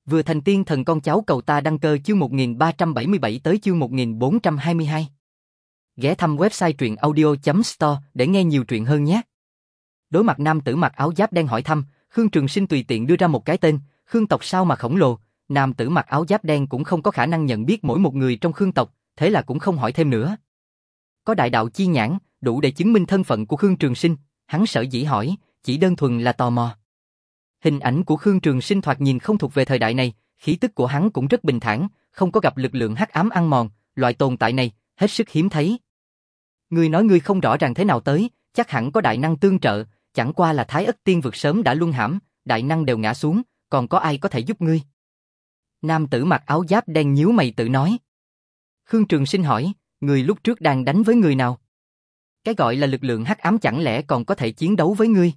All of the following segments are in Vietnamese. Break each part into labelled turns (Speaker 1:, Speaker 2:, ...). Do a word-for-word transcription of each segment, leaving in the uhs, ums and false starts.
Speaker 1: Vừa thành tiên thần con cháu cầu ta đăng cơ chương một nghìn ba trăm bảy mươi bảy tới chương một nghìn bốn trăm hai mươi hai. Ghé thăm website truyện audio chấm store để nghe nhiều truyện hơn nhé. Đối mặt nam tử mặc áo giáp đen hỏi thăm, Khương Trường Sinh tùy tiện đưa ra một cái tên, Khương tộc sao mà khổng lồ, nam tử mặc áo giáp đen cũng không có khả năng nhận biết mỗi một người trong Khương tộc, thế là cũng không hỏi thêm nữa. Có đại đạo chi nhãn, đủ để chứng minh thân phận của Khương Trường Sinh, hắn sở dĩ hỏi, chỉ đơn thuần là tò mò. Hình ảnh của Khương Trường Sinh thoạt nhìn không thuộc về thời đại này, khí tức của hắn cũng rất bình thản, không có gặp lực lượng hắc ám ăn mòn, loại tồn tại này hết sức hiếm thấy. Ngươi nói ngươi không rõ ràng thế nào tới, chắc hẳn có đại năng tương trợ, chẳng qua là Thái Ất Tiên vực sớm đã luân hãm, đại năng đều ngã xuống, còn có ai có thể giúp ngươi? Nam tử mặc áo giáp đen nhíu mày tự nói. Khương Trường Sinh hỏi, ngươi lúc trước đang đánh với người nào? Cái gọi là lực lượng hắc ám chẳng lẽ còn có thể chiến đấu với ngươi?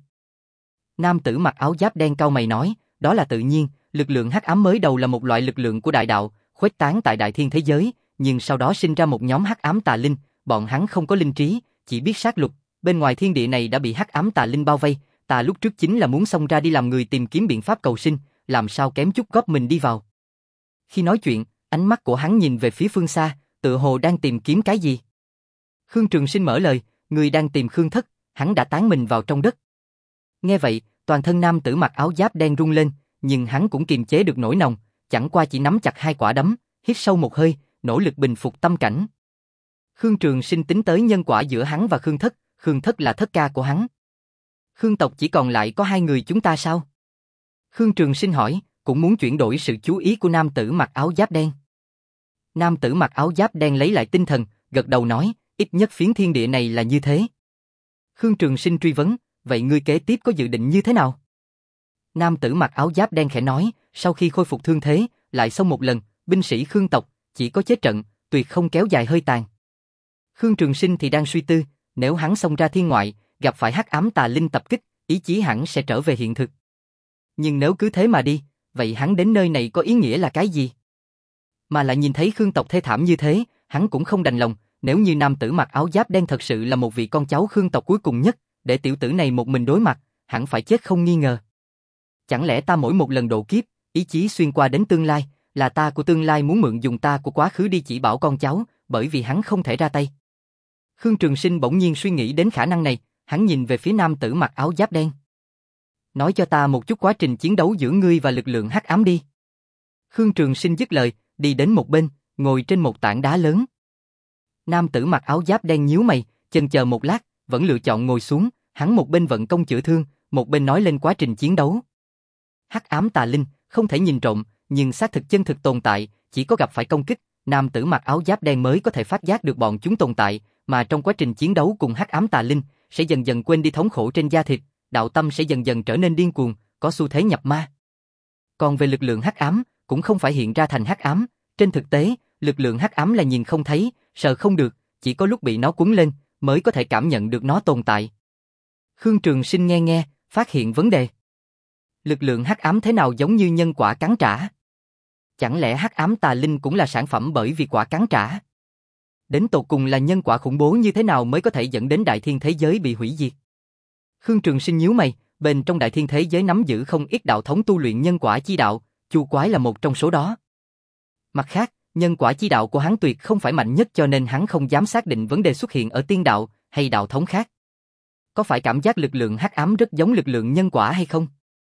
Speaker 1: Nam tử mặc áo giáp đen cau mày nói, đó là tự nhiên, lực lượng hắc ám mới đầu là một loại lực lượng của đại đạo, khuếch tán tại đại thiên thế giới, nhưng sau đó sinh ra một nhóm hắc ám tà linh, bọn hắn không có linh trí, chỉ biết sát lục, bên ngoài thiên địa này đã bị hắc ám tà linh bao vây, ta lúc trước chính là muốn xông ra đi làm người tìm kiếm biện pháp cầu sinh, làm sao kém chút góp mình đi vào. Khi nói chuyện, ánh mắt của hắn nhìn về phía phương xa, tựa hồ đang tìm kiếm cái gì. Khương Trường Sinh mở lời, người đang tìm Khương Thất, hắn đã tán mình vào trong đất. Nghe vậy, toàn thân nam tử mặc áo giáp đen rung lên, nhưng hắn cũng kiềm chế được nỗi nồng, chẳng qua chỉ nắm chặt hai quả đấm, hít sâu một hơi, nỗ lực bình phục tâm cảnh. Khương Trường Sinh tính tới nhân quả giữa hắn và Khương Thất, Khương Thất là thất ca của hắn. Khương tộc chỉ còn lại có hai người chúng ta sao? Khương Trường Sinh hỏi, cũng muốn chuyển đổi sự chú ý của nam tử mặc áo giáp đen. Nam tử mặc áo giáp đen lấy lại tinh thần, gật đầu nói, ít nhất phiến thiên địa này là như thế. Khương Trường Sinh truy vấn, vậy ngươi kế tiếp có dự định như thế nào? Nam tử mặc áo giáp đen khẽ nói, sau khi khôi phục thương thế, lại xông một lần, binh sĩ Khương tộc, chỉ có chết trận, tuyệt không kéo dài hơi tàn. Khương Trường Sinh thì đang suy tư, nếu hắn xông ra thiên ngoại, gặp phải hắc ám tà linh tập kích, ý chí hẳn sẽ trở về hiện thực. Nhưng nếu cứ thế mà đi, vậy hắn đến nơi này có ý nghĩa là cái gì? Mà lại nhìn thấy Khương tộc thê thảm như thế, hắn cũng không đành lòng, nếu như nam tử mặc áo giáp đen thật sự là một vị con cháu Khương tộc cuối cùng nhất, để tiểu tử này một mình đối mặt, hẳn phải chết không nghi ngờ. Chẳng lẽ ta mỗi một lần độ kiếp, ý chí xuyên qua đến tương lai, là ta của tương lai muốn mượn dùng ta của quá khứ đi chỉ bảo con cháu, bởi vì hắn không thể ra tay. Khương Trường Sinh bỗng nhiên suy nghĩ đến khả năng này, hắn nhìn về phía nam tử mặc áo giáp đen. Nói cho ta một chút quá trình chiến đấu giữa ngươi và lực lượng hắc ám đi. Khương Trường Sinh dứt lời, đi đến một bên, ngồi trên một tảng đá lớn. Nam tử mặc áo giáp đen nhíu mày, chần chờ một lát, vẫn lựa chọn ngồi xuống, hắn một bên vận công chữa thương, một bên nói lên quá trình chiến đấu. Hắc ám tà linh, không thể nhìn trộm, nhưng xác thực chân thực tồn tại, chỉ có gặp phải công kích, nam tử mặc áo giáp đen mới có thể phát giác được bọn chúng tồn tại, mà trong quá trình chiến đấu cùng hắc ám tà linh, sẽ dần dần quên đi thống khổ trên da thịt, đạo tâm sẽ dần dần trở nên điên cuồng, có xu thế nhập ma. Còn về lực lượng hắc ám, cũng không phải hiện ra thành hắc ám, trên thực tế, lực lượng hắc ám là nhìn không thấy, sờ không được, chỉ có lúc bị nó cuốn lên, mới có thể cảm nhận được nó tồn tại. Khương Trường Sinh nghe nghe, phát hiện vấn đề. Lực lượng hắc ám thế nào giống như nhân quả cắn trả? Chẳng lẽ hắc ám tà linh cũng là sản phẩm bởi vì quả cắn trả? Đến tột cùng là nhân quả khủng bố như thế nào mới có thể dẫn đến đại thiên thế giới bị hủy diệt? Khương Trường Sinh nhíu mày, bên trong đại thiên thế giới nắm giữ không ít đạo thống tu luyện nhân quả chi đạo, Chu Quái là một trong số đó. Mặt khác, nhân quả chi đạo của hắn tuyệt không phải mạnh nhất cho nên hắn không dám xác định vấn đề xuất hiện ở tiên đạo hay đạo thống khác. Có phải cảm giác lực lượng hắc ám rất giống lực lượng nhân quả hay không?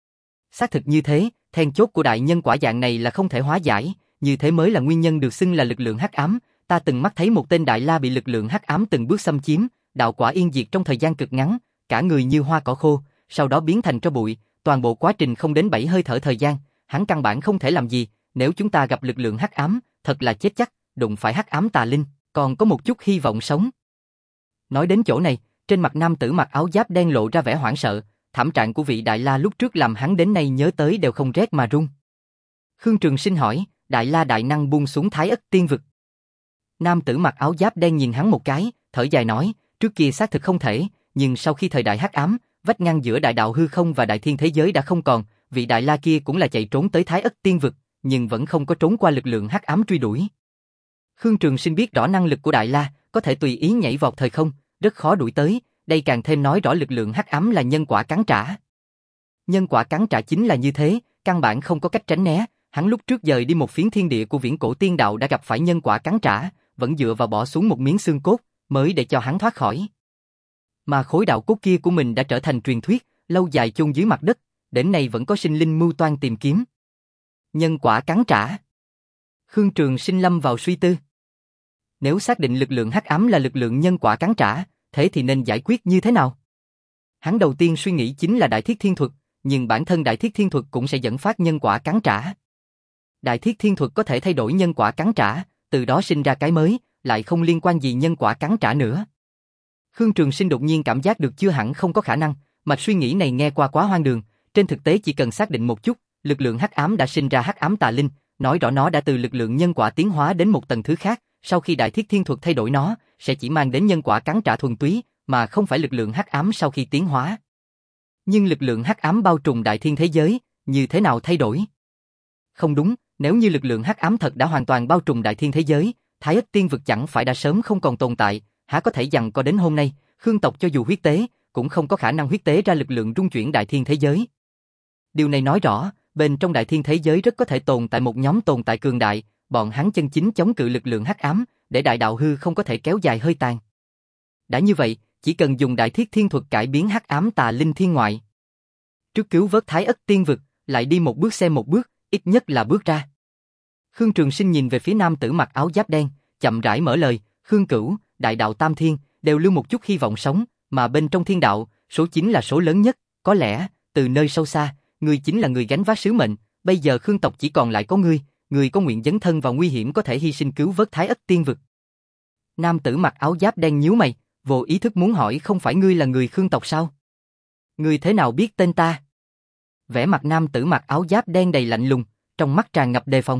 Speaker 1: Xác thực như thế, then chốt của đại nhân quả dạng này là không thể hóa giải, như thế mới là nguyên nhân được xưng là lực lượng hắc ám. Ta từng mắt thấy một tên đại la bị lực lượng hắc ám từng bước xâm chiếm, đạo quả yên diệt trong thời gian cực ngắn, cả người như hoa cỏ khô, sau đó biến thành tro bụi, toàn bộ quá trình không đến bảy hơi thở thời gian, hắn căn bản không thể làm gì, nếu chúng ta gặp lực lượng hắc ám, thật là chết chắc, đụng phải hắc ám tà linh, còn có một chút hy vọng sống. Nói đến chỗ này, trên mặt nam tử mặc áo giáp đen lộ ra vẻ hoảng sợ, thảm trạng của vị đại la lúc trước làm hắn đến nay nhớ tới đều không rét mà run. Khương Trường Sinh hỏi, đại la đại năng buông xuống Thái Ất Tiên vực. Nam tử mặc áo giáp đen nhìn hắn một cái, thở dài nói, trước kia xác thực không thể, nhưng sau khi thời đại hắc ám, vách ngăn giữa đại đạo hư không và đại thiên thế giới đã không còn, vị đại la kia cũng là chạy trốn tới Thái Ất Tiên vực, nhưng vẫn không có trốn qua lực lượng hắc ám truy đuổi. Khương Trường Sinh biết rõ năng lực của đại la, có thể tùy ý nhảy vọt thời không, rất khó đuổi tới, đây càng thêm nói rõ lực lượng hắc ám là nhân quả cắn trả. Nhân quả cắn trả chính là như thế, căn bản không có cách tránh né, Hắn lúc trước dời đi một phiến thiên địa của viễn cổ tiên đạo đã gặp phải nhân quả cắn trả, vẫn dựa vào bỏ xuống một miếng xương cốt, mới để cho hắn thoát khỏi. Mà khối đạo cốt kia của mình đã trở thành truyền thuyết, lâu dài chôn dưới mặt đất, đến nay vẫn có sinh linh mưu toan tìm kiếm. Nhân quả cắn trả. Khương Trường Sinh lâm vào suy tư. Nếu xác định lực lượng hắc ám là lực lượng nhân quả cắn trả, thế thì nên giải quyết như thế nào? Hắn đầu tiên suy nghĩ chính là Đại Thiết Thiên Thuật, nhưng bản thân Đại Thiết Thiên Thuật cũng sẽ dẫn phát nhân quả cắn trả. Đại Thiết Thiên Thuật có thể thay đổi nhân quả cắn trả, từ đó sinh ra cái mới, lại không liên quan gì nhân quả cắn trả nữa. Khương Trường Sinh đột nhiên cảm giác được chưa hẳn không có khả năng, mạch suy nghĩ này nghe qua quá hoang đường, trên thực tế chỉ cần xác định một chút, lực lượng hắc ám đã sinh ra hắc ám tà linh, nói rõ nó đã từ lực lượng nhân quả tiến hóa đến một tầng thứ khác, sau khi Đại Thiết Thiên Thuật thay đổi nó, sẽ chỉ mang đến nhân quả cắn trả thuần túy, mà không phải lực lượng hắc ám sau khi tiến hóa. Nhưng lực lượng hắc ám bao trùm đại thiên thế giới, như thế nào thay đổi? Không đúng, nếu như lực lượng hắc ám thật đã hoàn toàn bao trùm đại thiên thế giới, Thái Ức Tiên Vực chẳng phải đã sớm không còn tồn tại, há có thể giằng co đến hôm nay, Khương tộc cho dù huyết tế, cũng không có khả năng huyết tế ra lực lượng rung chuyển đại thiên thế giới. Điều này nói rõ, bên trong đại thiên thế giới rất có thể tồn tại một nhóm tồn tại cường đại, bọn hắn chân chính chống cự lực lượng hắc ám, để đại đạo hư không có thể kéo dài hơi tàn. Đã như vậy, chỉ cần dùng Đại Thiết Thiên Thuật cải biến hắc ám tà linh thiên ngoại. Trước cứu vớt Thái Ức Tiên Vực, lại đi một bước xem một bước, ít nhất là bước ra. Khương Trường Sinh nhìn về phía nam tử mặc áo giáp đen, chậm rãi mở lời, Khương Cửu, đại đạo Tam Thiên, đều lưu một chút hy vọng sống, mà bên trong thiên đạo, số chín là số lớn nhất, có lẽ, từ nơi sâu xa, ngươi chính là người gánh vác sứ mệnh, bây giờ Khương tộc chỉ còn lại có ngươi, ngươi có nguyện dấn thân vào nguy hiểm có thể hy sinh cứu vớt Thái Ức Tiên Vực. Nam tử mặc áo giáp đen nhíu mày, vô ý thức muốn hỏi không phải ngươi là người Khương tộc sao? Ngươi thế nào biết tên ta? Vẻ mặt nam tử mặc áo giáp đen đầy lạnh lùng, trong mắt tràn ngập đề phòng.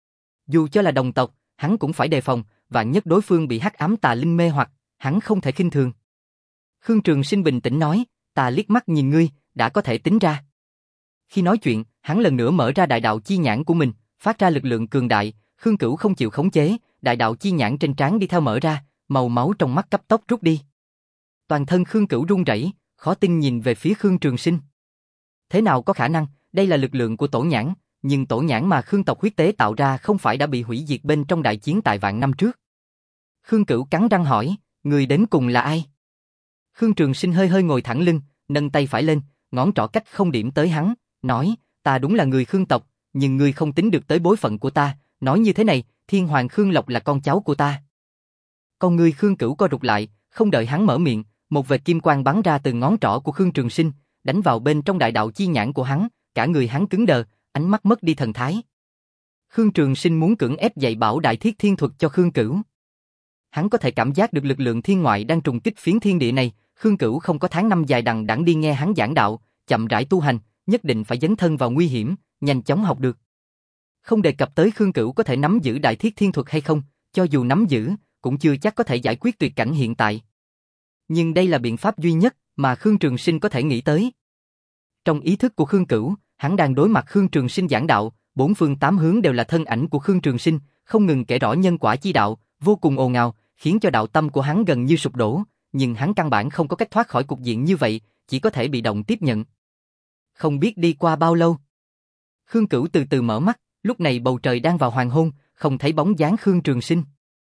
Speaker 1: Dù cho là đồng tộc, hắn cũng phải đề phòng, vạn nhất đối phương bị hắc ám tà linh mê hoặc, hắn không thể khinh thường. Khương Trường Sinh bình tĩnh nói, ta liếc mắt nhìn ngươi, đã có thể tính ra. Khi nói chuyện, hắn lần nữa mở ra đại đạo chi nhãn của mình, phát ra lực lượng cường đại, Khương Cửu không chịu khống chế, đại đạo chi nhãn trên trán đi theo mở ra, màu máu trong mắt cấp tốc rút đi. Toàn thân Khương Cửu run rẩy, khó tin nhìn về phía Khương Trường Sinh. Thế nào có khả năng, đây là lực lượng của tổ nhãn, nhưng tổ nhãn mà Khương tộc huyết tế tạo ra không phải đã bị hủy diệt bên trong đại chiến tại vạn năm trước. Khương Cửu cắn răng hỏi, người đến cùng là ai? Khương Trường Sinh hơi hơi ngồi thẳng lưng, nâng tay phải lên, ngón trỏ cách không điểm tới hắn, nói, ta đúng là người Khương tộc, nhưng ngươi không tính được tới bối phận của ta, nói như thế này, Thiên Hoàng Khương Lộc là con cháu của ta. Con ngươi Khương Cửu co rụt lại, không đợi hắn mở miệng, một vệt kim quang bắn ra từ ngón trỏ của Khương Trường Sinh, đánh vào bên trong đại đạo chi nhãn của hắn, cả người hắn cứng đờ, ánh mắt mất đi thần thái. Khương Trường Sinh muốn cưỡng ép dạy bảo Đại Thiết Thiên Thuật cho Khương Cửu. Hắn có thể cảm giác được lực lượng thiên ngoại đang trùng kích phiến thiên địa này, Khương Cửu không có tháng năm dài đằng đẵng đi nghe hắn giảng đạo, chậm rãi tu hành, nhất định phải dấn thân vào nguy hiểm, nhanh chóng học được. Không đề cập tới Khương Cửu có thể nắm giữ Đại Thiết Thiên Thuật hay không, cho dù nắm giữ, cũng chưa chắc có thể giải quyết tuyệt cảnh hiện tại. Nhưng đây là biện pháp duy nhất mà Khương Trường Sinh có thể nghĩ tới. Trong ý thức của Khương Cửu, hắn đang đối mặt Khương Trường Sinh giảng đạo, bốn phương tám hướng đều là thân ảnh của Khương Trường Sinh, không ngừng kể rõ nhân quả chi đạo, vô cùng ồn ào, khiến cho đạo tâm của hắn gần như sụp đổ, nhưng hắn căn bản không có cách thoát khỏi cục diện như vậy, chỉ có thể bị động tiếp nhận. Không biết đi qua bao lâu, Khương Cửu từ từ mở mắt, lúc này bầu trời đang vào hoàng hôn, không thấy bóng dáng Khương Trường Sinh.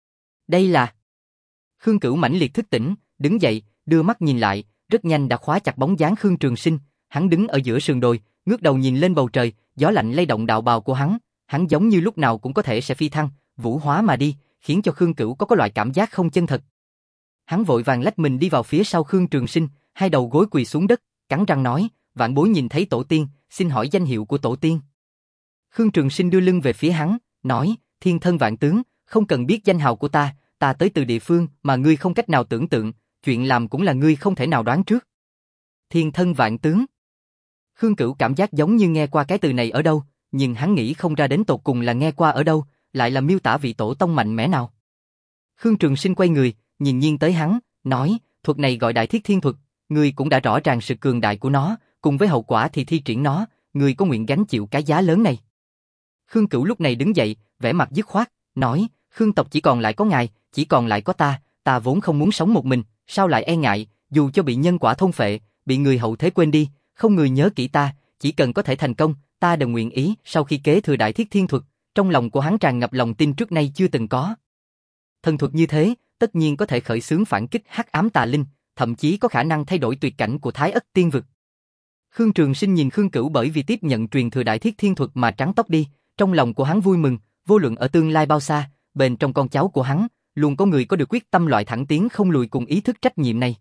Speaker 1: Đây là... Khương Cửu mãnh liệt thức tỉnh, đứng dậy, đưa mắt nhìn lại, rất nhanh đã khóa chặt bóng dáng Khương Trường Sinh, hắn đứng ở giữa sườn đồi, ngước đầu nhìn lên bầu trời, gió lạnh lay động đạo bào của hắn, hắn giống như lúc nào cũng có thể sẽ phi thăng, vũ hóa mà đi, khiến cho Khương Cửu có có loại cảm giác không chân thật. Hắn vội vàng lách mình đi vào phía sau Khương Trường Sinh, hai đầu gối quỳ xuống đất, cắn răng nói, vạn bối nhìn thấy tổ tiên, xin hỏi danh hiệu của tổ tiên. Khương Trường Sinh đưa lưng về phía hắn, nói, thiên thân vạn tướng, không cần biết danh hào của ta, ta tới từ địa phương mà ngươi không cách nào tưởng tượng, chuyện làm cũng là ngươi không thể nào đoán trước. Thiên thân vạn tướng. Khương Cửu cảm giác giống như nghe qua cái từ này ở đâu, nhưng hắn nghĩ không ra đến tột cùng là nghe qua ở đâu, lại là miêu tả vị tổ tông mạnh mẽ nào. Khương Trường Sinh quay người, nhìn nhiên tới hắn, nói, thuật này gọi Đại Thiết Thiên Thuật, ngươi cũng đã rõ ràng sự cường đại của nó, cùng với hậu quả thì thi triển nó, ngươi có nguyện gánh chịu cái giá lớn này. Khương Cửu lúc này đứng dậy, vẻ mặt dứt khoát, nói, Khương tộc chỉ còn lại có ngài, chỉ còn lại có ta, ta vốn không muốn sống một mình, sao lại e ngại, dù cho bị nhân quả thôn phệ, bị người hậu thế quên đi, không người nhớ kỹ ta, chỉ cần có thể thành công, ta đều nguyện ý. Sau khi kế thừa Đại Thiết Thiên Thuật, trong lòng của hắn tràn ngập lòng tin trước nay chưa từng có. Thần thuật như thế, tất nhiên có thể khởi xướng phản kích hắc ám tà linh, thậm chí có khả năng thay đổi tuyệt cảnh của Thái Ất Tiên Vực. Khương Trường Sinh nhìn Khương Cửu bởi vì tiếp nhận truyền thừa Đại Thiết Thiên Thuật mà trắng tóc đi, trong lòng của hắn vui mừng, vô luận ở tương lai bao xa, bên trong con cháu của hắn, luôn có người có được quyết tâm loại thẳng tiến không lùi cùng ý thức trách nhiệm này.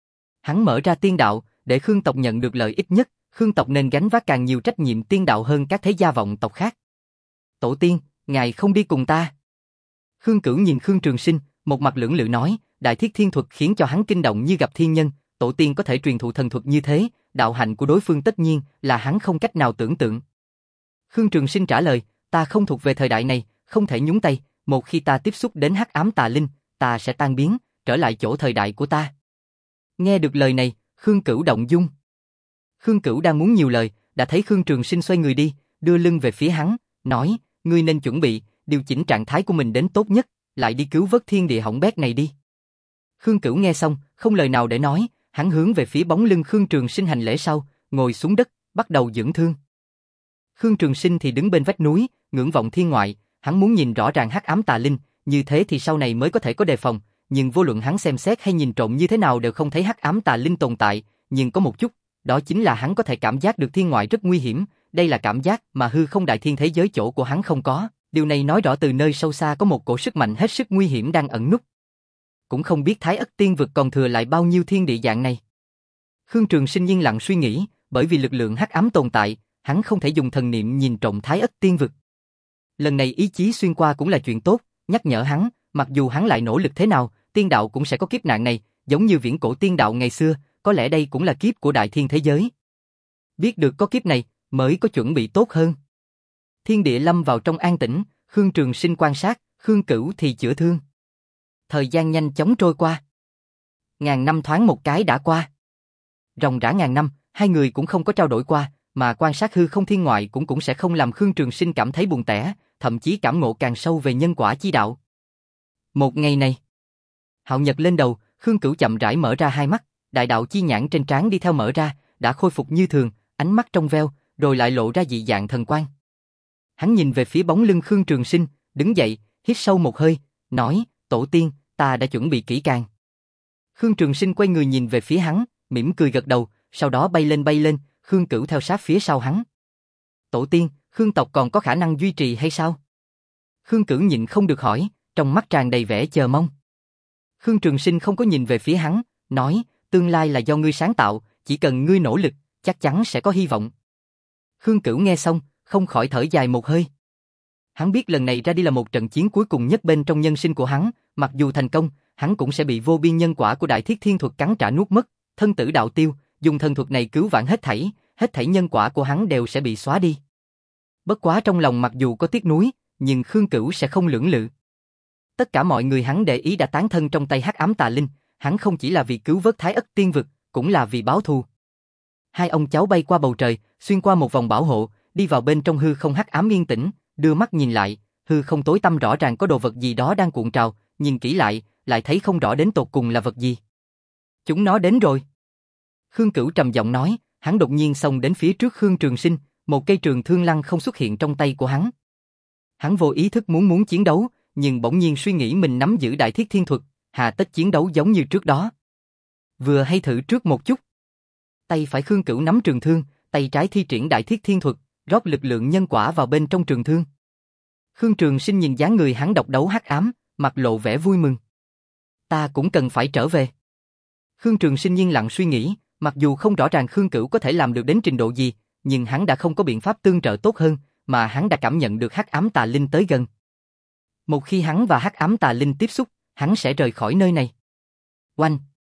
Speaker 1: Hắn mở ra tiên đạo, để Khương tộc nhận được lợi ích nhất, Khương tộc nên gánh vác càng nhiều trách nhiệm tiên đạo hơn các thế gia vọng tộc khác. Tổ tiên, ngài không đi cùng ta. Khương Cửu nhìn Khương Trường Sinh, một mặt lưỡng lự nói, Đại Thiết Thiên Thuật khiến cho hắn kinh động như gặp thiên nhân, tổ tiên có thể truyền thụ thần thuật như thế, đạo hạnh của đối phương tất nhiên là hắn không cách nào tưởng tượng. Khương Trường Sinh trả lời, ta không thuộc về thời đại này, không thể nhúng tay, một khi ta tiếp xúc đến hắc ám tà linh, ta sẽ tan biến, trở lại chỗ thời đại của ta. Nghe được lời này, Khương Cửu động dung. Khương Cửu đang muốn nhiều lời, đã thấy Khương Trường Sinh xoay người đi, đưa lưng về phía hắn, nói, ngươi nên chuẩn bị, điều chỉnh trạng thái của mình đến tốt nhất, lại đi cứu vớt thiên địa hỏng bét này đi. Khương Cửu nghe xong, không lời nào để nói, hắn hướng về phía bóng lưng Khương Trường Sinh hành lễ sau, ngồi xuống đất, bắt đầu dưỡng thương. Khương Trường Sinh thì đứng bên vách núi, ngưỡng vọng thiên ngoại, hắn muốn nhìn rõ ràng hắc ám tà linh, như thế thì sau này mới có thể có đề phòng, nhưng vô luận hắn xem xét hay nhìn trộm như thế nào đều không thấy hắc ám tà linh tồn tại, nhưng có một chút, đó chính là hắn có thể cảm giác được thiên ngoại rất nguy hiểm, đây là cảm giác mà hư không đại thiên thế giới chỗ của hắn không có, điều này nói rõ từ nơi sâu xa có một cổ sức mạnh hết sức nguy hiểm đang ẩn núp. Cũng không biết Thái Ất Tiên Vực còn thừa lại bao nhiêu thiên địa dạng này. Khương Trường Sinh yên lặng suy nghĩ, bởi vì lực lượng hắc ám tồn tại, hắn không thể dùng thần niệm nhìn trộm Thái Ất Tiên Vực. Lần này ý chí xuyên qua cũng là chuyện tốt, nhắc nhở hắn, mặc dù hắn lại nỗ lực thế nào, tiên đạo cũng sẽ có kiếp nạn này, giống như viễn cổ tiên đạo ngày xưa, có lẽ đây cũng là kiếp của đại thiên thế giới. Biết được có kiếp này, mới có chuẩn bị tốt hơn. Thiên địa lâm vào trong an tĩnh, Khương Trường Sinh quan sát, Khương Cửu thì chữa thương. Thời gian nhanh chóng trôi qua. Ngàn năm thoáng một cái đã qua. Ròng rã ngàn năm, hai người cũng không có trao đổi qua, mà quan sát hư không thiên ngoại cũng cũng sẽ không làm Khương Trường Sinh cảm thấy buồn tẻ, thậm chí cảm ngộ càng sâu về nhân quả chi đạo. Một ngày này, hạo nhật lên đầu, Khương Cửu chậm rãi mở ra hai mắt, đại đạo chi nhãn trên trán đi theo mở ra, đã khôi phục như thường, ánh mắt trong veo, rồi lại lộ ra dị dạng thần quang. Hắn nhìn về phía bóng lưng Khương Trường Sinh, đứng dậy, hít sâu một hơi, nói, tổ tiên, ta đã chuẩn bị kỹ càng. Khương Trường Sinh quay người nhìn về phía hắn, mỉm cười gật đầu, sau đó bay lên bay lên, Khương Cửu theo sát phía sau hắn. Tổ tiên, Khương tộc còn có khả năng duy trì hay sao? Khương Cửu nhịn không được hỏi, trong mắt tràn đầy vẻ chờ mong. Khương Trường Sinh không có nhìn về phía hắn, nói, tương lai là do ngươi sáng tạo, chỉ cần ngươi nỗ lực, chắc chắn sẽ có hy vọng. Khương Cửu nghe xong, không khỏi thở dài một hơi. Hắn biết lần này ra đi là một trận chiến cuối cùng nhất bên trong nhân sinh của hắn, mặc dù thành công, hắn cũng sẽ bị vô biên nhân quả của Đại Thiết Thiên Thuật cắn trả nuốt mất, thân tử đạo tiêu, dùng thần thuật này cứu vãn hết thảy, hết thảy nhân quả của hắn đều sẽ bị xóa đi. Bất quá trong lòng mặc dù có tiếc nuối, nhưng Khương Cửu sẽ không lưỡng lự. Tất cả mọi người hắn để ý đã tán thân trong tay hắc ám tà linh, hắn không chỉ là vì cứu vớt Thái Ất Tiên Vực, cũng là vì báo thù. Hai ông cháu bay qua bầu trời, xuyên qua một vòng bảo hộ, đi vào bên trong hư không hắc ám yên tĩnh, đưa mắt nhìn lại, hư không tối tăm rõ ràng có đồ vật gì đó đang cuộn trào, nhìn kỹ lại, lại thấy không rõ đến tột cùng là vật gì. Chúng nó đến rồi. Khương Cửu trầm giọng nói, hắn đột nhiên xông đến phía trước Khương Trường Sinh, một cây trường thương lăng không xuất hiện trong tay của hắn. Hắn vô ý thức muốn muốn chiến đấu, nhưng bỗng nhiên suy nghĩ mình nắm giữ Đại Thiết Thiên Thuật, hà tất chiến đấu giống như trước đó. Vừa hay thử trước một chút. Tay phải Khương Cửu nắm trường thương, tay trái thi triển Đại Thiết Thiên Thuật, rót lực lượng nhân quả vào bên trong trường thương. Khương Trường Sinh nhìn dáng người hắn độc đấu hắc ám, mặt lộ vẻ vui mừng. Ta cũng cần phải trở về. Khương Trường Sinh yên lặng suy nghĩ, mặc dù không rõ ràng Khương Cửu có thể làm được đến trình độ gì, nhưng hắn đã không có biện pháp tương trợ tốt hơn, mà hắn đã cảm nhận được hắc ám tà linh tới gần. Một khi hắn và hắc ám tà linh tiếp xúc, hắn sẽ rời khỏi nơi này. Oanh!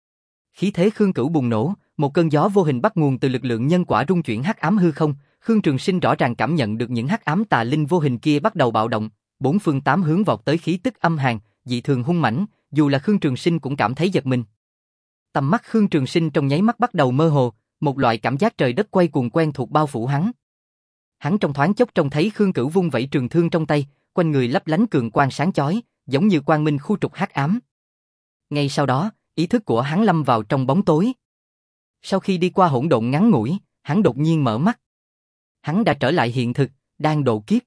Speaker 1: Khí thế Khương Cửu bùng nổ, một cơn gió vô hình bắt nguồn từ lực lượng nhân quả rung chuyển hắc ám hư không. Khương Trường Sinh rõ ràng cảm nhận được những hắc ám tà linh vô hình kia bắt đầu bạo động, bốn phương tám hướng vọt tới khí tức âm hàn, dị thường hung mãnh, dù là Khương Trường Sinh cũng cảm thấy giật mình. Tầm mắt Khương Trường Sinh trong nháy mắt bắt đầu mơ hồ, một loại cảm giác trời đất quay cuồng quen thuộc bao phủ hắn. Hắn trong thoáng chốc trông thấy Khương Cửu vung vẩy trường thương trong tay, quanh người lấp lánh cường quang sáng chói, giống như quang minh khu trục hắc ám. Ngay sau đó, ý thức của hắn lâm vào trong bóng tối. Sau khi đi qua hỗn độn ngắn ngủi, hắn đột nhiên mở mắt. Hắn đã trở lại hiện thực, đang độ kiếp.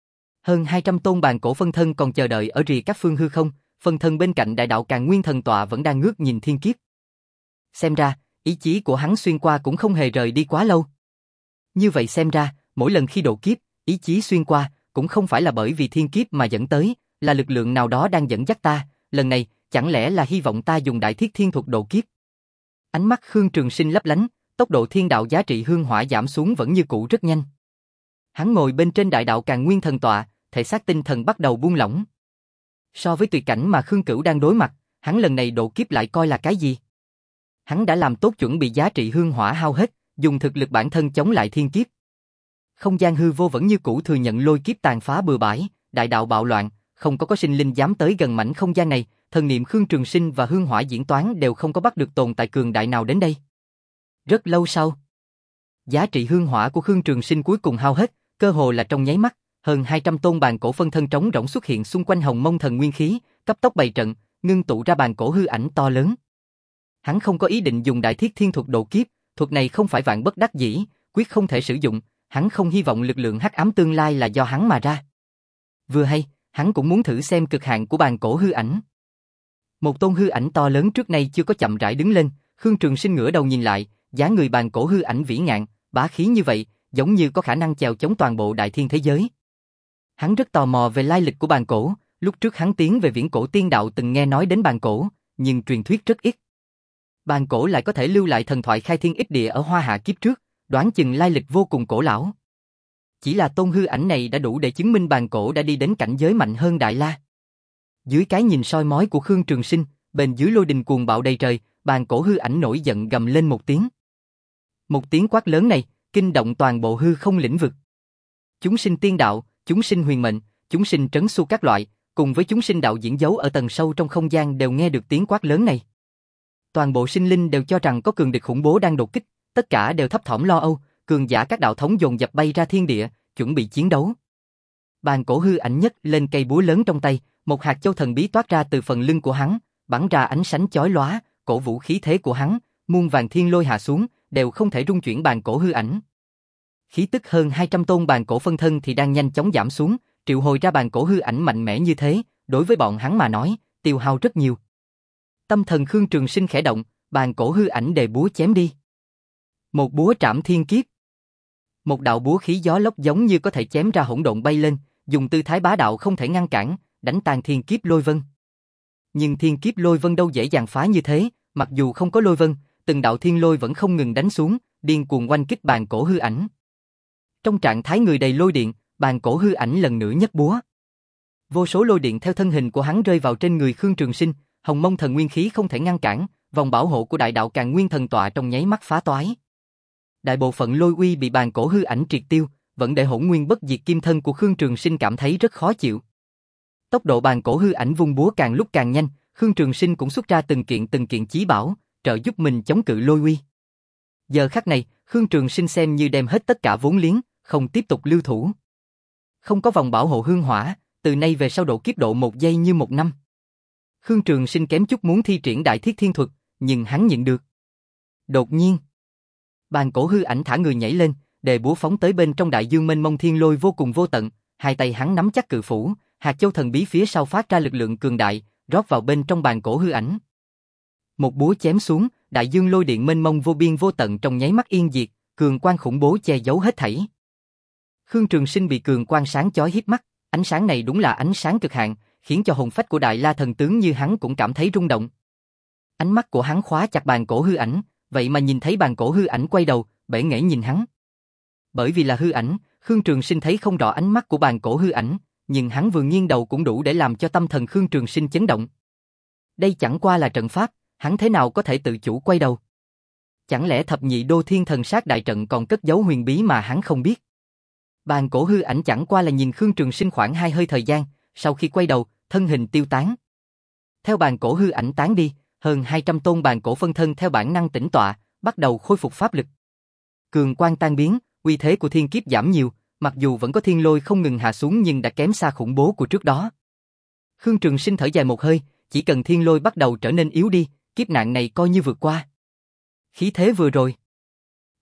Speaker 1: Hơn hai trăm tôn bàn cổ phân thân còn chờ đợi ở rìa các phương hư không, phân thân bên cạnh đại đạo Càn Nguyên thần tọa vẫn đang ngước nhìn thiên kiếp. Xem ra, ý chí của hắn xuyên qua cũng không hề rời đi quá lâu. Như vậy xem ra, mỗi lần khi độ kiếp, ý chí xuyên qua, cũng không phải là bởi vì thiên kiếp mà dẫn tới, là lực lượng nào đó đang dẫn dắt ta, lần này, chẳng lẽ là hy vọng ta dùng đại thiết thiên thuật độ kiếp. Ánh mắt Khương Trường Sinh lấp lánh, tốc độ thiên đạo giá trị hương hỏa giảm xuống vẫn như cũ rất nhanh. Hắn ngồi bên trên đại đạo Càn Nguyên thần tọa, thể xác tinh thần bắt đầu buông lỏng. So với tuyệt cảnh mà Khương Cửu đang đối mặt, hắn lần này độ kiếp lại coi là cái gì? Hắn đã làm tốt chuẩn bị giá trị hương hỏa hao hết, dùng thực lực bản thân chống lại thiên kiếp. Không gian hư vô vẫn như cũ thừa nhận lôi kiếp tàn phá bừa bãi, đại đạo bạo loạn, không có có sinh linh dám tới gần mảnh không gian này, thần niệm Khương Trường Sinh và hương hỏa diễn toán đều không có bắt được tồn tại cường đại nào đến đây. Rất lâu sau, giá trị hương hỏa của Khương Trường Sinh cuối cùng hao hết, cơ hồ là trong nháy mắt, hơn hai trăm tôn bàn cổ phân thân trống rỗng xuất hiện xung quanh Hồng Mông Thần Nguyên Khí, cấp tốc bày trận, ngưng tụ ra bàn cổ hư ảnh to lớn. Hắn không có ý định dùng đại thiết thiên thuật độ kiếp, thuật này không phải vạn bất đắc dĩ, quyết không thể sử dụng, hắn không hy vọng lực lượng hắc ám tương lai là do hắn mà ra. Vừa hay, hắn cũng muốn thử xem cực hạn của bàn cổ hư ảnh. Một tôn hư ảnh to lớn trước nay chưa có chậm rãi đứng lên, Khương Trường Sinh ngửa đầu nhìn lại, dáng người bàn cổ hư ảnh vĩ ngạn, bá khí như vậy, giống như có khả năng chèo chống toàn bộ đại thiên thế giới. Hắn rất tò mò về lai lịch của bàn cổ, lúc trước hắn tiến về viễn cổ tiên đạo từng nghe nói đến bàn cổ, nhưng truyền thuyết rất ít. Bàn cổ lại có thể lưu lại thần thoại khai thiên ích địa ở Hoa Hạ kiếp trước, đoán chừng lai lịch vô cùng cổ lão. Chỉ là tôn hư ảnh này đã đủ để chứng minh bàn cổ đã đi đến cảnh giới mạnh hơn Đại La. Dưới cái nhìn soi mói của Khương Trường Sinh, bên dưới lôi đình cuồng bạo đầy trời, bàn cổ hư ảnh nổi giận gầm lên một tiếng. Một tiếng quát lớn này, kinh động toàn bộ hư không lĩnh vực. Chúng sinh tiên đạo, chúng sinh huyền mệnh, chúng sinh trấn su các loại, cùng với chúng sinh đạo diễn dấu ở tầng sâu trong không gian đều nghe được tiếng quát lớn này. Toàn bộ sinh linh đều cho rằng có cường địch khủng bố đang đột kích, tất cả đều thấp thỏm lo âu, cường giả các đạo thống dồn dập bay ra thiên địa, chuẩn bị chiến đấu. Bàn cổ hư ảnh nhất lên cây búa lớn trong tay, một hạt châu thần bí toát ra từ phần lưng của hắn, bắn ra ánh sáng chói lóa, cổ vũ khí thế của hắn, muôn vàng thiên lôi hạ xuống, đều không thể rung chuyển bàn cổ hư ảnh. Khí tức hơn hai trăm tôn bàn cổ phân thân thì đang nhanh chóng giảm xuống, triệu hồi ra bàn cổ hư ảnh mạnh mẽ như thế, đối với bọn hắn mà nói, tiêu hao rất nhiều. Tâm thần Khương Trường Sinh khẽ động, bàn cổ hư ảnh đề búa chém đi. Một búa trảm thiên kiếp. Một đạo búa khí gió lốc giống như có thể chém ra hỗn độn bay lên, dùng tư thái bá đạo không thể ngăn cản, đánh tan thiên kiếp lôi vân. Nhưng thiên kiếp lôi vân đâu dễ dàng phá như thế, mặc dù không có lôi vân, từng đạo thiên lôi vẫn không ngừng đánh xuống, điên cuồng oanh kích bàn cổ hư ảnh. Trong trạng thái người đầy lôi điện, bàn cổ hư ảnh lần nữa nhấc búa. Vô số lôi điện theo thân hình của hắn rơi vào trên người Khương Trường Sinh, Hồng Mông Thần Nguyên Khí không thể ngăn cản, vòng bảo hộ của đại đạo Càn Nguyên thần tọa trong nháy mắt phá toái. Đại bộ phận lôi uy bị bàn cổ hư ảnh triệt tiêu, vẫn để hỗn nguyên bất diệt kim thân của Khương Trường Sinh cảm thấy rất khó chịu. Tốc độ bàn cổ hư ảnh vung búa càng lúc càng nhanh, Khương Trường Sinh cũng xuất ra từng kiện từng kiện chí bảo, trợ giúp mình chống cự lôi uy. Giờ khắc này, Khương Trường Sinh xem như đem hết tất cả vốn liếng, không tiếp tục lưu thủ. Không có vòng bảo hộ hương hỏa, từ nay về sau độ kiếp độ một giây như một năm. Khương Trường Sinh kém chút muốn thi triển đại thiết thiên thuật, nhưng hắn nhịn được. Đột nhiên, bàn cổ hư ảnh thả người nhảy lên, đề búa phóng tới bên trong đại dương mênh mông thiên lôi vô cùng vô tận, hai tay hắn nắm chắc cự phủ, hạt châu thần bí phía sau phát ra lực lượng cường đại, rót vào bên trong bàn cổ hư ảnh. Một búa chém xuống, đại dương lôi điện mênh mông vô biên vô tận trong nháy mắt yên diệt, cường quang khủng bố che giấu hết thảy. Khương Trường Sinh bị cường quang sáng chói hiếp mắt, ánh sáng này đúng là ánh sáng cực hạn, khiến cho hồn phách của Đại La thần tướng như hắn cũng cảm thấy rung động. Ánh mắt của hắn khóa chặt bàn cổ hư ảnh, vậy mà nhìn thấy bàn cổ hư ảnh quay đầu, bể nghễ nhìn hắn. Bởi vì là hư ảnh, Khương Trường Sinh thấy không rõ ánh mắt của bàn cổ hư ảnh, nhưng hắn vừa nghiêng đầu cũng đủ để làm cho tâm thần Khương Trường Sinh chấn động. Đây chẳng qua là trận pháp, hắn thế nào có thể tự chủ quay đầu? Chẳng lẽ thập nhị đô thiên thần sát đại trận còn cất giấu huyền bí mà hắn không biết? Bàn cổ hư ảnh chẳng qua là nhìn Khương Trường Sinh khoảng hai hơi thời gian, sau khi quay đầu, thân hình tiêu tán. Theo bàn cổ hư ảnh tán đi, hơn hai trăm tôn bàn cổ phân thân theo bản năng tĩnh tọa, bắt đầu khôi phục pháp lực. Cường quang tan biến, uy thế của thiên kiếp giảm nhiều, mặc dù vẫn có thiên lôi không ngừng hạ xuống nhưng đã kém xa khủng bố của trước đó. Khương Trường Sinh thở dài một hơi, chỉ cần thiên lôi bắt đầu trở nên yếu đi, kiếp nạn này coi như vượt qua. Khí thế vừa rồi,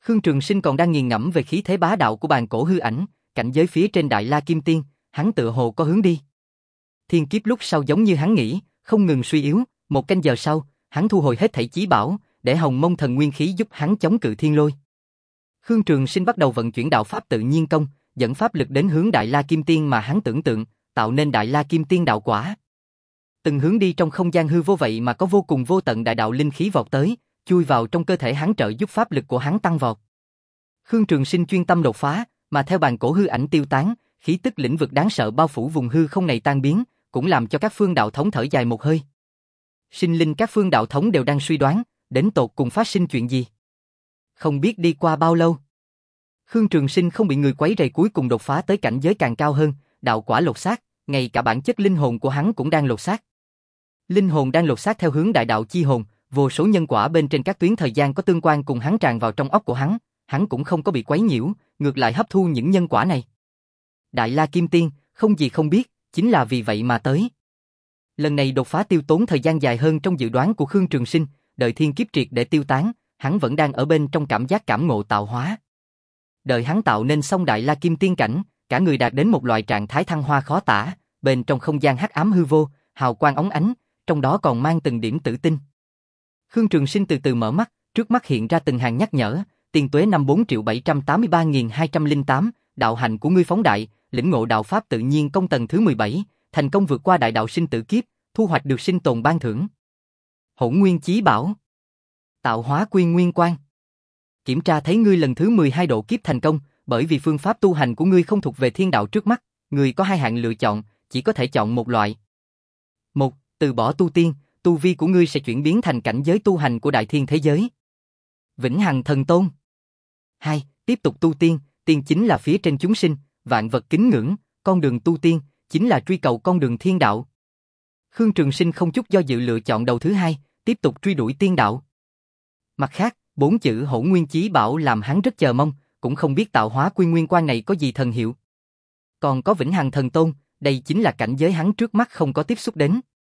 Speaker 1: Khương Trường Sinh còn đang nghiền ngẫm về khí thế bá đạo của bàn cổ hư ảnh, cảnh giới phía trên Đại La Kim Tiên, hắn tựa hồ có hướng đi. Thiên kiếp lúc sau giống như hắn nghĩ, không ngừng suy yếu, một canh giờ sau, hắn thu hồi hết thảy chí bảo, để Hồng Mông Thần Nguyên khí giúp hắn chống cự thiên lôi. Khương Trường Sinh bắt đầu vận chuyển đạo pháp tự nhiên công, dẫn pháp lực đến hướng Đại La Kim Tiên mà hắn tưởng tượng, tạo nên Đại La Kim Tiên đạo quả. Từng hướng đi trong không gian hư vô vậy mà có vô cùng vô tận đại đạo linh khí vọt tới, chui vào trong cơ thể hắn trợ giúp pháp lực của hắn tăng vọt. Khương Trường Sinh chuyên tâm đột phá, mà theo bàn cổ hư ảnh tiêu tán, khí tức lĩnh vực đáng sợ bao phủ vùng hư không này tan biến, cũng làm cho các phương đạo thống thở dài một hơi. Sinh linh các phương đạo thống đều đang suy đoán, đến tột cùng phát sinh chuyện gì. Không biết đi qua bao lâu, Khương Trường Sinh không bị người quấy rầy cuối cùng đột phá tới cảnh giới càng cao hơn, đạo quả lột xác, ngay cả bản chất linh hồn của hắn cũng đang lột xác. Linh hồn đang lột xác theo hướng đại đạo chi hồn, vô số nhân quả bên trên các tuyến thời gian có tương quan cùng hắn tràn vào trong óc của hắn, hắn cũng không có bị quấy nhiễu, ngược lại hấp thu những nhân quả này. Đại La Kim Tiên, không gì không biết, chính là vì vậy mà tới. Lần này đột phá tiêu tốn thời gian dài hơn trong dự đoán của Khương Trường Sinh, đợi thiên kiếp triệt để tiêu tán, hắn vẫn đang ở bên trong cảm giác cảm ngộ tạo hóa. Đợi hắn tạo nên xong Đại La Kim Tiên cảnh, cả người đạt đến một loại trạng thái thăng hoa khó tả, bên trong không gian hắc ám hư vô, hào quang óng ánh, trong đó còn mang từng điểm tử tinh. Khương Trường Sinh từ từ mở mắt, trước mắt hiện ra từng hàng nhắc nhở, tiền tuế năm bốn triệu bảy trăm tám mươi ba nghìn hai trăm lẻ tám, đạo hạnh của ngươi phóng đại, lĩnh ngộ đạo pháp tự nhiên công tầng thứ mười bảy, thành công vượt qua đại đạo sinh tử kiếp, thu hoạch được sinh tồn ban thưởng. Hỗn Nguyên Chí Bảo, tạo hóa quy nguyên quan. Kiểm tra thấy ngươi lần thứ mười hai độ kiếp thành công, bởi vì phương pháp tu hành của ngươi không thuộc về thiên đạo trước mắt, ngươi có hai hạng lựa chọn, chỉ có thể chọn một loại. Một, từ bỏ tu tiên, tu vi của ngươi sẽ chuyển biến thành cảnh giới tu hành của đại thiên thế giới. Vĩnh hằng thần tôn. Hai, tiếp tục tu tiên, tiên chính là phía trên chúng sinh, vạn vật kính ngưỡng, con đường tu tiên chính là truy cầu con đường thiên đạo. Khương Trường Sinh không chút do dự lựa chọn đầu thứ hai, tiếp tục truy đuổi tiên đạo. Mặt khác, bốn chữ Hỗn Nguyên Chí Bảo làm hắn rất chờ mong, cũng không biết tạo hóa quy nguyên quan này có gì thần hiệu. Còn có Vĩnh Hằng Thần Tôn, đây chính là cảnh giới hắn trước mắt không có tiếp xúc đến.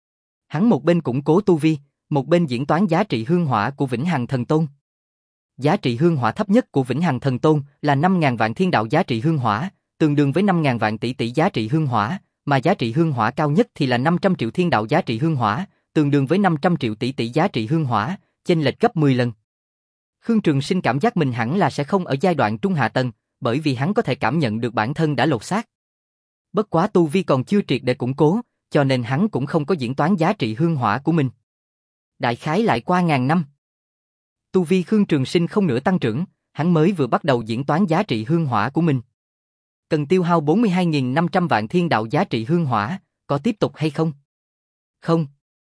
Speaker 1: Hắn một bên củng cố tu vi, một bên diễn toán giá trị hương hỏa của Vĩnh Hằng Thần Tôn. Giá trị hương hỏa thấp nhất của Vĩnh Hằng Thần Tôn là năm nghìn vạn thiên đạo giá trị hương hỏa, tương đương với năm nghìn vạn tỷ tỷ giá trị hương hỏa, mà giá trị hương hỏa cao nhất thì là năm trăm triệu thiên đạo giá trị hương hỏa, tương đương với năm trăm triệu tỷ tỷ giá trị hương hỏa, chênh lệch gấp mười lần. Khương Trường Sinh cảm giác mình hẳn là sẽ không ở giai đoạn trung hạ tầng, bởi vì hắn có thể cảm nhận được bản thân đã lột xác. Bất quá tu vi còn chưa triệt để củng cố, cho nên hắn cũng không có diễn toán giá trị hương hỏa của mình. Đại khái lại qua ngàn năm, tu vi Khương Trường Sinh không nửa tăng trưởng, hắn mới vừa bắt đầu diễn toán giá trị hương hỏa của mình. Cần tiêu hao bốn mươi hai nghìn năm trăm vạn thiên đạo giá trị hương hỏa, có tiếp tục hay không? Không.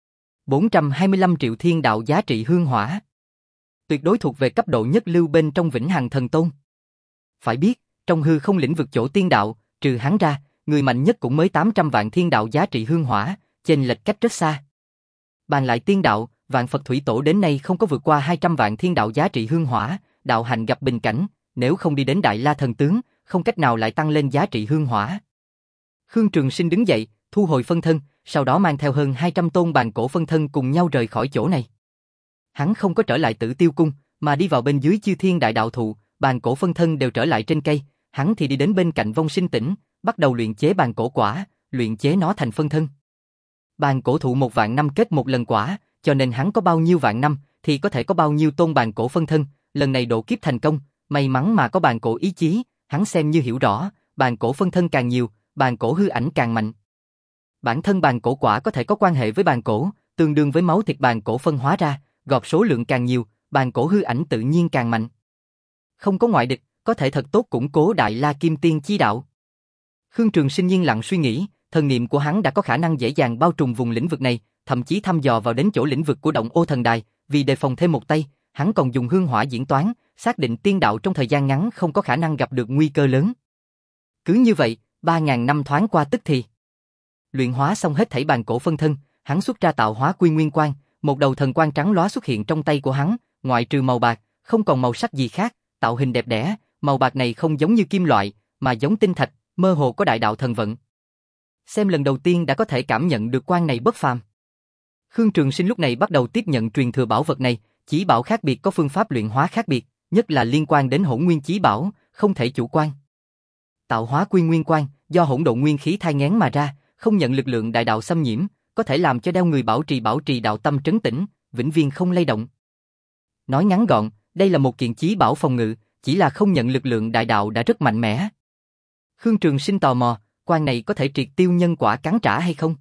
Speaker 1: bốn trăm hai mươi lăm triệu thiên đạo giá trị hương hỏa. Tuyệt đối thuộc về cấp độ nhất lưu bên trong Vĩnh Hằng Thần Tôn. Phải biết, trong hư không lĩnh vực chỗ tiên đạo, trừ hắn ra, người mạnh nhất cũng mới tám trăm vạn thiên đạo giá trị hương hỏa, chênh lệch cách rất xa. Bàn lại tiên đạo, Vạn Phật Thủy Tổ đến nay không có vượt qua hai trăm vạn thiên đạo giá trị hương hỏa, đạo hành gặp bình cảnh, nếu không đi đến Đại La Thần Tướng, không cách nào lại tăng lên giá trị hương hỏa. Khương Trường Sinh đứng dậy, thu hồi phân thân, sau đó mang theo hơn hai trăm tôn bàn cổ phân thân cùng nhau rời khỏi chỗ này. Hắn không có trở lại Tử Tiêu Cung, mà đi vào bên dưới Chư Thiên Đại Đạo Thụ, bàn cổ phân thân đều trở lại trên cây, hắn thì đi đến bên cạnh Vong Sinh Tỉnh, bắt đầu luyện chế bàn cổ quả, luyện chế nó thành phân thân. Bàn cổ thụ một vạn năm kết một lần quả, cho nên hắn có bao nhiêu vạn năm thì có thể có bao nhiêu tôn bàn cổ phân thân, lần này độ kiếp thành công, may mắn mà có bàn cổ ý chí, hắn xem như hiểu rõ, bàn cổ phân thân càng nhiều, bàn cổ hư ảnh càng mạnh. Bản thân bàn cổ quả có thể có quan hệ với bàn cổ, tương đương với máu thịt bàn cổ phân hóa ra, gộp số lượng càng nhiều, bàn cổ hư ảnh tự nhiên càng mạnh. Không có ngoại địch, có thể thật tốt củng cố Đại La Kim Tiên chi đạo. Khương Trường Sinh yên lặng suy nghĩ, thần niệm của hắn đã có khả năng dễ dàng bao trùm vùng lĩnh vực này, thậm chí thăm dò vào đến chỗ lĩnh vực của Động Ô Thần Đài, vì đề phòng thêm một tay, hắn còn dùng hương hỏa diễn toán, xác định tiên đạo trong thời gian ngắn không có khả năng gặp được nguy cơ lớn. Cứ như vậy, ba ngàn năm thoáng qua tức thì. Luyện hóa xong hết thảy bàn cổ phân thân, hắn xuất ra tạo hóa quy nguyên quan, một đầu thần quang trắng lóa xuất hiện trong tay của hắn, ngoại trừ màu bạc, không còn màu sắc gì khác, tạo hình đẹp đẽ, màu bạc này không giống như kim loại, mà giống tinh thạch, mơ hồ có đại đạo thần vận. Xem lần đầu tiên đã có thể cảm nhận được quan này bất phàm. Khương Trường Sinh lúc này bắt đầu tiếp nhận truyền thừa bảo vật này, chỉ bảo khác biệt có phương pháp luyện hóa khác biệt, nhất là liên quan đến Hỗn Nguyên Chí Bảo, không thể chủ quan. Tạo hóa quy nguyên quan, do hỗn độn nguyên khí thai nghén mà ra, không nhận lực lượng đại đạo xâm nhiễm, có thể làm cho đeo người bảo trì bảo trì đạo tâm trấn tĩnh, vĩnh viễn không lay động. Nói ngắn gọn, đây là một kiện chí bảo phòng ngự, chỉ là không nhận lực lượng đại đạo đã rất mạnh mẽ. Khương Trường Sinh tò mò, quan này có thể triệt tiêu nhân quả cắn trả hay không?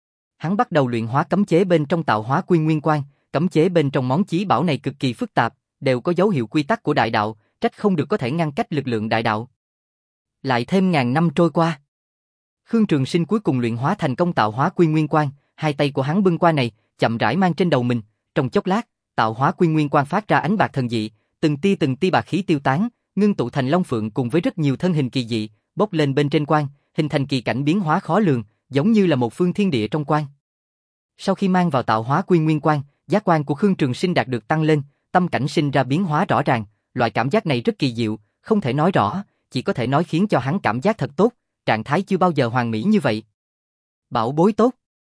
Speaker 1: Hắn bắt đầu luyện hóa cấm chế bên trong tạo hóa quy nguyên quan, cấm chế bên trong món chí bảo này cực kỳ phức tạp, đều có dấu hiệu quy tắc của đại đạo, trách không được có thể ngăn cách lực lượng đại đạo. Lại thêm ngàn năm trôi qua, Khương Trường Sinh cuối cùng luyện hóa thành công tạo hóa quy nguyên quan, hai tay của hắn bưng qua này, chậm rãi mang trên đầu mình, trong chốc lát, tạo hóa quy nguyên quan phát ra ánh bạc thần dị, từng tia từng tia bạc khí tiêu tán, ngưng tụ thành long phượng cùng với rất nhiều thân hình kỳ dị, bốc lên bên trên quan, hình thành kỳ cảnh biến hóa khó lường, giống như là một phương thiên địa trong quan. Sau khi mang vào tạo hóa quy nguyên quan, giác quan của Khương Trường Sinh đạt được tăng lên, tâm cảnh sinh ra biến hóa rõ ràng, loại cảm giác này rất kỳ diệu, không thể nói rõ, chỉ có thể nói khiến cho hắn cảm giác thật tốt, trạng thái chưa bao giờ hoàn mỹ như vậy. Bảo bối tốt.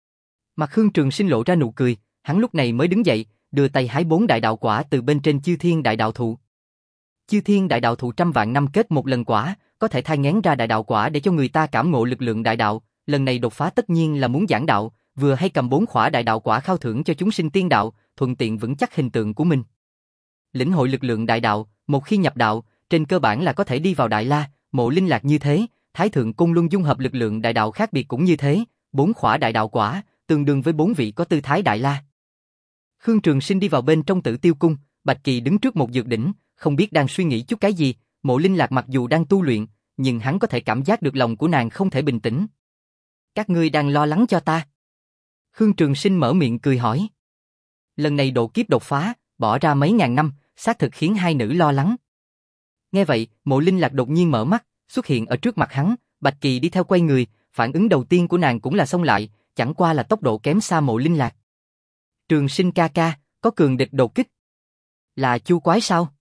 Speaker 1: Mặt Khương Trường Sinh lộ ra nụ cười, hắn lúc này mới đứng dậy, đưa tay hái bốn đại đạo quả từ bên trên Chư Thiên Đại Đạo Thụ. Chư Thiên Đại Đạo Thụ trăm vạn năm kết một lần quả, có thể thai nghén ra đại đạo quả để cho người ta cảm ngộ lực lượng đại đạo, lần này đột phá tất nhiên là muốn giảng đạo, vừa hay cầm bốn khỏa đại đạo quả khao thưởng cho chúng sinh tiên đạo, thuận tiện vững chắc hình tượng của mình. Lĩnh hội lực lượng đại đạo, một khi nhập đạo, trên cơ bản là có thể đi vào Đại La, Mộ Linh Lạc như thế, Thái Thượng Côn Luân dung hợp lực lượng đại đạo khác biệt cũng như thế, bốn khỏa đại đạo quả, tương đương với bốn vị có tư thái Đại La. Khương Trường Sinh đi vào bên trong Tử Tiêu Cung, Bạch Kỳ đứng trước một dược đỉnh, không biết đang suy nghĩ chút cái gì, Mộ Linh Lạc mặc dù đang tu luyện, nhưng hắn có thể cảm giác được lòng của nàng không thể bình tĩnh. Các ngươi đang lo lắng cho ta? Khương Trường Sinh mở miệng cười hỏi. Lần này độ kiếp đột phá, bỏ ra mấy ngàn năm, xác thực khiến hai nữ lo lắng. Nghe vậy, Mộ Linh Lạc đột nhiên mở mắt, xuất hiện ở trước mặt hắn, Bạch Kỳ đi theo quay người, phản ứng đầu tiên của nàng cũng là xông lại, chẳng qua là tốc độ kém xa Mộ Linh Lạc. Trường Sinh ca ca, có cường địch đột kích. Là Chu Quái sao?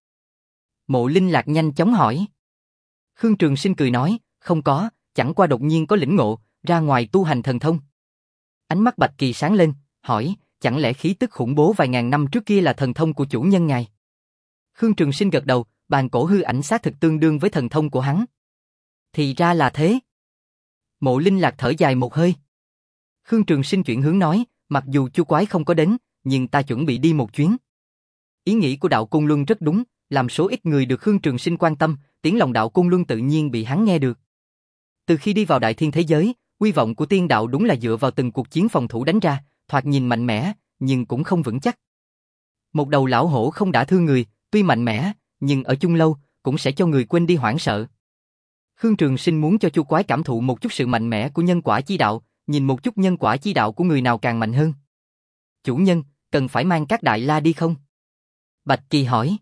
Speaker 1: Mộ Linh Lạc nhanh chóng hỏi. Khương Trường Sinh cười nói, không có, chẳng qua đột nhiên có lĩnh ngộ, ra ngoài tu hành thần thông. Ánh mắt Bạch Kỳ sáng lên, hỏi, chẳng lẽ khí tức khủng bố vài ngàn năm trước kia là thần thông của chủ nhân ngài? Khương Trường Sinh gật đầu, bàn cổ hư ảnh xác thực tương đương với thần thông của hắn. Thì ra là thế. Mộ Linh Lạc thở dài một hơi. Khương Trường Sinh chuyển hướng nói, mặc dù Chu Quái không có đến, nhưng ta chuẩn bị đi một chuyến. Ý nghĩ của đạo Côn Luân rất đúng, làm số ít người được Khương Trường Sinh quan tâm, tiếng lòng đạo Côn Luân tự nhiên bị hắn nghe được. Từ khi đi vào đại thiên thế giới, uy vọng của tiên đạo đúng là dựa vào từng cuộc chiến phòng thủ đánh ra, thoạt nhìn mạnh mẽ, nhưng cũng không vững chắc. Một đầu lão hổ không đả thương người, tuy mạnh mẽ, nhưng ở chung lâu, cũng sẽ cho người quên đi hoảng sợ. Khương Trường Sinh muốn cho Chu Quái cảm thụ một chút sự mạnh mẽ của nhân quả chi đạo, nhìn một chút nhân quả chi đạo của người nào càng mạnh hơn. Chủ nhân, cần phải mang các đại la đi không? Bạch Kỳ hỏi.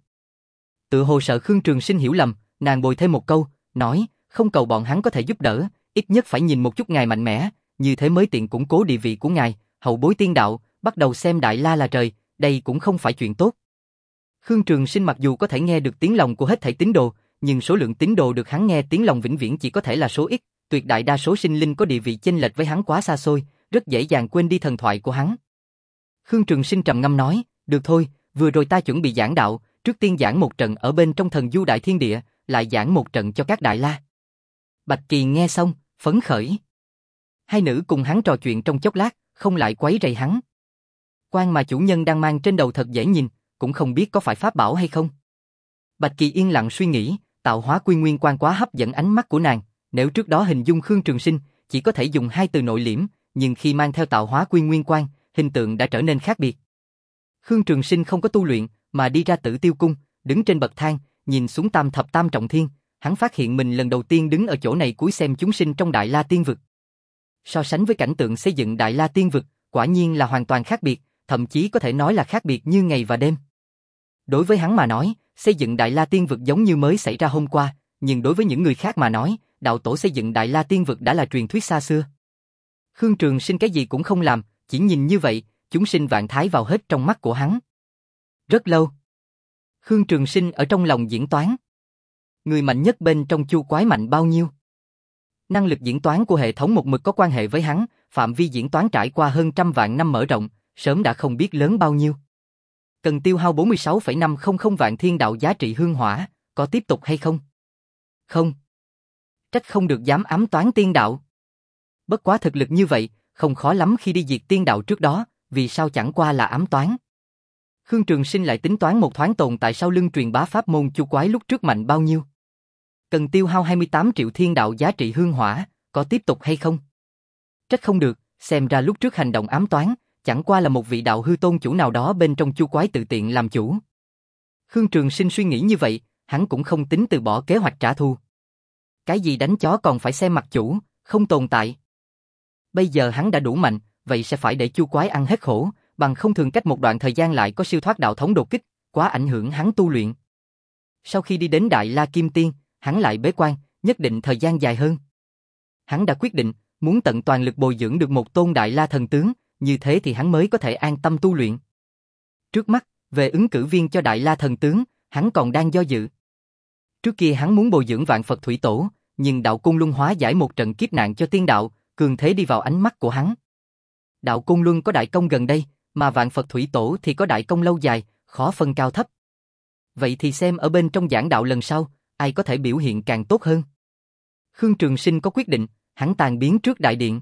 Speaker 1: Tự hồ sợ Khương Trường Sinh hiểu lầm, nàng bồi thêm một câu, nói, không cầu bọn hắn có thể giúp đỡ, ít nhất phải nhìn một chút ngài mạnh mẽ, như thế mới tiện củng cố địa vị của ngài, hậu bối tiên đạo, bắt đầu xem đại la là trời, đây cũng không phải chuyện tốt. Khương Trường Sinh mặc dù có thể nghe được tiếng lòng của hết thảy tín đồ, nhưng số lượng tín đồ được hắn nghe tiếng lòng vĩnh viễn chỉ có thể là số ít, tuyệt đại đa số sinh linh có địa vị chênh lệch với hắn quá xa xôi, rất dễ dàng quên đi thần thoại của hắn. Khương Trường Sinh trầm ngâm nói, được thôi, vừa rồi ta chuẩn bị giảng đạo, trước tiên giảng một trận ở bên trong thần du đại thiên địa, lại giảng một trận cho các đại la. Bạch Kỳ nghe xong, phấn khởi. Hai nữ cùng hắn trò chuyện trong chốc lát, không lại quấy rầy hắn. Quan mà chủ nhân đang mang trên đầu thật dễ nhìn, cũng không biết có phải pháp bảo hay không. Bạch Kỳ yên lặng suy nghĩ, tạo hóa quy nguyên quan quá hấp dẫn ánh mắt của nàng, nếu trước đó hình dung Khương Trường Sinh, chỉ có thể dùng hai từ nội liễm, nhưng khi mang theo tạo hóa quy nguyên quan, hình tượng đã trở nên khác biệt. Khương Trường Sinh không có tu luyện, mà đi ra Tử Tiêu Cung, đứng trên bậc thang, nhìn xuống tam thập tam trọng thiên, hắn phát hiện mình lần đầu tiên đứng ở chỗ này cúi xem chúng sinh trong Đại La Tiên Vực. So sánh với cảnh tượng xây dựng Đại La Tiên Vực, quả nhiên là hoàn toàn khác biệt, thậm chí có thể nói là khác biệt như ngày và đêm. Đối với hắn mà nói, xây dựng Đại La Tiên Vực giống như mới xảy ra hôm qua, nhưng đối với những người khác mà nói, đạo tổ xây dựng Đại La Tiên Vực đã là truyền thuyết xa xưa. Khương Trường Sinh cái gì cũng không làm, chỉ nhìn như vậy, chúng sinh vạn thái vào hết trong mắt của hắn. Rất lâu, Khương Trường Sinh ở trong lòng diễn toán. Người mạnh nhất bên trong Chu Quái mạnh bao nhiêu? Năng lực diễn toán của hệ thống một mực có quan hệ với hắn, phạm vi diễn toán trải qua hơn trăm vạn năm mở rộng, sớm đã không biết lớn bao nhiêu. Cần tiêu hao bốn mươi sáu phẩy năm không không vạn thiên đạo giá trị hương hỏa, có tiếp tục hay không? Không. Trách không được dám ám toán tiên đạo. Bất quá thực lực như vậy, không khó lắm khi đi diệt tiên đạo trước đó, vì sao chẳng qua là ám toán. Khương Trường Sinh lại tính toán một thoáng tồn tại sau lưng truyền bá pháp môn chu quái lúc trước mạnh bao nhiêu. Cần tiêu hao hai mươi tám triệu thiên đạo giá trị hương hỏa, có tiếp tục hay không? Trách không được, xem ra lúc trước hành động ám toán, chẳng qua là một vị đạo hư tôn chủ nào đó bên trong chu quái tự tiện làm chủ. Khương Trường Sinh suy nghĩ như vậy, hắn cũng không tính từ bỏ kế hoạch trả thù. Cái gì đánh chó còn phải xem mặt chủ, không tồn tại. Bây giờ hắn đã đủ mạnh, vậy sẽ phải để chu quái ăn hết khổ, bằng không thường cách một đoạn thời gian lại có siêu thoát đạo thống đột kích, quá ảnh hưởng hắn tu luyện. Sau khi đi đến Đại La Kim Tiên, hắn lại bế quan, nhất định thời gian dài hơn. Hắn đã quyết định, muốn tận toàn lực bồi dưỡng được một tôn Đại La thần tướng, như thế thì hắn mới có thể an tâm tu luyện. Trước mắt, về ứng cử viên cho Đại La thần tướng, hắn còn đang do dự. Trước kia hắn muốn bồi dưỡng Vạn Phật Thủy Tổ, nhưng đạo Côn Luân hóa giải một trận kiếp nạn cho tiên đạo, cường thế đi vào ánh mắt của hắn. Đạo Côn Luân có đại công gần đây, mà Vạn Phật Thủy Tổ thì có đại công lâu dài, khó phân cao thấp. Vậy thì xem ở bên trong giảng đạo lần sau, ai có thể biểu hiện càng tốt hơn. Khương Trường Sinh có quyết định, hắn tàn biến trước đại điện.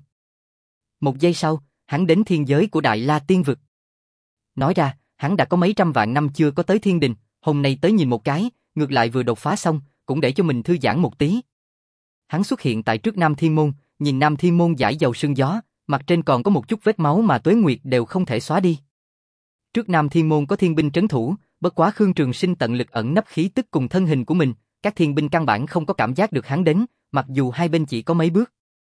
Speaker 1: Một giây sau, hắn đến thiên giới của Đại La Tiên Vực. Nói ra, hắn đã có mấy trăm vạn năm chưa có tới thiên đình, hôm nay tới nhìn một cái, ngược lại vừa đột phá xong, cũng để cho mình thư giãn một tí. Hắn xuất hiện tại trước Nam Thiên Môn, nhìn Nam Thiên Môn dải dầu sương gió, mặt trên còn có một chút vết máu mà Tuế Nguyệt đều không thể xóa đi. Trước Nam Thiên Môn có thiên binh trấn thủ, bất quá Khương Trường Sinh tận lực ẩn nấp khí tức cùng thân hình của mình, các thiên binh căn bản không có cảm giác được hắn đến, mặc dù hai bên chỉ có mấy bước.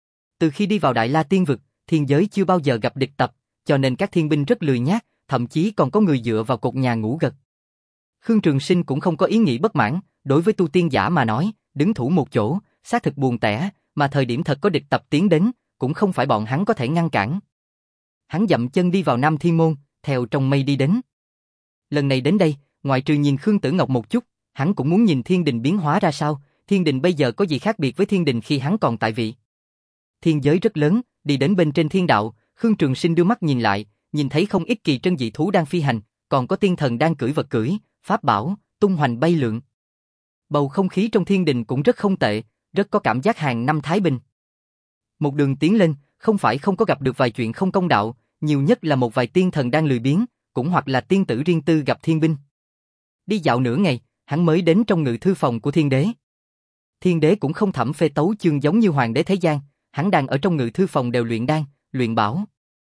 Speaker 1: Từ khi đi vào Đại La Tiên Vực, thiên giới chưa bao giờ gặp địch tập, cho nên các thiên binh rất lười nhác, thậm chí còn có người dựa vào cột nhà ngủ gật. Khương Trường Sinh cũng không có ý nghĩ bất mãn, đối với tu tiên giả mà nói, đứng thủ một chỗ, xác thực buồn tẻ, mà thời điểm thật có địch tập tiến đến, cũng không phải bọn hắn có thể ngăn cản. Hắn dậm chân đi vào Nam Thiên Môn, theo trong mây đi đến. Lần này đến đây, ngoại trừ nhìn Khương Tử Ngọc một chút, hắn cũng muốn nhìn thiên đình biến hóa ra sao, thiên đình bây giờ có gì khác biệt với thiên đình khi hắn còn tại vị. Thiên giới rất lớn, đi đến bên trên thiên đạo, Khương Trường Sinh đưa mắt nhìn lại, nhìn thấy không ít kỳ trân dị thú đang phi hành, còn có tiên thần đang cưỡi vật cưỡi, pháp bảo, tung hoành bay lượn. Bầu không khí trong thiên đình cũng rất không tệ, rất có cảm giác hàng năm thái bình. Một đường tiến lên, không phải không có gặp được vài chuyện không công đạo, nhiều nhất là một vài tiên thần đang lười biếng, cũng hoặc là tiên tử riêng tư gặp thiên binh. Đi dạo nửa ngày, hắn mới đến trong ngự thư phòng của thiên đế. Thiên đế cũng không thẩm phê tấu chương giống như hoàng đế thế gian, hắn đang ở trong ngự thư phòng đều luyện đan, luyện bảo.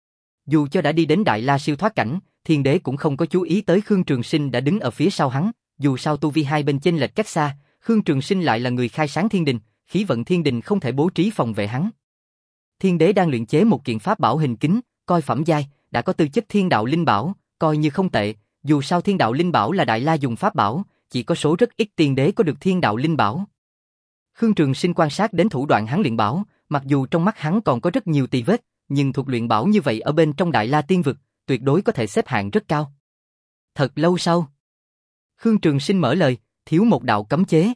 Speaker 1: Dù cho đã đi đến Đại La siêu thoát cảnh, thiên đế cũng không có chú ý tới Khương Trường Sinh đã đứng ở phía sau hắn, dù sao tu vi hai bên chênh lệch cách xa, Khương Trường Sinh lại là người khai sáng thiên đình, khí vận thiên đình không thể bố trí phòng vệ hắn. Thiên đế đang luyện chế một kiện pháp bảo hình kính, coi phẩm giai, đã có tư chất thiên đạo linh bảo, coi như không tệ, dù sao thiên đạo linh bảo là Đại La dùng pháp bảo, chỉ có số rất ít tiên đế có được thiên đạo linh bảo. Khương Trường Sinh quan sát đến thủ đoạn hắn luyện bảo, mặc dù trong mắt hắn còn có rất nhiều tì vết, nhưng thuộc luyện bảo như vậy ở bên trong Đại La Tiên Vực, tuyệt đối có thể xếp hạng rất cao. Thật lâu sau, Khương Trường Sinh mở lời, thiếu một đạo cấm chế.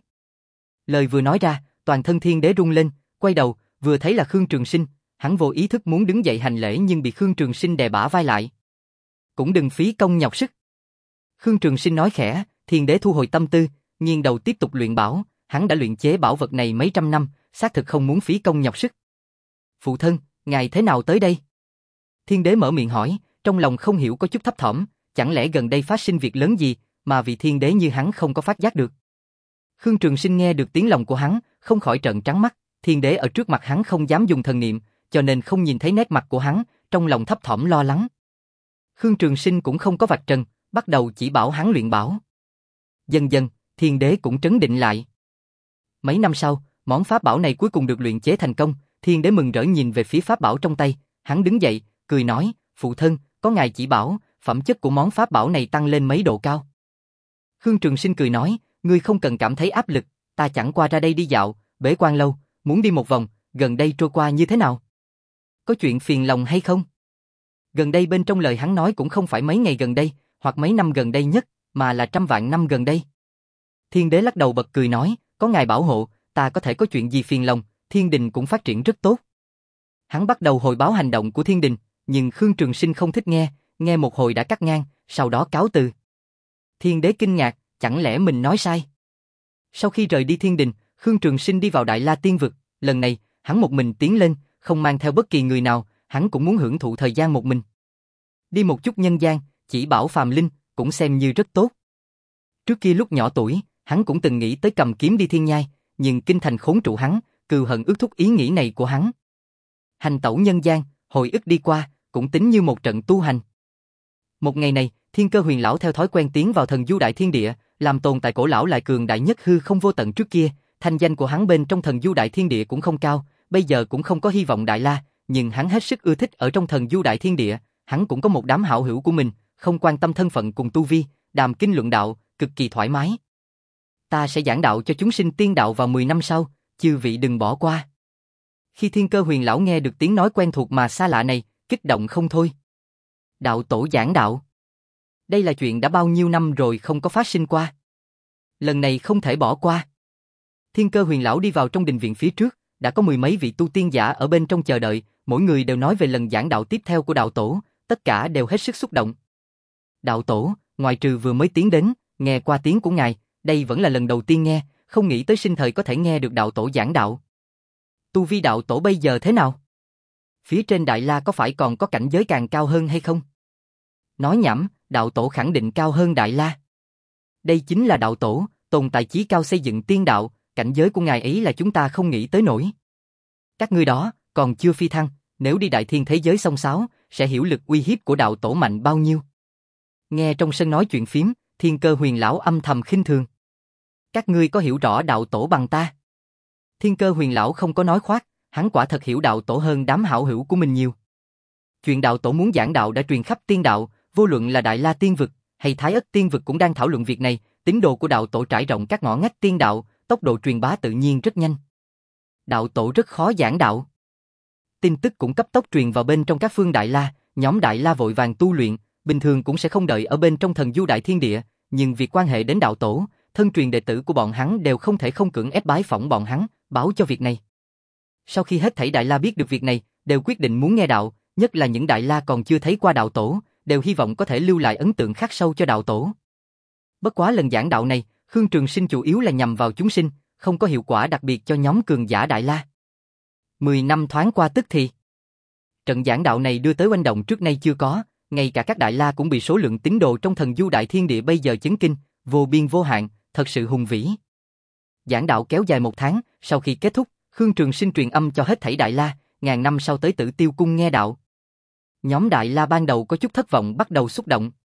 Speaker 1: Lời vừa nói ra, toàn thân thiên đế rung lên, quay đầu, vừa thấy là Khương Trường Sinh, hắn vô ý thức muốn đứng dậy hành lễ nhưng bị Khương Trường Sinh đè bả vai lại. Cũng đừng phí công nhọc sức. Khương Trường Sinh nói khẽ, thiên đế thu hồi tâm tư, nghiêng đầu tiếp tục luyện bảo, hắn đã luyện chế bảo vật này mấy trăm năm, xác thực không muốn phí công nhọc sức. Phụ thân, ngài thế nào tới đây? Thiên đế mở miệng hỏi, trong lòng không hiểu có chút thấp thỏm, chẳng lẽ gần đây phát sinh việc lớn gì, mà vị thiên đế như hắn không có phát giác được. Khương Trường Sinh nghe được tiếng lòng của hắn, không khỏi trợn trắng mắt, thiên đế ở trước mặt hắn không dám dùng thần niệm, cho nên không nhìn thấy nét mặt của hắn, trong lòng thấp thỏm lo lắng. Khương Trường Sinh cũng không có vạch trần, bắt đầu chỉ bảo hắn luyện bảo. Dần dần, thiên đế cũng trấn định lại. Mấy năm sau, món pháp bảo này cuối cùng được luyện chế thành công, thiên đế mừng rỡ nhìn về phía pháp bảo trong tay, hắn đứng dậy, cười nói, phụ thân, có ngài chỉ bảo, phẩm chất của món pháp bảo này tăng lên mấy độ cao. Khương Trường Sinh cười nói, ngươi không cần cảm thấy áp lực, ta chẳng qua ra đây đi dạo, bế quan lâu, muốn đi một vòng, gần đây trôi qua như thế nào? Có chuyện phiền lòng hay không? Gần đây bên trong lời hắn nói cũng không phải mấy ngày gần đây, hoặc mấy năm gần đây nhất, mà là trăm vạn năm gần đây. Thiên đế lắc đầu bật cười nói, có ngài bảo hộ, ta có thể có chuyện gì phiền lòng, thiên đình cũng phát triển rất tốt. Hắn bắt đầu hồi báo hành động của thiên đình, nhưng Khương Trường Sinh không thích nghe, nghe một hồi đã cắt ngang, sau đó cáo từ. Thiên đế kinh ngạc, chẳng lẽ mình nói sai? Sau khi rời đi thiên đình, Khương Trường Sinh đi vào Đại La Tiên Vực, lần này, hắn một mình tiến lên, không mang theo bất kỳ người nào, hắn cũng muốn hưởng thụ thời gian một mình. Đi một chút nhân gian, chỉ bảo phàm linh, cũng xem như rất tốt. Trước kia lúc nhỏ tuổi, hắn cũng từng nghĩ tới cầm kiếm đi thiên nhai, nhưng kinh thành khốn trụ hắn, cừu hận ước thúc ý nghĩ này của hắn. Hành tẩu nhân gian, hồi ức đi qua, cũng tính như một trận tu hành. Một ngày này, Thiên Cơ Huyền lão theo thói quen tiến vào Thần Du Đại Thiên Địa, làm tồn tại cổ lão lại cường đại nhất hư không vô tận trước kia, thanh danh của hắn bên trong Thần Du Đại Thiên Địa cũng không cao, bây giờ cũng không có hy vọng đại la, nhưng hắn hết sức ưa thích ở trong Thần Du Đại Thiên Địa, hắn cũng có một đám hảo hữu của mình, không quan tâm thân phận cùng tu vi, đàm kinh luận đạo, cực kỳ thoải mái. Ta sẽ giảng đạo cho chúng sinh tiên đạo vào mười năm sau, chư vị đừng bỏ qua. Khi Thiên Cơ Huyền lão nghe được tiếng nói quen thuộc mà xa lạ này, kích động không thôi. Đạo tổ giảng đạo. Đây là chuyện đã bao nhiêu năm rồi không có phát sinh qua. Lần này không thể bỏ qua. Thiên Cơ Huyền lão đi vào trong đình viện phía trước, đã có mười mấy vị tu tiên giả ở bên trong chờ đợi, mỗi người đều nói về lần giảng đạo tiếp theo của đạo tổ, tất cả đều hết sức xúc động. Đạo tổ, ngoài trừ vừa mới tiến đến, nghe qua tiếng của ngài, đây vẫn là lần đầu tiên nghe, không nghĩ tới sinh thời có thể nghe được đạo tổ giảng đạo. Tu vi đạo tổ bây giờ thế nào? Phía trên Đại La có phải còn có cảnh giới càng cao hơn hay không? Nói nhảm, đạo tổ khẳng định cao hơn Đại La. Đây chính là đạo tổ, tồn tại chí cao xây dựng tiên đạo, cảnh giới của ngài ấy là chúng ta không nghĩ tới nổi. Các ngươi đó, còn chưa phi thăng, nếu đi đại thiên thế giới xông xáo, sẽ hiểu lực uy hiếp của đạo tổ mạnh bao nhiêu. Nghe trong sân nói chuyện phím, Thiên Cơ Huyền lão âm thầm khinh thường. Các ngươi có hiểu rõ đạo tổ bằng ta? Thiên Cơ Huyền lão không có nói khoác, hắn quả thật hiểu đạo tổ hơn đám hảo hữu của mình nhiều. Chuyện đạo tổ muốn giảng đạo đã truyền khắp tiên đạo, vô luận là Đại La Tiên Vực hay Thái Ất Tiên Vực cũng đang thảo luận việc này, tín đồ của đạo tổ trải rộng các ngõ ngách tiên đạo, tốc độ truyền bá tự nhiên rất nhanh. Đạo tổ rất khó giảng đạo. Tin tức cũng cấp tốc truyền vào bên trong các phương Đại La, nhóm Đại La vội vàng tu luyện, bình thường cũng sẽ không đợi ở bên trong Thần Du Đại Thiên Địa, nhưng việc quan hệ đến đạo tổ, thân truyền đệ tử của bọn hắn đều không thể không cưỡng ép bái phỏng bọn hắn, báo cho việc này. Sau khi hết thảy Đại La biết được việc này, đều quyết định muốn nghe đạo, nhất là những Đại La còn chưa thấy qua đạo tổ, đều hy vọng có thể lưu lại ấn tượng khắc sâu cho đạo tổ. Bất quá lần giảng đạo này, Khương Trường Sinh chủ yếu là nhằm vào chúng sinh, không có hiệu quả đặc biệt cho nhóm cường giả Đại La. Mười năm thoáng qua tức thì. Trận giảng đạo này đưa tới oanh động trước nay chưa có, ngay cả các Đại La cũng bị số lượng tín đồ trong Thần Du Đại Thiên Địa bây giờ chấn kinh, vô biên vô hạn, thật sự hùng vĩ. Giảng đạo kéo dài một tháng, sau khi kết thúc, Khương Trường Sinh truyền âm cho hết thảy Đại La, ngàn năm sau tới Tử Tiêu Cung nghe đạo. Nhóm Đại La ban đầu có chút thất vọng bắt đầu xúc động.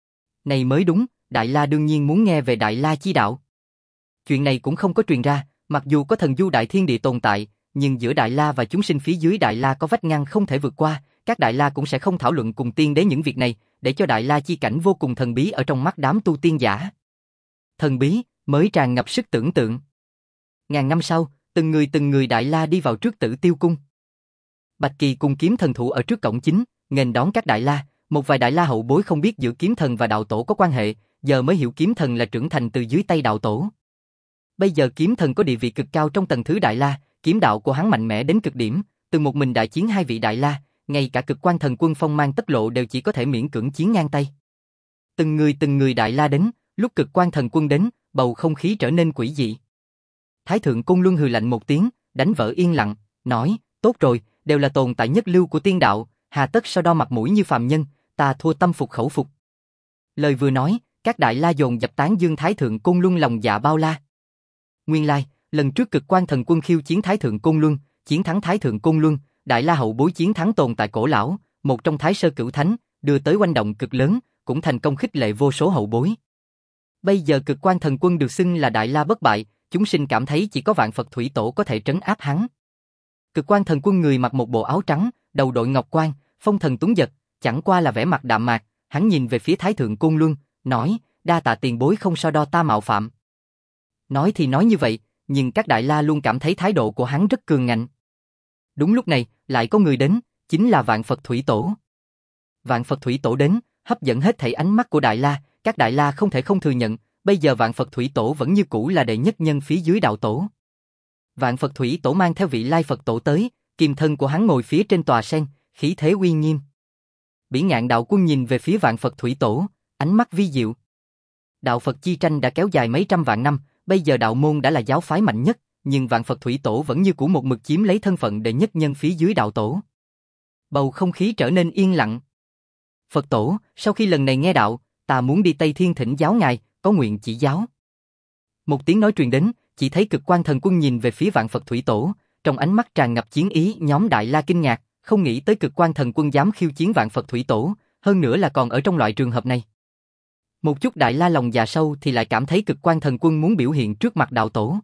Speaker 1: Này mới đúng, Đại La đương nhiên muốn nghe về Đại La chi đạo. Chuyện này cũng không có truyền ra, mặc dù có Thần Du Đại Thiên Địa tồn tại, nhưng giữa Đại La và chúng sinh phía dưới Đại La có vách ngăn không thể vượt qua, các Đại La cũng sẽ không thảo luận cùng tiên đế những việc này, để cho Đại La chi cảnh vô cùng thần bí ở trong mắt đám tu tiên giả. Thần bí, mới tràn ngập sức tưởng tượng. Ngàn năm sau, từng người từng người Đại La đi vào trước Tử Tiêu Cung. Bạch Kỳ cùng Kiếm Thần thủ ở trước cổng chính, nghênh đón các Đại La, một vài Đại La hậu bối không biết giữa Kiếm Thần và đạo tổ có quan hệ, giờ mới hiểu Kiếm Thần là trưởng thành từ dưới tay đạo tổ. Bây giờ Kiếm Thần có địa vị cực cao trong tầng thứ Đại La, kiếm đạo của hắn mạnh mẽ đến cực điểm, từ một mình đại chiến hai vị Đại La, ngay cả cực quan thần quân phong mang tất lộ đều chỉ có thể miễn cưỡng chiến ngang tay. Từng người từng người Đại La đến, lúc cực quan thần quân đến, bầu không khí trở nên quỷ dị. Thái thượng Côn Luân hừ lạnh một tiếng, đánh vỡ yên lặng, nói, tốt rồi, đều là tồn tại nhất lưu của tiên đạo, hà tất so đo mặt mũi như phàm nhân, ta thua tâm phục khẩu phục. Lời vừa nói, các Đại La dồn dập tán dương Thái thượng Côn Luân lòng dạ bao la. Nguyên lai, lần trước cực quan thần quân khiêu chiến Thái thượng Côn Luân, chiến thắng Thái thượng Côn Luân, Đại La hậu bối chiến thắng tồn tại cổ lão, một trong Thái sơ cửu thánh, đưa tới oanh động cực lớn, cũng thành công khích lệ vô số hậu bối. Bây giờ cực quan thần quân được xưng là Đại La bất bại, chúng sinh cảm thấy chỉ có Vạn Phật Thủy Tổ có thể trấn áp hắn. Cực quan thần quân người mặc một bộ áo trắng, đầu đội ngọc quan, phong thần tuấn giật, chẳng qua là vẻ mặt đạm mạc, hắn nhìn về phía Thái thượng Côn Luân, nói, đa tạ tiền bối không so đo ta mạo phạm. Nói thì nói như vậy, nhưng các Đại La luôn cảm thấy thái độ của hắn rất cường ngạnh. Đúng lúc này, lại có người đến, chính là Vạn Phật Thủy Tổ. Vạn Phật Thủy Tổ đến, hấp dẫn hết thảy ánh mắt của Đại La, các Đại La không thể không thừa nhận, bây giờ Vạn Phật Thủy Tổ vẫn như cũ là đệ nhất nhân phía dưới đạo tổ. Vạn Phật Thủy Tổ mang theo vị Lai Phật Tổ tới, kiềm thân của hắn ngồi phía trên tòa sen, khí thế uy nghiêm. Bỉ Ngạn đạo quân nhìn về phía Vạn Phật Thủy Tổ, ánh mắt vi diệu. Đạo Phật chi tranh đã kéo dài mấy trăm vạn năm, bây giờ đạo môn đã là giáo phái mạnh nhất, nhưng Vạn Phật Thủy Tổ vẫn như cũ một mực chiếm lấy thân phận đệ nhất nhân phía dưới đạo tổ. Bầu không khí trở nên yên lặng. Phật Tổ, sau khi lần này nghe đạo, ta muốn đi Tây Thiên thỉnh giáo ngài, có nguyện chỉ giáo. Một tiếng nói truyền đến, chỉ thấy Cực Quang Thần Quân nhìn về phía Vạn Phật Thủy Tổ, trong ánh mắt tràn ngập chiến ý. Nhóm Đại La kinh ngạc, không nghĩ tới Cực Quang Thần Quân dám khiêu chiến Vạn Phật Thủy Tổ, hơn nữa là còn ở trong loại trường hợp này. Một chút Đại La lòng dạ sâu thì lại cảm thấy Cực Quang Thần Quân muốn biểu hiện trước mặt đạo tổ.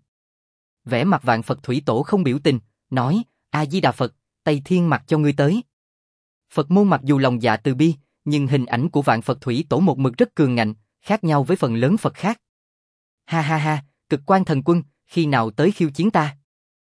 Speaker 1: Vẻ mặt Vạn Phật Thủy Tổ không biểu tình, nói: A Di Đà Phật, Tây Thiên mặc cho ngươi tới. Phật môn mặc dù lòng dạ từ bi, nhưng hình ảnh của Vạn Phật Thủy Tổ một mực rất cường ngạnh, khác nhau với phần lớn Phật khác. Ha ha ha, Cực Quang Thần Quân, khi nào tới khiêu chiến ta?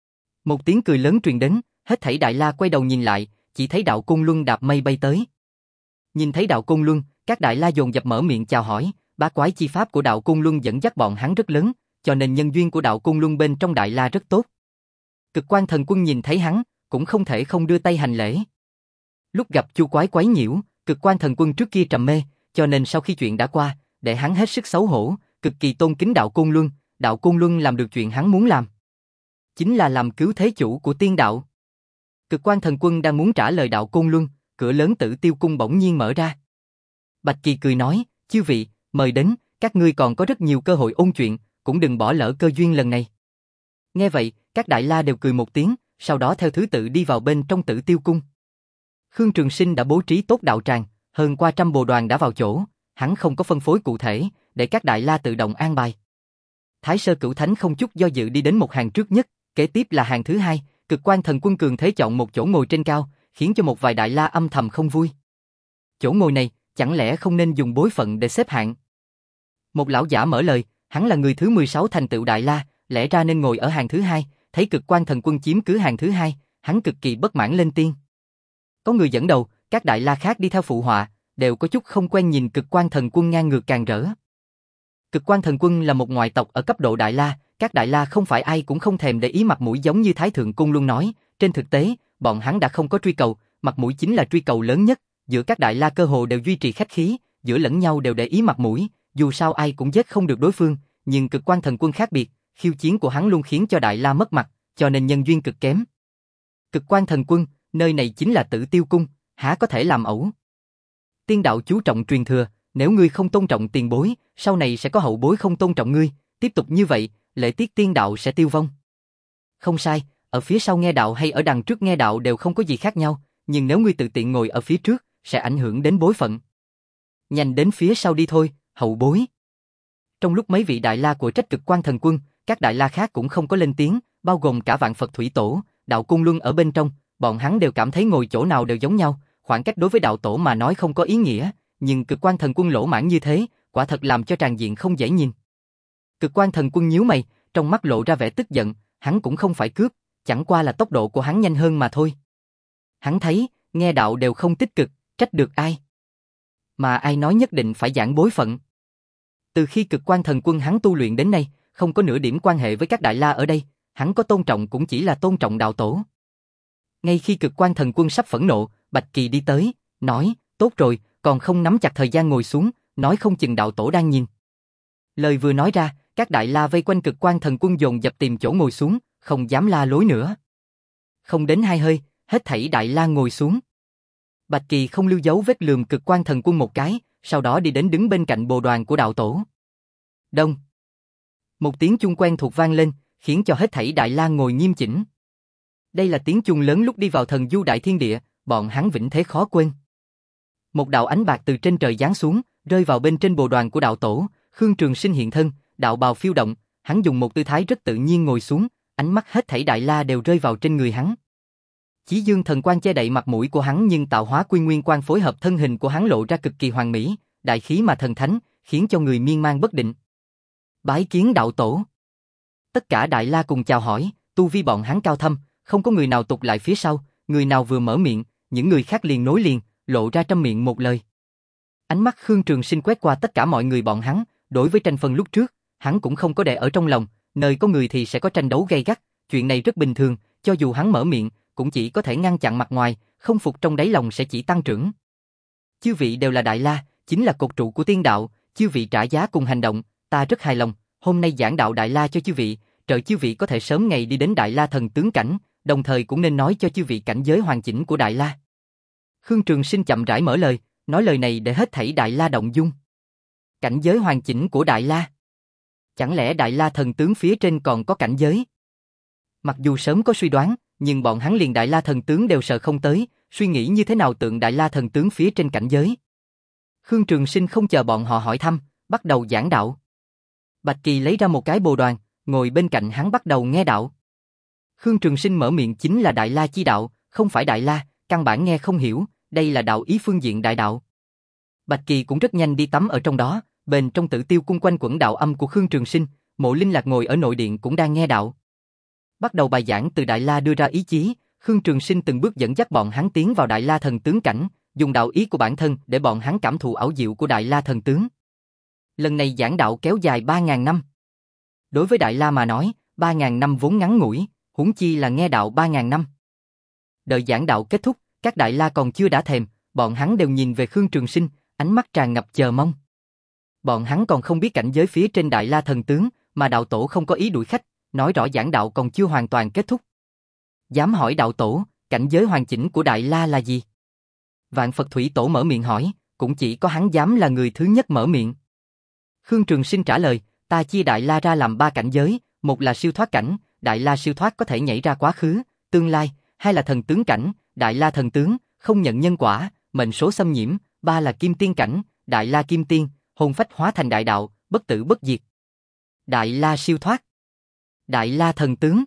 Speaker 1: Một tiếng cười lớn truyền đến, hết thảy Đại La quay đầu nhìn lại, chỉ thấy đạo Côn Luân đạp mây bay tới. Nhìn thấy đạo Côn Luân, các Đại La dồn dập mở miệng chào hỏi, bá quái chi pháp của đạo Côn Luân dẫn dắt bọn hắn rất lớn, cho nên nhân duyên của đạo Côn Luân bên trong Đại La rất tốt. Cực Quang Thần Quân nhìn thấy hắn, cũng không thể không đưa tay hành lễ. Lúc gặp Chu Quái quấy nhiễu, Cực Quang Thần Quân trước kia trầm mê, cho nên sau khi chuyện đã qua, để hắn hết sức xấu hổ, cực kỳ tôn kính đạo Côn Luân, đạo Côn Luân làm được chuyện hắn muốn làm. Chính là làm cứu thế chủ của tiên đạo. Cực Quang Thần Quân đang muốn trả lời đạo Côn Luân, cửa lớn Tử Tiêu Cung bỗng nhiên mở ra. Bạch Kỳ cười nói, chư vị, mời đến, các ngươi còn có rất nhiều cơ hội ôn chuyện, cũng đừng bỏ lỡ cơ duyên lần này. Nghe vậy, các Đại La đều cười một tiếng, sau đó theo thứ tự đi vào bên trong Tử Tiêu Cung. Khương Trường Sinh đã bố trí tốt đạo tràng, hơn qua trăm bồ đoàn đã vào chỗ, hắn không có phân phối cụ thể, để các Đại La tự động an bài. Thái Sơ Cửu Thánh không chút do dự đi đến một hàng trước nhất, kế tiếp là hàng thứ hai, Cực Quang Thần Quân cường thế chọn một chỗ ngồi trên cao, khiến cho một vài Đại La âm thầm không vui. Chỗ ngồi này, chẳng lẽ không nên dùng bối phận để xếp hạng? Một lão giả mở lời, hắn là người thứ mười sáu thành tựu Đại La, lẽ ra nên ngồi ở hàng thứ hai, thấy Cực Quang Thần Quân chiếm cứ hàng thứ hai, hắn cực kỳ bất mãn lên tiếng. Có người dẫn đầu, các Đại La khác đi theo phụ họa, đều có chút không quen nhìn Cực Quang Thần Quân ngang ngược càng rỡ. Cực Quang Thần Quân là một ngoại tộc ở cấp độ Đại La, các Đại La không phải ai cũng không thèm để ý mặt mũi giống như Thái Thượng Cung luôn nói, trên thực tế, bọn hắn đã không có truy cầu, mặt mũi chính là truy cầu lớn nhất, giữa các Đại La cơ hồ đều duy trì khách khí, giữa lẫn nhau đều để ý mặt mũi, dù sao ai cũng giết không được đối phương, nhưng Cực Quang Thần Quân khác biệt, khiêu chiến của hắn luôn khiến cho Đại La mất mặt, cho nên nhân duyên cực kém. Cực Quang Thần Quân, nơi này chính là Tử Tiêu Cung, há có thể làm ẩu. Tiên đạo chú trọng truyền thừa, nếu ngươi không tôn trọng tiền bối, sau này sẽ có hậu bối không tôn trọng ngươi, tiếp tục như vậy, lệ tiết tiên đạo sẽ tiêu vong. Không sai, ở phía sau nghe đạo hay ở đằng trước nghe đạo đều không có gì khác nhau, nhưng nếu ngươi tự tiện ngồi ở phía trước, sẽ ảnh hưởng đến bối phận. Nhanh đến phía sau đi thôi, hậu bối. Trong lúc mấy vị Đại La của trách Cực Quang Thần Quân, các Đại La khác cũng không có lên tiếng, bao gồm cả Vạn Phật Thủy Tổ, đạo Côn Luân ở bên trong, bọn hắn đều cảm thấy ngồi chỗ nào đều giống nhau, khoảng cách đối với đạo tổ mà nói không có ý nghĩa, nhưng Cực Quang Thần Quân lỗ mãng như thế, quả thật làm cho tràng diện không dễ nhìn. Cực Quang Thần Quân nhíu mày, trong mắt lộ ra vẻ tức giận, hắn cũng không phải cướp, chẳng qua là tốc độ của hắn nhanh hơn mà thôi. Hắn thấy, nghe đạo đều không tích cực, trách được ai? Mà ai nói nhất định phải giảng bối phận? Từ khi Cực Quang Thần Quân hắn tu luyện đến nay, không có nửa điểm quan hệ với các Đại La ở đây, hắn có tôn trọng cũng chỉ là tôn trọng đạo tổ. Ngay khi Cực Quang Thần Quân sắp phẫn nộ, Bạch Kỳ đi tới, nói, tốt rồi, còn không nắm chặt thời gian ngồi xuống, nói không chừng đạo tổ đang nhìn. Lời vừa nói ra, các Đại La vây quanh Cực Quang Thần Quân dồn dập tìm chỗ ngồi xuống, không dám la lối nữa. Không đến hai hơi, hết thảy Đại La ngồi xuống. Bạch Kỳ không lưu dấu vết lườm Cực Quang Thần Quân một cái, sau đó đi đến đứng bên cạnh bồ đoàn của đạo tổ. Đông. Một tiếng chuông quen thuộc vang lên, khiến cho hết thảy Đại La ngồi nghiêm chỉnh. Đây là tiếng chuông lớn lúc đi vào thần du đại thiên địa, bọn hắn vĩnh thế khó quên. Một đạo ánh bạc từ trên trời giáng xuống, rơi vào bên trên bồ đoàn của đạo tổ, Khương Trường Sinh hiện thân, đạo bào phiêu động, hắn dùng một tư thái rất tự nhiên ngồi xuống, ánh mắt hết thảy Đại La đều rơi vào trên người hắn. Chí dương thần quang che đậy mặt mũi của hắn, nhưng tạo hóa quy nguyên quang phối hợp thân hình của hắn lộ ra cực kỳ hoàn mỹ, đại khí mà thần thánh, khiến cho người miên man bất định. Bái kiến đạo tổ. Tất cả Đại La cùng chào hỏi, tu vi bọn hắn cao thâm, không có người nào tụt lại phía sau, người nào vừa mở miệng, những người khác liền nối liền, lộ ra trăm miệng một lời. Ánh mắt Khương Trường Sinh quét qua tất cả mọi người bọn hắn, đối với tranh phân lúc trước, hắn cũng không có để ở trong lòng, nơi có người thì sẽ có tranh đấu gay gắt, chuyện này rất bình thường, cho dù hắn mở miệng, cũng chỉ có thể ngăn chặn mặt ngoài, không phục trong đáy lòng sẽ chỉ tăng trưởng. Chư vị đều là Đại La, chính là cột trụ của tiên đạo, Chư vị trả giá cùng hành động, ta rất hài lòng, hôm nay giảng đạo Đại La cho chư vị, trợ chư vị có thể sớm ngày đi đến Đại La thần tướng cảnh, đồng thời cũng nên nói cho chư vị cảnh giới hoàn chỉnh của Đại La. Khương Trường Sinh chậm rãi mở lời, nói lời này để hết thảy Đại La động dung. Cảnh giới hoàn chỉnh của Đại La? Chẳng lẽ Đại La thần tướng phía trên còn có cảnh giới? Mặc dù sớm có suy đoán, nhưng bọn hắn liền Đại La thần tướng đều sợ không tới, suy nghĩ như thế nào tượng Đại La thần tướng phía trên cảnh giới. Khương Trường Sinh không chờ bọn họ hỏi thăm, bắt đầu giảng đạo. Bạch Kỳ lấy ra một cái bồ đoàn, ngồi bên cạnh hắn bắt đầu nghe đạo. Khương Trường Sinh mở miệng chính là Đại La chi đạo, không phải Đại La, căn bản nghe không hiểu, đây là đạo ý phương diện đại đạo. Bạch Kỳ cũng rất nhanh đi tắm ở trong đó, bên trong Tử Tiêu cung quanh quẩn đạo âm của Khương Trường Sinh, Mộ Linh Lạc ngồi ở nội điện cũng đang nghe đạo. Bắt đầu bài giảng từ Đại La đưa ra ý chí, Khương Trường Sinh từng bước dẫn dắt bọn hắn tiến vào Đại La thần tướng cảnh, dùng đạo ý của bản thân để bọn hắn cảm thụ ảo diệu của Đại La thần tướng. Lần này giảng đạo kéo dài ba ngàn năm. Đối với Đại La mà nói, ba ngàn năm vốn ngắn ngủi, huống chi là nghe đạo ba ngàn năm. Đợi giảng đạo kết thúc, các Đại La còn chưa đã thèm, bọn hắn đều nhìn về Khương Trường Sinh, ánh mắt tràn ngập chờ mong. Bọn hắn còn không biết cảnh giới phía trên Đại La thần tướng, mà đạo tổ không có ý đuổi khách, nói rõ giảng đạo còn chưa hoàn toàn kết thúc. Dám hỏi đạo tổ, cảnh giới hoàn chỉnh của Đại La là gì? Vạn Phật Thủy Tổ mở miệng hỏi, cũng chỉ có hắn dám là người thứ nhất mở miệng. Khương Trường Sinh trả lời, ta chia Đại La ra làm ba cảnh giới, một là siêu thoát cảnh, Đại La siêu thoát có thể nhảy ra quá khứ, tương lai, hai là thần tướng cảnh, Đại La thần tướng, không nhận nhân quả, mệnh số xâm nhiễm, ba là kim tiên cảnh, Đại La kim tiên, hồn phách hóa thành đại đạo, bất tử bất diệt. Đại La siêu thoát, Đại La thần tướng,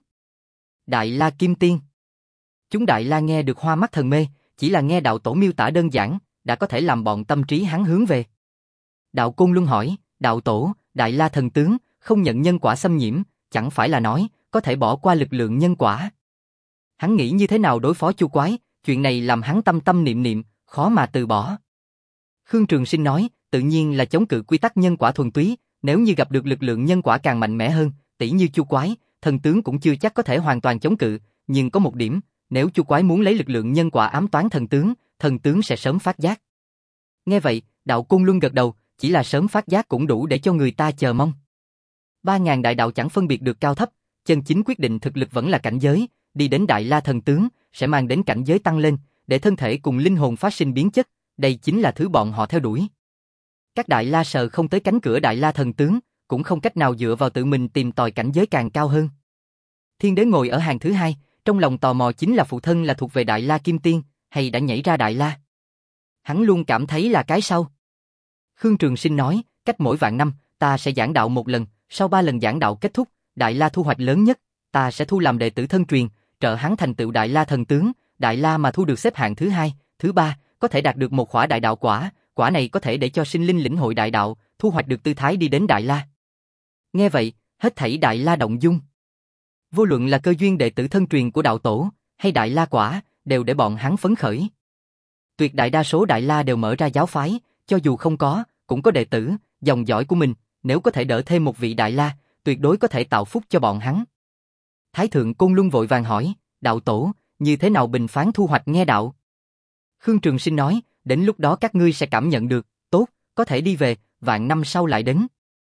Speaker 1: Đại La kim tiên. Chúng Đại La nghe được hoa mắt thần mê, chỉ là nghe đạo tổ miêu tả đơn giản, đã có thể làm bọn tâm trí hắn hướng về. Đạo Côn Luân hỏi, đạo tổ, Đại La thần tướng, không nhận nhân quả xâm nhiễm, chẳng phải là nói, có thể bỏ qua lực lượng nhân quả. Hắn nghĩ như thế nào đối phó Chu Quái, chuyện này làm hắn tâm tâm niệm niệm, khó mà từ bỏ. Khương Trường Sinh nói, tự nhiên là chống cự quy tắc nhân quả thuần túy, nếu như gặp được lực lượng nhân quả càng mạnh mẽ hơn, tỷ như Chu Quái, thần tướng cũng chưa chắc có thể hoàn toàn chống cự, nhưng có một điểm, nếu Chu Quái muốn lấy lực lượng nhân quả ám toán thần tướng, thần tướng sẽ sớm phát giác. Nghe vậy, đạo Côn Luân gật đầu, chỉ là sớm phát giác cũng đủ để cho người ta chờ mong. Ba ngàn đại đạo chẳng phân biệt được cao thấp, chân chính quyết định thực lực vẫn là cảnh giới, đi đến Đại La thần tướng, sẽ mang đến cảnh giới tăng lên, để thân thể cùng linh hồn phát sinh biến chất, đây chính là thứ bọn họ theo đuổi. Các Đại La sờ không tới cánh cửa Đại La thần tướng, cũng không cách nào dựa vào tự mình tìm tòi cảnh giới càng cao hơn. Thiên Đế ngồi ở hàng thứ hai, trong lòng tò mò chính là phụ thân là thuộc về Đại La kim tiên, hay đã nhảy ra Đại La. Hắn luôn cảm thấy là cái sau. Khương Trường Sinh nói, cách mỗi vạn năm, ta sẽ giảng đạo một lần, sau ba lần giảng đạo kết thúc, Đại La thu hoạch lớn nhất, ta sẽ thu làm đệ tử thân truyền, trợ hắn thành tựu Đại La thần tướng, Đại La mà thu được xếp hạng thứ hai, thứ ba, có thể đạt được một khỏa đại đạo quả, quả này có thể để cho sinh linh lĩnh hội đại đạo, thu hoạch được tư thái đi đến Đại La. Nghe vậy, hết thảy Đại La động dung. Vô luận là cơ duyên đệ tử thân truyền của đạo tổ, hay Đại La quả, đều để bọn hắn phấn khởi. Tuyệt đại đa số Đại La đều mở ra giáo phái, cho dù không có, cũng có đệ tử, dòng dõi của mình, nếu có thể đỡ thêm một vị Đại La, tuyệt đối có thể tạo phúc cho bọn hắn. Thái thượng Côn Luân vội vàng hỏi, đạo tổ, như thế nào bình phán thu hoạch nghe đạo? Khương Trường Sinh nói, đến lúc đó các ngươi sẽ cảm nhận được, tốt, có thể đi về, vạn năm sau lại đến.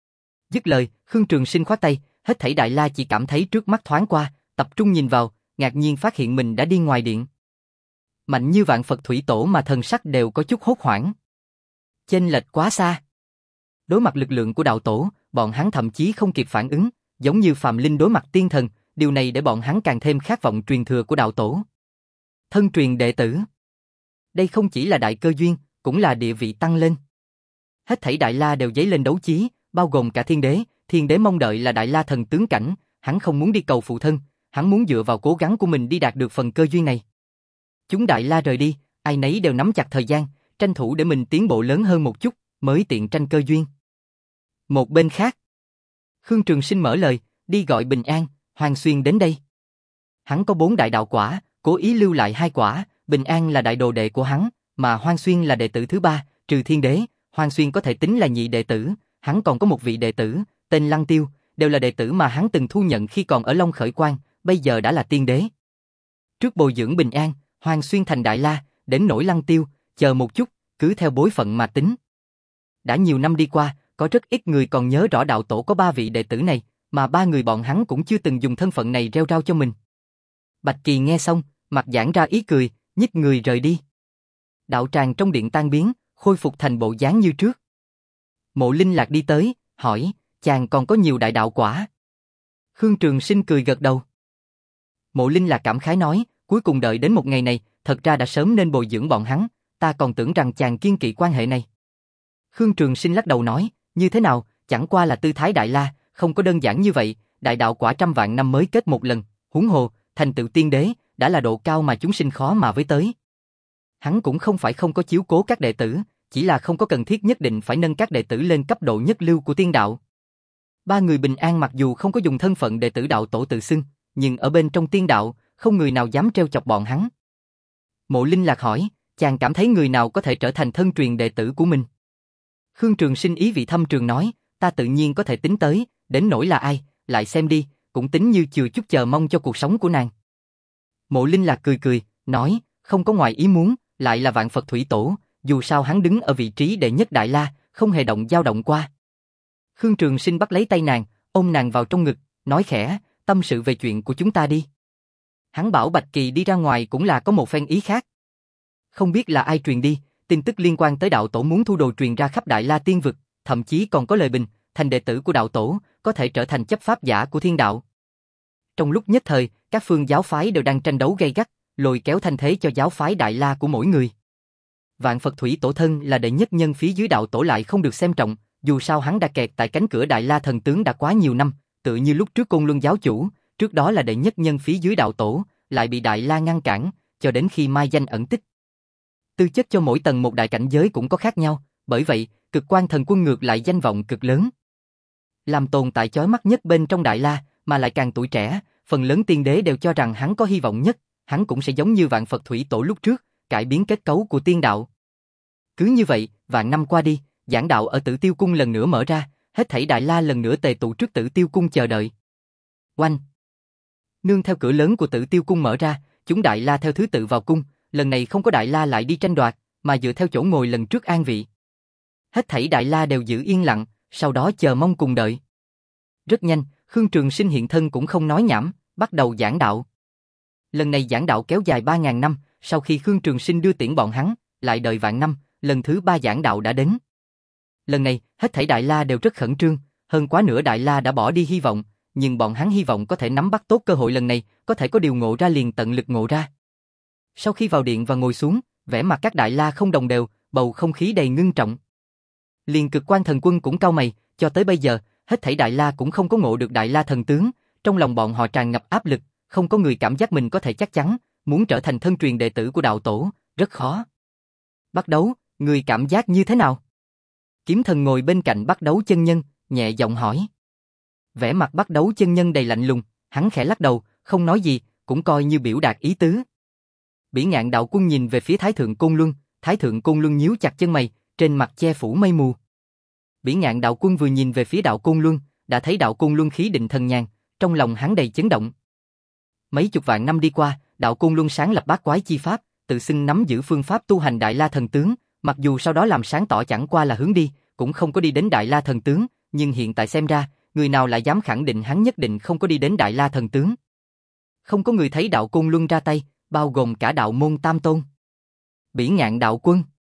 Speaker 1: Dứt lời, Khương Trường Sinh khoát tay, hết thảy Đại La chỉ cảm thấy trước mắt thoáng qua, tập trung nhìn vào, ngạc nhiên phát hiện mình đã đi ngoài điện. Mạnh như Vạn Phật Thủy Tổ mà thần sắc đều có chút hốt hoảng. Chênh lệch quá xa. Đối mặt lực lượng của đạo tổ, bọn hắn thậm chí không kịp phản ứng, giống như phàm linh đối mặt tiên thần, điều này để bọn hắn càng thêm khát vọng truyền thừa của đạo tổ. Thân truyền đệ tử. Đây không chỉ là đại cơ duyên, cũng là địa vị tăng lên. Hết thảy Đại La đều dấy lên đấu chí, bao gồm cả Thiên Đế, Thiên Đế mong đợi là Đại La thần tướng cảnh, hắn không muốn đi cầu phụ thân, hắn muốn dựa vào cố gắng của mình đi đạt được phần cơ duyên này. Chúng Đại La rời đi, ai nấy đều nắm chặt thời gian, tranh thủ để mình tiến bộ lớn hơn một chút, mới tiện tranh cơ duyên. Một bên khác, Khương Trường Sinh mở lời, đi gọi Bình An, Hoàng Xuyên đến đây. Hắn có bốn đại đạo quả, cố ý lưu lại hai quả, Bình An là đại đồ đệ của hắn, mà Hoàng Xuyên là đệ tử thứ ba, trừ Thiên Đế, Hoàng Xuyên có thể tính là nhị đệ tử, hắn còn có một vị đệ tử, tên Lăng Tiêu, đều là đệ tử mà hắn từng thu nhận khi còn ở Long Khởi Quan, bây giờ đã là tiên đế. Trước bồi dưỡng Bình An, Hoàng Xuyên thành Đại La, đến nỗi Lăng Tiêu, chờ một chút, cứ theo bối phận mà tính. Đã nhiều năm đi qua, có rất ít người còn nhớ rõ đạo tổ có ba vị đệ tử này, mà ba người bọn hắn cũng chưa từng dùng thân phận này rêu rao cho mình. Bạch Kỳ nghe xong, mặt giãn ra ý cười, nhích người rời đi. Đạo tràng trong điện tan biến, khôi phục thành bộ dáng như trước. Mộ Linh Lạc đi tới, hỏi, chàng còn có nhiều đại đạo quả. Khương Trường Sinh cười gật đầu. Mộ Linh Lạc cảm khái nói, cuối cùng đợi đến một ngày này, thật ra đã sớm nên bồi dưỡng bọn hắn, ta còn tưởng rằng chàng kiên kỵ quan hệ này. Khương Trường Sinh lắc đầu nói, như thế nào, chẳng qua là tư thái đại la, không có đơn giản như vậy, đại đạo quả trăm vạn năm mới kết một lần, huống hồ, thành tựu tiên đế, đã là độ cao mà chúng sinh khó mà với tới. Hắn cũng không phải không có chiếu cố các đệ tử, chỉ là không có cần thiết nhất định phải nâng các đệ tử lên cấp độ nhất lưu của tiên đạo. Ba người bình an mặc dù không có dùng thân phận đệ tử đạo tổ tự xưng, nhưng ở bên trong tiên đạo, không người nào dám trêu chọc bọn hắn. Mộ Linh Lạc hỏi, chàng cảm thấy người nào có thể trở thành thân truyền đệ tử của mình? Khương Trường Sinh ý vị thâm trường nói, ta tự nhiên có thể tính tới, đến nỗi là ai, lại xem đi, cũng tính như chừa chút chờ mong cho cuộc sống của nàng. Mộ Linh Lạc cười cười, nói, không có ngoài ý muốn, lại là Vạn Phật Thủy Tổ, dù sao hắn đứng ở vị trí đệ nhất đại la, không hề động dao động qua. Khương Trường Sinh bắt lấy tay nàng, ôm nàng vào trong ngực, nói khẽ, tâm sự về chuyện của chúng ta đi. Hắn bảo Bạch Kỳ đi ra ngoài cũng là có một phen ý khác. Không biết là ai truyền đi, tin tức liên quan tới đạo tổ muốn thu đồ truyền ra khắp Đại La Tiên vực, thậm chí còn có lời bình, thành đệ tử của đạo tổ, có thể trở thành chấp pháp giả của thiên đạo. Trong lúc nhất thời, các phương giáo phái đều đang tranh đấu gay gắt, lôi kéo thanh thế cho giáo phái Đại La của mỗi người. Vạn Phật Thủy Tổ thân là đệ nhất nhân phía dưới đạo tổ lại không được xem trọng, dù sao hắn đã kẹt tại cánh cửa Đại La thần tướng đã quá nhiều năm, tự như lúc trước Côn Luân giáo chủ, trước đó là đệ nhất nhân phía dưới đạo tổ, lại bị Đại La ngăn cản, cho đến khi mai danh ẩn tích. Tư chất cho mỗi tầng một đại cảnh giới cũng có khác nhau, bởi vậy, Cực Quan Thần Quân ngược lại danh vọng cực lớn. Làm tồn tại chói mắt nhất bên trong Đại La, mà lại càng tuổi trẻ, phần lớn tiên đế đều cho rằng hắn có hy vọng nhất, hắn cũng sẽ giống như Vạn Phật Thủy Tổ lúc trước, cải biến kết cấu của tiên đạo. Cứ như vậy, vạn năm qua đi, giảng đạo ở Tử Tiêu Cung lần nữa mở ra, hết thảy Đại La lần nữa tề tụ trước Tử Tiêu Cung chờ đợi. Oanh! Nương theo cửa lớn của Tử Tiêu Cung mở ra, chúng Đại La theo thứ tự vào cung, lần này không có Đại La lại đi tranh đoạt, mà dựa theo chỗ ngồi lần trước an vị. Hết thảy Đại La đều giữ yên lặng, sau đó chờ mong cùng đợi. Rất nhanh, Khương Trường Sinh hiện thân cũng không nói nhảm, bắt đầu giảng đạo. Lần này giảng đạo kéo dài ba ngàn năm, sau khi Khương Trường Sinh đưa tiễn bọn hắn, lại đợi vạn năm, lần thứ ba giảng đạo đã đến. Lần này, hết thảy Đại La đều rất khẩn trương, hơn quá nửa Đại La đã bỏ đi hy vọng, nhưng bọn hắn hy vọng có thể nắm bắt tốt cơ hội lần này, có thể có điều ngộ ra liền tận lực ngộ ra. Sau khi vào điện và ngồi xuống, vẻ mặt các Đại La không đồng đều, bầu không khí đầy ngưng trọng. Liền Cực Quan Thần Quân cũng cau mày, cho tới bây giờ, hết thảy Đại La cũng không có ngộ được Đại La thần tướng, trong lòng bọn họ tràn ngập áp lực, không có người cảm giác mình có thể chắc chắn, muốn trở thành thân truyền đệ tử của đạo tổ, rất khó. Bắt đấu, người cảm giác như thế nào? Kiếm Thần ngồi bên cạnh Bắt Đấu chân nhân, nhẹ giọng hỏi. Vẻ mặt Bắt Đấu chân nhân đầy lạnh lùng, hắn khẽ lắc đầu, không nói gì, cũng coi như biểu đạt ý tứ. Bỉ Ngạn Đạo Quân nhìn về phía Thái Thượng Côn Luân, Thái Thượng Côn Luân nhíu chặt chân mày, trên mặt che phủ mây mù. Bỉ Ngạn Đạo Quân vừa nhìn về phía Đạo Côn Luân, đã thấy Đạo Côn Luân khí định thần nhàn, trong lòng hắn đầy chấn động. Mấy chục vạn năm đi qua, Đạo Côn Luân sáng lập bát quái chi pháp, tự xưng nắm giữ phương pháp tu hành Đại La thần tướng, mặc dù sau đó làm sáng tỏ chẳng qua là hướng đi, cũng không có đi đến Đại La thần tướng, nhưng hiện tại xem ra, người nào lại dám khẳng định hắn nhất định không có đi đến Đại La thần tướng? Không có người thấy Đạo Côn Luân ra tay, bao gồm cả đạo môn Tam Tôn. Bỉ Ngạn Đạo Quân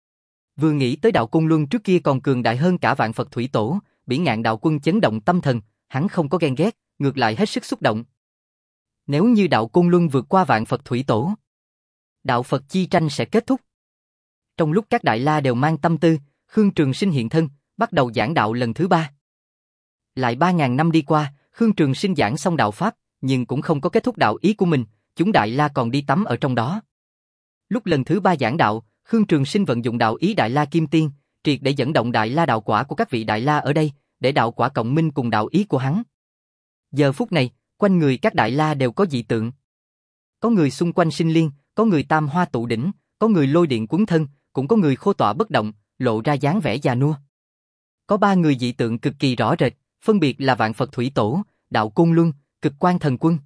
Speaker 1: vừa nghĩ tới Đạo Côn Luân trước kia còn cường đại hơn cả Vạn Phật Thủy Tổ, Bỉ Ngạn Đạo Quân chấn động tâm thần, hắn không có ghen ghét, ngược lại hết sức xúc động. Nếu như Đạo Côn Luân vượt qua Vạn Phật Thủy Tổ, đạo Phật chi tranh sẽ kết thúc. Trong lúc các Đại La đều mang tâm tư, Khương Trường Sinh hiện thân, bắt đầu giảng đạo lần thứ ba. Lại ba ngàn năm đi qua, Khương Trường Sinh giảng xong đạo pháp, nhưng cũng không có kết thúc đạo ý của mình, chúng Đại La còn đi tắm ở trong đó. Lúc lần thứ ba giảng đạo, Khương Trường Sinh vận dụng đạo ý Đại La Kim Tiên, triệt để dẫn động Đại La đạo quả của các vị Đại La ở đây, để đạo quả cộng minh cùng đạo ý của hắn. Giờ phút này, quanh người các Đại La đều có dị tượng. Có người xung quanh sinh liên, có người tam hoa tụ đỉnh, có người lôi điện cuốn thân, cũng có người khô tọa bất động, lộ ra dáng vẻ già nua. Có ba người dị tượng cực kỳ rõ rệt, phân biệt là Vạn Phật Thủy Tổ, Đạo Côn Luân, Cực Quan Thần Quân.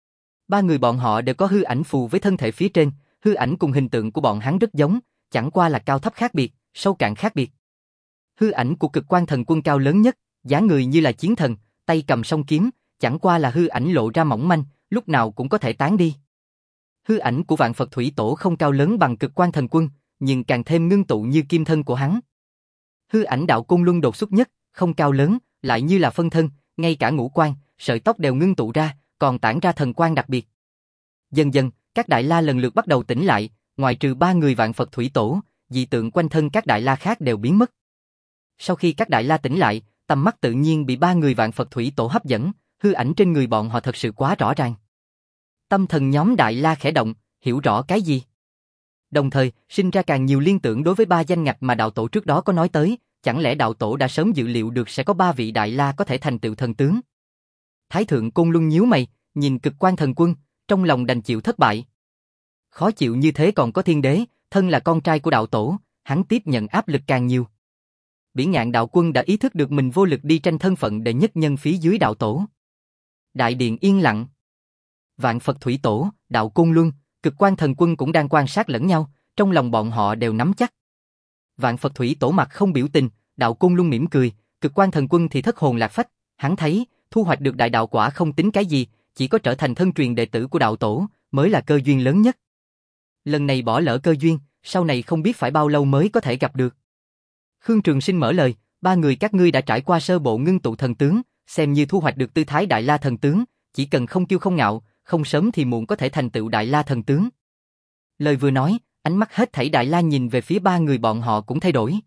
Speaker 1: Ba người bọn họ đều có hư ảnh phù với thân thể phía trên, hư ảnh cùng hình tượng của bọn hắn rất giống, chẳng qua là cao thấp khác biệt, sâu cạn khác biệt. Hư ảnh của cực quan thần quân cao lớn nhất, dáng người như là chiến thần, tay cầm song kiếm, chẳng qua là hư ảnh lộ ra mỏng manh, lúc nào cũng có thể tán đi. Hư ảnh của Vạn Phật Thủy Tổ không cao lớn bằng cực quan thần quân, nhưng càng thêm ngưng tụ như kim thân của hắn. Hư ảnh Đạo Côn Luân đột xuất nhất, không cao lớn, lại như là phân thân, ngay cả ngũ quan, sợi tóc đều ngưng tụ ra, còn tản ra thần quang đặc biệt. Dần dần, các đại la lần lượt bắt đầu tỉnh lại, ngoại trừ ba người Vạn Phật Thủy Tổ, dị tượng quanh thân các đại la khác đều biến mất. Sau khi các đại la tỉnh lại, tầm mắt tự nhiên bị ba người Vạn Phật Thủy Tổ hấp dẫn, hư ảnh trên người bọn họ thật sự quá rõ ràng. Tâm thần nhóm đại la khẽ động, hiểu rõ cái gì. Đồng thời, sinh ra càng nhiều liên tưởng đối với ba danh ngạch mà đạo tổ trước đó có nói tới, chẳng lẽ đạo tổ đã sớm dự liệu được sẽ có ba vị đại la có thể thành tựu thần tướng. Thái thượng Côn Luân nhíu mày, nhìn cực quan thần quân, trong lòng đành chịu thất bại. Khó chịu như thế còn có thiên đế, thân là con trai của đạo tổ, hắn tiếp nhận áp lực càng nhiều. Bỉ Ngạn đạo quân đã ý thức được mình vô lực đi tranh thân phận đệ nhất nhân phía dưới đạo tổ. Đại điện yên lặng. Vạn Phật Thủy Tổ, Đạo Côn Luân, cực quan thần quân cũng đang quan sát lẫn nhau, trong lòng bọn họ đều nắm chắc. Vạn Phật Thủy Tổ mặt không biểu tình, Đạo Côn Luân mỉm cười, cực quan thần quân thì thất hồn lạc phách, hắn thấy, thu hoạch được đại đạo quả không tính cái gì, chỉ có trở thành thân truyền đệ tử của đạo tổ, mới là cơ duyên lớn nhất. Lần này bỏ lỡ cơ duyên, sau này không biết phải bao lâu mới có thể gặp được. Khương Trường Sinh mở lời, ba người các ngươi đã trải qua sơ bộ ngưng tụ thần tướng, xem như thu hoạch được tư thái đại la thần tướng, chỉ cần không kiêu không ngạo, không sớm thì muộn có thể thành tựu đại la thần tướng. Lời vừa nói, ánh mắt hết thảy đại la nhìn về phía ba người bọn họ cũng thay đổi.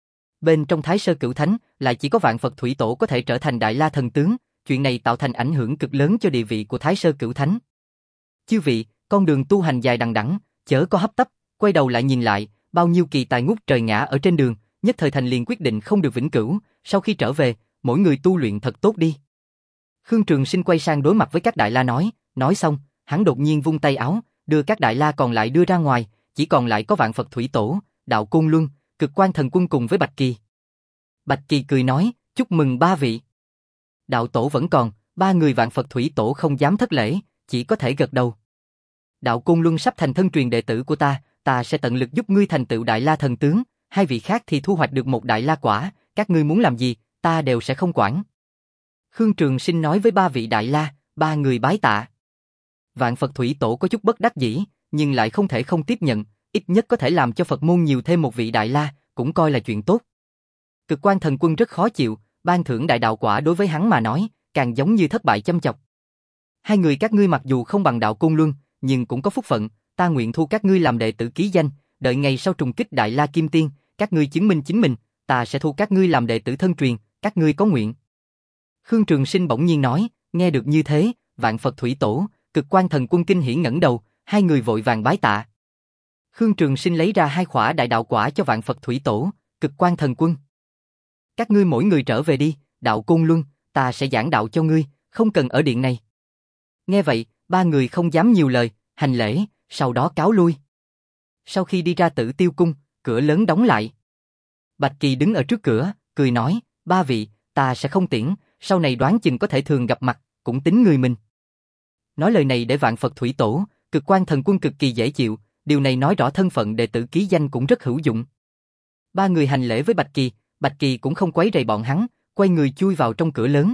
Speaker 1: Bên trong Thái Sơ Cửu Thánh, lại chỉ có Vạn Phật Thủy Tổ có thể trở thành đại la thần tướng, chuyện này tạo thành ảnh hưởng cực lớn cho địa vị của Thái Sơ Cửu Thánh. Chư vị, con đường tu hành dài đằng đẵng, chớ có hấp tấp, quay đầu lại nhìn lại, bao nhiêu kỳ tài ngút trời ngã ở trên đường, nhất thời thành liền quyết định không được vĩnh cửu, sau khi trở về, mỗi người tu luyện thật tốt đi. Khương Trường Sinh quay sang đối mặt với các đại la nói, nói xong, hắn đột nhiên vung tay áo, đưa các đại la còn lại đưa ra ngoài, chỉ còn lại có Vạn Phật Thủy Tổ, Đạo Côn Luân, Cực Quan Thần Quân cùng với Bạch Kỳ. Bạch Kỳ cười nói, chúc mừng ba vị. Đạo Tổ vẫn còn, ba người Vạn Phật Thủy Tổ không dám thất lễ, chỉ có thể gật đầu. Đạo Côn Luân sắp thành thân truyền đệ tử của ta, ta sẽ tận lực giúp ngươi thành tựu đại la thần tướng, hai vị khác thì thu hoạch được một đại la quả, các ngươi muốn làm gì, ta đều sẽ không quản. Khương Trường Sinh nói với ba vị đại la, ba người bái tạ. Vạn Phật Thủy Tổ có chút bất đắc dĩ, nhưng lại không thể không tiếp nhận, ít nhất có thể làm cho Phật môn nhiều thêm một vị đại la, cũng coi là chuyện tốt. Cực Quan Thần Quân rất khó chịu, ban thưởng đại đạo quả đối với hắn mà nói, càng giống như thất bại châm chọc. Hai người các ngươi mặc dù không bằng Đạo Côn Luân, nhưng cũng có phúc phận, ta nguyện thu các ngươi làm đệ tử ký danh, đợi ngày sau trùng kích đại la kim tiên, các ngươi chứng minh chính mình, ta sẽ thu các ngươi làm đệ tử thân truyền, các ngươi có nguyện. Khương Trường Sinh bỗng nhiên nói, nghe được như thế, Vạn Phật Thủy Tổ, Cực Quan Thần Quân kinh hỉ ngẩng đầu, hai người vội vàng bái tạ. Khương Trường Sinh lấy ra hai khỏa đại đạo quả cho Vạn Phật Thủy Tổ, Cực Quan Thần Quân. Các ngươi mỗi người trở về đi, Đạo Côn Luân, ta sẽ giảng đạo cho ngươi, không cần ở điện này. Nghe vậy, ba người không dám nhiều lời, hành lễ, sau đó cáo lui. Sau khi đi ra Tử Tiêu Cung, cửa lớn đóng lại. Bạch Kỳ đứng ở trước cửa, cười nói, ba vị, ta sẽ không tiễn, sau này đoán chừng có thể thường gặp mặt, cũng tính người mình. Nói lời này để Vạn Phật Thủy Tổ, Cực Quan Thần Quân cực kỳ dễ chịu, điều này nói rõ thân phận đệ tử ký danh cũng rất hữu dụng. Ba người hành lễ với Bạch Kỳ, Bạch Kỳ cũng không quấy rầy bọn hắn, quay người chui vào trong cửa lớn.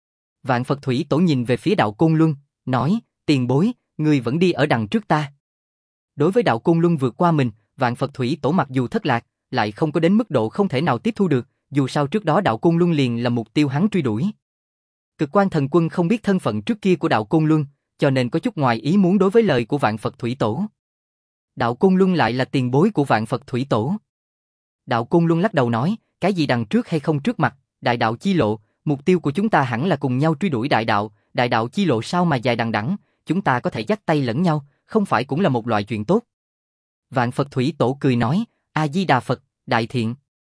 Speaker 1: Vạn Phật Thủy Tổ nhìn về phía Đạo Côn Luân, nói, tiền bối, ngươi vẫn đi ở đằng trước ta. Đối với Đạo Côn Luân vượt qua mình, Vạn Phật Thủy Tổ mặc dù thất lạc, lại không có đến mức độ không thể nào tiếp thu được, dù sao trước đó Đạo Côn Luân liền là mục tiêu hắn truy đuổi. Cực Quan Thần Quân không biết thân phận trước kia của Đạo Côn Luân, cho nên có chút ngoài ý muốn đối với lời của Vạn Phật Thủy Tổ. Đạo Côn Luân lại là tiền bối của Vạn Phật Thủy Tổ. Đạo Côn Luân lắc đầu nói, cái gì đằng trước hay không trước mặt, đại đạo chi lộ, mục tiêu của chúng ta hẳn là cùng nhau truy đuổi đại đạo, đại đạo chi lộ sao mà dài đằng đẵng, chúng ta có thể dắt tay lẫn nhau, không phải cũng là một loại chuyện tốt. Vạn Phật Thủy Tổ cười nói, A Di Đà Phật, đại thiện.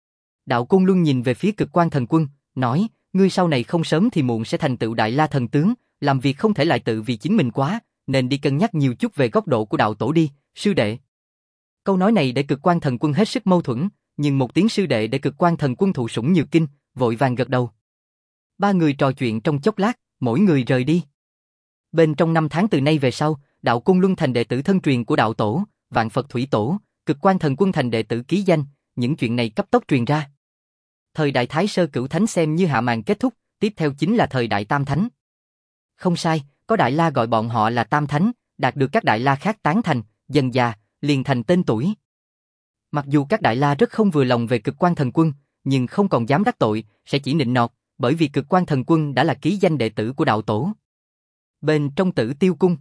Speaker 1: Đạo Côn Luân nhìn về phía Cực Quan Thần Quân, nói, ngươi sau này không sớm thì muộn sẽ thành tựu đại la thần tướng, làm việc không thể lại tự vì chính mình quá, nên đi cân nhắc nhiều chút về góc độ của đạo tổ đi, sư đệ. Câu nói này để Cực Quan Thần Quân hết sức mâu thuẫn, nhưng một tiếng sư đệ để Cực Quan Thần Quân thụ sủng nhược kinh, vội vàng gật đầu. Ba người trò chuyện trong chốc lát, mỗi người rời đi. Bên trong năm tháng từ nay về sau, Đạo Côn Luân thành đệ tử thân truyền của đạo tổ, Vạn Phật Thủy Tổ, Cực Quan Thần Quân thành đệ tử ký danh, những chuyện này cấp tốc truyền ra. Thời đại Thái Sơ Cửu Thánh xem như hạ màn kết thúc, tiếp theo chính là thời đại Tam Thánh. Không sai, có Đại La gọi bọn họ là Tam Thánh, đạt được các Đại La khác tán thành, dần dà, liền thành tên tuổi. Mặc dù các Đại La rất không vừa lòng về Cực Quang Thần Quân, nhưng không còn dám đắc tội, sẽ chỉ nịnh nọt, bởi vì Cực Quang Thần Quân đã là ký danh đệ tử của đạo tổ. Bên trong Tử Tiêu Cung,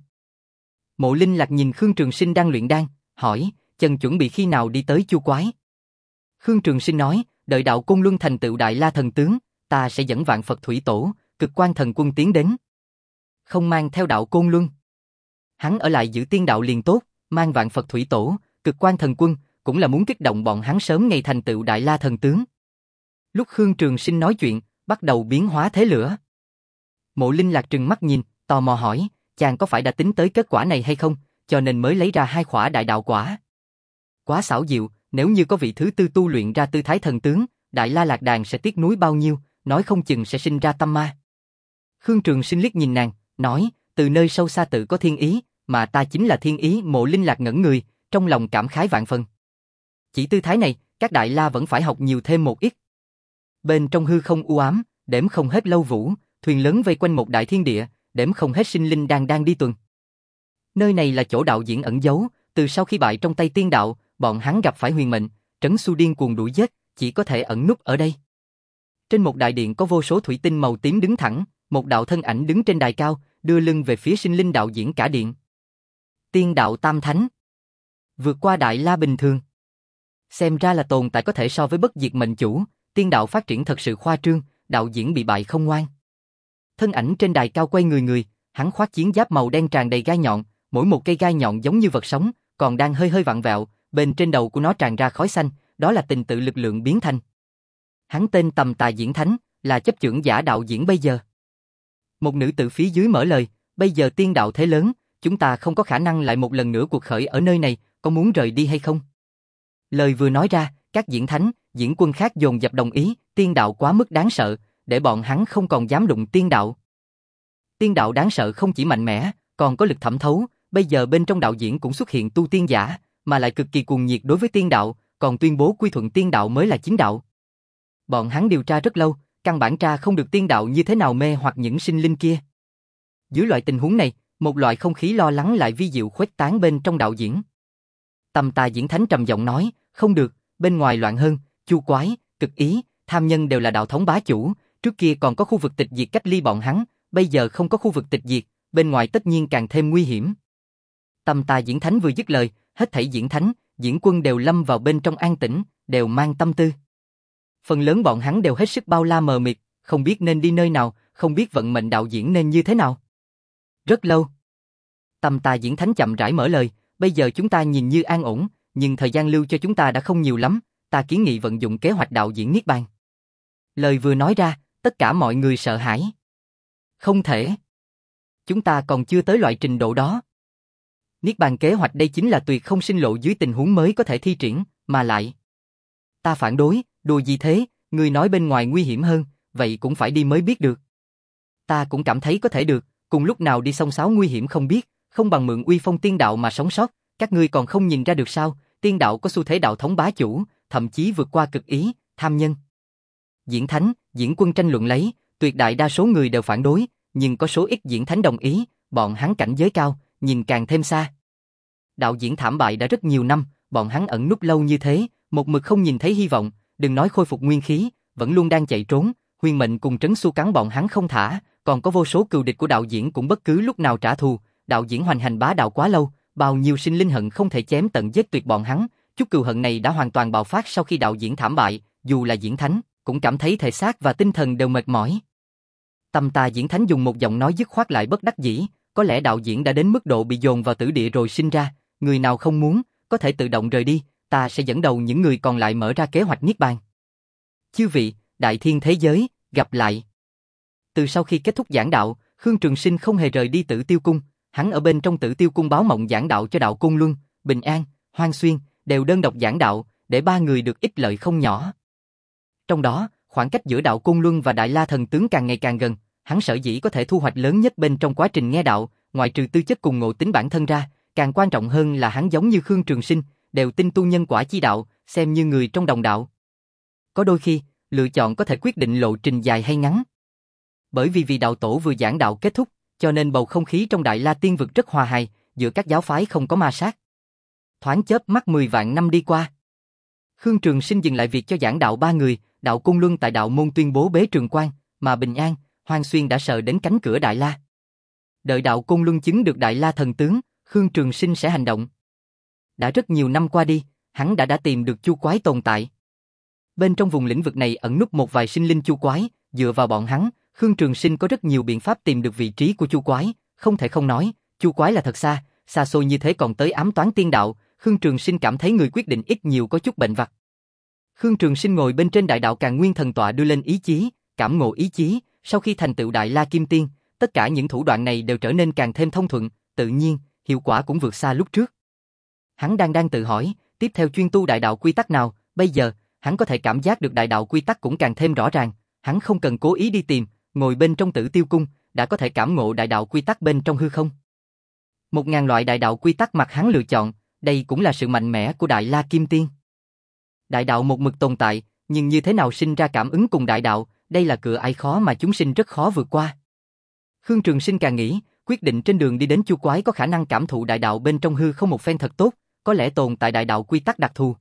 Speaker 1: Mộ Linh Lạc nhìn Khương Trường Sinh đang luyện đan, hỏi, Trần chuẩn bị khi nào đi tới Chu Quái? Khương Trường Sinh nói, đợi đạo Côn Luân thành tựu Đại La thần tướng, ta sẽ dẫn Vạn Phật Thủy Tổ, Cực Quang Thần Quân tiến đến. Không mang theo đạo Côn Luân, hắn ở lại giữ tiên đạo liền tốt, mang Vạn Phật Thủy Tổ, Cực Quang Thần Quân, cũng là muốn kích động bọn hắn sớm ngày thành tựu Đại La thần tướng. Lúc Khương Trường Sinh nói chuyện, bắt đầu biến hóa thế lửa. Mộ Linh Lạc trừng mắt nhìn, tò mò hỏi, chàng có phải đã tính tới kết quả này hay không, cho nên mới lấy ra hai khỏa đại đạo quả. Quá xảo diệu, nếu như có vị thứ tư tu luyện ra tư thái thần tướng, Đại La Lạc Đàn sẽ tiếc nuối bao nhiêu, nói không chừng sẽ sinh ra tâm ma. Khương Trường Sinh liếc nhìn nàng, nói, từ nơi sâu xa tự có thiên ý, mà ta chính là thiên ý. Mộ Linh Lạc ngẩn người, trong lòng cảm khái vạn phần. Chỉ tư thái này, các Đại La vẫn phải học nhiều thêm một ít. Bên trong hư không u ám, đếm không hết lâu vũ, thuyền lớn vây quanh một đại thiên địa, đếm không hết sinh linh đang đang đi tuần. Nơi này là chỗ đạo diễn ẩn giấu, từ sau khi bại trong tay tiên đạo, bọn hắn gặp phải huyền mệnh, Trấn Xu điên cuồng đuổi giết, chỉ có thể ẩn núp ở đây. Trên một đại điện có vô số thủy tinh màu tím đứng thẳng, một đạo thân ảnh đứng trên đài cao, đưa lưng về phía sinh linh đạo diễn cả điện. Tiên đạo Tam Thánh, vượt qua Đại La bình thường. Xem ra là tồn tại có thể so với bất diệt mệnh chủ, tiên đạo phát triển thật sự khoa trương, đạo diễn bị bại không ngoan. Thân ảnh trên đài cao quay người người, hắn khoác chiến giáp màu đen tràn đầy gai nhọn, mỗi một cây gai nhọn giống như vật sống, còn đang hơi hơi vặn vẹo, bên trên đầu của nó tràn ra khói xanh, đó là tình tự lực lượng biến thành. Hắn tên Tầm Tà Diễn Thánh, là chấp chưởng giả đạo diễn bây giờ. Một nữ tử phía dưới mở lời, bây giờ tiên đạo thế lớn, chúng ta không có khả năng lại một lần nữa cuộc khởi ở nơi này, có muốn rời đi hay không? Lời vừa nói ra, các diễn thánh, diễn quân khác dồn dập đồng ý, tiên đạo quá mức đáng sợ, để bọn hắn không còn dám đụng tiên đạo. Tiên đạo đáng sợ không chỉ mạnh mẽ, còn có lực thẩm thấu, bây giờ bên trong đạo diễn cũng xuất hiện tu tiên giả, mà lại cực kỳ cuồng nhiệt đối với tiên đạo, còn tuyên bố quy thuận tiên đạo mới là chính đạo. Bọn hắn điều tra rất lâu, căn bản tra không được tiên đạo như thế nào mê hoặc những sinh linh kia. Dưới loại tình huống này, một loại không khí lo lắng lại vi diệu khuếch tán bên trong đạo diễn. Tầm Tà Diễn Thánh trầm giọng nói, không được, bên ngoài loạn hơn, Chu Quái, Cực Ý, Tham Nhân đều là đạo thống bá chủ, trước kia còn có khu vực tịch diệt cách ly bọn hắn, bây giờ không có khu vực tịch diệt, bên ngoài tất nhiên càng thêm nguy hiểm. Tầm Tà Diễn Thánh vừa dứt lời, hết thảy diễn thánh, diễn quân đều lâm vào bên trong an tĩnh, đều mang tâm tư. Phần lớn bọn hắn đều hết sức bao la mờ mịt, không biết nên đi nơi nào, không biết vận mệnh đạo diễn nên như thế nào. Rất lâu, Tầm Tà Diễn Thánh chậm rãi mở lời, bây giờ chúng ta nhìn như an ổn, nhưng thời gian lưu cho chúng ta đã không nhiều lắm, ta kiến nghị vận dụng kế hoạch đạo diễn Niết Bàn. Lời vừa nói ra, tất cả mọi người sợ hãi. Không thể. Chúng ta còn chưa tới loại trình độ đó. Niết Bàn kế hoạch đây chính là tuyệt không sinh lộ dưới tình huống mới có thể thi triển, mà lại. Ta phản đối, đùa gì thế, người nói bên ngoài nguy hiểm hơn, vậy cũng phải đi mới biết được. Ta cũng cảm thấy có thể được, cùng lúc nào đi sông sáo nguy hiểm không biết, không bằng mượn uy phong tiên đạo mà sống sót, các ngươi còn không nhìn ra được sao, tiên đạo có xu thế đạo thống bá chủ, thậm chí vượt qua Cực Ý, Tham Nhân. Diễn thánh, diễn quân tranh luận lấy, tuyệt đại đa số người đều phản đối, nhưng có số ít diễn thánh đồng ý, bọn hắn cảnh giới cao, nhìn càng thêm xa. Đạo diễn thảm bại đã rất nhiều năm, bọn hắn ẩn núp lâu như thế, một mực không nhìn thấy hy vọng, đừng nói khôi phục nguyên khí, vẫn luôn đang chạy trốn, huyền mệnh cùng Trấn Xu cắn bọn hắn không thả, còn có vô số cừu địch của đạo diễn cũng bất cứ lúc nào trả thù, đạo diễn hoành hành bá đạo quá lâu, bao nhiêu sinh linh hận không thể chém tận giết tuyệt bọn hắn, chút cừu hận này đã hoàn toàn bạo phát sau khi đạo diễn thảm bại, dù là diễn thánh, cũng cảm thấy thể xác và tinh thần đều mệt mỏi. Tầm Tà Diễn Thánh dùng một giọng nói dứt khoát lại bất đắc dĩ, có lẽ đạo diễn đã đến mức độ bị dồn vào tử địa rồi sinh ra, người nào không muốn, có thể tự động rời đi, ta sẽ dẫn đầu những người còn lại mở ra kế hoạch Niết Bàn. Chư vị, đại thiên thế giới, gặp lại. Từ sau khi kết thúc giảng đạo, Khương Trường Sinh không hề rời đi Tử Tiêu Cung, hắn ở bên trong Tử Tiêu Cung báo mộng giảng đạo cho đạo Côn Luân, Bình An, Hoang Xuyên, đều đơn độc giảng đạo, để ba người được ích lợi không nhỏ. Trong đó, khoảng cách giữa đạo Côn Luân và Đại La thần tướng càng ngày càng gần, hắn sở dĩ có thể thu hoạch lớn nhất bên trong quá trình nghe đạo, ngoại trừ tư chất cùng ngộ tính bản thân ra, càng quan trọng hơn là hắn giống như Khương Trường Sinh, đều tin tu nhân quả chi đạo, xem như người trong đồng đạo. Có đôi khi, lựa chọn có thể quyết định lộ trình dài hay ngắn. Bởi vì vì đạo tổ vừa giảng đạo kết thúc, cho nên bầu không khí trong Đại La Tiên Vực rất hòa hài, giữa các giáo phái không có ma sát. Thoáng chớp mắt mười vạn năm đi qua. Khương Trường Sinh dừng lại việc cho giảng đạo ba người, Đạo Côn Luân tại đạo môn tuyên bố bế trường quan, mà Bình An, Hoang Xuyên đã sợ đến cánh cửa Đại La. Đợi Đạo Côn Luân chứng được Đại La thần tướng, Khương Trường Sinh sẽ hành động. Đã rất nhiều năm qua đi, hắn đã đã tìm được chu quái tồn tại. Bên trong vùng lĩnh vực này ẩn núp một vài sinh linh chu quái, dựa vào bọn hắn, Khương Trường Sinh có rất nhiều biện pháp tìm được vị trí của chu quái, không thể không nói, chu quái là thật xa, xa xôi như thế còn tới ám toán tiên đạo, Khương Trường Sinh cảm thấy người quyết định ít nhiều có chút bệnh vặt. Khương Trường Sinh ngồi bên trên đại đạo Càn Nguyên thần tọa đưa lên ý chí, cảm ngộ ý chí, sau khi thành tựu Đại La Kim Tiên, tất cả những thủ đoạn này đều trở nên càng thêm thông thuận, tự nhiên, hiệu quả cũng vượt xa lúc trước. Hắn đang đang tự hỏi, tiếp theo chuyên tu đại đạo quy tắc nào, bây giờ, hắn có thể cảm giác được đại đạo quy tắc cũng càng thêm rõ ràng, hắn không cần cố ý đi tìm, ngồi bên trong Tử Tiêu Cung, đã có thể cảm ngộ đại đạo quy tắc bên trong hư không. Một ngàn loại đại đạo quy tắc mặt hắn lựa chọn, đây cũng là sự mạnh mẽ của Đại La Kim Tiên. Đại đạo một mực tồn tại, nhưng như thế nào sinh ra cảm ứng cùng đại đạo, đây là cửa ải khó mà chúng sinh rất khó vượt qua. Khương Trường Sinh càng nghĩ, quyết định trên đường đi đến chu quái có khả năng cảm thụ đại đạo bên trong hư không một phen thật tốt, có lẽ tồn tại đại đạo quy tắc đặc thù.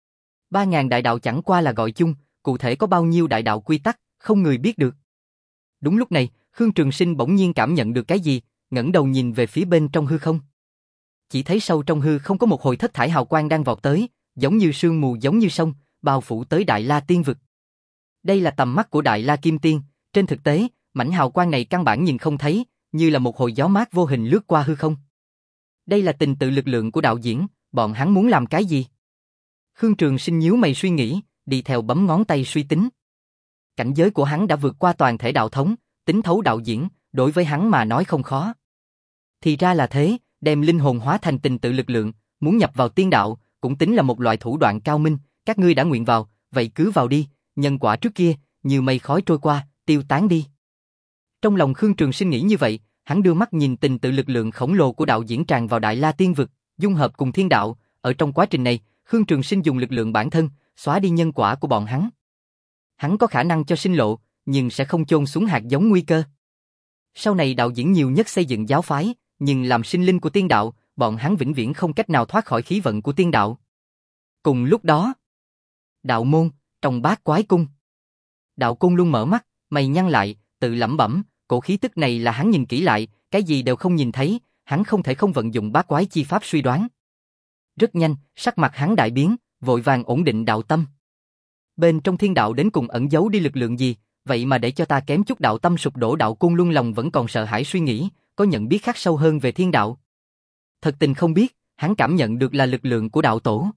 Speaker 1: Ba ngàn đại đạo chẳng qua là gọi chung, cụ thể có bao nhiêu đại đạo quy tắc, không người biết được. Đúng lúc này, Khương Trường Sinh bỗng nhiên cảm nhận được cái gì, ngẩng đầu nhìn về phía bên trong hư không. Chỉ thấy sâu trong hư không có một hồi thất thải hào quang đang vọt tới, giống như sương mù giống như sông, bao phủ tới Đại La Tiên Vực. Đây là tầm mắt của Đại La Kim Tiên, trên thực tế, mảnh hào quang này căn bản nhìn không thấy, như là một hồi gió mát vô hình lướt qua hư không. Đây là tình tự lực lượng của đạo diễn, bọn hắn muốn làm cái gì? Khương Trường Sinh nhíu mày suy nghĩ, đi theo bấm ngón tay suy tính. Cảnh giới của hắn đã vượt qua toàn thể đạo thống, tính thấu đạo diễn, đối với hắn mà nói không khó. Thì ra là thế, đem linh hồn hóa thành tình tự lực lượng, muốn nhập vào tiên đạo, cũng tính là một loại thủ đoạn cao minh, các ngươi đã nguyện vào, vậy cứ vào đi, nhân quả trước kia, như mây khói trôi qua, tiêu tán đi. Trong lòng Khương Trường Sinh nghĩ như vậy, hắn đưa mắt nhìn tình tự lực lượng khổng lồ của đạo diễn tràn vào Đại La Tiên Vực, dung hợp cùng thiên đạo, ở trong quá trình này, Khương Trường Sinh dùng lực lượng bản thân, xóa đi nhân quả của bọn hắn. Hắn có khả năng cho sinh lộ, nhưng sẽ không chôn xuống hạt giống nguy cơ. Sau này đạo diễn nhiều nhất xây dựng giáo phái, nhưng làm sinh linh của tiên đạo, bọn hắn vĩnh viễn không cách nào thoát khỏi khí vận của tiên đạo. Cùng lúc đó, đạo môn, trong Bát Quái Cung. Đạo Côn luôn mở mắt, mày nhăn lại, tự lẩm bẩm, cổ khí tức này là hắn nhìn kỹ lại, cái gì đều không nhìn thấy, hắn không thể không vận dụng bát quái chi pháp suy đoán. Rất nhanh, sắc mặt hắn đại biến, vội vàng ổn định đạo tâm. Bên trong thiên đạo đến cùng ẩn giấu đi lực lượng gì, vậy mà để cho ta kém chút đạo tâm sụp đổ. Đạo Côn luôn lòng vẫn còn sợ hãi suy nghĩ, có nhận biết khắc sâu hơn về thiên đạo. Thật tình không biết, hắn cảm nhận được là lực lượng của đạo tổ.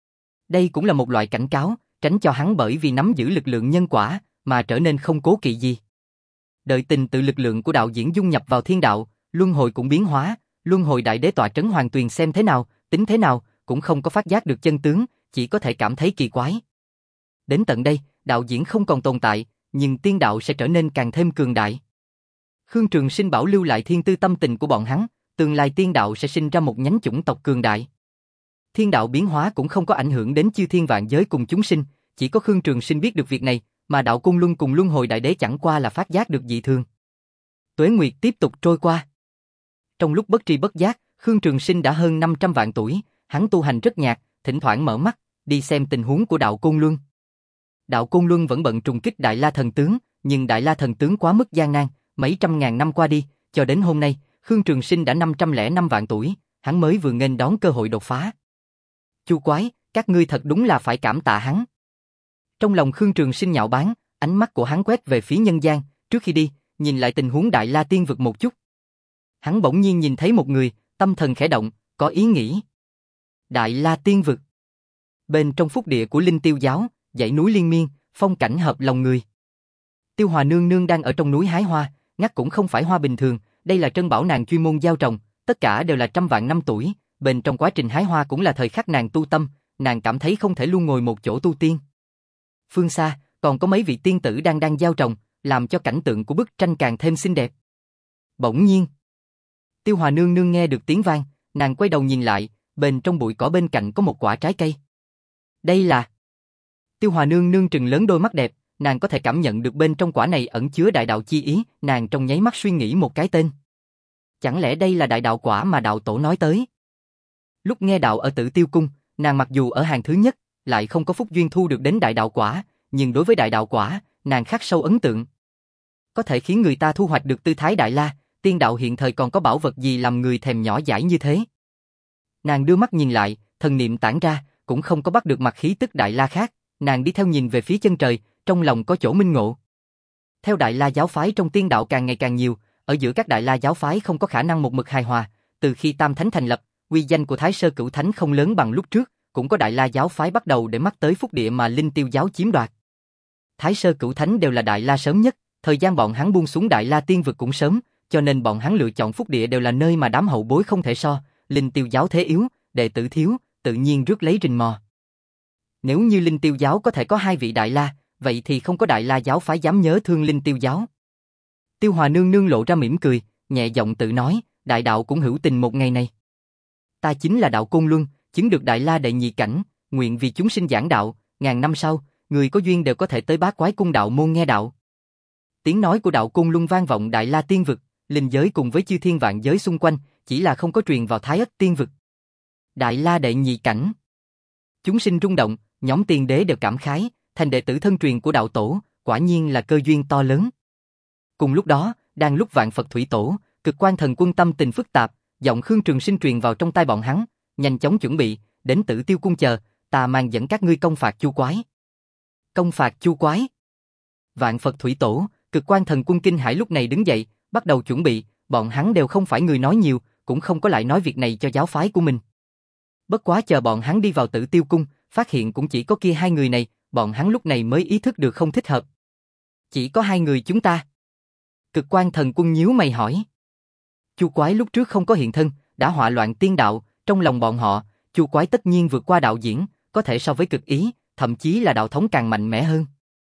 Speaker 1: Đây cũng là một loại cảnh cáo, tránh cho hắn bởi vì nắm giữ lực lượng nhân quả, mà trở nên không cố kỵ gì. Đợi tình tự lực lượng của đạo diễn dung nhập vào thiên đạo, luân hồi cũng biến hóa, luân hồi đại đế tọa trấn Hoàng Tuyền xem thế nào, tính thế nào, cũng không có phát giác được chân tướng, chỉ có thể cảm thấy kỳ quái. Đến tận đây, đạo diễn không còn tồn tại, nhưng tiên đạo sẽ trở nên càng thêm cường đại. Khương Trường Sinh bảo lưu lại thiên tư tâm tình của bọn hắn, tương lai tiên đạo sẽ sinh ra một nhánh chủng tộc cường đại. Thiên đạo biến hóa cũng không có ảnh hưởng đến chư thiên vạn giới cùng chúng sinh, chỉ có Khương Trường Sinh biết được việc này, mà đạo Côn Luân cùng luân hồi đại đế chẳng qua là phát giác được dị thường. Tuế nguyệt tiếp tục trôi qua. Trong lúc bất tri bất giác, Khương Trường Sinh đã hơn năm trăm vạn tuổi, hắn tu hành rất nhạt, thỉnh thoảng mở mắt, đi xem tình huống của đạo Côn Luân. Đạo Côn Luân vẫn bận trùng kích Đại La thần tướng, nhưng Đại La thần tướng quá mức gian nan, mấy trăm ngàn năm qua đi, cho đến hôm nay, Khương Trường Sinh đã năm trăm lẻ năm vạn tuổi, hắn mới vừa nghênh đón cơ hội đột phá. Chu quái, các ngươi thật đúng là phải cảm tạ hắn. Trong lòng Khương Trường Sinh nhạo báng, ánh mắt của hắn quét về phía nhân gian, trước khi đi, nhìn lại tình huống Đại La Tiên Vực một chút. Hắn bỗng nhiên nhìn thấy một người, tâm thần khẽ động, có ý nghĩ. Đại La Tiên Vực. Bên trong phúc địa của Linh Tiêu giáo, dãy núi liên miên, phong cảnh hợp lòng người. Tiêu Hòa nương nương đang ở trong núi hái hoa, ngắt cũng không phải hoa bình thường, đây là trân bảo nàng chuyên môn gieo trồng, tất cả đều là trăm vạn năm tuổi, bên trong quá trình hái hoa cũng là thời khắc nàng tu tâm, nàng cảm thấy không thể luôn ngồi một chỗ tu tiên. Phương xa, còn có mấy vị tiên tử đang đang gieo trồng, làm cho cảnh tượng của bức tranh càng thêm xinh đẹp. Bỗng nhiên, Tiêu Hòa nương nương nghe được tiếng vang, nàng quay đầu nhìn lại, bên trong bụi cỏ bên cạnh có một quả trái cây. Đây là... Tiêu Hòa nương nương trừng lớn đôi mắt đẹp, nàng có thể cảm nhận được bên trong quả này ẩn chứa đại đạo chi ý, nàng trong nháy mắt suy nghĩ một cái tên. Chẳng lẽ đây là đại đạo quả mà đạo tổ nói tới? Lúc nghe đạo ở Tử Tiêu Cung, nàng mặc dù ở hàng thứ nhất, lại không có phúc duyên thu được đến đại đạo quả, nhưng đối với đại đạo quả, nàng khắc sâu ấn tượng. Có thể khiến người ta thu hoạch được tư thái đại la, tiên đạo hiện thời còn có bảo vật gì làm người thèm nhỏ dãi như thế? Nàng đưa mắt nhìn lại, thần niệm tản ra, cũng không có bắt được mặt khí tức đại la khác, nàng đi theo nhìn về phía chân trời, trong lòng có chỗ minh ngộ. Theo đại la giáo phái trong tiên đạo càng ngày càng nhiều, ở giữa các đại la giáo phái không có khả năng một mực hài hòa, từ khi Tam Thánh thành lập, uy danh của Thái Sơ Cửu Thánh không lớn bằng lúc trước, cũng có đại la giáo phái bắt đầu để mắt tới phúc địa mà Linh Tiêu giáo chiếm đoạt. Thái Sơ Cửu Thánh đều là đại la sớm nhất, thời gian bọn hắn buông xuống đại la tiên vực cũng sớm, cho nên bọn hắn lựa chọn phúc địa đều là nơi mà đám hậu bối không thể so, Linh Tiêu giáo thế yếu, đệ tử thiếu, tự nhiên rước lấy rình mò. Nếu như Linh Tiêu giáo có thể có hai vị đại la, vậy thì không có đại la giáo phái dám nhớ thương Linh Tiêu giáo. Tiêu Hòa nương nương lộ ra mỉm cười, nhẹ giọng tự nói, đại đạo cũng hữu tình một ngày này. Ta chính là đạo Côn Luân, chứng được đại la đệ nhị cảnh, nguyện vì chúng sinh giảng đạo, ngàn năm sau, người có duyên đều có thể tới Bát Quái cung đạo môn nghe đạo. Tiếng nói của đạo Côn Luân vang vọng đại la tiên vực, linh giới cùng với chư thiên vạn giới xung quanh, chỉ là không có truyền vào Thái Ất tiên vực. Đại la đệ nhị cảnh. Chúng sinh rung động, nhóm tiên đế đều cảm khái, thành đệ tử thân truyền của đạo tổ, quả nhiên là cơ duyên to lớn. Cùng lúc đó, đang lúc Vạn Phật Thủy Tổ, Cực Quan Thần Quân tâm tình phức tạp, giọng Khương Trường Sinh truyền vào trong tai bọn hắn, nhanh chóng chuẩn bị, đến Tử Tiêu cung chờ, ta mang dẫn các ngươi công phạt Chu Quái. Công phạt Chu Quái. Vạn Phật Thủy Tổ, Cực Quan Thần Quân kinh hãi lúc này đứng dậy, bắt đầu chuẩn bị, bọn hắn đều không phải người nói nhiều, cũng không có lại nói việc này cho giáo phái của mình. Bất quá chờ bọn hắn đi vào Tử Tiêu cung, phát hiện cũng chỉ có kia hai người này, bọn hắn lúc này mới ý thức được không thích hợp. Chỉ có hai người chúng ta. Cực Quan Thần Quân nhíu mày hỏi. Chu Quái lúc trước không có hiện thân, đã họa loạn tiên đạo, trong lòng bọn họ, Chu Quái tất nhiên vượt qua đạo diễn, có thể so với Cực Ý, thậm chí là đạo thống càng mạnh mẽ hơn.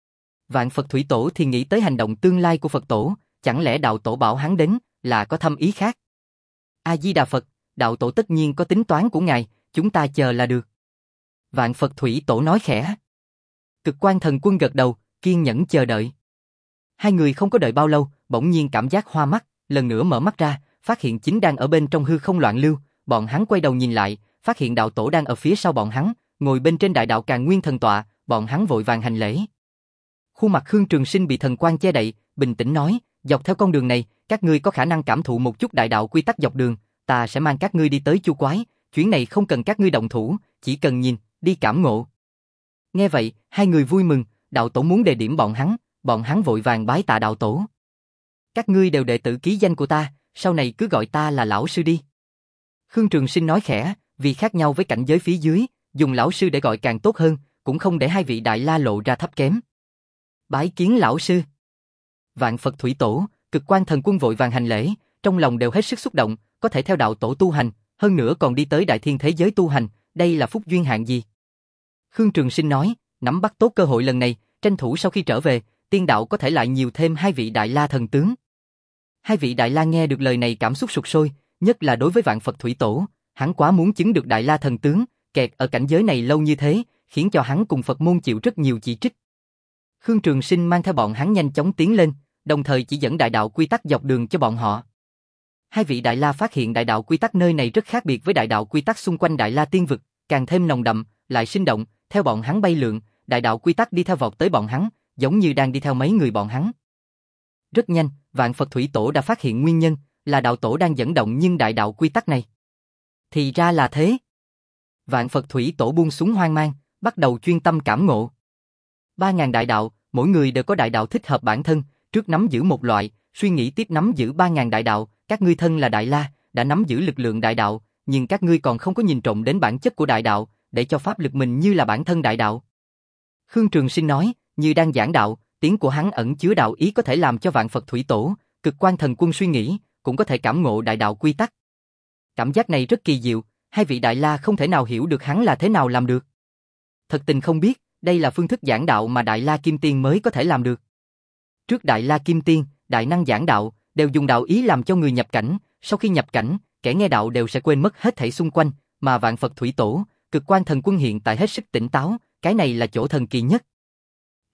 Speaker 1: Vạn Phật Thủy Tổ thì nghĩ tới hành động tương lai của Phật Tổ, chẳng lẽ đạo tổ bảo hắn đến, là có thâm ý khác? A-di-đà Phật, đạo tổ tất nhiên có tính toán của ngài, chúng ta chờ là được. Vạn Phật Thủy Tổ nói khẽ. Cực Quan Thần Quân gật đầu, kiên nhẫn chờ đợi. Hai người không có đợi bao lâu, bỗng nhiên cảm giác hoa mắt, lần nữa mở mắt ra, phát hiện chính đang ở bên trong hư không loạn lưu, bọn hắn quay đầu nhìn lại, phát hiện đạo tổ đang ở phía sau bọn hắn, ngồi bên trên đại đạo Càn Nguyên thần tọa, bọn hắn vội vàng hành lễ. Khuôn mặt Khương Trường Sinh bị thần quang che đậy, bình tĩnh nói, dọc theo con đường này, các ngươi có khả năng cảm thụ một chút đại đạo quy tắc dọc đường, ta sẽ mang các ngươi đi tới Chu Quái, chuyến này không cần các ngươi động thủ, chỉ cần nhìn, đi cảm ngộ. Nghe vậy, hai người vui mừng, đạo tổ muốn đề điểm bọn hắn, bọn hắn vội vàng bái tạ đạo tổ. Các ngươi đều đệ tử ký danh của ta, sau này cứ gọi ta là lão sư đi. Khương Trường Sinh nói khẽ, vì khác nhau với cảnh giới phía dưới, dùng lão sư để gọi càng tốt hơn, cũng không để hai vị đại la lộ ra thấp kém. Bái kiến lão sư. Vạn Phật Thủy Tổ, Cực Quan Thần Quân vội vàng hành lễ, trong lòng đều hết sức xúc động, có thể theo đạo tổ tu hành, hơn nữa còn đi tới đại thiên thế giới tu hành, đây là phúc duyên hạng gì? Khương Trường Sinh nói, nắm bắt tốt cơ hội lần này, tranh thủ sau khi trở về, tiên đạo có thể lại nhiều thêm hai vị đại la thần tướng. Hai vị đại la nghe được lời này cảm xúc sục sôi, nhất là đối với Vạn Phật Thủy Tổ, hắn quá muốn chứng được đại la thần tướng, kẹt ở cảnh giới này lâu như thế, khiến cho hắn cùng Phật môn chịu rất nhiều chỉ trích. Khương Trường Sinh mang theo bọn hắn nhanh chóng tiến lên, đồng thời chỉ dẫn đại đạo quy tắc dọc đường cho bọn họ. Hai vị đại la phát hiện đại đạo quy tắc nơi này rất khác biệt với đại đạo quy tắc xung quanh đại la tiên vực, càng thêm nồng đậm, lại sinh động, theo bọn hắn bay lượn, đại đạo quy tắc đi theo vọt tới bọn hắn, giống như đang đi theo mấy người bọn hắn. Rất nhanh, Vạn Phật Thủy Tổ đã phát hiện nguyên nhân, là đạo tổ đang dẫn động nhưng đại đạo quy tắc này. Thì ra là thế. Vạn Phật Thủy Tổ buông xuống hoang mang, bắt đầu chuyên tâm cảm ngộ. Ba ngàn đại đạo, mỗi người đều có đại đạo thích hợp bản thân, trước nắm giữ một loại, suy nghĩ tiếp nắm giữ ba ngàn đại đạo, các ngươi thân là đại la, đã nắm giữ lực lượng đại đạo, nhưng các ngươi còn không có nhìn trộm đến bản chất của đại đạo, để cho pháp lực mình như là bản thân đại đạo. Khương Trường Sinh nói, như đang giảng đạo, tiếng của hắn ẩn chứa đạo ý có thể làm cho Vạn Phật Thủy Tổ, Cực Quan Thần Quân suy nghĩ, cũng có thể cảm ngộ đại đạo quy tắc. Cảm giác này rất kỳ diệu, hai vị đại la không thể nào hiểu được hắn là thế nào làm được. Thật tình không biết, đây là phương thức giảng đạo mà Đại La Kim Tiên mới có thể làm được. Trước Đại La Kim Tiên, đại năng giảng đạo, đều dùng đạo ý làm cho người nhập cảnh, sau khi nhập cảnh, kẻ nghe đạo đều sẽ quên mất hết thảy xung quanh, mà Vạn Phật Thủy Tổ, Cực Quan Thần Quân hiện tại hết sức tỉnh táo, cái này là chỗ thần kỳ nhất.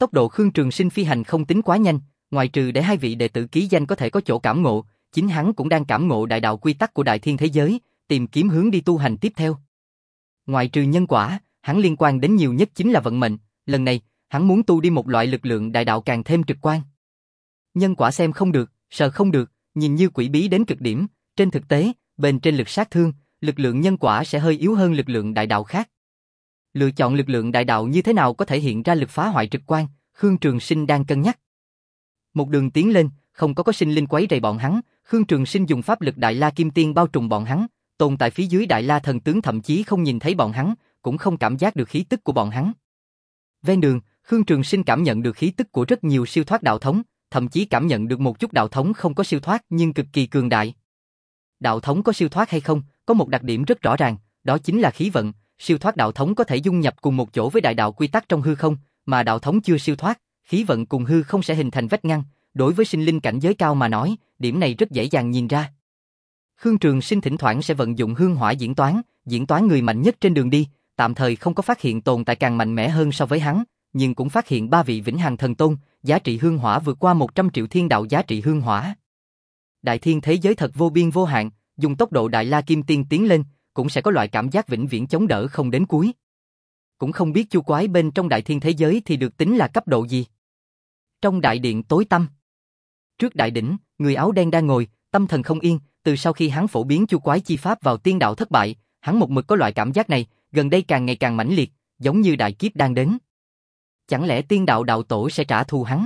Speaker 1: Tốc độ Khương Trường Sinh phi hành không tính quá nhanh, ngoài trừ để hai vị đệ tử ký danh có thể có chỗ cảm ngộ, chính hắn cũng đang cảm ngộ đại đạo quy tắc của đại thiên thế giới, tìm kiếm hướng đi tu hành tiếp theo. Ngoài trừ nhân quả, hắn liên quan đến nhiều nhất chính là vận mệnh, lần này, hắn muốn tu đi một loại lực lượng đại đạo càng thêm trực quan. Nhân quả xem không được, sờ không được, nhìn như quỷ bí đến cực điểm, trên thực tế, bên trên lực sát thương, lực lượng nhân quả sẽ hơi yếu hơn lực lượng đại đạo khác. Lựa chọn lực lượng đại đạo như thế nào có thể hiện ra lực phá hoại trực quan, Khương Trường Sinh đang cân nhắc. Một đường tiến lên, không có có sinh linh quấy rầy bọn hắn, Khương Trường Sinh dùng pháp lực Đại La Kim Tiên bao trùm bọn hắn, tồn tại phía dưới Đại La Thần Tướng thậm chí không nhìn thấy bọn hắn, cũng không cảm giác được khí tức của bọn hắn. Ven đường, Khương Trường Sinh cảm nhận được khí tức của rất nhiều siêu thoát đạo thống, thậm chí cảm nhận được một chút đạo thống không có siêu thoát nhưng cực kỳ cường đại. Đạo thống có siêu thoát hay không, có một đặc điểm rất rõ ràng, đó chính là khí vận, siêu thoát đạo thống có thể dung nhập cùng một chỗ với đại đạo quy tắc trong hư không, mà đạo thống chưa siêu thoát, khí vận cùng hư không sẽ hình thành vách ngăn, đối với sinh linh cảnh giới cao mà nói, điểm này rất dễ dàng nhìn ra. Khương Trường Sinh thỉnh thoảng sẽ vận dụng hương hỏa diễn toán, diễn toán người mạnh nhất trên đường đi, tạm thời không có phát hiện tồn tại càng mạnh mẽ hơn so với hắn, nhưng cũng phát hiện ba vị vĩnh hằng thần tôn, giá trị hương hỏa vượt qua một trăm triệu thiên đạo giá trị hương hỏa. Đại thiên thế giới thật vô biên vô hạn, dùng tốc độ Đại La Kim Tiên tiến lên, cũng sẽ có loại cảm giác vĩnh viễn chống đỡ không đến cuối. Cũng không biết chu quái bên trong đại thiên thế giới thì được tính là cấp độ gì. Trong đại điện tối tăm, trước đại đỉnh, người áo đen đang ngồi, tâm thần không yên, từ sau khi hắn phổ biến chu quái chi pháp vào tiên đạo thất bại, hắn một mực có loại cảm giác này, gần đây càng ngày càng mãnh liệt, giống như đại kiếp đang đến. Chẳng lẽ tiên đạo đạo tổ sẽ trả thù hắn?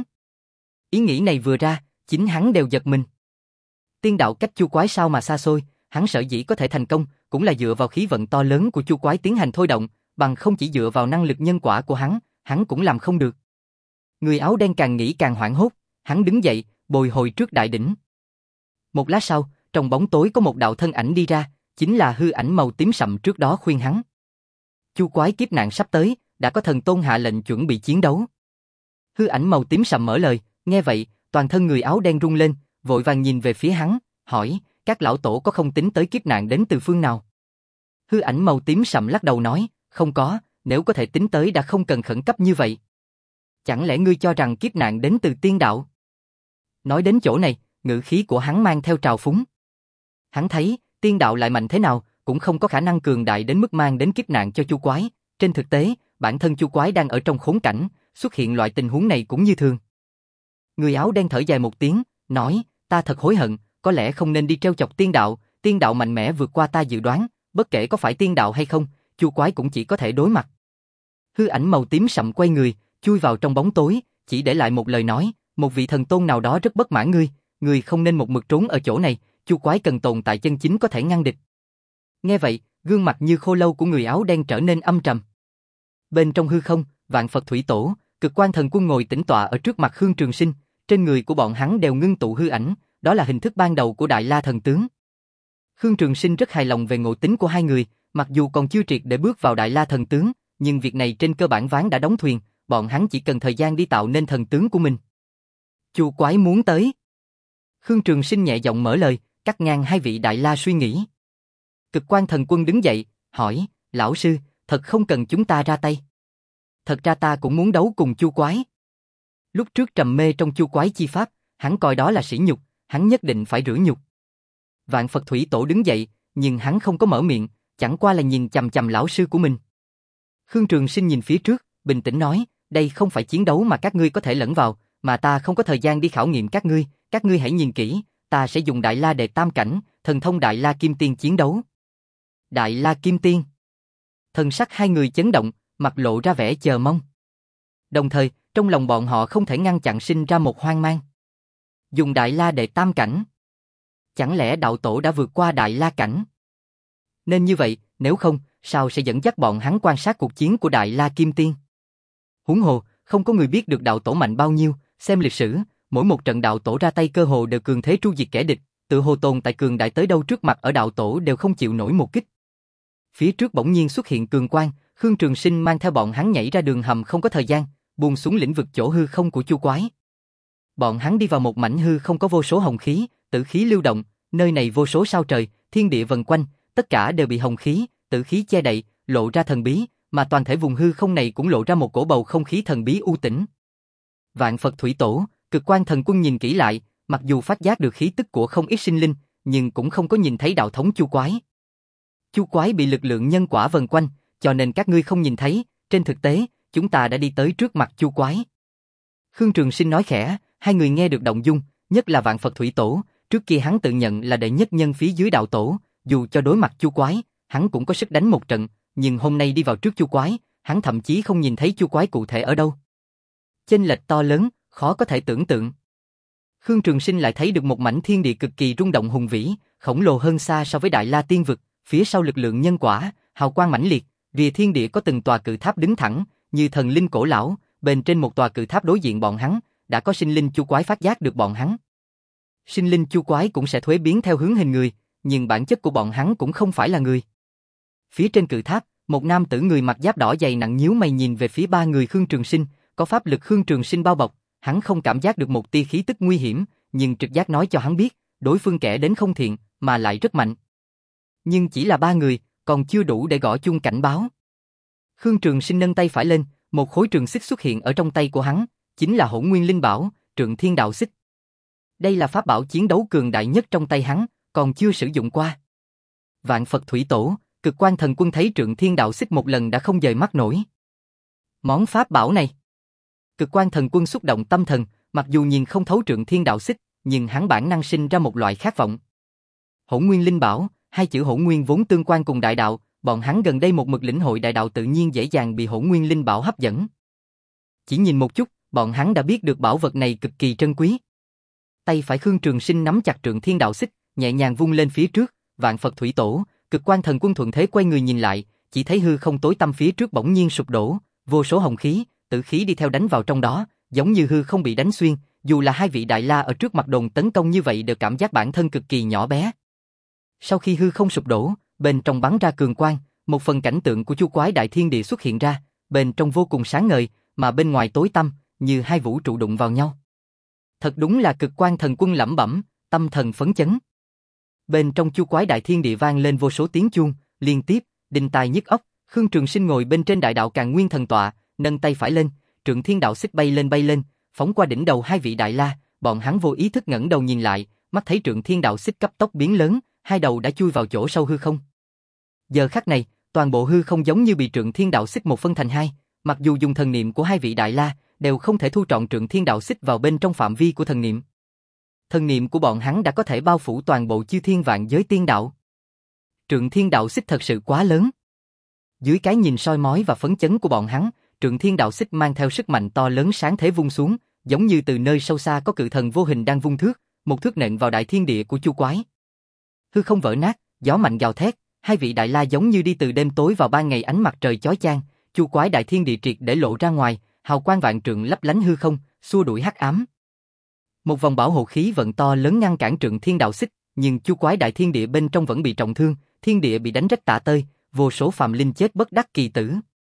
Speaker 1: Ý nghĩ này vừa ra, chính hắn đều giật mình. Tiên đạo cách chu quái sao mà xa xôi, hắn sở dĩ có thể thành công, cũng là dựa vào khí vận to lớn của chu quái tiến hành thôi động, bằng không chỉ dựa vào năng lực nhân quả của hắn, hắn cũng làm không được. Người áo đen càng nghĩ càng hoảng hốt, hắn đứng dậy, bồi hồi trước đại đỉnh. Một lát sau, trong bóng tối có một đạo thân ảnh đi ra, chính là hư ảnh màu tím sậm trước đó khuyên hắn. Chu quái kiếp nạn sắp tới, đã có thần tôn hạ lệnh chuẩn bị chiến đấu. Hư ảnh màu tím sậm mở lời, nghe vậy, toàn thân người áo đen rung lên, vội vàng nhìn về phía hắn, hỏi, các lão tổ có không tính tới kiếp nạn đến từ phương nào? Hư ảnh màu tím sậm lắc đầu nói, không có, nếu có thể tính tới đã không cần khẩn cấp như vậy. Chẳng lẽ ngươi cho rằng kiếp nạn đến từ tiên đạo? Nói đến chỗ này, ngữ khí của hắn mang theo trào phúng. Hắn thấy, tiên đạo lại mạnh thế nào, cũng không có khả năng cường đại đến mức mang đến kiếp nạn cho chu quái. Trên thực tế, bản thân chu quái đang ở trong khốn cảnh, xuất hiện loại tình huống này cũng như thường. Người áo đen thở dài một tiếng, nói, ta thật hối hận, có lẽ không nên đi trêu chọc tiên đạo, tiên đạo mạnh mẽ vượt qua ta dự đoán, bất kể có phải tiên đạo hay không, chu quái cũng chỉ có thể đối mặt. Hư ảnh màu tím sậm quay người, chui vào trong bóng tối, chỉ để lại một lời nói, một vị thần tôn nào đó rất bất mãn ngươi, ngươi không nên một mực trốn ở chỗ này, chu quái cần tồn tại chân chính có thể ngăn địch. Nghe vậy, gương mặt như khô lâu của người áo đen trở nên âm trầm. Bên trong hư không, vạn Phật Thủy Tổ, Cực Quan Thần Quân ngồi tĩnh tọa ở trước mặt Khương Trường Sinh, trên người của bọn hắn đều ngưng tụ hư ảnh, đó là hình thức ban đầu của Đại La Thần Tướng. Khương Trường Sinh rất hài lòng về ngộ tính của hai người, mặc dù còn chưa triệt để bước vào Đại La Thần Tướng, nhưng việc này trên cơ bản ván đã đóng thuyền, bọn hắn chỉ cần thời gian đi tạo nên thần tướng của mình. Chu quái muốn tới. Khương Trường Sinh nhẹ giọng mở lời, cắt ngang hai vị Đại La suy nghĩ. Cực Quan Thần Quân đứng dậy, hỏi, lão sư, thật không cần chúng ta ra tay. Thật ra ta cũng muốn đấu cùng chu quái. Lúc trước trầm mê trong chu quái chi pháp, hắn coi đó là sỉ nhục, hắn nhất định phải rửa nhục. Vạn Phật Thủy Tổ đứng dậy, nhưng hắn không có mở miệng, chẳng qua là nhìn chằm chằm lão sư của mình. Khương Trường Sinh nhìn phía trước, bình tĩnh nói, đây không phải chiến đấu mà các ngươi có thể lẫn vào, mà ta không có thời gian đi khảo nghiệm các ngươi, các ngươi hãy nhìn kỹ, ta sẽ dùng Đại La Đệ Tam Cảnh, thần thông Đại La Kim Tiên chiến đấu. Đại La Kim Tiên. Thần sắc hai người chấn động, mặt lộ ra vẻ chờ mong. Đồng thời, trong lòng bọn họ không thể ngăn chặn sinh ra một hoang mang. Dùng Đại La Đệ Tam Cảnh. Chẳng lẽ đạo tổ đã vượt qua Đại La Cảnh? Nên như vậy, nếu không, sao sẽ dẫn dắt bọn hắn quan sát cuộc chiến của Đại La Kim Tiên? Huống hồ, không có người biết được đạo tổ mạnh bao nhiêu, xem lịch sử, mỗi một trận đạo tổ ra tay cơ hồ đều cường thế tru diệt kẻ địch, tự hồ tồn tại cường đại tới đâu trước mặt ở đạo tổ đều không chịu nổi một kích. Phía trước bỗng nhiên xuất hiện cường quang, Khương Trường Sinh mang theo bọn hắn nhảy ra đường hầm không có thời gian, buông xuống lĩnh vực chỗ hư không của chu quái. Bọn hắn đi vào một mảnh hư không có vô số hồng khí, tử khí lưu động, nơi này vô số sao trời, thiên địa vần quanh, tất cả đều bị hồng khí, tử khí che đậy, lộ ra thần bí, mà toàn thể vùng hư không này cũng lộ ra một cổ bầu không khí thần bí u tĩnh. Vạn Phật Thủy Tổ, Cực Quan Thần Quân nhìn kỹ lại, mặc dù phát giác được khí tức của không ít sinh linh, nhưng cũng không có nhìn thấy đạo thống Chu Quái. Chu Quái bị lực lượng nhân quả vần quanh, cho nên các ngươi không nhìn thấy, trên thực tế, chúng ta đã đi tới trước mặt Chu Quái. Khương Trường Sinh nói khẽ, hai người nghe được động dung, nhất là Vạn Phật Thủy Tổ, trước kia hắn tự nhận là đệ nhất nhân phía dưới đạo tổ, dù cho đối mặt Chu Quái, hắn cũng có sức đánh một trận, nhưng hôm nay đi vào trước Chu Quái, hắn thậm chí không nhìn thấy Chu Quái cụ thể ở đâu. Chênh lệch to lớn, khó có thể tưởng tượng. Khương Trường Sinh lại thấy được một mảnh thiên địa cực kỳ rung động hùng vĩ, khổng lồ hơn xa so với Đại La Tiên Vực, phía sau lực lượng nhân quả, hào quang mãnh liệt, rìa thiên địa có từng tòa cự tháp đứng thẳng, như thần linh cổ lão, bên trên một tòa cự tháp đối diện bọn hắn, đã có sinh linh Chu Quái phát giác được bọn hắn. Sinh linh Chu Quái cũng sẽ thuế biến theo hướng hình người, nhưng bản chất của bọn hắn cũng không phải là người. Phía trên cự tháp, một nam tử người mặc giáp đỏ dày nặng nhíu mày nhìn về phía ba người Khương Trường Sinh, có pháp lực Khương Trường Sinh bao bọc, hắn không cảm giác được một tia khí tức nguy hiểm, nhưng trực giác nói cho hắn biết, đối phương kẻ đến không thiện, mà lại rất mạnh. Nhưng chỉ là ba người, còn chưa đủ để gõ chuông cảnh báo. Khương Trường Sinh nâng tay phải lên, một khối trường xích xuất hiện ở trong tay của hắn, chính là Hỗn Nguyên Linh Bảo, Trượng Thiên Đạo Xích. Đây là pháp bảo chiến đấu cường đại nhất trong tay hắn, còn chưa sử dụng qua. Vạn Phật Thủy Tổ, Cực Quan Thần Quân thấy Trượng Thiên Đạo Xích một lần đã không dời mắt nổi. Món pháp bảo này. Cực Quan Thần Quân xúc động tâm thần, mặc dù nhìn không thấu Trượng Thiên Đạo Xích, nhưng hắn bản năng sinh ra một loại khát vọng. Hỗn Nguyên Linh Bảo, hai chữ Hỗn Nguyên vốn tương quan cùng đại đạo, bọn hắn gần đây một mực lĩnh hội đại đạo tự nhiên dễ dàng bị Hỗn Nguyên Linh Bảo hấp dẫn. Chỉ nhìn một chút, bọn hắn đã biết được bảo vật này cực kỳ trân quý. Tay phải Khương Trường Sinh nắm chặt Trượng Thiên Đạo Xích, nhẹ nhàng vung lên phía trước, Vạn Phật Thủy Tổ, Cực Quan Thần Quân thuận thế quay người nhìn lại, chỉ thấy hư không tối tăm phía trước bỗng nhiên sụp đổ, vô số hồng khí, tử khí đi theo đánh vào trong đó, giống như hư không bị đánh xuyên, dù là hai vị đại la ở trước mặt đồn tấn công như vậy đều cảm giác bản thân cực kỳ nhỏ bé. Sau khi hư không sụp đổ, bên trong bắn ra cường quang, một phần cảnh tượng của Chu Quái Đại Thiên Địa xuất hiện ra, bên trong vô cùng sáng ngời, mà bên ngoài tối tăm, như hai vũ trụ đụng vào nhau. Thật đúng là Cực Quan Thần Quân lẩm bẩm, tâm thần phấn chấn. Bên trong Chu Quái Đại Thiên Địa vang lên vô số tiếng chuông, liên tiếp, đinh tai nhức óc. Khương Trường Sinh ngồi bên trên đại đạo Càn Nguyên thần tọa, nâng tay phải lên, Trượng Thiên Đạo Xích bay lên bay lên, phóng qua đỉnh đầu hai vị đại la, bọn hắn vô ý thức ngẩng đầu nhìn lại, mắt thấy Trượng Thiên Đạo Xích cấp tốc biến lớn, hai đầu đã chui vào chỗ sâu hư không. Giờ khắc này, toàn bộ hư không giống như bị Trượng Thiên Đạo Xích một phân thành hai, mặc dù dùng thần niệm của hai vị đại la, đều không thể thu trọn Trượng Thiên Đạo Xích vào bên trong phạm vi của thần niệm. Thần niệm của bọn hắn đã có thể bao phủ toàn bộ chư thiên vạn giới tiên đạo. Trượng Thiên Đạo Xích thật sự quá lớn. Dưới cái nhìn soi mói và phấn chấn của bọn hắn, Trượng Thiên Đạo Xích mang theo sức mạnh to lớn sáng thế vung xuống, giống như từ nơi sâu xa có cự thần vô hình đang vung thước, một thước nện vào đại thiên địa của Chu Quái. Hư không vỡ nát, gió mạnh gào thét, hai vị đại la giống như đi từ đêm tối vào ban ngày, ánh mặt trời chói chang, Chu Quái Đại Thiên Địa triệt để lộ ra ngoài, hào quang vạn trượng lấp lánh hư không, xua đuổi hắc ám. Một vòng bảo hộ khí vận to lớn ngăn cản Trượng Thiên Đạo Xích, nhưng Chu Quái Đại Thiên Địa bên trong vẫn bị trọng thương, thiên địa bị đánh rách tả tơi, vô số phàm linh chết bất đắc kỳ tử.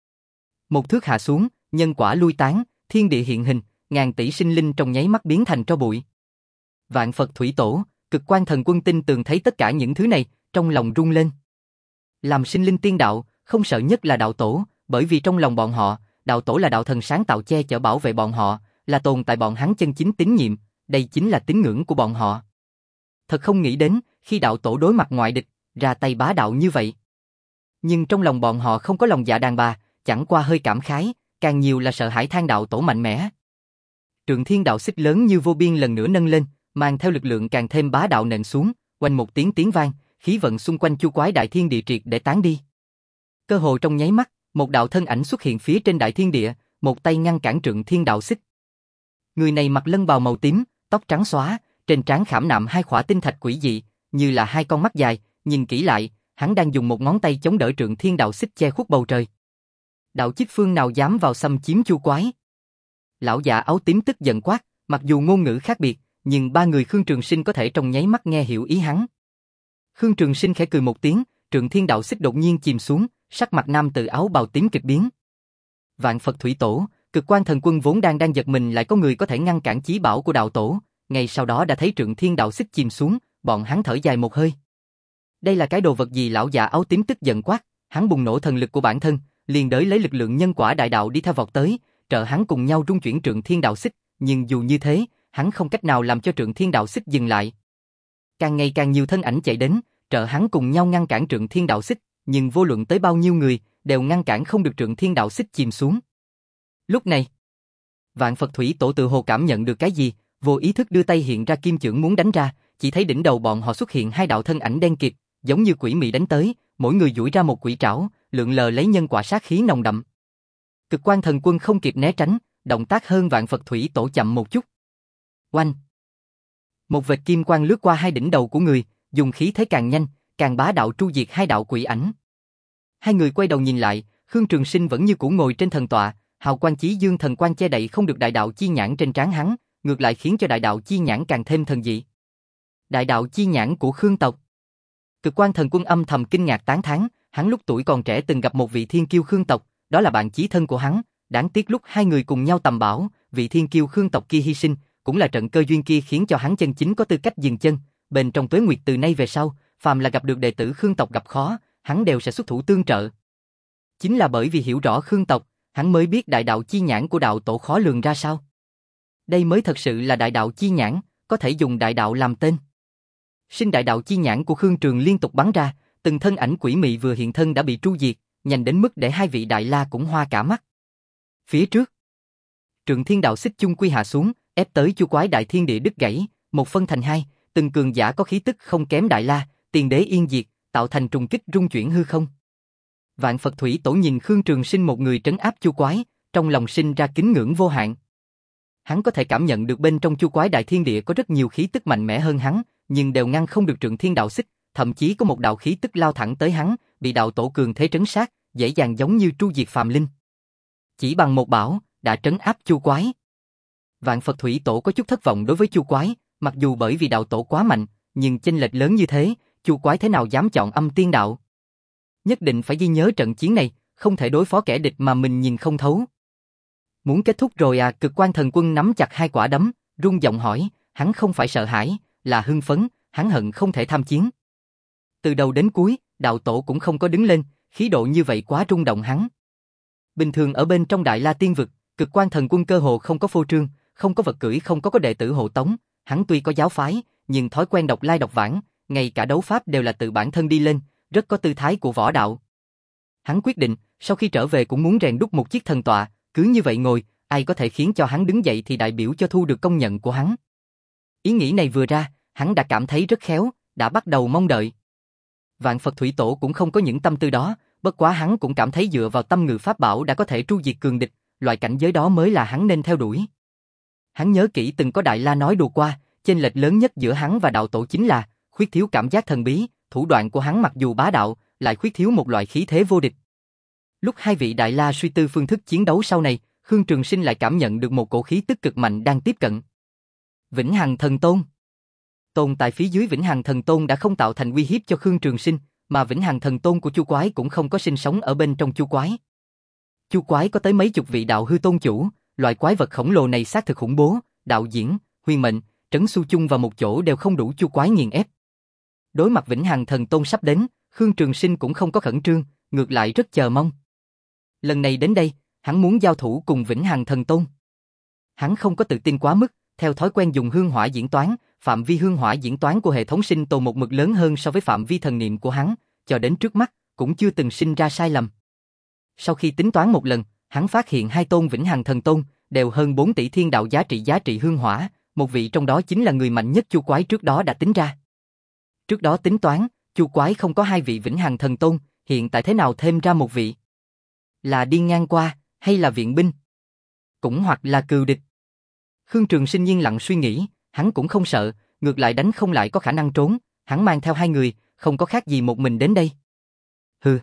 Speaker 1: Một thước hạ xuống, nhân quả lui tán, thiên địa hiện hình, ngàn tỷ sinh linh trong nháy mắt biến thành tro bụi. Vạn Phật Thủy Tổ, Cực Quan Thần Quân tin tường thấy tất cả những thứ này, trong lòng rung lên. Làm sinh linh tiên đạo, không sợ nhất là đạo tổ, bởi vì trong lòng bọn họ, đạo tổ là đạo thần sáng tạo che chở bảo vệ bọn họ, là tồn tại bọn hắn chân chính tín nhiệm, đây chính là tín ngưỡng của bọn họ. Thật không nghĩ đến, khi đạo tổ đối mặt ngoại địch, ra tay bá đạo như vậy. Nhưng trong lòng bọn họ không có lòng dạ đàn bà, chẳng qua hơi cảm khái, càng nhiều là sợ hãi than đạo tổ mạnh mẽ. Trượng Thiên Đạo Xích lớn như vô biên lần nữa nâng lên, mang theo lực lượng càng thêm bá đạo nện xuống, quanh một tiếng tiếng vang, khí vận xung quanh Chu Quái Đại Thiên Địa triệt để tán đi. Cơ hồ trong nháy mắt, một đạo thân ảnh xuất hiện phía trên Đại Thiên Địa, một tay ngăn cản Trượng Thiên Đạo Xích. Người này mặc lân bào màu tím, tóc trắng xóa, trên trán khảm nạm hai khỏa tinh thạch quỷ dị, như là hai con mắt dài, nhìn kỹ lại, hắn đang dùng một ngón tay chống đỡ Trượng Thiên Đạo Xích che khuất bầu trời. Đạo chích phương nào dám vào xâm chiếm Chu Quái? Lão già áo tím tức giận quát, mặc dù ngôn ngữ khác biệt, nhưng ba người Khương Trường Sinh có thể trong nháy mắt nghe hiểu ý hắn. Khương Trường Sinh khẽ cười một tiếng, Trượng Thiên Đạo Xích đột nhiên chìm xuống, sắc mặt nam tử áo bào tím kịch biến. Vạn Phật Thủy Tổ, Cực Quan Thần Quân vốn đang đang giật mình lại có người có thể ngăn cản chí bảo của đạo tổ, ngay sau đó đã thấy Trượng Thiên Đạo Xích chìm xuống, bọn hắn thở dài một hơi. Đây là cái đồ vật gì? Lão già áo tím tức giận quát, hắn bùng nổ thần lực của bản thân, liền đới lấy lực lượng nhân quả đại đạo đi theo vọt tới, trợ hắn cùng nhau trung chuyển Trượng Thiên Đạo Xích, nhưng dù như thế, hắn không cách nào làm cho Trượng Thiên Đạo Xích dừng lại. Càng ngày càng nhiều thân ảnh chạy đến, trợ hắn cùng nhau ngăn cản Trượng Thiên Đạo Xích, nhưng vô luận tới bao nhiêu người, đều ngăn cản không được Trượng Thiên Đạo Xích chìm xuống. Lúc này, Vạn Phật Thủy Tổ tự hồ cảm nhận được cái gì, vô ý thức đưa tay hiện ra kim chưởng muốn đánh ra, chỉ thấy đỉnh đầu bọn họ xuất hiện hai đạo thân ảnh đen kịt, giống như quỷ mị đánh tới, mỗi người duỗi ra một quỷ trảo, lượn lờ lấy nhân quả sát khí nồng đậm. Cực Quang Thần Quân không kịp né tránh, động tác hơn Vạn Phật Thủy Tổ chậm một chút. Oanh! Một vệt kim quang lướt qua hai đỉnh đầu của người, dùng khí thế càng nhanh, càng bá đạo tru diệt hai đạo quỷ ảnh. Hai người quay đầu nhìn lại, Khương Trường Sinh vẫn như cũ ngồi trên thần tọa, hào quang chí dương thần quang che đậy không được đại đạo chi nhãn trên trán hắn, ngược lại khiến cho đại đạo chi nhãn càng thêm thần dị. Đại đạo chi nhãn của Khương tộc. Cực Quang Thần Quân âm thầm kinh ngạc tán thán, hắn lúc tuổi còn trẻ từng gặp một vị thiên kiêu Khương tộc, đó là bạn chí thân của hắn, đáng tiếc lúc hai người cùng nhau tầm bảo, vị thiên kiêu Khương tộc kia hy sinh, cũng là trận cơ duyên kia khiến cho hắn chân chính có tư cách dừng chân, bên trong Tuế Nguyệt từ nay về sau, phàm là gặp được đệ tử Khương tộc gặp khó, hắn đều sẽ xuất thủ tương trợ. Chính là bởi vì hiểu rõ Khương tộc, hắn mới biết đại đạo chi nhãn của đạo tổ khó lường ra sao. Đây mới thật sự là đại đạo chi nhãn, có thể dùng đại đạo làm tên. Sinh đại đạo chi nhãn của Khương Trường liên tục bắn ra, từng thân ảnh quỷ mị vừa hiện thân đã bị tru diệt, nhanh đến mức để hai vị đại la cũng hoa cả mắt. Phía trước, Trượng Thiên Đạo Xích chung quy hạ xuống, ép tới chu quái đại thiên địa đứt gãy, một phân thành hai, từng cường giả có khí tức không kém đại la, tiền đế yên diệt, tạo thành trùng kích rung chuyển hư không. Vạn Phật Thủy Tổ nhìn Khương Trường Sinh một người trấn áp chu quái, trong lòng sinh ra kính ngưỡng vô hạn. Hắn có thể cảm nhận được bên trong chu quái đại thiên địa có rất nhiều khí tức mạnh mẽ hơn hắn, nhưng đều ngăn không được Trượng Thiên Đạo Xích, thậm chí có một đạo khí tức lao thẳng tới hắn, bị đạo tổ cường thế trấn sát, dễ dàng giống như tru diệt phàm linh. Chỉ bằng một bảo, đã trấn áp chu quái. Vạn Phật Thủy Tổ có chút thất vọng đối với chu quái, mặc dù bởi vì đạo tổ quá mạnh, nhưng chênh lệch lớn như thế, chu quái thế nào dám chọn âm tiên đạo. Nhất định phải ghi nhớ trận chiến này, không thể đối phó kẻ địch mà mình nhìn không thấu. Muốn kết thúc rồi à? Cực Quang Thần Quân nắm chặt hai quả đấm, run giọng hỏi, hắn không phải sợ hãi, là hưng phấn, hắn hận không thể tham chiến. Từ đầu đến cuối, đạo tổ cũng không có đứng lên, khí độ như vậy quá rung động hắn. Bình thường ở bên trong Đại La Tiên Vực, Cực Quang Thần Quân cơ hồ không có phô trương, không có vật cưỡi, không có có đệ tử hộ tống, hắn tuy có giáo phái, nhưng thói quen độc lai độc vãng, ngay cả đấu pháp đều là tự bản thân đi lên, rất có tư thái của võ đạo. Hắn quyết định, sau khi trở về cũng muốn rèn đúc một chiếc thần tọa, cứ như vậy ngồi, ai có thể khiến cho hắn đứng dậy thì đại biểu cho thu được công nhận của hắn. Ý nghĩ này vừa ra, hắn đã cảm thấy rất khéo, đã bắt đầu mong đợi. Vạn Phật Thủy Tổ cũng không có những tâm tư đó, bất quá hắn cũng cảm thấy dựa vào tâm ngự pháp bảo đã có thể tru diệt cường địch, loại cảnh giới đó mới là hắn nên theo đuổi. Hắn nhớ kỹ từng có Đại La nói đùa qua, chênh lệch lớn nhất giữa hắn và đạo tổ chính là khuyết thiếu cảm giác thần bí, thủ đoạn của hắn mặc dù bá đạo, lại khuyết thiếu một loại khí thế vô địch. Lúc hai vị Đại La suy tư phương thức chiến đấu sau này, Khương Trường Sinh lại cảm nhận được một cổ khí tức cực mạnh đang tiếp cận. Vĩnh Hằng Thần Tôn. Tồn tại phía dưới Vĩnh Hằng Thần Tôn đã không tạo thành uy hiếp cho Khương Trường Sinh, mà Vĩnh Hằng Thần Tôn của Chu Quái cũng không có sinh sống ở bên trong Chu Quái. Chu Quái có tới mấy chục vị đạo hư tôn chủ, loại quái vật khổng lồ này xác thực khủng bố, đạo diễn, huyền mệnh, trấn su chung vào một chỗ đều không đủ Chu Quái nghiền ép. Đối mặt Vĩnh Hằng Thần Tôn sắp đến, Khương Trường Sinh cũng không có khẩn trương, ngược lại rất chờ mong. Lần này đến đây, hắn muốn giao thủ cùng Vĩnh Hằng Thần Tôn. Hắn không có tự tin quá mức, theo thói quen dùng hương hỏa diễn toán, phạm vi hương hỏa diễn toán của hệ thống sinh tồn một mực lớn hơn so với phạm vi thần niệm của hắn, cho đến trước mắt, cũng chưa từng sinh ra sai lầm. Sau khi tính toán một lần, hắn phát hiện hai tôn Vĩnh Hằng Thần Tôn, đều hơn bốn tỷ thiên đạo giá trị giá trị hương hỏa, một vị trong đó chính là người mạnh nhất Chu Quái trước đó đã tính ra. Trước đó tính toán, Chu Quái không có hai vị Vĩnh Hằng Thần Tôn, hiện tại thế nào thêm ra một vị? Là đi ngang qua, hay là viện binh? Cũng hoặc là cừu địch? Khương Trường Sinh yên lặng suy nghĩ, hắn cũng không sợ, ngược lại đánh không lại có khả năng trốn, hắn mang theo hai người, không có khác gì một mình đến đây. Hừ.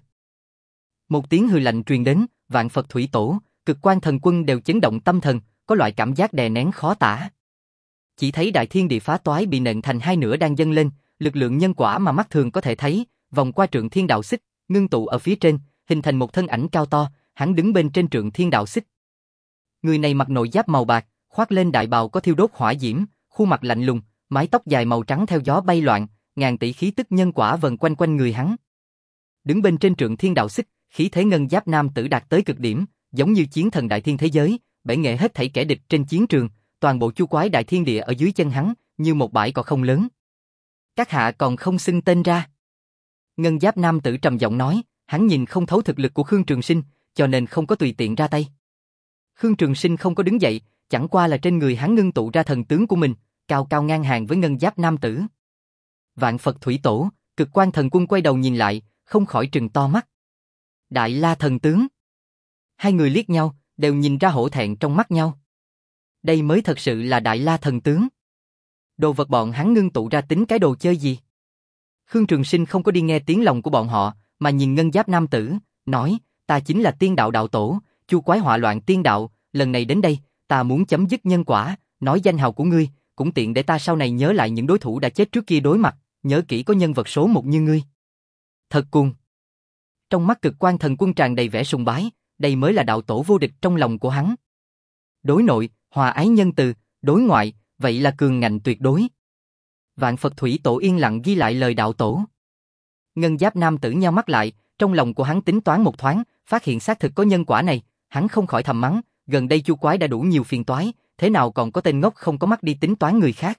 Speaker 1: Một tiếng hừ lạnh truyền đến, Vạn Phật Thủy Tổ, Cực Quang Thần Quân đều chấn động tâm thần, có loại cảm giác đè nén khó tả. Chỉ thấy đại thiên địa phá toái bị nện thành hai nửa đang dâng lên, lực lượng nhân quả mà mắt thường có thể thấy, vòng qua Trượng Thiên Đạo Xích, ngưng tụ ở phía trên, hình thành một thân ảnh cao to, hắn đứng bên trên Trượng Thiên Đạo Xích. Người này mặc nội giáp màu bạc, khoác lên đại bào có thiêu đốt hỏa diễm, khuôn mặt lạnh lùng, mái tóc dài màu trắng theo gió bay loạn, ngàn tỷ khí tức nhân quả vần quanh quanh người hắn. Đứng bên trên Trượng Thiên Đạo Xích, khí thế ngân giáp nam tử đạt tới cực điểm, giống như chiến thần đại thiên thế giới, bể nghệ hết thảy kẻ địch trên chiến trường, toàn bộ chu quái đại thiên địa ở dưới chân hắn, như một bãi cỏ không lớn. Các hạ còn không xưng tên ra. Ngân giáp nam tử trầm giọng nói, hắn nhìn không thấu thực lực của Khương Trường Sinh, cho nên không có tùy tiện ra tay. Khương Trường Sinh không có đứng dậy, chẳng qua là trên người hắn ngưng tụ ra thần tướng của mình, cao cao ngang hàng với ngân giáp nam tử. Vạn Phật Thủy Tổ, Cực Quan Thần Quân quay đầu nhìn lại, không khỏi trừng to mắt. Đại La thần tướng. Hai người liếc nhau, đều nhìn ra hổ thẹn trong mắt nhau. Đây mới thật sự là Đại La thần tướng. Đồ vật bọn hắn ngưng tụ ra tính cái đồ chơi gì? Khương Trường Sinh không có đi nghe tiếng lòng của bọn họ, mà nhìn ngân giáp nam tử, nói, ta chính là tiên đạo đạo tổ, chu quái họa loạn tiên đạo, lần này đến đây, ta muốn chấm dứt nhân quả, nói danh hào của ngươi, cũng tiện để ta sau này nhớ lại những đối thủ đã chết trước kia đối mặt, nhớ kỹ có nhân vật số một như ngươi. Thật cuồng. Trong mắt Cực Quan Thần Quân tràn đầy vẻ sùng bái, đây mới là đạo tổ vô địch trong lòng của hắn. Đối nội, hòa ái nhân từ, đối ngoại, vậy là cường ngạnh tuyệt đối. Vạn Phật Thủy Tổ yên lặng ghi lại lời đạo tổ. Ngân giáp nam tử nheo mắt lại, trong lòng của hắn tính toán một thoáng, phát hiện xác thực có nhân quả này, hắn không khỏi thầm mắng, gần đây chu quái đã đủ nhiều phiền toái, thế nào còn có tên ngốc không có mắt đi tính toán người khác.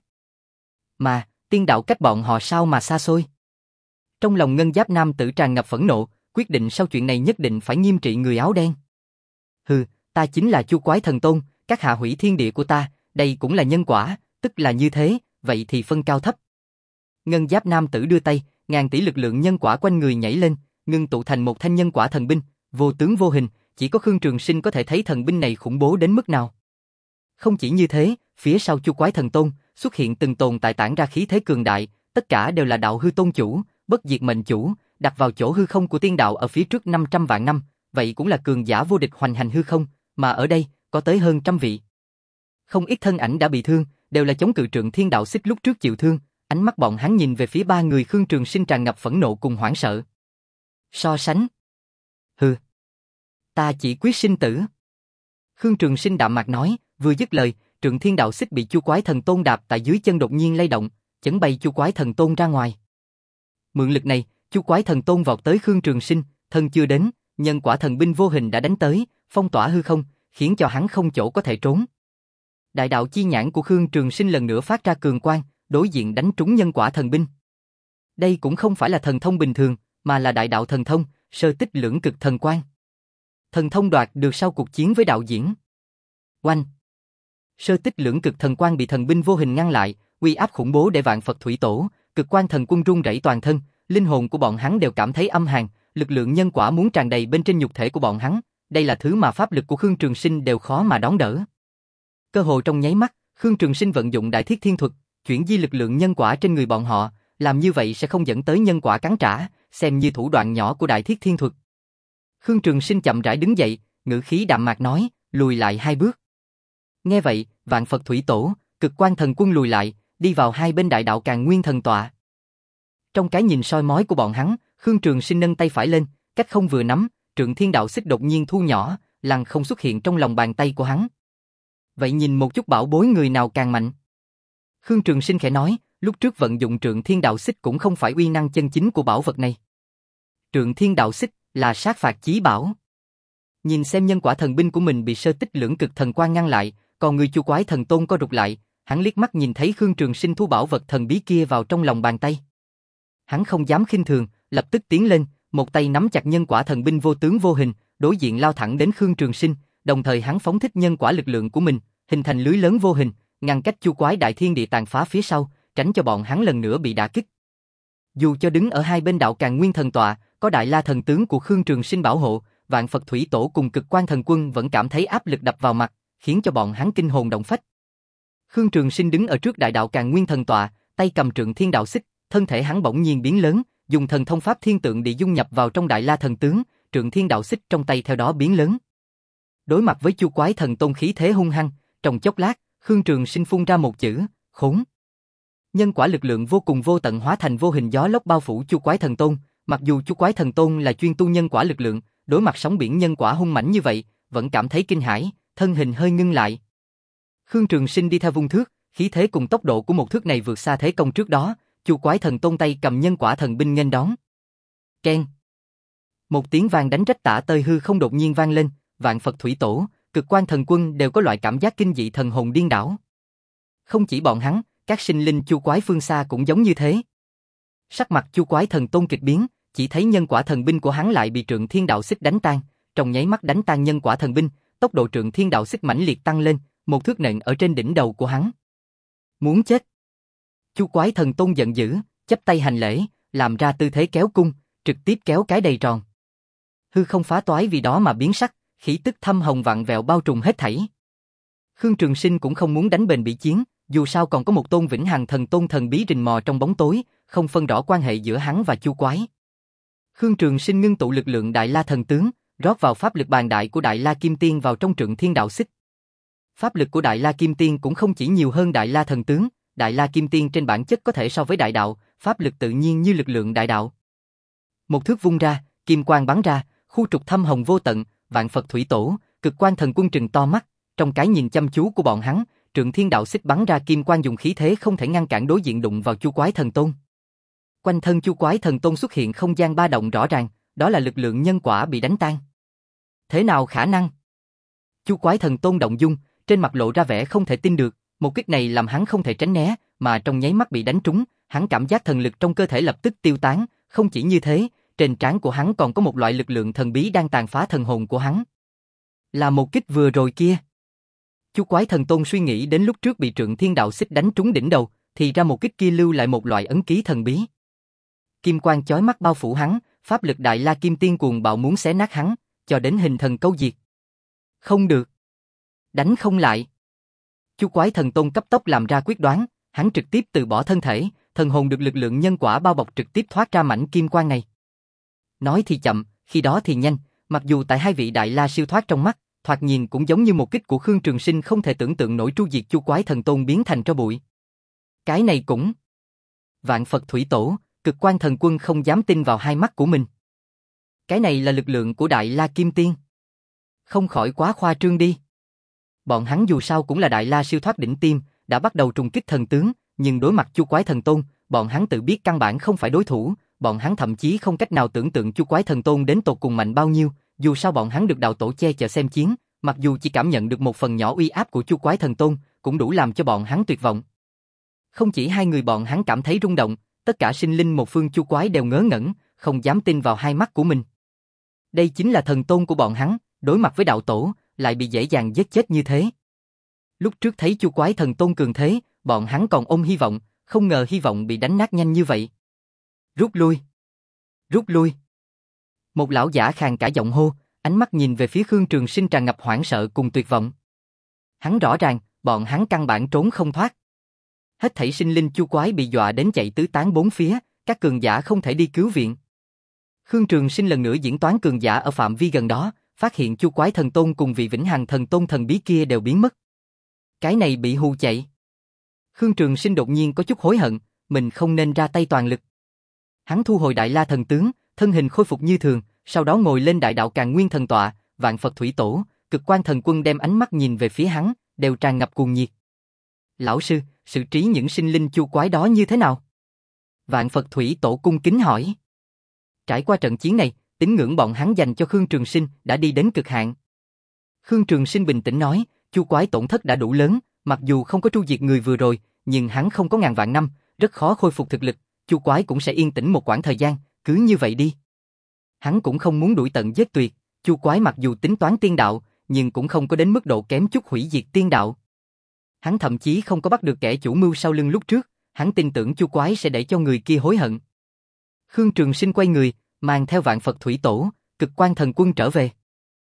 Speaker 1: Mà, tiên đạo cách bọn họ sao mà xa xôi. Trong lòng ngân giáp nam tử tràn ngập phẫn nộ, quyết định sau chuyện này nhất định phải nghiêm trị người áo đen. Hừ, ta chính là chu quái thần tôn, các hạ hủy thiên địa của ta, đây cũng là nhân quả, tức là như thế, vậy thì phân cao thấp. Ngân giáp nam tử đưa tay, ngàn tỷ lực lượng nhân quả quanh người nhảy lên, ngưng tụ thành một thanh nhân quả thần binh, vô tướng vô hình, chỉ có Khương Trường Sinh có thể thấy thần binh này khủng bố đến mức nào. Không chỉ như thế, phía sau chu quái thần tôn, xuất hiện từng tồn tại tản ra khí thế cường đại, tất cả đều là đạo hư tôn chủ, bất diệt mệnh chủ, đặt vào chỗ hư không của tiên đạo ở phía trước năm trăm vạn năm, vậy cũng là cường giả vô địch hoành hành hư không, mà ở đây, có tới hơn trăm vị. Không ít thân ảnh đã bị thương, đều là chống cự Trượng Thiên Đạo Xích lúc trước chịu thương, ánh mắt bọn hắn nhìn về phía ba người Khương Trường Sinh tràn ngập phẫn nộ cùng hoảng sợ. So sánh. Hừ. Ta chỉ quyết sinh tử. Khương Trường Sinh đạm mạc nói, vừa dứt lời, Trượng Thiên Đạo Xích bị chu quái thần tôn đạp tại dưới chân đột nhiên lay động, chấn bay chu quái thần tôn ra ngoài. Mượn lực này, chu quái thần tôn vọt tới Khương Trường Sinh, thân chưa đến, nhân quả thần binh vô hình đã đánh tới, phong tỏa hư không, khiến cho hắn không chỗ có thể trốn. Đại đạo chi nhãn của Khương Trường Sinh lần nữa phát ra cường quang, đối diện đánh trúng nhân quả thần binh. Đây cũng không phải là thần thông bình thường, mà là đại đạo thần thông, sơ tích lưỡng cực thần quang. Thần thông đoạt được sau cuộc chiến với đạo diễn. Oanh! Sơ tích lưỡng cực thần quang bị thần binh vô hình ngăn lại, uy áp khủng bố để Vạn Phật Thủy Tổ, Cực Quan Thần Quân run rẩy toàn thân, linh hồn của bọn hắn đều cảm thấy âm hàn, lực lượng nhân quả muốn tràn đầy bên trên nhục thể của bọn hắn, đây là thứ mà pháp lực của Khương Trường Sinh đều khó mà đón đỡ. Cơ hồ trong nháy mắt, Khương Trường Sinh vận dụng Đại Thiết Thiên Thuật, chuyển di lực lượng nhân quả trên người bọn họ, làm như vậy sẽ không dẫn tới nhân quả cắn trả, xem như thủ đoạn nhỏ của Đại Thiết Thiên Thuật. Khương Trường Sinh chậm rãi đứng dậy, ngữ khí đạm mạc nói, lùi lại hai bước. Nghe vậy, Vạn Phật Thủy Tổ, Cực Quan Thần Quân lùi lại, đi vào hai bên đại đạo Càn Nguyên Thần Tọa. Trong cái nhìn soi mói của bọn hắn, Khương Trường Sinh nâng tay phải lên, cách không vừa nắm, Trượng Thiên Đạo Xích đột nhiên thu nhỏ, lăng không xuất hiện trong lòng bàn tay của hắn. Vậy nhìn một chút bảo bối người nào càng mạnh. Khương Trường Sinh khẽ nói, lúc trước vận dụng Trượng Thiên Đạo Xích cũng không phải uy năng chân chính của bảo vật này. Trượng Thiên Đạo Xích là sát phạt chí bảo. Nhìn xem nhân quả thần binh của mình bị sơ tích lưỡng cực thần quang ngăn lại, còn người chu quái thần tôn co rụt lại, hắn liếc mắt nhìn thấy Khương Trường Sinh thu bảo vật thần bí kia vào trong lòng bàn tay. Hắn không dám khinh thường, lập tức tiến lên, một tay nắm chặt nhân quả thần binh vô tướng vô hình, đối diện lao thẳng đến Khương Trường Sinh, đồng thời hắn phóng thích nhân quả lực lượng của mình, hình thành lưới lớn vô hình, ngăn cách chu quái đại thiên địa tàn phá phía sau, tránh cho bọn hắn lần nữa bị đả kích. Dù cho đứng ở hai bên đạo Càn Nguyên Thần Tọa, có Đại La thần tướng của Khương Trường Sinh bảo hộ, Vạn Phật Thủy Tổ cùng Cực Quan Thần Quân vẫn cảm thấy áp lực đập vào mặt, khiến cho bọn hắn kinh hồn động phách. Khương Trường Sinh đứng ở trước đại đạo Càn Nguyên Thần Tọa, tay cầm Trượng Thiên Đạo Xích, thân thể hắn bỗng nhiên biến lớn, dùng thần thông pháp thiên tượng địa dung nhập vào trong Đại La thần tướng, Trượng Thiên Đạo Xích trong tay theo đó biến lớn. Đối mặt với chu quái thần tôn khí thế hung hăng, trong chốc lát, Khương Trường Sinh phun ra một chữ, khốn. Nhân quả lực lượng vô cùng vô tận hóa thành vô hình gió lốc bao phủ chu quái thần tôn, mặc dù chu quái thần tôn là chuyên tu nhân quả lực lượng, đối mặt sóng biển nhân quả hung mãnh như vậy, vẫn cảm thấy kinh hãi, thân hình hơi ngưng lại. Khương Trường Sinh đi theo vung thước, khí thế cùng tốc độ của một thước này vượt xa thế công trước đó, chu quái thần tôn tay cầm nhân quả thần binh nghênh đón. Keng. Một tiếng vang đánh rách tả tơi hư không đột nhiên vang lên, Vạn Phật Thủy Tổ, Cực Quan Thần Quân đều có loại cảm giác kinh dị thần hồn điên đảo. Không chỉ bọn hắn, các sinh linh chu quái phương xa cũng giống như thế. Sắc mặt chu quái thần tôn kịch biến, chỉ thấy nhân quả thần binh của hắn lại bị Trượng Thiên Đạo Xích đánh tan, trong nháy mắt đánh tan nhân quả thần binh, tốc độ Trượng Thiên Đạo Xích mãnh liệt tăng lên, một thước nện ở trên đỉnh đầu của hắn. Muốn chết. Chu quái thần tôn giận dữ, chắp tay hành lễ, làm ra tư thế kéo cung, trực tiếp kéo cái đầy tròn. Hư không phá toái vì đó mà biến sắc, khí tức thâm hồng vặn vẹo bao trùm hết thảy. Khương Trường Sinh cũng không muốn đánh bền bỉ chiến, dù sao còn có một tôn vĩnh hằng thần tôn thần bí rình mò trong bóng tối, không phân rõ quan hệ giữa hắn và Chu quái. Khương Trường Sinh ngưng tụ lực lượng Đại La thần tướng, rót vào pháp lực bàn đại của Đại La Kim Tiên vào trong Trượng Thiên Đạo Xích. Pháp lực của Đại La Kim Tiên cũng không chỉ nhiều hơn Đại La thần tướng, Đại La Kim Tiên trên bản chất có thể so với đại đạo, pháp lực tự nhiên như lực lượng đại đạo. Một thước vung ra, kim quang bắn ra, khu trục thâm hồng vô tận, vạn Phật thủy tổ, cực quan thần quân trừng to mắt, trong cái nhìn chăm chú của bọn hắn, Trượng Thiên Đạo Xích bắn ra kim quang dùng khí thế không thể ngăn cản đối diện đụng vào Chu quái thần tôn. Quanh thân Chu quái thần tôn xuất hiện không gian ba động rõ ràng, đó là lực lượng nhân quả bị đánh tan. Thế nào khả năng? Chu quái thần tôn động dung, trên mặt lộ ra vẻ không thể tin được, một kích này làm hắn không thể tránh né, mà trong nháy mắt bị đánh trúng, hắn cảm giác thần lực trong cơ thể lập tức tiêu tán, không chỉ như thế, trên trán của hắn còn có một loại lực lượng thần bí đang tàn phá thần hồn của hắn. Là một kích vừa rồi kia. Chu quái thần tôn suy nghĩ đến lúc trước bị Trượng Thiên Đạo Xích đánh trúng đỉnh đầu, thì ra một kích kia lưu lại một loại ấn ký thần bí. Kim quang chói mắt bao phủ hắn, pháp lực Đại La Kim Tiên cuồng bạo muốn xé nát hắn, cho đến hình thần câu diệt. Không được. Đánh không lại. Chu quái thần tôn cấp tốc làm ra quyết đoán, hắn trực tiếp từ bỏ thân thể, thần hồn được lực lượng nhân quả bao bọc trực tiếp thoát ra mảnh kim quang này. Nói thì chậm, khi đó thì nhanh, mặc dù tại hai vị Đại La siêu thoát trong mắt, thoạt nhìn cũng giống như một kích của Khương Trường Sinh không thể tưởng tượng nổi tru diệt Chu quái thần tôn biến thành tro bụi. Cái này cũng... Vạn Phật thủy tổ, cực quan thần quân không dám tin vào hai mắt của mình. Cái này là lực lượng của Đại La Kim Tiên. Không khỏi quá khoa trương đi. Bọn hắn dù sao cũng là Đại La siêu thoát đỉnh tiêm, đã bắt đầu trùng kích thần tướng, nhưng đối mặt Chu quái thần tôn, bọn hắn tự biết căn bản không phải đối thủ, bọn hắn thậm chí không cách nào tưởng tượng Chu quái thần tôn đến tột cùng mạnh bao nhiêu, dù sao bọn hắn được đạo tổ che chở xem chiến, mặc dù chỉ cảm nhận được một phần nhỏ uy áp của Chu quái thần tôn, cũng đủ làm cho bọn hắn tuyệt vọng. Không chỉ hai người bọn hắn cảm thấy rung động, tất cả sinh linh một phương Chu quái đều ngớ ngẩn, không dám tin vào hai mắt của mình. Đây chính là thần tôn của bọn hắn, đối mặt với đạo tổ, lại bị dễ dàng giết chết như thế. Lúc trước thấy Chu quái thần tôn cường thế, bọn hắn còn ôm hy vọng, không ngờ hy vọng bị đánh nát nhanh như vậy. Rút lui! Rút lui! Một lão giả khàn cả giọng hô, ánh mắt nhìn về phía Khương Trường Sinh tràn ngập hoảng sợ cùng tuyệt vọng. Hắn rõ ràng, bọn hắn căn bản trốn không thoát. Hết thảy sinh linh Chu quái bị dọa đến chạy tứ tán bốn phía, các cường giả không thể đi cứu viện. Khương Trường Sinh lần nữa diễn toán cường giả ở phạm vi gần đó, phát hiện Chu quái thần tôn cùng vị vĩnh hằng thần tôn thần bí kia đều biến mất. Cái này bị hù chạy. Khương Trường Sinh đột nhiên có chút hối hận, mình không nên ra tay toàn lực. Hắn thu hồi Đại La thần tướng, thân hình khôi phục như thường, sau đó ngồi lên Đại Đạo Càn Nguyên thần tọa, Vạn Phật thủy tổ, cực quan thần quân đem ánh mắt nhìn về phía hắn, đều tràn ngập cuồng nhiệt. Lão sư, xử trí những sinh linh Chu quái đó như thế nào? Vạn Phật thủy tổ cung kính hỏi. Trải qua trận chiến này, tín ngưỡng bọn hắn dành cho Khương Trường Sinh đã đi đến cực hạn. Khương Trường Sinh bình tĩnh nói, Chu quái tổn thất đã đủ lớn, mặc dù không có tru diệt người vừa rồi, nhưng hắn không có ngàn vạn năm, rất khó khôi phục thực lực, Chu quái cũng sẽ yên tĩnh một quãng thời gian, cứ như vậy đi. Hắn cũng không muốn đuổi tận giết tuyệt, Chu quái mặc dù tính toán tiên đạo, nhưng cũng không có đến mức độ kém chút hủy diệt tiên đạo. Hắn thậm chí không có bắt được kẻ chủ mưu sau lưng lúc trước, hắn tin tưởng Chu quái sẽ để cho người kia hối hận. Khương Trường Sinh quay người, mang theo Vạn Phật thủy tổ, cực quan thần quân trở về.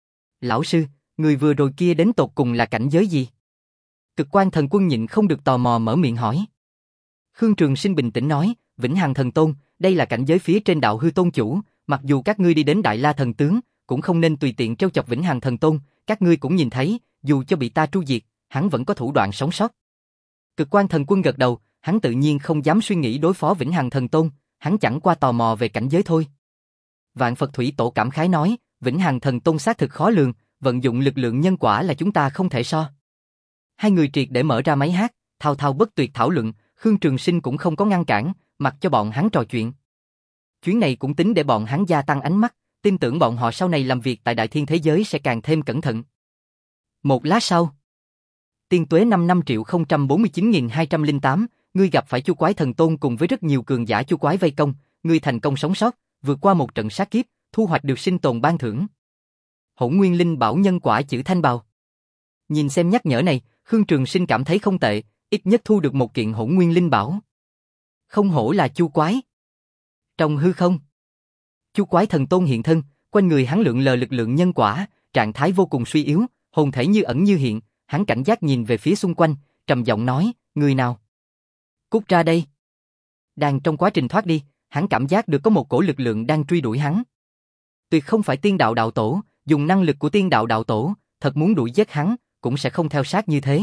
Speaker 1: Lão sư, người vừa rồi kia đến tột cùng là cảnh giới gì? Cực quan thần quân nhịn không được tò mò mở miệng hỏi. Khương Trường Sinh bình tĩnh nói, vĩnh hằng thần tôn, đây là cảnh giới phía trên đạo hư tôn chủ, mặc dù các ngươi đi đến Đại La thần tướng, cũng không nên tùy tiện trêu chọc vĩnh hằng thần tôn, các ngươi cũng nhìn thấy, dù cho bị ta tru diệt, hắn vẫn có thủ đoạn sống sót. Cực quan thần quân gật đầu, hắn tự nhiên không dám suy nghĩ đối phó vĩnh hằng thần tôn, hắn chẳng qua tò mò về cảnh giới thôi. Vạn Phật thủy tổ cảm khái nói, vĩnh hằng thần tôn xác thực khó lường, vận dụng lực lượng nhân quả là chúng ta không thể so. Hai người triệt để mở ra máy hát, thao thao bất tuyệt thảo luận, Khương Trường Sinh cũng không có ngăn cản, mặc cho bọn hắn trò chuyện. Chuyến này cũng tính để bọn hắn gia tăng ánh mắt, tin tưởng bọn họ sau này làm việc tại đại thiên thế giới sẽ càng thêm cẩn thận. Một lát sau, tiên tuế năm năm triệu không trăm bốn mươi chín nghìn hai trăm lẻ tám, ngươi gặp phải chu quái thần tôn cùng với rất nhiều cường giả chu quái vây công, ngươi thành công sống sót, vượt qua một trận sát kiếp, thu hoạch được sinh tồn ban thưởng. Hỗn Nguyên Linh Bảo nhân quả chữ thanh bào. Nhìn xem nhắc nhở này, Khương Trường Sinh cảm thấy không tệ, ít nhất thu được một kiện Hỗn Nguyên Linh Bảo. Không hổ là chu quái. Trong hư không, chu quái thần tôn hiện thân, quanh người hắn lượn lờ lực lượng nhân quả, trạng thái vô cùng suy yếu, hồn thể như ẩn như hiện, hắn cảnh giác nhìn về phía xung quanh, trầm giọng nói, người nào? Cút ra đây. Đang trong quá trình thoát đi, hắn cảm giác được có một cổ lực lượng đang truy đuổi hắn. Tuyệt không phải tiên đạo đạo tổ, dùng năng lực của tiên đạo đạo tổ, thật muốn đuổi giết hắn, cũng sẽ không theo sát như thế.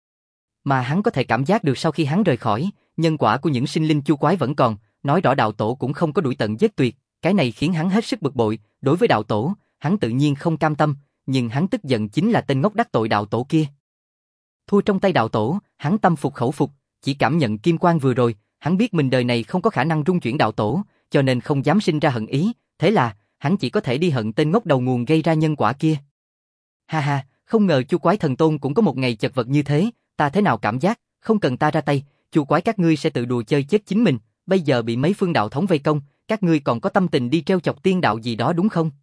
Speaker 1: Mà hắn có thể cảm giác được sau khi hắn rời khỏi, nhân quả của những sinh linh chu quái vẫn còn, nói rõ đạo tổ cũng không có đuổi tận giết tuyệt, cái này khiến hắn hết sức bực bội, đối với đạo tổ, hắn tự nhiên không cam tâm, nhưng hắn tức giận chính là tên ngốc đắc tội đạo tổ kia. Thua trong tay đạo tổ, hắn tâm phục khẩu phục, chỉ cảm nhận kim quang vừa rồi, hắn biết mình đời này không có khả năng rung chuyển đạo tổ, cho nên không dám sinh ra hận ý, thế là, hắn chỉ có thể đi hận tên ngốc đầu nguồn gây ra nhân quả kia. Ha ha, không ngờ chu quái thần tôn cũng có một ngày chật vật như thế, ta thế nào cảm giác, không cần ta ra tay, chu quái các ngươi sẽ tự đùa chơi chết chính mình, bây giờ bị mấy phương đạo thống vây công, các ngươi còn có tâm tình đi treo chọc tiên đạo gì đó đúng không?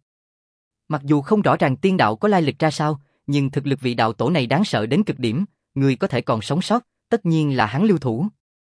Speaker 1: Mặc dù không rõ ràng tiên đạo có lai lịch ra sao, nhưng thực lực vị đạo tổ này đáng sợ đến cực điểm, người có thể còn sống sót, tất nhiên là hắn lưu thủ.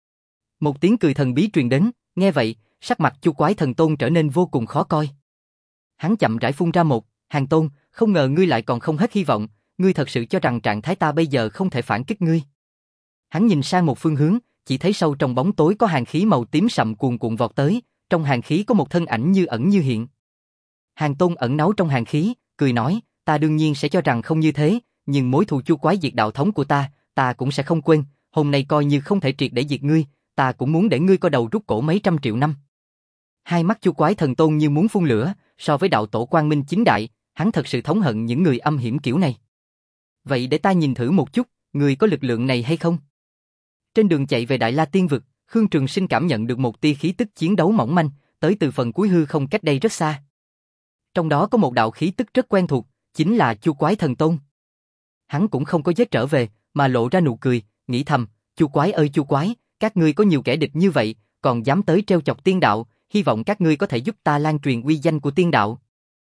Speaker 1: Một tiếng cười thần bí truyền đến, nghe vậy, sắc mặt chu quái thần tôn trở nên vô cùng khó coi. Hắn chậm rãi phun ra một, Hàng Tôn, không ngờ ngươi lại còn không hết hy vọng, ngươi thật sự cho rằng trạng thái ta bây giờ không thể phản kích ngươi. Hắn nhìn sang một phương hướng, chỉ thấy sâu trong bóng tối có hàn khí màu tím sậm cuồn cuộn vọt tới, trong hàn khí có một thân ảnh như ẩn như hiện. Hàng Tôn ẩn náu trong hàn khí, cười nói, ta đương nhiên sẽ cho rằng không như thế, nhưng mối thù chu quái diệt đạo thống của ta, ta cũng sẽ không quên, hôm nay coi như không thể triệt để diệt ngươi, ta cũng muốn để ngươi co đầu rút cổ mấy trăm triệu năm. Hai mắt chu quái thần tôn như muốn phun lửa, so với đạo tổ quang minh chính đại, hắn thật sự thống hận những người âm hiểm kiểu này. Vậy để ta nhìn thử một chút, ngươi có lực lượng này hay không? Trên đường chạy về Đại La Tiên Vực, Khương Trường Sinh cảm nhận được một tia khí tức chiến đấu mỏng manh, tới từ phần cuối hư không cách đây rất xa. Trong đó có một đạo khí tức rất quen thuộc, chính là chu quái thần tôn. Hắn cũng không có giết trở về, mà lộ ra nụ cười, nghĩ thầm, chu quái ơi chu quái, các ngươi có nhiều kẻ địch như vậy, còn dám tới trêu chọc tiên đạo, hy vọng các ngươi có thể giúp ta lan truyền uy danh của tiên đạo.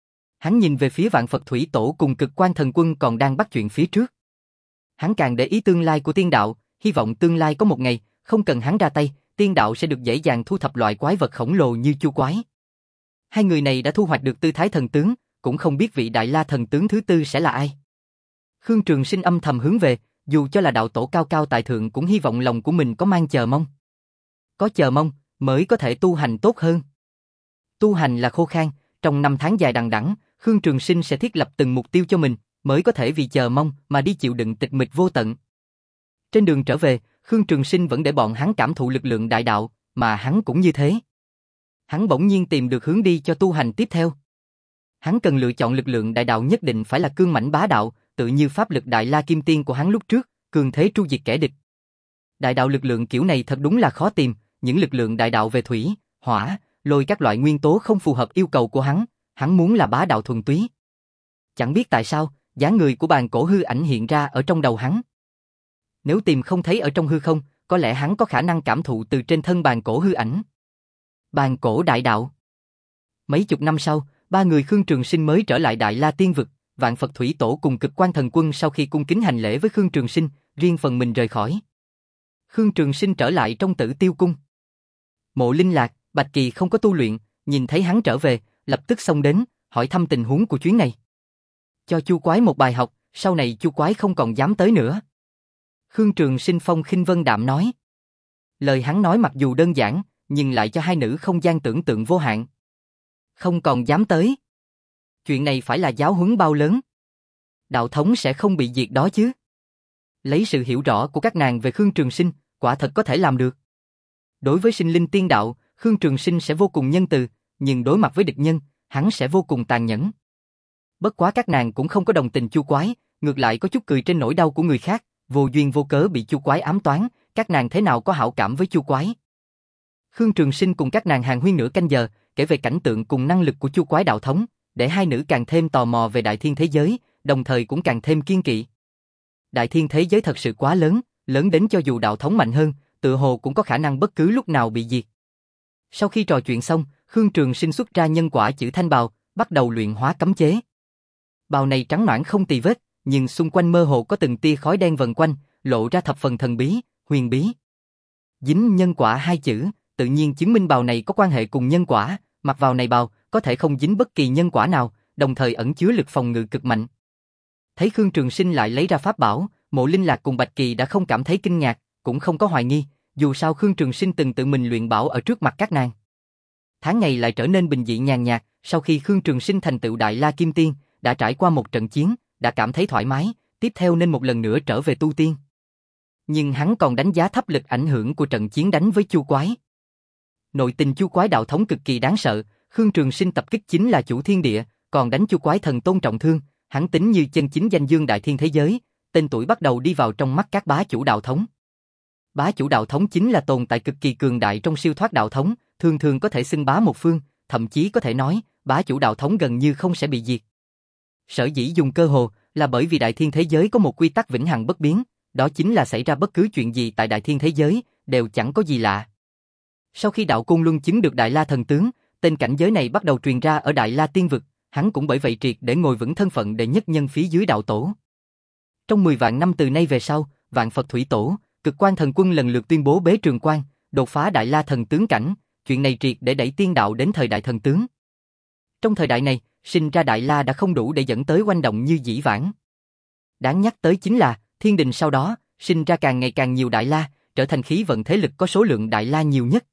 Speaker 1: Hắn nhìn về phía Vạn Phật Thủy Tổ cùng Cực Quan Thần Quân còn đang bắt chuyện phía trước. Hắn càng để ý tương lai của tiên đạo, hy vọng tương lai có một ngày, không cần hắn ra tay, tiên đạo sẽ được dễ dàng thu thập loại quái vật khổng lồ như chu quái. Hai người này đã thu hoạch được tư thái thần tướng, cũng không biết vị Đại La thần tướng thứ tư sẽ là ai. Khương Trường Sinh âm thầm hướng về, dù cho là đạo tổ cao cao tại thượng cũng hy vọng lòng của mình có mang chờ mong. Có chờ mong, mới có thể tu hành tốt hơn. Tu hành là khô khan, trong năm tháng dài đằng đẵng, Khương Trường Sinh sẽ thiết lập từng mục tiêu cho mình, mới có thể vì chờ mong mà đi chịu đựng tịch mịch vô tận. Trên đường trở về, Khương Trường Sinh vẫn để bọn hắn cảm thụ lực lượng đại đạo, mà hắn cũng như thế. Hắn bỗng nhiên tìm được hướng đi cho tu hành tiếp theo. Hắn cần lựa chọn lực lượng đại đạo nhất định phải là cương mãnh bá đạo, tự như pháp lực Đại La Kim Tiên của hắn lúc trước, cường thế tru diệt kẻ địch. Đại đạo lực lượng kiểu này thật đúng là khó tìm, những lực lượng đại đạo về thủy, hỏa, lôi các loại nguyên tố không phù hợp yêu cầu của hắn, hắn muốn là bá đạo thuần túy. Chẳng biết tại sao, dáng người của bàn cổ hư ảnh hiện ra ở trong đầu hắn. Nếu tìm không thấy ở trong hư không, có lẽ hắn có khả năng cảm thụ từ trên thân bàn cổ hư ảnh. Bàn cổ đại đạo. Mấy chục năm sau, ba người Khương Trường Sinh mới trở lại Đại La Tiên Vực, Vạn Phật Thủy Tổ cùng Cực Quan Thần Quân sau khi cung kính hành lễ với Khương Trường Sinh, riêng phần mình rời khỏi. Khương Trường Sinh trở lại trong Tử Tiêu Cung. Mộ Linh Lạc, Bạch Kỳ không có tu luyện, nhìn thấy hắn trở về, lập tức xông đến, hỏi thăm tình huống của chuyến này. Cho chu quái một bài học, sau này chu quái không còn dám tới nữa. Khương Trường Sinh phong khinh vân đạm nói. Lời hắn nói mặc dù đơn giản, nhưng lại cho hai nữ không gian tưởng tượng vô hạn. Không còn dám tới. Chuyện này phải là giáo huấn bao lớn. Đạo thống sẽ không bị diệt đó chứ. Lấy sự hiểu rõ của các nàng về Khương Trường Sinh, quả thật có thể làm được. Đối với sinh linh tiên đạo, Khương Trường Sinh sẽ vô cùng nhân từ, nhưng đối mặt với địch nhân, hắn sẽ vô cùng tàn nhẫn. Bất quá các nàng cũng không có đồng tình chu quái, ngược lại có chút cười trên nỗi đau của người khác, vô duyên vô cớ bị chu quái ám toán, các nàng thế nào có hảo cảm với chu quái. Khương Trường Sinh cùng các nàng hàn huyên nửa canh giờ, kể về cảnh tượng cùng năng lực của chu quái đạo thống, để hai nữ càng thêm tò mò về đại thiên thế giới, đồng thời cũng càng thêm kiên kỵ. Đại thiên thế giới thật sự quá lớn, lớn đến cho dù đạo thống mạnh hơn, tựa hồ cũng có khả năng bất cứ lúc nào bị diệt. Sau khi trò chuyện xong, Khương Trường Sinh xuất ra nhân quả chữ thanh bào, bắt đầu luyện hóa cấm chế. Bào này trắng nõn không tì vết, nhưng xung quanh mơ hồ có từng tia khói đen vần quanh, lộ ra thập phần thần bí, huyền bí. Dính nhân quả hai chữ, tự nhiên chứng minh bào này có quan hệ cùng nhân quả, mặc vào này bào, có thể không dính bất kỳ nhân quả nào, đồng thời ẩn chứa lực phòng ngự cực mạnh. Thấy Khương Trường Sinh lại lấy ra pháp bảo, Mộ Linh Lạc cùng Bạch Kỳ đã không cảm thấy kinh ngạc, cũng không có hoài nghi, dù sao Khương Trường Sinh từng tự mình luyện bảo ở trước mặt các nàng. Tháng ngày lại trở nên bình dị nhàn nhạt, sau khi Khương Trường Sinh thành tựu Đại La Kim Tiên, đã trải qua một trận chiến, đã cảm thấy thoải mái, tiếp theo nên một lần nữa trở về tu tiên. Nhưng hắn còn đánh giá thấp lực ảnh hưởng của trận chiến đánh với Chu Quái. Nội tình Chu Quái đạo thống cực kỳ đáng sợ, Khương Trường Sinh tập kích chính là chủ thiên địa, còn đánh Chu Quái thần tôn trọng thương, hắn tính như chân chính danh dương đại thiên thế giới, tên tuổi bắt đầu đi vào trong mắt các bá chủ đạo thống. Bá chủ đạo thống chính là tồn tại cực kỳ cường đại trong siêu thoát đạo thống, thường thường có thể xưng bá một phương, thậm chí có thể nói, bá chủ đạo thống gần như không sẽ bị diệt. Sở dĩ dùng cơ hồ là bởi vì đại thiên thế giới có một quy tắc vĩnh hằng bất biến, đó chính là xảy ra bất cứ chuyện gì tại đại thiên thế giới, đều chẳng có gì lạ. Sau khi đạo Côn Luân chứng được Đại La thần tướng, tên cảnh giới này bắt đầu truyền ra ở Đại La tiên vực, hắn cũng bởi vậy triệt để ngồi vững thân phận đệ nhất nhân phía dưới đạo tổ. Trong mười vạn năm từ nay về sau, Vạn Phật Thủy Tổ, Cực Quan Thần Quân lần lượt tuyên bố bế trường quan, đột phá Đại La thần tướng cảnh, chuyện này triệt để đẩy tiên đạo đến thời đại thần tướng. Trong thời đại này, sinh ra Đại La đã không đủ để dẫn tới oanh động như dĩ vãng. Đáng nhắc tới chính là, thiên đình sau đó, sinh ra càng ngày càng nhiều Đại La, trở thành khí vận thế lực có số lượng Đại La nhiều nhất.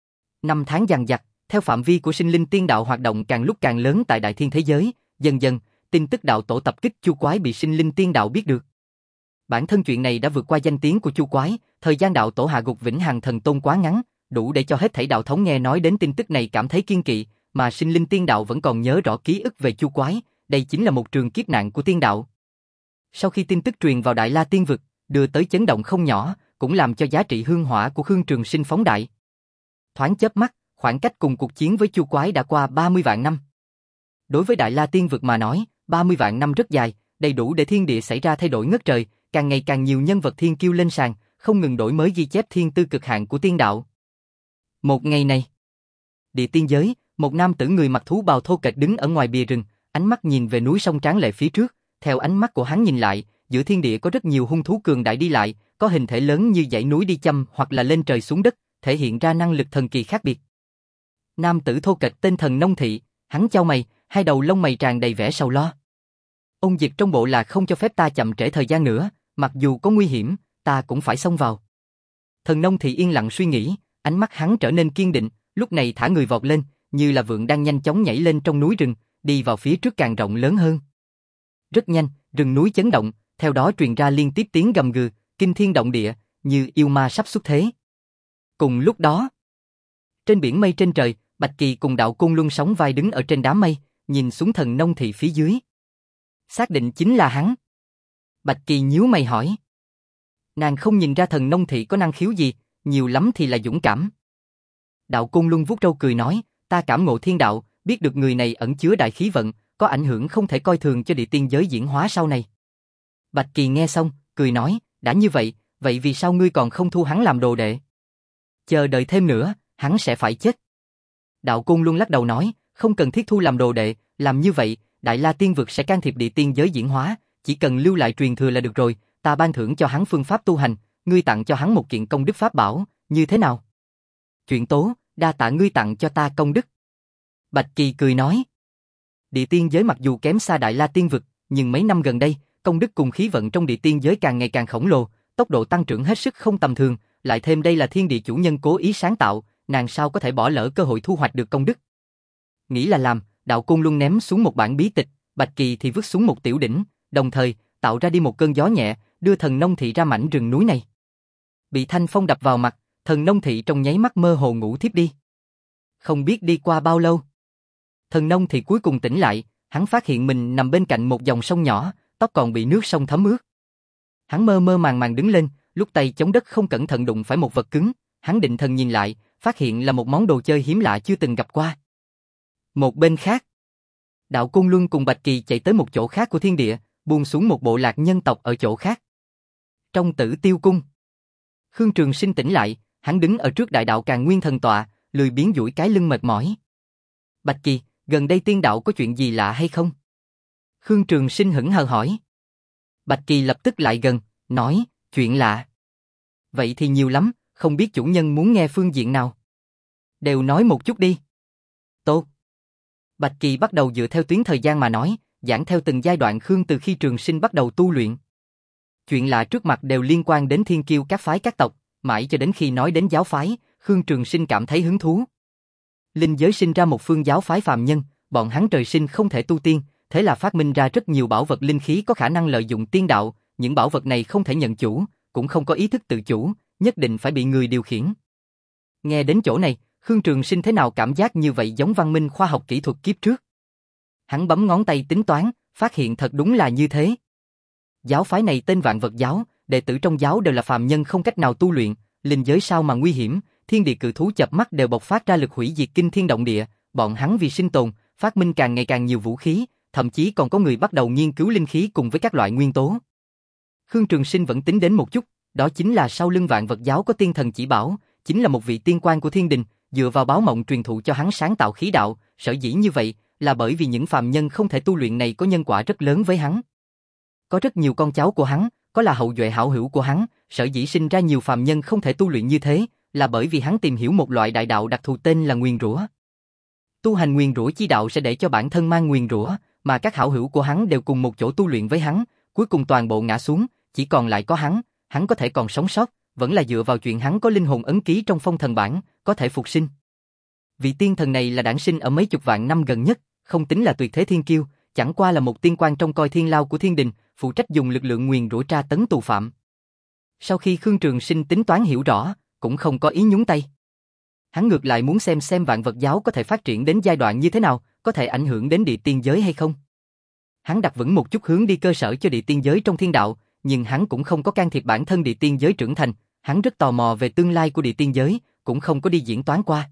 Speaker 1: Năm tháng dằng dặc, theo phạm vi của sinh linh tiên đạo hoạt động càng lúc càng lớn tại đại thiên thế giới, dần dần, tin tức đạo tổ tập kích Chu Quái bị sinh linh tiên đạo biết được. Bản thân chuyện này đã vượt qua danh tiếng của Chu Quái, thời gian đạo tổ hạ gục Vĩnh Hằng Thần Tôn quá ngắn, đủ để cho hết thảy đạo thống nghe nói đến tin tức này cảm thấy kiên kỵ, mà sinh linh tiên đạo vẫn còn nhớ rõ ký ức về Chu Quái, đây chính là một trường kiếp nạn của tiên đạo. Sau khi tin tức truyền vào Đại La tiên vực, đưa tới chấn động không nhỏ, cũng làm cho giá trị hương hỏa của Khương Trường Sinh phóng đại. Thoáng chớp mắt, khoảng cách cùng cuộc chiến với Chu Quái đã qua ba mươi vạn năm. Đối với Đại La tiên vực mà nói, ba mươi vạn năm rất dài, đầy đủ để thiên địa xảy ra thay đổi ngất trời, càng ngày càng nhiều nhân vật thiên kiêu lên sàn, không ngừng đổi mới ghi chép thiên tư cực hạn của tiên đạo. Một ngày này, địa tiên giới, một nam tử người mặc thú bào thô kệch đứng ở ngoài bìa rừng, ánh mắt nhìn về núi sông tráng lệ phía trước, theo ánh mắt của hắn nhìn lại, giữa thiên địa có rất nhiều hung thú cường đại đi lại, có hình thể lớn như dãy núi đi châm hoặc là lên trời xuống đất, thể hiện ra năng lực thần kỳ khác biệt. Nam tử thô kệch tên Thần Nông Thị, hắn chau mày, hai đầu lông mày tràn đầy vẻ sầu lo. Ôn dịch trong bộ lạc không cho phép ta chậm trễ thời gian nữa, mặc dù có nguy hiểm, ta cũng phải xông vào. Thần Nông Thị yên lặng suy nghĩ, ánh mắt hắn trở nên kiên định, lúc này thả người vọt lên, như là vượn đang nhanh chóng nhảy lên trong núi rừng, đi vào phía trước càng rộng lớn hơn. Rất nhanh, rừng núi chấn động, theo đó truyền ra liên tiếp tiếng gầm gừ, kinh thiên động địa, như yêu ma sắp xuất thế. Cùng lúc đó, trên biển mây trên trời, Bạch Kỳ cùng đạo Côn Luân sóng vai đứng ở trên đám mây, nhìn xuống Thần Nông Thị phía dưới. Xác định chính là hắn. Bạch Kỳ nhíu mày hỏi. Nàng không nhìn ra Thần Nông Thị có năng khiếu gì, nhiều lắm thì là dũng cảm. Đạo Côn Luân vuốt râu cười nói, ta cảm ngộ thiên đạo, biết được người này ẩn chứa đại khí vận, có ảnh hưởng không thể coi thường cho địa tiên giới diễn hóa sau này. Bạch Kỳ nghe xong, cười nói, đã như vậy, vậy vì sao ngươi còn không thu hắn làm đồ đệ? Chờ đợi thêm nữa, hắn sẽ phải chết. Đạo Côn Luân lắc đầu nói, không cần thiết thu làm đồ đệ, làm như vậy, Đại La tiên vực sẽ can thiệp địa tiên giới diễn hóa, chỉ cần lưu lại truyền thừa là được rồi, ta ban thưởng cho hắn phương pháp tu hành, ngươi tặng cho hắn một kiện công đức pháp bảo, như thế nào? Chuyện tố, đa tạ ngươi tặng cho ta công đức. Bạch Kỳ cười nói, địa tiên giới mặc dù kém xa Đại La tiên vực, nhưng mấy năm gần đây, công đức cùng khí vận trong địa tiên giới càng ngày càng khổng lồ, tốc độ tăng trưởng hết sức không tầm thường, lại thêm đây là thiên địa chủ nhân cố ý sáng tạo, nàng sao có thể bỏ lỡ cơ hội thu hoạch được công đức. Nghĩ là làm, đạo Côn Luân ném xuống một bản bí tịch, Bạch Kỳ thì vứt xuống một tiểu đỉnh, đồng thời tạo ra đi một cơn gió nhẹ, đưa Thần Nông Thị ra mảnh rừng núi này. Bị thanh phong đập vào mặt, Thần Nông Thị trong nháy mắt mơ hồ ngủ thiếp đi. Không biết đi qua bao lâu, Thần Nông Thị cuối cùng tỉnh lại, hắn phát hiện mình nằm bên cạnh một dòng sông nhỏ, tóc còn bị nước sông thấm ướt. Hắn mơ mơ màng màng đứng lên, lúc tay chống đất không cẩn thận đụng phải một vật cứng, hắn định thần nhìn lại, phát hiện là một món đồ chơi hiếm lạ chưa từng gặp qua. Một bên khác, đạo Côn Luân cùng Bạch Kỳ chạy tới một chỗ khác của thiên địa, buông xuống một bộ lạc nhân tộc ở chỗ khác. Trong Tử Tiêu Cung, Khương Trường Sinh tỉnh lại, hắn đứng ở trước đại đạo Càn Nguyên Thần Tọa, lười biếng duỗi cái lưng mệt mỏi. Bạch Kỳ, gần đây tiên đạo có chuyện gì lạ hay không? Khương Trường Sinh hững hờ hỏi. Bạch Kỳ lập tức lại gần, nói, chuyện lạ. Vậy thì nhiều lắm, không biết chủ nhân muốn nghe phương diện nào. Đều nói một chút đi. Tốt. Bạch Kỳ bắt đầu dựa theo tuyến thời gian mà nói, giảng theo từng giai đoạn Khương từ khi Trường Sinh bắt đầu tu luyện. Chuyện lạ trước mặt đều liên quan đến thiên kiêu các phái các tộc, mãi cho đến khi nói đến giáo phái, Khương Trường Sinh cảm thấy hứng thú. Linh giới sinh ra một phương giáo phái phàm nhân, bọn hắn trời sinh không thể tu tiên, thế là phát minh ra rất nhiều bảo vật linh khí có khả năng lợi dụng tiên đạo, những bảo vật này không thể nhận chủ, cũng không có ý thức tự chủ, nhất định phải bị người điều khiển. Nghe đến chỗ này, Khương Trường Sinh thế nào cảm giác như vậy giống văn minh khoa học kỹ thuật kiếp trước. Hắn bấm ngón tay tính toán, phát hiện thật đúng là như thế. Giáo phái này tên Vạn Vật Giáo, đệ tử trong giáo đều là phàm nhân không cách nào tu luyện, linh giới sao mà nguy hiểm, thiên địa cự thú chập mắt đều bộc phát ra lực hủy diệt kinh thiên động địa, bọn hắn vì sinh tồn, phát minh càng ngày càng nhiều vũ khí, thậm chí còn có người bắt đầu nghiên cứu linh khí cùng với các loại nguyên tố. Khương Trường Sinh vẫn tính đến một chút, đó chính là sau lưng Vạn Vật Giáo có tiên thần chỉ bảo, chính là một vị tiên quan của thiên đình, dựa vào báo mộng truyền thụ cho hắn sáng tạo khí đạo, sở dĩ như vậy là bởi vì những phàm nhân không thể tu luyện này có nhân quả rất lớn với hắn. Có rất nhiều con cháu của hắn, có là hậu duệ hảo hữu của hắn, sở dĩ sinh ra nhiều phàm nhân không thể tu luyện như thế, là bởi vì hắn tìm hiểu một loại đại đạo đặc thù tên là nguyền rủa. Tu hành nguyền rủa chi đạo sẽ để cho bản thân mang nguyền rủa, mà các hảo hữu của hắn đều cùng một chỗ tu luyện với hắn, cuối cùng toàn bộ ngã xuống, chỉ còn lại có hắn, hắn có thể còn sống sót, vẫn là dựa vào chuyện hắn có linh hồn ấn ký trong phong thần bản, có thể phục sinh. Vị tiên thần này là đản sinh ở mấy chục vạn năm gần nhất, không tính là tuyệt thế thiên kiêu, chẳng qua là một tiên quan trong coi thiên lao của thiên đình, phụ trách dùng lực lượng nguyền rủa tra tấn tù phạm. Sau khi Khương Trường Sinh tính toán hiểu rõ, cũng không có ý nhúng tay. Hắn ngược lại muốn xem xem Vạn Vật Giáo có thể phát triển đến giai đoạn như thế nào, có thể ảnh hưởng đến địa tiên giới hay không. Hắn đặt vững một chút hướng đi cơ sở cho địa tiên giới trong thiên đạo, nhưng hắn cũng không có can thiệp bản thân địa tiên giới trưởng thành, hắn rất tò mò về tương lai của địa tiên giới, cũng không có đi diễn toán qua.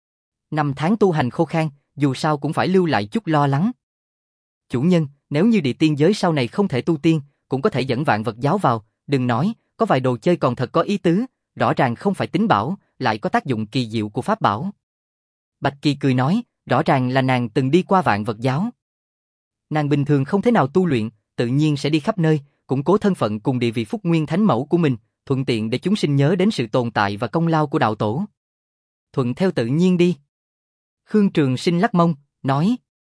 Speaker 1: Năm tháng tu hành khô khan, dù sao cũng phải lưu lại chút lo lắng. Chủ nhân, nếu như địa tiên giới sau này không thể tu tiên, cũng có thể dẫn Vạn Vật Giáo vào, đừng nói, có vài đồ chơi còn thật có ý tứ, rõ ràng không phải tính bảo, lại có tác dụng kỳ diệu của pháp bảo. Bạch Kỳ cười nói, rõ ràng là nàng từng đi qua Vạn Vật Giáo. Nàng bình thường không thế nào tu luyện, tự nhiên sẽ đi khắp nơi, củng cố thân phận cùng địa vị Phúc Nguyên Thánh Mẫu của mình, thuận tiện để chúng sinh nhớ đến sự tồn tại và công lao của đạo tổ. Thuận theo tự nhiên đi. Khương Trường Sinh lắc mông, nói.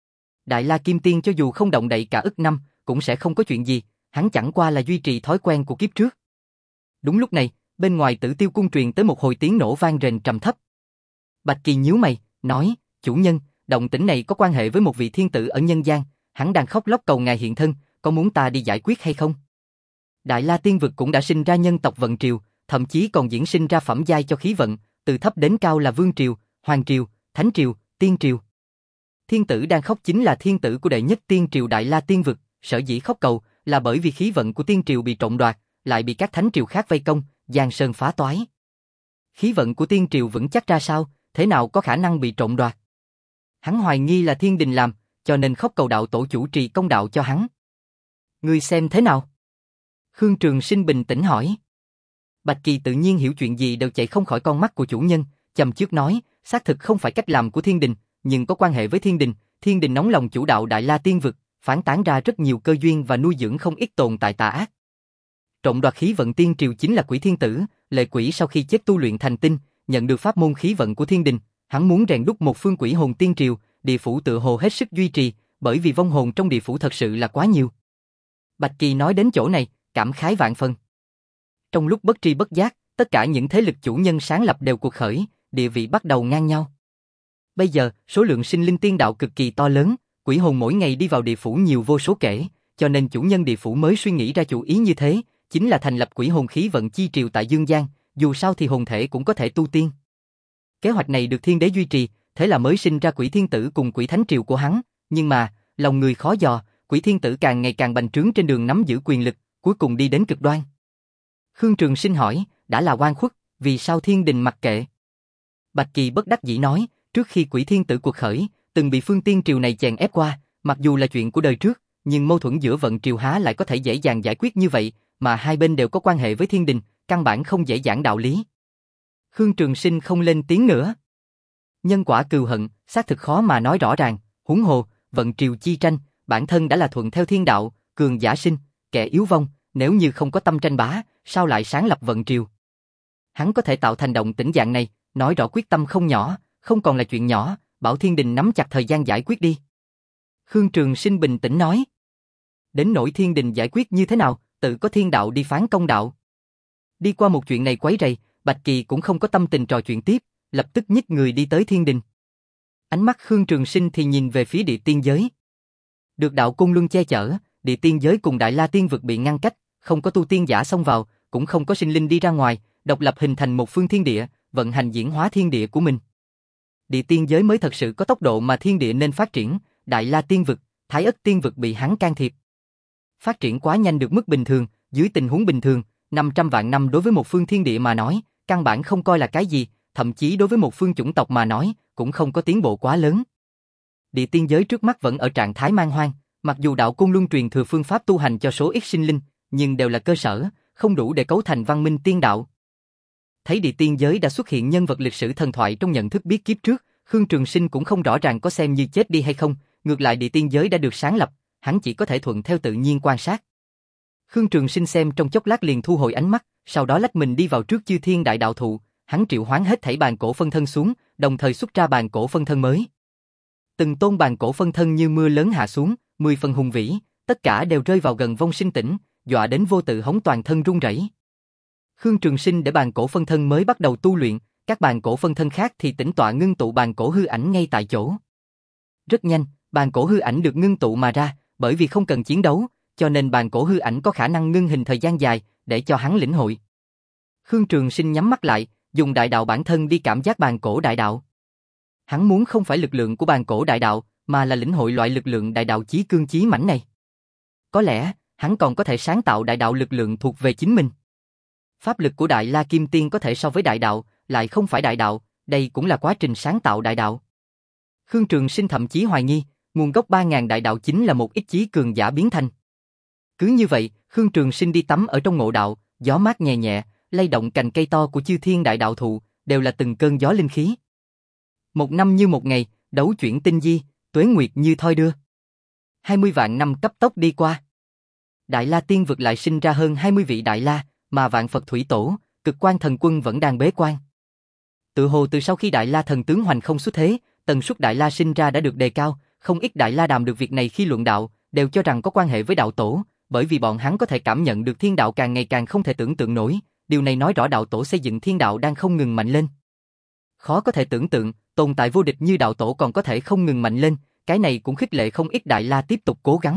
Speaker 1: Đại La Kim Tiên cho dù không động đậy cả ức năm, cũng sẽ không có chuyện gì, hắn chẳng qua là duy trì thói quen của kiếp trước. Đúng lúc này, bên ngoài Tử Tiêu Cung truyền tới một hồi tiếng nổ vang rền trầm thấp. Bạch Kỳ nhíu mày, nói, chủ nhân, động tĩnh này có quan hệ với một vị thiên tử ở nhân gian, hắn đang khóc lóc cầu ngài hiện thân, có muốn ta đi giải quyết hay không? Đại La Tiên Vực cũng đã sinh ra nhân tộc vận triều, thậm chí còn diễn sinh ra phẩm giai cho khí vận, từ thấp đến cao là vương triều, hoàng triều, thánh triều, tiên triều. Thiên tử đang khóc chính là thiên tử của đệ nhất tiên triều Đại La Tiên Vực, sở dĩ khóc cầu là bởi vì khí vận của tiên triều bị trộm đoạt, lại bị các thánh triều khác vây công, giang sơn phá toái. Khí vận của tiên triều vững chắc ra sao, thế nào có khả năng bị trộm đoạt? Hắn hoài nghi là thiên đình làm, cho nên khóc cầu đạo tổ chủ trì công đạo cho hắn. Ngươi xem thế nào? Khương Trường Sinh bình tĩnh hỏi. Bạch Kỳ tự nhiên hiểu chuyện gì đều chạy không khỏi con mắt của chủ nhân, châm chước nói, xác thực không phải cách làm của thiên đình, nhưng có quan hệ với thiên đình, thiên đình nóng lòng chủ đạo Đại La Tiên Vực, phán tán ra rất nhiều cơ duyên và nuôi dưỡng không ít tồn tại tà ác. Trộm đoạt khí vận tiên triều chính là Quỷ Thiên Tử, lệ quỷ sau khi chết tu luyện thành tinh, nhận được pháp môn khí vận của thiên đình, hắn muốn rèn đúc một phương quỷ hồn tiên triều, địa phủ tự hồ hết sức duy trì, bởi vì vong hồn trong địa phủ thật sự là quá nhiều. Bạch Kỳ nói đến chỗ này, cảm khái vạn phần. Trong lúc bất tri bất giác, tất cả những thế lực chủ nhân sáng lập đều cuộc khởi, địa vị bắt đầu ngang nhau. Bây giờ, số lượng sinh linh tiên đạo cực kỳ to lớn, quỷ hồn mỗi ngày đi vào địa phủ nhiều vô số kể, cho nên chủ nhân địa phủ mới suy nghĩ ra chủ ý như thế, chính là thành lập quỷ hồn khí vận chi triều tại Dương Gian, dù sao thì hồn thể cũng có thể tu tiên. Kế hoạch này được thiên đế duy trì, thế là mới sinh ra Quỷ Thiên Tử cùng Quỷ Thánh Triều của hắn, nhưng mà, lòng người khó dò, Quỷ Thiên Tử càng ngày càng bành trướng trên đường nắm giữ quyền lực, cuối cùng đi đến cực đoan. Khương Trường Sinh hỏi, đã là oan khuất, vì sao thiên đình mặc kệ? Bạch Kỳ bất đắc dĩ nói, trước khi Quỷ Thiên Tử cuộc khởi, từng bị phương tiên triều này chèn ép qua, mặc dù là chuyện của đời trước, nhưng mâu thuẫn giữa vận triều há lại có thể dễ dàng giải quyết như vậy, mà hai bên đều có quan hệ với thiên đình, căn bản không dễ giảng đạo lý. Khương Trường Sinh không lên tiếng nữa. Nhân quả cừu hận, xác thực khó mà nói rõ ràng, huống hồ, vận triều chi tranh, bản thân đã là thuận theo thiên đạo, cường giả sinh, kẻ yếu vong, nếu như không có tâm tranh bá, sao lại sáng lập vận triều? Hắn có thể tạo thành động tĩnh dạng này, nói rõ quyết tâm không nhỏ, không còn là chuyện nhỏ, bảo thiên đình nắm chặt thời gian giải quyết đi. Khương Trường Sinh bình tĩnh nói. Đến nỗi thiên đình giải quyết như thế nào, tự có thiên đạo đi phán công đạo. Đi qua một chuyện này quấy rầy, Bạch Kỳ cũng không có tâm tình trò chuyện tiếp, lập tức nhích người đi tới thiên đình. Ánh mắt Khương Trường Sinh thì nhìn về phía địa tiên giới. Được đạo Côn Luân che chở, địa tiên giới cùng Đại La Tiên vực bị ngăn cách, không có tu tiên giả xông vào, cũng không có sinh linh đi ra ngoài, độc lập hình thành một phương thiên địa, vận hành diễn hóa thiên địa của mình. Địa tiên giới mới thật sự có tốc độ mà thiên địa nên phát triển, Đại La Tiên vực, Thái Ất Tiên vực bị hắn can thiệp. Phát triển quá nhanh được mức bình thường, dưới tình huống bình thường, năm trăm vạn năm đối với một phương thiên địa mà nói, căn bản không coi là cái gì, thậm chí đối với một phương chủng tộc mà nói, cũng không có tiến bộ quá lớn. Địa tiên giới trước mắt vẫn ở trạng thái man hoang, mặc dù đạo Côn Luân truyền thừa phương pháp tu hành cho số ít sinh linh, nhưng đều là cơ sở, không đủ để cấu thành văn minh tiên đạo. Thấy địa tiên giới đã xuất hiện nhân vật lịch sử thần thoại trong nhận thức biết kiếp trước, Khương Trường Sinh cũng không rõ ràng có xem như chết đi hay không, ngược lại địa tiên giới đã được sáng lập, hắn chỉ có thể thuận theo tự nhiên quan sát. Khương Trường Sinh xem trong chốc lát liền thu hồi ánh mắt, sau đó lách mình đi vào trước chư thiên đại đạo thụ, hắn triệu hoán hết thảy bàn cổ phân thân xuống, đồng thời xuất ra bàn cổ phân thân mới. Từng tôn bàn cổ phân thân như mưa lớn hạ xuống, mười phần hùng vĩ, tất cả đều rơi vào gần vong sinh tỉnh, dọa đến vô tự hống toàn thân run rẩy. Khương Trường Sinh để bàn cổ phân thân mới bắt đầu tu luyện, các bàn cổ phân thân khác thì tĩnh tọa ngưng tụ bàn cổ hư ảnh ngay tại chỗ. Rất nhanh, bàn cổ hư ảnh được ngưng tụ mà ra, bởi vì không cần chiến đấu, cho nên bàn cổ hư ảnh có khả năng ngưng hình thời gian dài, để cho hắn lĩnh hội. Khương Trường Sinh nhắm mắt lại, dùng đại đạo bản thân đi cảm giác bàn cổ đại đạo. Hắn muốn không phải lực lượng của bàn cổ đại đạo, mà là lĩnh hội loại lực lượng đại đạo chí cương chí mãnh này. Có lẽ, hắn còn có thể sáng tạo đại đạo lực lượng thuộc về chính mình. Pháp lực của Đại La Kim Tiên có thể so với đại đạo, lại không phải đại đạo, đây cũng là quá trình sáng tạo đại đạo. Khương Trường Sinh thậm chí hoài nghi, nguồn gốc ba ngàn đại đạo chính là một ít chí cường giả biến thành. Cứ như vậy, Khương Trường Sinh đi tắm ở trong ngộ đạo, gió mát nhẹ nhẹ, lay động cành cây to của chư thiên đại đạo thụ, đều là từng cơn gió linh khí. Một năm như một ngày, đấu chuyển tinh di, tuế nguyệt như thoi đưa. hai mươi vạn năm cấp tốc đi qua. Đại La Tiên vực lại sinh ra hơn hai mươi vị Đại La, mà Vạn Phật Thủy Tổ, Cực Quan Thần Quân vẫn đang bế quan. Tự hồ từ sau khi Đại La thần tướng hoành không xuất thế, tần suất Đại La sinh ra đã được đề cao, không ít Đại La đàm được việc này khi luận đạo, đều cho rằng có quan hệ với đạo tổ, bởi vì bọn hắn có thể cảm nhận được thiên đạo càng ngày càng không thể tưởng tượng nổi, điều này nói rõ đạo tổ xây dựng thiên đạo đang không ngừng mạnh lên. Khó có thể tưởng tượng, tồn tại vô địch như đạo tổ còn có thể không ngừng mạnh lên, cái này cũng khích lệ không ít Đại La tiếp tục cố gắng.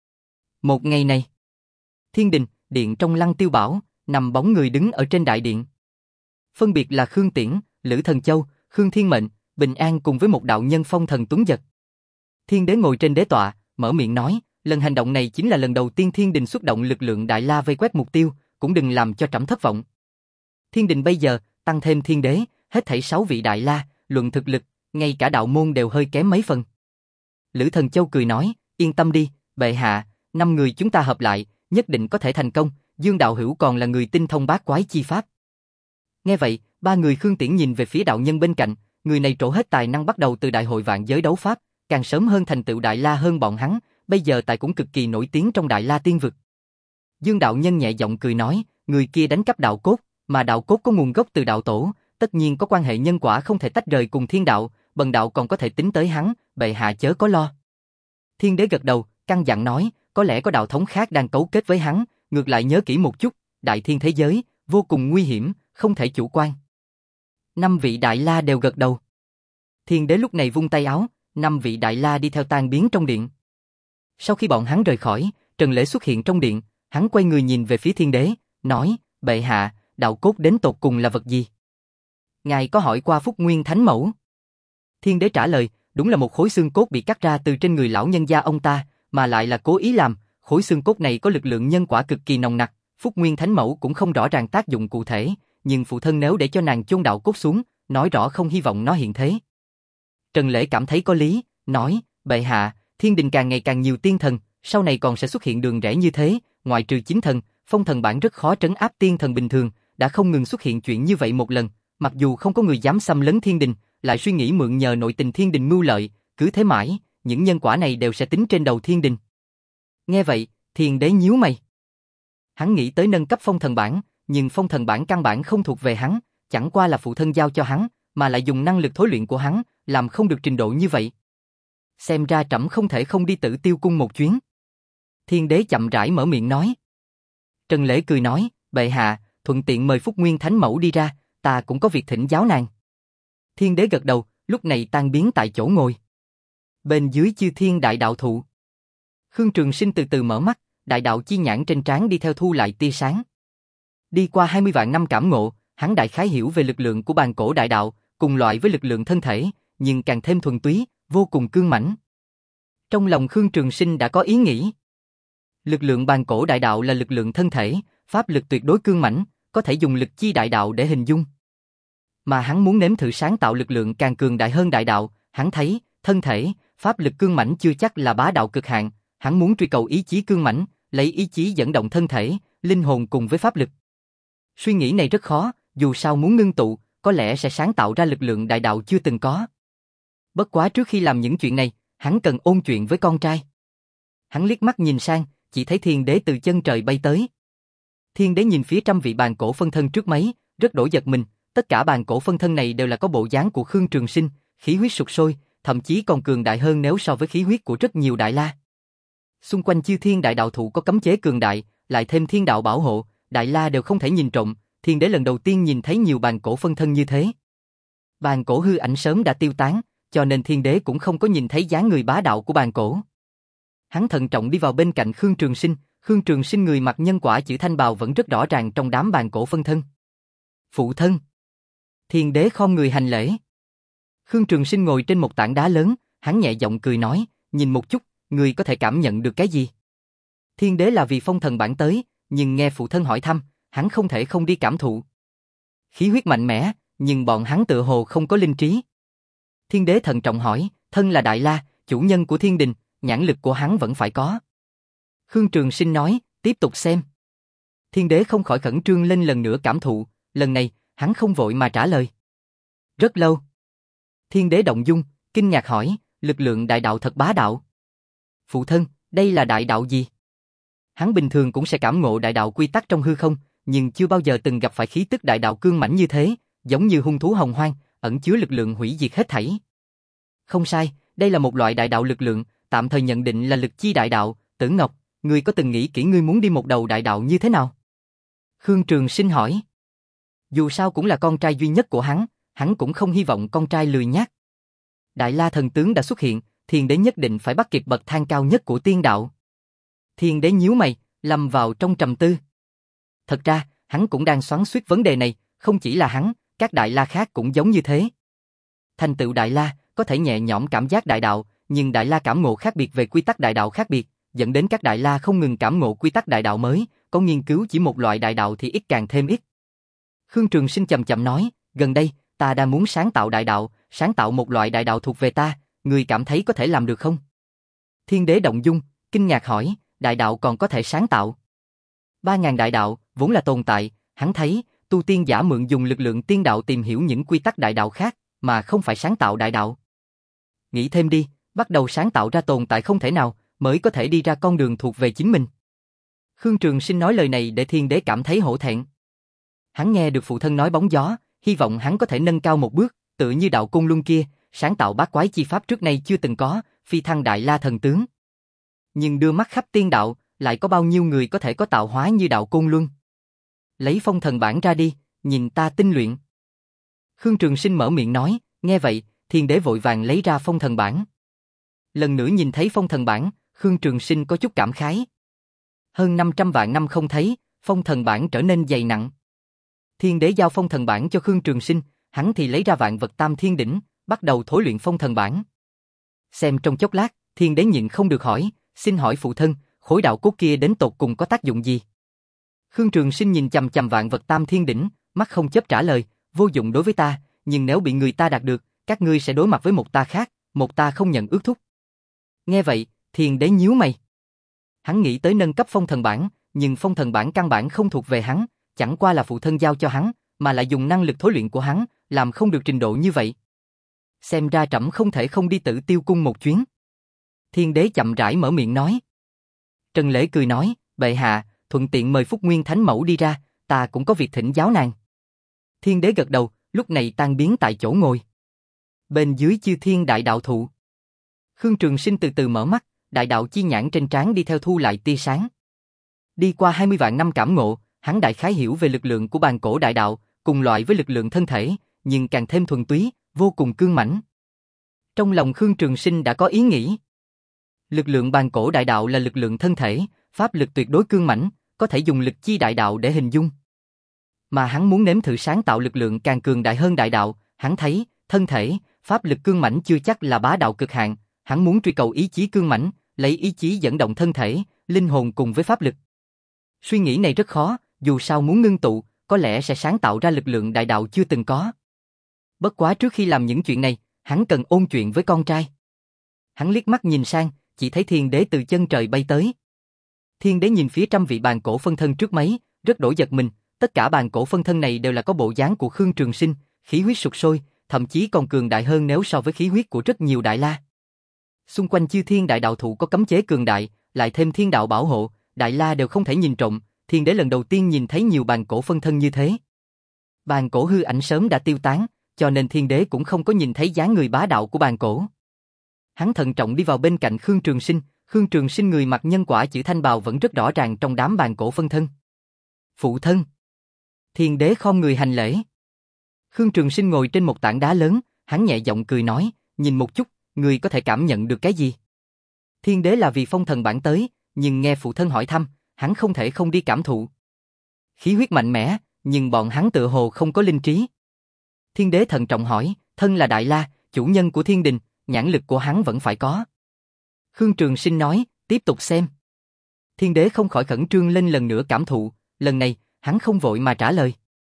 Speaker 1: Một ngày này, thiên đình, điện trong Lăng Tiêu Bảo, nằm bóng người đứng ở trên đại điện. Phân biệt là Khương Tiễn, Lữ Thần Châu, Khương Thiên Mệnh, Bình An cùng với một đạo nhân phong thần tuấn giật. Thiên đế ngồi trên đế tọa, mở miệng nói, lần hành động này chính là lần đầu tiên thiên đình xuất động lực lượng Đại La vây quét mục tiêu, cũng đừng làm cho trẫm thất vọng. Thiên đình bây giờ, tăng thêm thiên đế, hết thảy sáu vị Đại La, luận thực lực, ngay cả đạo môn đều hơi kém mấy phần. Lữ Thần Châu cười nói, yên tâm đi, bệ hạ, năm người chúng ta hợp lại, nhất định có thể thành công, Dương đạo hữu còn là người tinh thông bát quái chi pháp. Nghe vậy, ba người Khương Tiễn nhìn về phía đạo nhân bên cạnh, người này trổ hết tài năng bắt đầu từ đại hội vạn giới đấu pháp, càng sớm hơn thành tựu Đại La hơn bọn hắn, bây giờ tại cũng cực kỳ nổi tiếng trong Đại La Tiên vực. Dương đạo nhân nhẹ giọng cười nói, người kia đánh cắp đạo cốt, mà đạo cốt có nguồn gốc từ đạo tổ, tất nhiên có quan hệ nhân quả không thể tách rời cùng thiên đạo, bần đạo còn có thể tính tới hắn, bệ hạ chớ có lo. Thiên đế gật đầu, căn dặn nói, có lẽ có đạo thống khác đang cấu kết với hắn, ngược lại nhớ kỹ một chút, đại thiên thế giới, vô cùng nguy hiểm, không thể chủ quan. Năm vị Đại La đều gật đầu. Thiên đế lúc này vung tay áo, năm vị Đại La đi theo tan biến trong điện. Sau khi bọn hắn rời khỏi, Trần Lễ xuất hiện trong điện, hắn quay người nhìn về phía thiên đế, nói, bệ hạ, đạo cốt đến tột cùng là vật gì? Ngài có hỏi qua Phúc Nguyên Thánh Mẫu? Thiên đế trả lời, đúng là một khối xương cốt bị cắt ra từ trên người lão nhân gia ông ta, mà lại là cố ý làm, khối xương cốt này có lực lượng nhân quả cực kỳ nồng nặc, Phúc Nguyên Thánh Mẫu cũng không rõ ràng tác dụng cụ thể, nhưng phụ thân nếu để cho nàng chôn đạo cốt xuống, nói rõ không hy vọng nó hiện thế. Trần Lễ cảm thấy có lý, nói, bệ hạ, thiên đình càng ngày càng nhiều tiên thần, sau này còn sẽ xuất hiện đường rẽ như thế, ngoại trừ chính thần, phong thần bảng rất khó trấn áp tiên thần bình thường, đã không ngừng xuất hiện chuyện như vậy một lần, mặc dù không có người dám xâm lấn thiên đình, lại suy nghĩ mượn nhờ nội tình thiên đình mưu lợi, cứ thế mãi, những nhân quả này đều sẽ tính trên đầu thiên đình. Nghe vậy, Thiên Đế nhíu mày. Hắn nghĩ tới nâng cấp phong thần bảng, nhưng phong thần bảng căn bản không thuộc về hắn, chẳng qua là phụ thân giao cho hắn, mà lại dùng năng lực thối luyện của hắn, làm không được trình độ như vậy. Xem ra trẫm không thể không đi Tử Tiêu cung một chuyến. Thiên Đế chậm rãi mở miệng nói. Trần Lễ cười nói, bệ hạ, thuận tiện mời Phúc Nguyên Thánh Mẫu đi ra, ta cũng có việc thỉnh giáo nàng. Thiên Đế gật đầu, lúc này tan biến tại chỗ ngồi. Bên dưới Chư Thiên Đại Đạo Thụ. Khương Trường Sinh từ từ mở mắt, đại đạo chi nhãn trên trán đi theo thu lại tia sáng. Đi qua hai mươi vạn năm cảm ngộ, hắn đại khái hiểu về lực lượng của bàn cổ đại đạo, cùng loại với lực lượng thân thể, nhưng càng thêm thuần túy, vô cùng cương mãnh. Trong lòng Khương Trường Sinh đã có ý nghĩ. Lực lượng bàn cổ đại đạo là lực lượng thân thể, pháp lực tuyệt đối cương mãnh, có thể dùng lực chi đại đạo để hình dung. Mà hắn muốn nếm thử sáng tạo lực lượng càng cường đại hơn đại đạo, hắn thấy, thân thể, pháp lực cương mãnh chưa chắc là bá đạo cực hạn, hắn muốn truy cầu ý chí cương mãnh, lấy ý chí dẫn động thân thể, linh hồn cùng với pháp lực. Suy nghĩ này rất khó, dù sao muốn ngưng tụ, có lẽ sẽ sáng tạo ra lực lượng đại đạo chưa từng có. Bất quá trước khi làm những chuyện này, hắn cần ôn chuyện với con trai. Hắn liếc mắt nhìn sang, chỉ thấy Thiên Đế từ chân trời bay tới. Thiên Đế nhìn phía trăm vị bàn cổ phân thân trước mấy, rất đổi giật mình, tất cả bàn cổ phân thân này đều là có bộ dáng của Khương Trường Sinh, khí huyết sục sôi, thậm chí còn cường đại hơn nếu so với khí huyết của rất nhiều đại la. Xung quanh Chư Thiên Đại Đạo Thụ có cấm chế cường đại, lại thêm thiên đạo bảo hộ, đại la đều không thể nhìn trộm, Thiên Đế lần đầu tiên nhìn thấy nhiều bàn cổ phân thân như thế. Bàn cổ hư ảnh sớm đã tiêu tán, cho nên Thiên Đế cũng không có nhìn thấy dáng người bá đạo của bàn cổ. Hắn thận trọng đi vào bên cạnh Khương Trường Sinh, Khương Trường Sinh người mặc nhân quả chữ thanh bào vẫn rất rõ ràng trong đám bàn cổ phân thân. Phụ thân. Thiên Đế khom người hành lễ. Khương Trường Sinh ngồi trên một tảng đá lớn, hắn nhẹ giọng cười nói, nhìn một chút, người có thể cảm nhận được cái gì? Thiên Đế là vì phong thần bản tới, nhưng nghe phụ thân hỏi thăm, hắn không thể không đi cảm thụ. Khí huyết mạnh mẽ, nhưng bọn hắn tựa hồ không có linh trí. Thiên Đế thận trọng hỏi, thân là Đại La, chủ nhân của thiên đình, nhãn lực của hắn vẫn phải có. Khương Trường Sinh nói, tiếp tục xem. Thiên Đế không khỏi khẩn trương lên lần nữa cảm thụ, lần này, hắn không vội mà trả lời. Rất lâu. Thiên Đế động dung, kinh ngạc hỏi, lực lượng đại đạo thật bá đạo. Phụ thân, đây là đại đạo gì? Hắn bình thường cũng sẽ cảm ngộ đại đạo quy tắc trong hư không, nhưng chưa bao giờ từng gặp phải khí tức đại đạo cương mãnh như thế, giống như hung thú hồng hoang, ẩn chứa lực lượng hủy diệt hết thảy. Không sai, đây là một loại đại đạo lực lượng, tạm thời nhận định là lực chi đại đạo. Tử Ngọc, ngươi có từng nghĩ kỹ ngươi muốn đi một đầu đại đạo như thế nào? Khương Trường Sinh hỏi. Dù sao cũng là con trai duy nhất của hắn, hắn cũng không hy vọng con trai lười nhác. Đại La thần tướng đã xuất hiện, Thiên Đế nhất định phải bắt kịp bậc thang cao nhất của tiên đạo. Thiên Đế nhíu mày, lâm vào trong trầm tư. Thật ra, hắn cũng đang xoắn xuýt vấn đề này, không chỉ là hắn, các Đại La khác cũng giống như thế. Thành tựu Đại La, có thể nhẹ nhõm cảm giác đại đạo, nhưng Đại La cảm ngộ khác biệt về quy tắc đại đạo khác biệt, dẫn đến các Đại La không ngừng cảm ngộ quy tắc đại đạo mới, có nghiên cứu chỉ một loại đại đạo thì ít càng thêm ít. Khương Trường Sinh chậm chậm nói, gần đây, ta đang muốn sáng tạo đại đạo, sáng tạo một loại đại đạo thuộc về ta, ngươi cảm thấy có thể làm được không? Thiên Đế động dung, kinh ngạc hỏi, đại đạo còn có thể sáng tạo? Ba ngàn đại đạo, vốn là tồn tại, hắn thấy, tu tiên giả mượn dùng lực lượng tiên đạo tìm hiểu những quy tắc đại đạo khác, mà không phải sáng tạo đại đạo. Nghĩ thêm đi, bắt đầu sáng tạo ra tồn tại không thể nào, mới có thể đi ra con đường thuộc về chính mình. Khương Trường Sinh nói lời này để Thiên Đế cảm thấy hổ thẹn. Hắn nghe được phụ thân nói bóng gió, hy vọng hắn có thể nâng cao một bước, tự như đạo Côn Luân kia, sáng tạo bát quái chi pháp trước nay chưa từng có, phi thăng Đại La thần tướng. Nhưng đưa mắt khắp tiên đạo, lại có bao nhiêu người có thể có tạo hóa như đạo Côn Luân? Lấy phong thần bản ra đi, nhìn ta tinh luyện. Khương Trường Sinh mở miệng nói, nghe vậy, Thiên Đế vội vàng lấy ra phong thần bản. Lần nữa nhìn thấy phong thần bản, Khương Trường Sinh có chút cảm khái. Hơn năm trăm vạn năm không thấy, phong thần bản trở nên dày nặng. Thiên Đế giao phong thần bản cho Khương Trường Sinh, hắn thì lấy ra vạn vật tam thiên đỉnh, bắt đầu thối luyện phong thần bản. Xem trong chốc lát, Thiên Đế nhịn không được hỏi, xin hỏi phụ thân, khối đạo cốt kia đến tột cùng có tác dụng gì? Khương Trường Sinh nhìn chằm chằm vạn vật tam thiên đỉnh, mắt không chớp trả lời, vô dụng đối với ta, nhưng nếu bị người ta đạt được, các ngươi sẽ đối mặt với một ta khác, một ta không nhận ước thúc. Nghe vậy, Thiên Đế nhíu mày. Hắn nghĩ tới nâng cấp phong thần bản, nhưng phong thần bản căn bản không thuộc về hắn, chẳng qua là phụ thân giao cho hắn, mà lại dùng năng lực thối luyện của hắn, làm không được trình độ như vậy. Xem ra trẫm không thể không đi Tử Tiêu cung một chuyến. Thiên đế chậm rãi mở miệng nói. Trần Lễ cười nói, bệ hạ, thuận tiện mời Phúc Nguyên Thánh Mẫu đi ra, ta cũng có việc thỉnh giáo nàng. Thiên đế gật đầu, lúc này tan biến tại chỗ ngồi. Bên dưới Chư Thiên Đại Đạo Thụ, Khương Trường Sinh từ từ mở mắt, đại đạo chi nhãn trên trán đi theo thu lại tia sáng. Đi qua hai mươi vạn năm cảm ngộ, hắn đại khái hiểu về lực lượng của bàn cổ đại đạo, cùng loại với lực lượng thân thể, nhưng càng thêm thuần túy, vô cùng cương mãnh. Trong lòng Khương Trường Sinh đã có ý nghĩ. Lực lượng bàn cổ đại đạo là lực lượng thân thể, pháp lực tuyệt đối cương mãnh, có thể dùng lực chi đại đạo để hình dung. Mà hắn muốn nếm thử sáng tạo lực lượng càng cường đại hơn đại đạo, hắn thấy, thân thể, pháp lực cương mãnh chưa chắc là bá đạo cực hạn, hắn muốn truy cầu ý chí cương mãnh, lấy ý chí dẫn động thân thể, linh hồn cùng với pháp lực. Suy nghĩ này rất khó, dù sao muốn ngưng tụ, có lẽ sẽ sáng tạo ra lực lượng đại đạo chưa từng có. Bất quá trước khi làm những chuyện này, hắn cần ôn chuyện với con trai. Hắn liếc mắt nhìn sang, chỉ thấy thiên đế từ chân trời bay tới. Thiên đế nhìn phía trăm vị bàn cổ phân thân trước mấy, rất đổi giật mình, tất cả bàn cổ phân thân này đều là có bộ dáng của Khương Trường Sinh, khí huyết sục sôi, thậm chí còn cường đại hơn nếu so với khí huyết của rất nhiều đại la. Xung quanh Chư Thiên Đại Đạo Thụ có cấm chế cường đại, lại thêm thiên đạo bảo hộ, đại la đều không thể nhìn trộm, thiên đế lần đầu tiên nhìn thấy nhiều bàn cổ phân thân như thế. Bàn cổ hư ảnh sớm đã tiêu tán, cho nên thiên đế cũng không có nhìn thấy dáng người bá đạo của bàn cổ. Hắn thận trọng đi vào bên cạnh Khương Trường Sinh, Khương Trường Sinh người mặc nhân quả chữ thanh bào vẫn rất rõ ràng trong đám bàn cổ phân thân. Phụ thân. Thiên đế khom người hành lễ. Khương Trường Sinh ngồi trên một tảng đá lớn, hắn nhẹ giọng cười nói, nhìn một chút, người có thể cảm nhận được cái gì? Thiên đế là vì phong thần bản tới, nhưng nghe phụ thân hỏi thăm, hắn không thể không đi cảm thụ. Khí huyết mạnh mẽ, nhưng bọn hắn tự hồ không có linh trí. Thiên đế thận trọng hỏi, thân là Đại La, chủ nhân của thiên đình, nhãn lực của hắn vẫn phải có. Khương Trường Sinh nói, tiếp tục xem. Thiên đế không khỏi khẩn trương lên lần nữa cảm thụ, lần này, hắn không vội mà trả lời.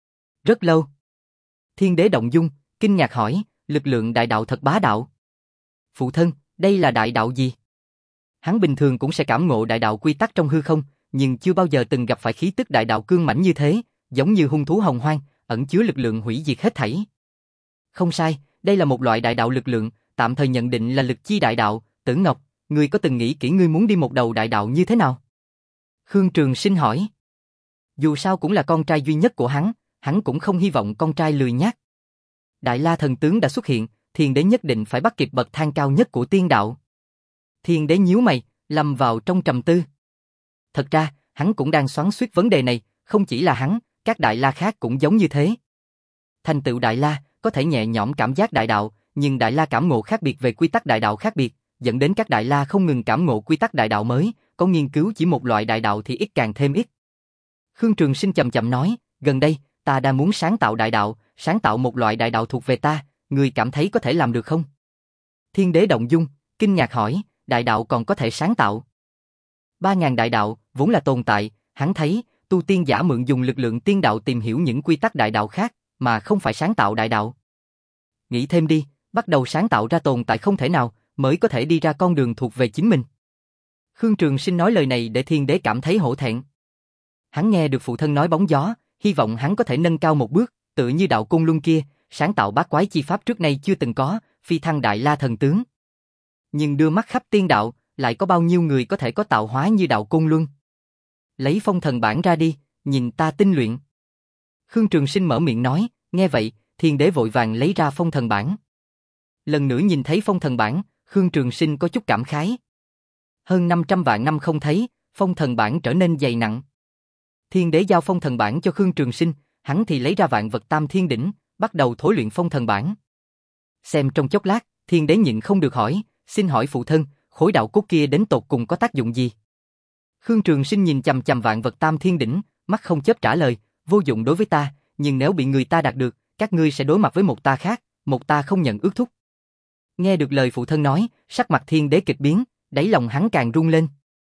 Speaker 1: Rất lâu. Thiên đế động dung, kinh ngạc hỏi, lực lượng đại đạo thật bá đạo. Phụ thân, đây là đại đạo gì? Hắn bình thường cũng sẽ cảm ngộ đại đạo quy tắc trong hư không, nhưng chưa bao giờ từng gặp phải khí tức đại đạo cương mãnh như thế, giống như hung thú hồng hoang, ẩn chứa lực lượng hủy diệt hết thảy. Không sai, đây là một loại đại đạo lực lượng, tạm thời nhận định là lực chi đại đạo. Tử Ngọc, ngươi có từng nghĩ kỹ ngươi muốn đi một đầu đại đạo như thế nào? Khương Trường Sinh hỏi. Dù sao cũng là con trai duy nhất của hắn, hắn cũng không hy vọng con trai lười nhác. Đại La thần tướng đã xuất hiện, thiên đế nhất định phải bắt kịp bậc thang cao nhất của tiên đạo. Thiên đế nhíu mày, lâm vào trong trầm tư. Thật ra, hắn cũng đang xoắn xuýt vấn đề này, không chỉ là hắn, các đại la khác cũng giống như thế. Thành tựu đại la, có thể nhẹ nhõm cảm giác đại đạo, nhưng đại la cảm ngộ khác biệt về quy tắc đại đạo khác biệt, dẫn đến các đại la không ngừng cảm ngộ quy tắc đại đạo mới, có nghiên cứu chỉ một loại đại đạo thì ít càng thêm ít. Khương Trường Sinh chậm chậm nói, gần đây, ta đang muốn sáng tạo đại đạo, sáng tạo một loại đại đạo thuộc về ta, ngươi cảm thấy có thể làm được không? Thiên đế động dung, kinh ngạc hỏi, đại đạo còn có thể sáng tạo? Ba ngàn đại đạo, vốn là tồn tại, hắn thấy, tu tiên giả mượn dùng lực lượng tiên đạo tìm hiểu những quy tắc đại đạo khác, mà không phải sáng tạo đại đạo. Nghĩ thêm đi, bắt đầu sáng tạo ra tồn tại không thể nào, mới có thể đi ra con đường thuộc về chính mình. Khương Trường Sinh nói lời này để thiên đế cảm thấy hổ thẹn. Hắn nghe được phụ thân nói bóng gió, hy vọng hắn có thể nâng cao một bước, tựa như đạo Côn Luân kia, sáng tạo bát quái chi pháp trước nay chưa từng có, phi thăng đại la thần tướng. Nhưng đưa mắt khắp tiên đạo, lại có bao nhiêu người có thể có tạo hóa như đạo Côn Luân? Lấy phong thần bản ra đi, nhìn ta tinh luyện. Khương Trường Sinh mở miệng nói, nghe vậy, thiên đế vội vàng lấy ra phong thần bản. Lần nữa nhìn thấy phong thần bản, Khương Trường Sinh có chút cảm khái. Hơn năm trăm vạn năm không thấy, phong thần bản trở nên dày nặng. Thiên đế giao phong thần bản cho Khương Trường Sinh, hắn thì lấy ra vạn vật tam thiên đỉnh, bắt đầu thối luyện phong thần bản. Xem trong chốc lát, thiên đế nhịn không được hỏi, xin hỏi phụ thân, khối đạo cốt kia đến tột cùng có tác dụng gì? Khương Trường Sinh nhìn chằm chằm vạn vật tam thiên đỉnh, mắt không chớp trả lời, vô dụng đối với ta, nhưng nếu bị người ta đạt được, các ngươi sẽ đối mặt với một ta khác, một ta không nhận ước thúc. Nghe được lời phụ thân nói, sắc mặt thiên đế kịch biến, đáy lòng hắn càng rung lên.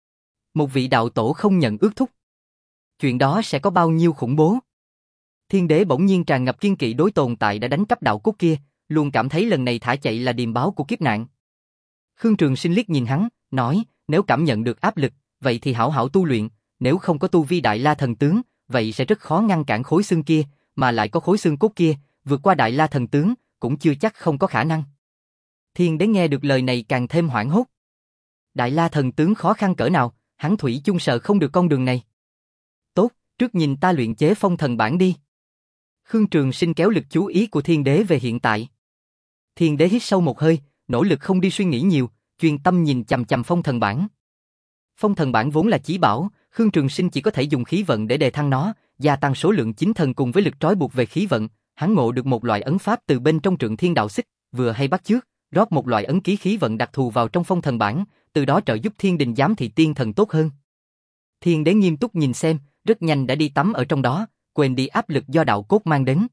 Speaker 1: Một vị đạo tổ không nhận ước thúc. Chuyện đó sẽ có bao nhiêu khủng bố? Thiên đế bỗng nhiên tràn ngập kiên kỵ đối tồn tại đã đánh cắp đạo cốt kia, luôn cảm thấy lần này thả chạy là điềm báo của kiếp nạn. Khương Trường Sinh liếc nhìn hắn, nói, nếu cảm nhận được áp lực, vậy thì hảo hảo tu luyện, Nếu không có tu vi Đại La Thần Tướng, vậy sẽ rất khó ngăn cản khối xương kia, mà lại có khối xương cốt kia, vượt qua Đại La Thần Tướng, cũng chưa chắc không có khả năng. Thiên Đế nghe được lời này càng thêm hoảng hốt. Đại La Thần Tướng khó khăn cỡ nào, hắn thủy chung sợ không được con đường này. Tốt, trước nhìn ta luyện chế phong thần bản đi. Khương Trường Sinh kéo lực chú ý của Thiên Đế về hiện tại. Thiên Đế hít sâu một hơi, nỗ lực không đi suy nghĩ nhiều, chuyên tâm nhìn chằm chằm phong thần bản. Phong thần bản vốn là chí bảo, Khương Trường Sinh chỉ có thể dùng khí vận để đề thăng nó, gia tăng số lượng chính thần cùng với lực trói buộc về khí vận. Hắn ngộ được một loại ấn pháp từ bên trong Trượng Thiên Đạo Xích, vừa hay bắt chước, rót một loại ấn ký khí vận đặc thù vào trong phong thần bản, từ đó trợ giúp Thiên Đình giám thị tiên thần tốt hơn. Thiên Đế nghiêm túc nhìn xem, rất nhanh đã đi tắm ở trong đó, quên đi áp lực do đạo cốt mang đến.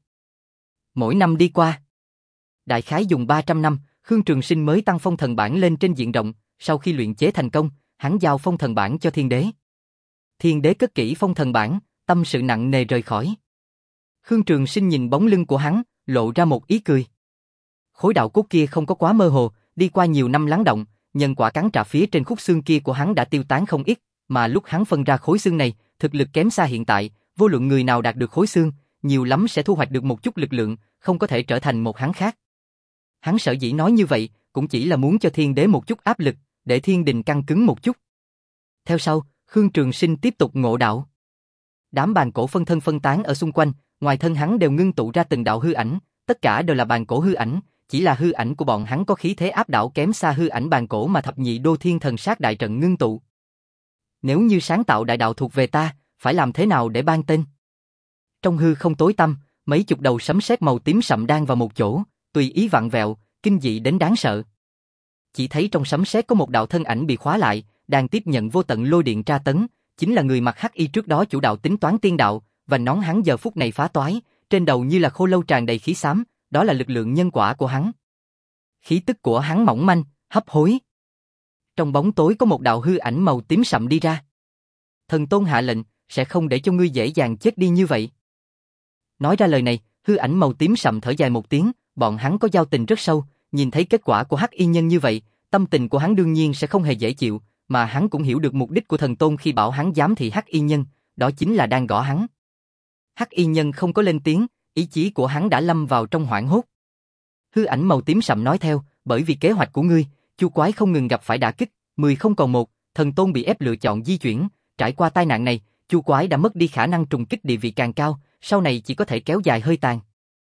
Speaker 1: Mỗi năm đi qua, đại khái dùng ba trăm năm, Khương Trường Sinh mới tăng phong thần bản lên trên diện rộng. Sau khi luyện chế thành công, hắn giao phong thần bản cho Thiên Đế. Thiên Đế cất kỹ phong thần bản, tâm sự nặng nề rời khỏi. Khương Trường Sinh nhìn bóng lưng của hắn, lộ ra một ý cười. Khối đạo cốt kia không có quá mơ hồ, đi qua nhiều năm lắng động, nhân quả cắn trả phía trên khúc xương kia của hắn đã tiêu tán không ít, mà lúc hắn phân ra khối xương này, thực lực kém xa hiện tại, vô luận người nào đạt được khối xương, nhiều lắm sẽ thu hoạch được một chút lực lượng, không có thể trở thành một hắn khác. Hắn sở dĩ nói như vậy, cũng chỉ là muốn cho Thiên Đế một chút áp lực, để Thiên Đình căng cứng một chút. Theo sau, Khương Trường Sinh tiếp tục ngộ đạo. Đám bàn cổ phân thân phân tán ở xung quanh, ngoài thân hắn đều ngưng tụ ra từng đạo hư ảnh, tất cả đều là bàn cổ hư ảnh, chỉ là hư ảnh của bọn hắn có khí thế áp đảo kém xa hư ảnh bàn cổ mà thập nhị đô thiên thần sát đại trận ngưng tụ. Nếu như sáng tạo đại đạo thuộc về ta, phải làm thế nào để ban tên? Trong hư không tối tăm, mấy chục đầu sấm sét màu tím sậm đang vào một chỗ, tùy ý vặn vẹo, kinh dị đến đáng sợ. Chỉ thấy trong sấm sét có một đạo thân ảnh bị khóa lại, đang tiếp nhận vô tận lôi điện tra tấn, chính là người mặc hắc y trước đó chủ đạo tính toán tiên đạo, và nón hắn giờ phút này phá toái, trên đầu như là khô lâu tràn đầy khí xám, đó là lực lượng nhân quả của hắn. Khí tức của hắn mỏng manh, hấp hối. Trong bóng tối có một đạo hư ảnh màu tím sậm đi ra. Thần Tôn hạ lệnh, sẽ không để cho ngươi dễ dàng chết đi như vậy. Nói ra lời này, hư ảnh màu tím sậm thở dài một tiếng, bọn hắn có giao tình rất sâu, nhìn thấy kết quả của hắc y nhân như vậy, tâm tình của hắn đương nhiên sẽ không hề dễ chịu, mà hắn cũng hiểu được mục đích của Thần Tôn khi bảo hắn giám thị hắc y nhân, đó chính là đang gõ hắn. Hắc y nhân không có lên tiếng, ý chí của hắn đã lâm vào trong hoảng hốt. Hư ảnh màu tím sậm nói theo, bởi vì kế hoạch của ngươi, Chu Quái không ngừng gặp phải đả kích, mười không còn một, Thần Tôn bị ép lựa chọn di chuyển, trải qua tai nạn này, Chu Quái đã mất đi khả năng trùng kích địa vị càng cao, sau này chỉ có thể kéo dài hơi tàn.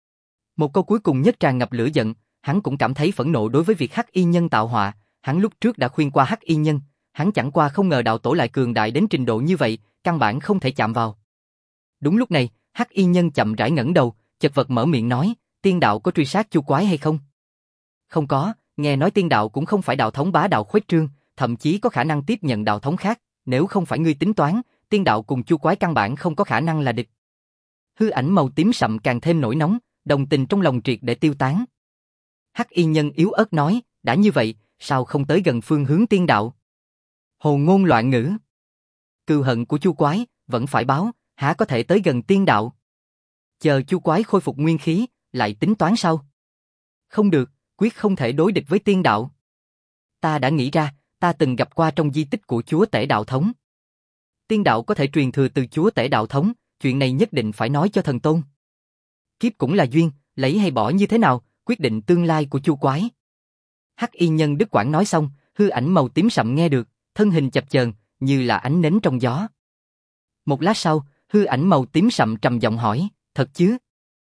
Speaker 1: Một câu cuối cùng nhất tràn ngập lửa giận, hắn cũng cảm thấy phẫn nộ đối với việc hắc y nhân tạo họa, hắn lúc trước đã khuyên qua hắc y nhân, hắn chẳng qua không ngờ đạo tổ lại cường đại đến trình độ như vậy, căn bản không thể chạm vào. Đúng lúc này, hắc y nhân chậm rãi ngẩng đầu, chật vật mở miệng nói, tiên đạo có truy sát Chu Quái hay không? Không có, nghe nói tiên đạo cũng không phải đạo thống bá đạo khuếch trương, thậm chí có khả năng tiếp nhận đạo thống khác, nếu không phải ngươi tính toán, tiên đạo cùng Chu Quái căn bản không có khả năng là địch. Hư ảnh màu tím sậm càng thêm nổi nóng, đồng tình trong lòng triệt để tiêu tán. Hắc y nhân yếu ớt nói, đã như vậy, sao không tới gần phương hướng tiên đạo? Hồ ngôn loạn ngữ. Cừu hận của Chu Quái vẫn phải báo, há có thể tới gần tiên đạo? Chờ Chu Quái khôi phục nguyên khí, lại tính toán sau. Không được, quyết không thể đối địch với tiên đạo. Ta đã nghĩ ra, ta từng gặp qua trong di tích của chúa tể đạo thống. Tiên đạo có thể truyền thừa từ chúa tể đạo thống, chuyện này nhất định phải nói cho Thần Tôn. Kiếp cũng là duyên, lấy hay bỏ như thế nào, quyết định tương lai của Chu Quái. Hắc y nhân Đức Quảng nói xong, hư ảnh màu tím sậm nghe được, thân hình chập chờn, như là ánh nến trong gió. Một lát sau, hư ảnh màu tím sậm trầm giọng hỏi, thật chứ?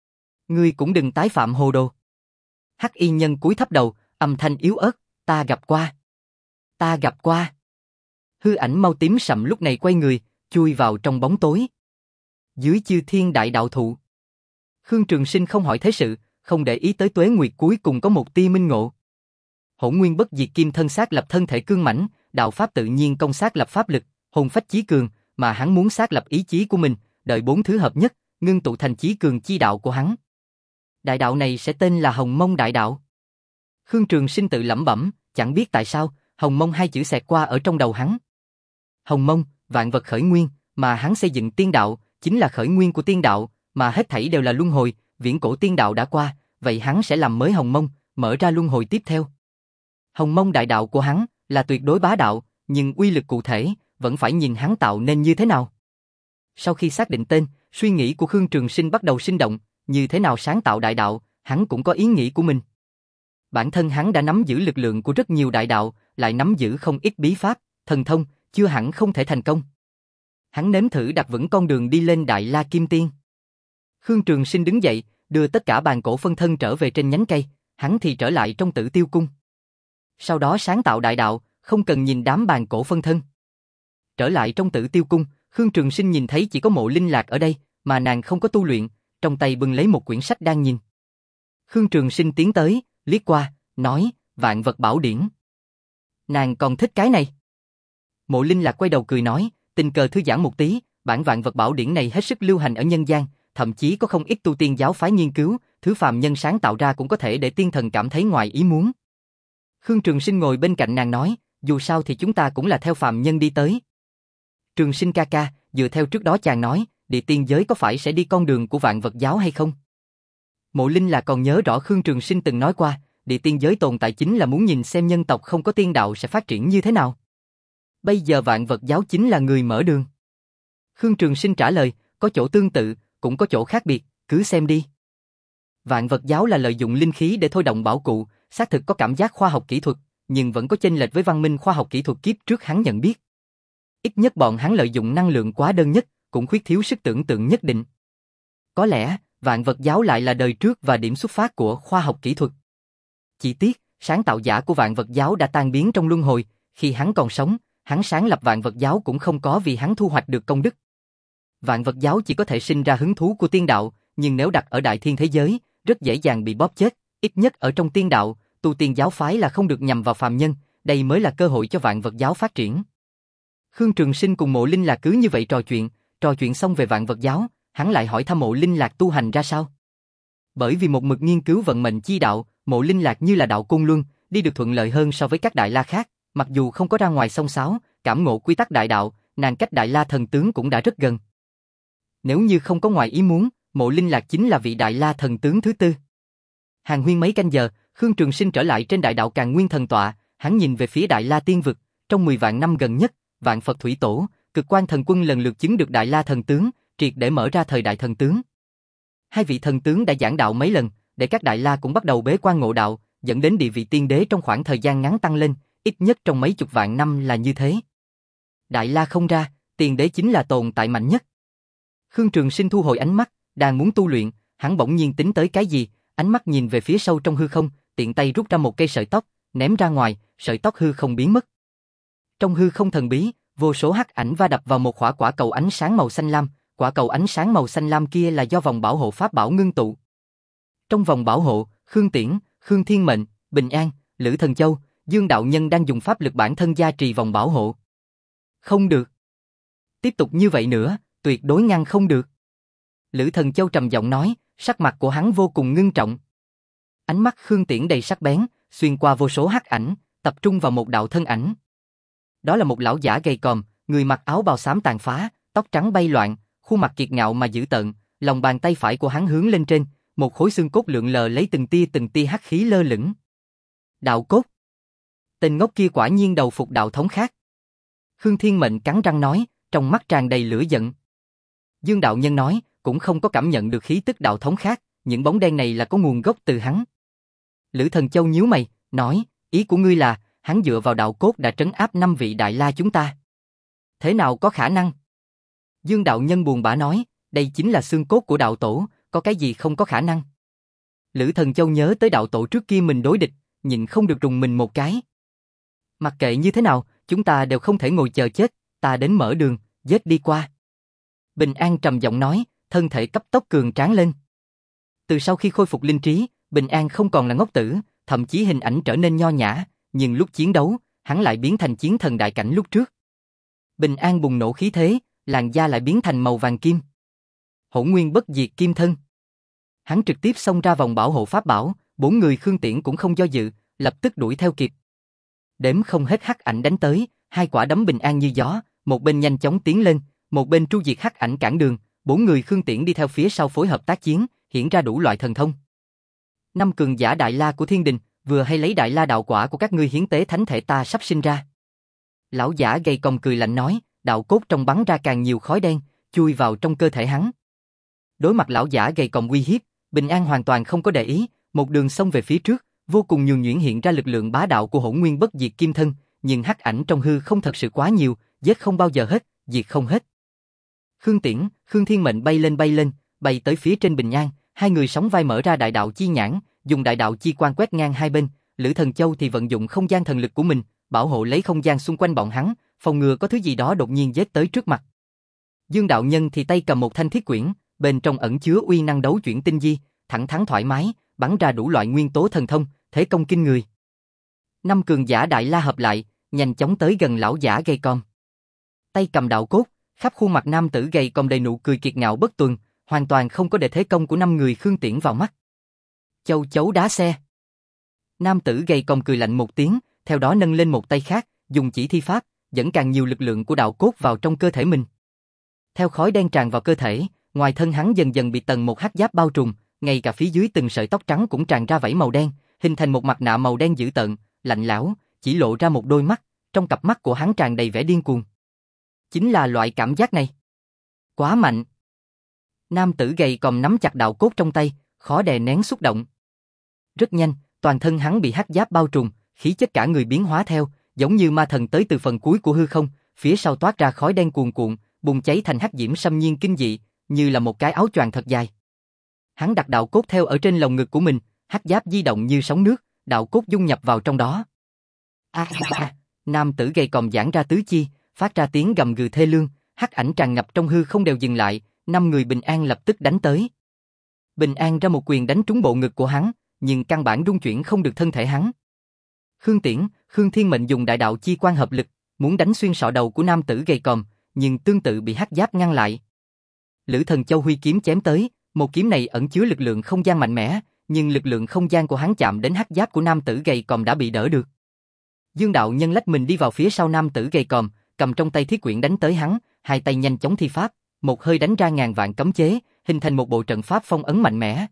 Speaker 1: Ngươi cũng đừng tái phạm hồ đồ. Hắc y nhân cúi thấp đầu, âm thanh yếu ớt, ta gặp qua. Ta gặp qua. Hư ảnh màu tím sậm lúc này quay người, chui vào trong bóng tối. Dưới chư thiên đại đạo thụ. Khương Trường Sinh không hỏi thế sự, không để ý tới Tuế Nguyệt cuối cùng có một tia minh ngộ. Hỗn nguyên bất diệt kim thân xác lập thân thể cương mãnh, đạo pháp tự nhiên công xác lập pháp lực, hồn phách chí cường, mà hắn muốn xác lập ý chí của mình, đợi bốn thứ hợp nhất, ngưng tụ thành chí cường chi đạo của hắn. Đại đạo này sẽ tên là Hồng Mông Đại Đạo. Khương Trường Sinh tự lẩm bẩm, chẳng biết tại sao, Hồng Mông hai chữ xẹt qua ở trong đầu hắn. Hồng Mông, vạn vật khởi nguyên, mà hắn xây dựng tiên đạo, chính là khởi nguyên của tiên đạo, mà hết thảy đều là luân hồi, viễn cổ tiên đạo đã qua, vậy hắn sẽ làm mới Hồng Mông, mở ra luân hồi tiếp theo. Hồng Mông Đại Đạo của hắn là tuyệt đối bá đạo, nhưng uy lực cụ thể vẫn phải nhìn hắn tạo nên như thế nào. Sau khi xác định tên, suy nghĩ của Khương Trường Sinh bắt đầu sinh động, như thế nào sáng tạo đại đạo, hắn cũng có ý nghĩ của mình. Bản thân hắn đã nắm giữ lực lượng của rất nhiều đại đạo, lại nắm giữ không ít bí pháp, thần thông, chưa hẳn không thể thành công. Hắn nếm thử đặt vững con đường đi lên Đại La Kim Tiên. Khương Trường Sinh đứng dậy, đưa tất cả bàn cổ phân thân trở về trên nhánh cây, hắn thì trở lại trong Tử Tiêu Cung. Sau đó sáng tạo đại đạo, không cần nhìn đám bàn cổ phân thân. Trở lại trong Tử Tiêu Cung, Khương Trường Sinh nhìn thấy chỉ có Mộ Linh Lạc ở đây, mà nàng không có tu luyện, trong tay bưng lấy một quyển sách đang nhìn. Khương Trường Sinh tiến tới, liếc qua, nói, Vạn Vật Bảo Điển. Nàng còn thích cái này. Mộ Linh Lạc quay đầu cười nói, tình cờ thư giãn một tí, bản Vạn Vật Bảo Điển này hết sức lưu hành ở nhân gian, thậm chí có không ít tu tiên giáo phái nghiên cứu, thứ phàm nhân sáng tạo ra cũng có thể để tiên thần cảm thấy ngoài ý muốn. Khương Trường Sinh ngồi bên cạnh nàng nói, dù sao thì chúng ta cũng là theo phàm nhân đi tới. Trường Sinh ca ca, dựa theo trước đó chàng nói, địa tiên giới có phải sẽ đi con đường của Vạn Vật giáo hay không? Mộ Linh là còn nhớ rõ Khương Trường Sinh từng nói qua, địa tiên giới tồn tại chính là muốn nhìn xem nhân tộc không có tiên đạo sẽ phát triển như thế nào. Bây giờ Vạn Vật giáo chính là người mở đường. Khương Trường Sinh trả lời, có chỗ tương tự, cũng có chỗ khác biệt, cứ xem đi. Vạn Vật giáo là lợi dụng linh khí để thôi động bảo cụ, xác thực có cảm giác khoa học kỹ thuật, nhưng vẫn có chênh lệch với văn minh khoa học kỹ thuật kiếp trước hắn nhận biết. Ít nhất bọn hắn lợi dụng năng lượng quá đơn nhất, cũng khuyết thiếu sức tưởng tượng nhất định. Có lẽ, Vạn Vật giáo lại là đời trước và điểm xuất phát của khoa học kỹ thuật. Chỉ tiếc, sáng tạo giả của Vạn Vật giáo đã tan biến trong luân hồi, khi hắn còn sống, hắn sáng lập Vạn Vật giáo cũng không có vì hắn thu hoạch được công đức. Vạn Vật giáo chỉ có thể sinh ra hứng thú của tiên đạo, nhưng nếu đặt ở đại thiên thế giới, rất dễ dàng bị bóp chết, ít nhất ở trong tiên đạo, tu tiên giáo phái là không được nhằm vào phàm nhân, đây mới là cơ hội cho Vạn Vật giáo phát triển. Khương Trường Sinh cùng Mộ Linh Lạc cứ như vậy trò chuyện, trò chuyện xong về Vạn Vật giáo, hắn lại hỏi thăm Mộ Linh Lạc tu hành ra sao. Bởi vì một mực nghiên cứu vận mệnh chi đạo, Mộ Linh Lạc như là đạo côn luân, đi được thuận lợi hơn so với các đại la khác, mặc dù không có ra ngoài sông sáo, cảm ngộ quy tắc đại đạo, nàng cách đại la thần tướng cũng đã rất gần. Nếu như không có ngoài ý muốn, Mộ Linh Lạc chính là vị đại la thần tướng thứ tư. Hàng huyên mấy canh giờ, Khương Trường Sinh trở lại trên đại đạo Càn Nguyên thần tọa, hắn nhìn về phía đại la tiên vực, trong mười vạn năm gần nhất, Vạn Phật Thủy Tổ, Cực Quan Thần Quân lần lượt chứng được đại la thần tướng, triệt để mở ra thời đại thần tướng. Hai vị thần tướng đã giảng đạo mấy lần, để các đại la cũng bắt đầu bế quan ngộ đạo, dẫn đến địa vị tiên đế trong khoảng thời gian ngắn tăng lên, ít nhất trong mấy chục vạn năm là như thế. Đại la không ra, tiên đế chính là tồn tại mạnh nhất. Khương Trường Sinh thu hồi ánh mắt, đang muốn tu luyện, hắn bỗng nhiên tính tới cái gì, ánh mắt nhìn về phía sâu trong hư không, tiện tay rút ra một cây sợi tóc, ném ra ngoài, sợi tóc hư không biến mất. Trong hư không thần bí, vô số hắc ảnh va đập vào một quả quả cầu ánh sáng màu xanh lam, quả cầu ánh sáng màu xanh lam kia là do vòng bảo hộ pháp bảo ngưng tụ. Trong vòng bảo hộ, Khương Tiễn, Khương Thiên Mệnh, Bình An, Lữ Thần Châu, Dương đạo nhân đang dùng pháp lực bản thân gia trì vòng bảo hộ. Không được. Tiếp tục như vậy nữa, tuyệt đối ngăn không được. Lữ Thần Châu trầm giọng nói, sắc mặt của hắn vô cùng ngưng trọng. Ánh mắt Khương Tiễn đầy sắc bén, xuyên qua vô số hắc ảnh, tập trung vào một đạo thân ảnh. Đó là một lão giả gầy còm, người mặc áo bào xám tàn phá, tóc trắng bay loạn, khuôn mặt kiệt ngạo mà dữ tợn, lòng bàn tay phải của hắn hướng lên trên, một khối xương cốt lượn lờ lấy từng tia từng tia hắc khí lơ lửng. Đạo cốt. Tên ngốc kia quả nhiên đầu phục đạo thống khác. Khương Thiên Mệnh cắn răng nói, trong mắt tràn đầy lửa giận. Dương đạo nhân nói, cũng không có cảm nhận được khí tức đạo thống khác, những bóng đen này là có nguồn gốc từ hắn. Lữ Thần Châu nhíu mày, nói, ý của ngươi là, hắn dựa vào đạo cốt đã trấn áp năm vị đại la chúng ta. Thế nào có khả năng? Dương đạo nhân buồn bã nói, đây chính là xương cốt của đạo tổ, có cái gì không có khả năng. Lữ Thần Châu nhớ tới đạo tổ trước kia mình đối địch, nhịn không được rùng mình một cái. Mặc kệ như thế nào, chúng ta đều không thể ngồi chờ chết, ta đến mở đường, giết đi qua. Bình An trầm giọng nói, thân thể cấp tốc cường tráng lên. Từ sau khi khôi phục linh trí, Bình An không còn là ngốc tử, thậm chí hình ảnh trở nên nho nhã, nhưng lúc chiến đấu, hắn lại biến thành chiến thần đại cảnh lúc trước. Bình An bùng nổ khí thế, làn da lại biến thành màu vàng kim. Hỗn nguyên bất diệt kim thân. Hắn trực tiếp xông ra vòng bảo hộ pháp bảo, bốn người Khương Tiễn cũng không do dự, lập tức đuổi theo kịp. Đếm không hết hắc ảnh đánh tới, hai quả đấm Bình An như gió, một bên nhanh chóng tiến lên, một bên tru diệt hắc ảnh cản đường, bốn người Khương Tiễn đi theo phía sau phối hợp tác chiến, hiển ra đủ loại thần thông. Năm cường giả đại la của thiên đình, vừa hay lấy đại la đạo quả của các ngươi hiến tế thánh thể ta sắp sinh ra. Lão giả gầy còm cười lạnh nói, đạo cốt trong bắn ra càng nhiều khói đen, chui vào trong cơ thể hắn. Đối mặt lão giả gầy còm uy hiếp, Bình An hoàn toàn không có để ý, một đường xông về phía trước, vô cùng nhuần nhuyễn hiện ra lực lượng bá đạo của Hỗn Nguyên Bất Diệt Kim Thân, nhưng hắc ảnh trong hư không thật sự quá nhiều, giết không bao giờ hết, diệt không hết. Khương Tiễn, Khương Thiên Mệnh bay lên bay lên, bay tới phía trên Bình An, hai người sóng vai mở ra đại đạo chi nhãn, dùng đại đạo chi quang quét ngang hai bên, Lữ Thần Châu thì vận dụng không gian thần lực của mình, bảo hộ lấy không gian xung quanh bọn hắn, phòng ngừa có thứ gì đó đột nhiên giết tới trước mặt. Dương đạo nhân thì tay cầm một thanh thiết quyển, bên trong ẩn chứa uy năng đấu chuyển tinh di, thẳng thắn thoải mái, bắn ra đủ loại nguyên tố thần thông, thế công kinh người. Năm cường giả đại la hợp lại, nhanh chóng tới gần lão giả gầy còm. Tay cầm đạo cốt, khắp khuôn mặt nam tử gầy còm đầy nụ cười kiệt ngạo bất tuần, hoàn toàn không có để thế công của năm người Khương Tiễn vào mắt. Châu chấu đá xe. Nam tử gầy còm cười lạnh một tiếng, theo đó nâng lên một tay khác, dùng chỉ thi pháp, dẫn càng nhiều lực lượng của đạo cốt vào trong cơ thể mình. Theo khói đen tràn vào cơ thể, ngoài thân hắn dần dần bị tầng một hắc giáp bao trùm, ngay cả phía dưới từng sợi tóc trắng cũng tràn ra vảy màu đen, hình thành một mặt nạ màu đen dữ tợn, lạnh lẽo, chỉ lộ ra một đôi mắt, trong cặp mắt của hắn tràn đầy vẻ điên cuồng. Chính là loại cảm giác này. Quá mạnh. Nam tử gầy còm nắm chặt đạo cốt trong tay, khó đè nén xúc động. Rất nhanh, toàn thân hắn bị hắc giáp bao trùm, khí chất cả người biến hóa theo, giống như ma thần tới từ phần cuối của hư không, phía sau toát ra khói đen cuồn cuộn, bùng cháy thành hắc diễm xâm nhiên kinh dị, như là một cái áo choàng thật dài. Hắn đặt đạo cốt theo ở trên lồng ngực của mình, hắc giáp di động như sóng nước, đạo cốt dung nhập vào trong đó. A à, nam tử gầy còm giãn ra tứ chi, phát ra tiếng gầm gừ thê lương, hắc ảnh tràn ngập trong hư không đều dừng lại, năm người Bình An lập tức đánh tới. Bình An ra một quyền đánh trúng bộ ngực của hắn, nhưng căn bản rung chuyển không được thân thể hắn. Khương Tiễn, Khương Thiên Mệnh dùng đại đạo chi quan hợp lực, muốn đánh xuyên sọ đầu của nam tử gầy còm, nhưng tương tự bị hắc giáp ngăn lại. Lữ Thần Châu huy kiếm chém tới, một kiếm này ẩn chứa lực lượng không gian mạnh mẽ, nhưng lực lượng không gian của hắn chạm đến hắc giáp của nam tử gầy còm đã bị đỡ được. Dương đạo nhân lách mình đi vào phía sau nam tử gầy còm, cầm trong tay thiết quyển đánh tới hắn, hai tay nhanh chóng thi pháp, một hơi đánh ra ngàn vạn cấm chế, hình thành một bộ trận pháp phong ấn mạnh mẽ.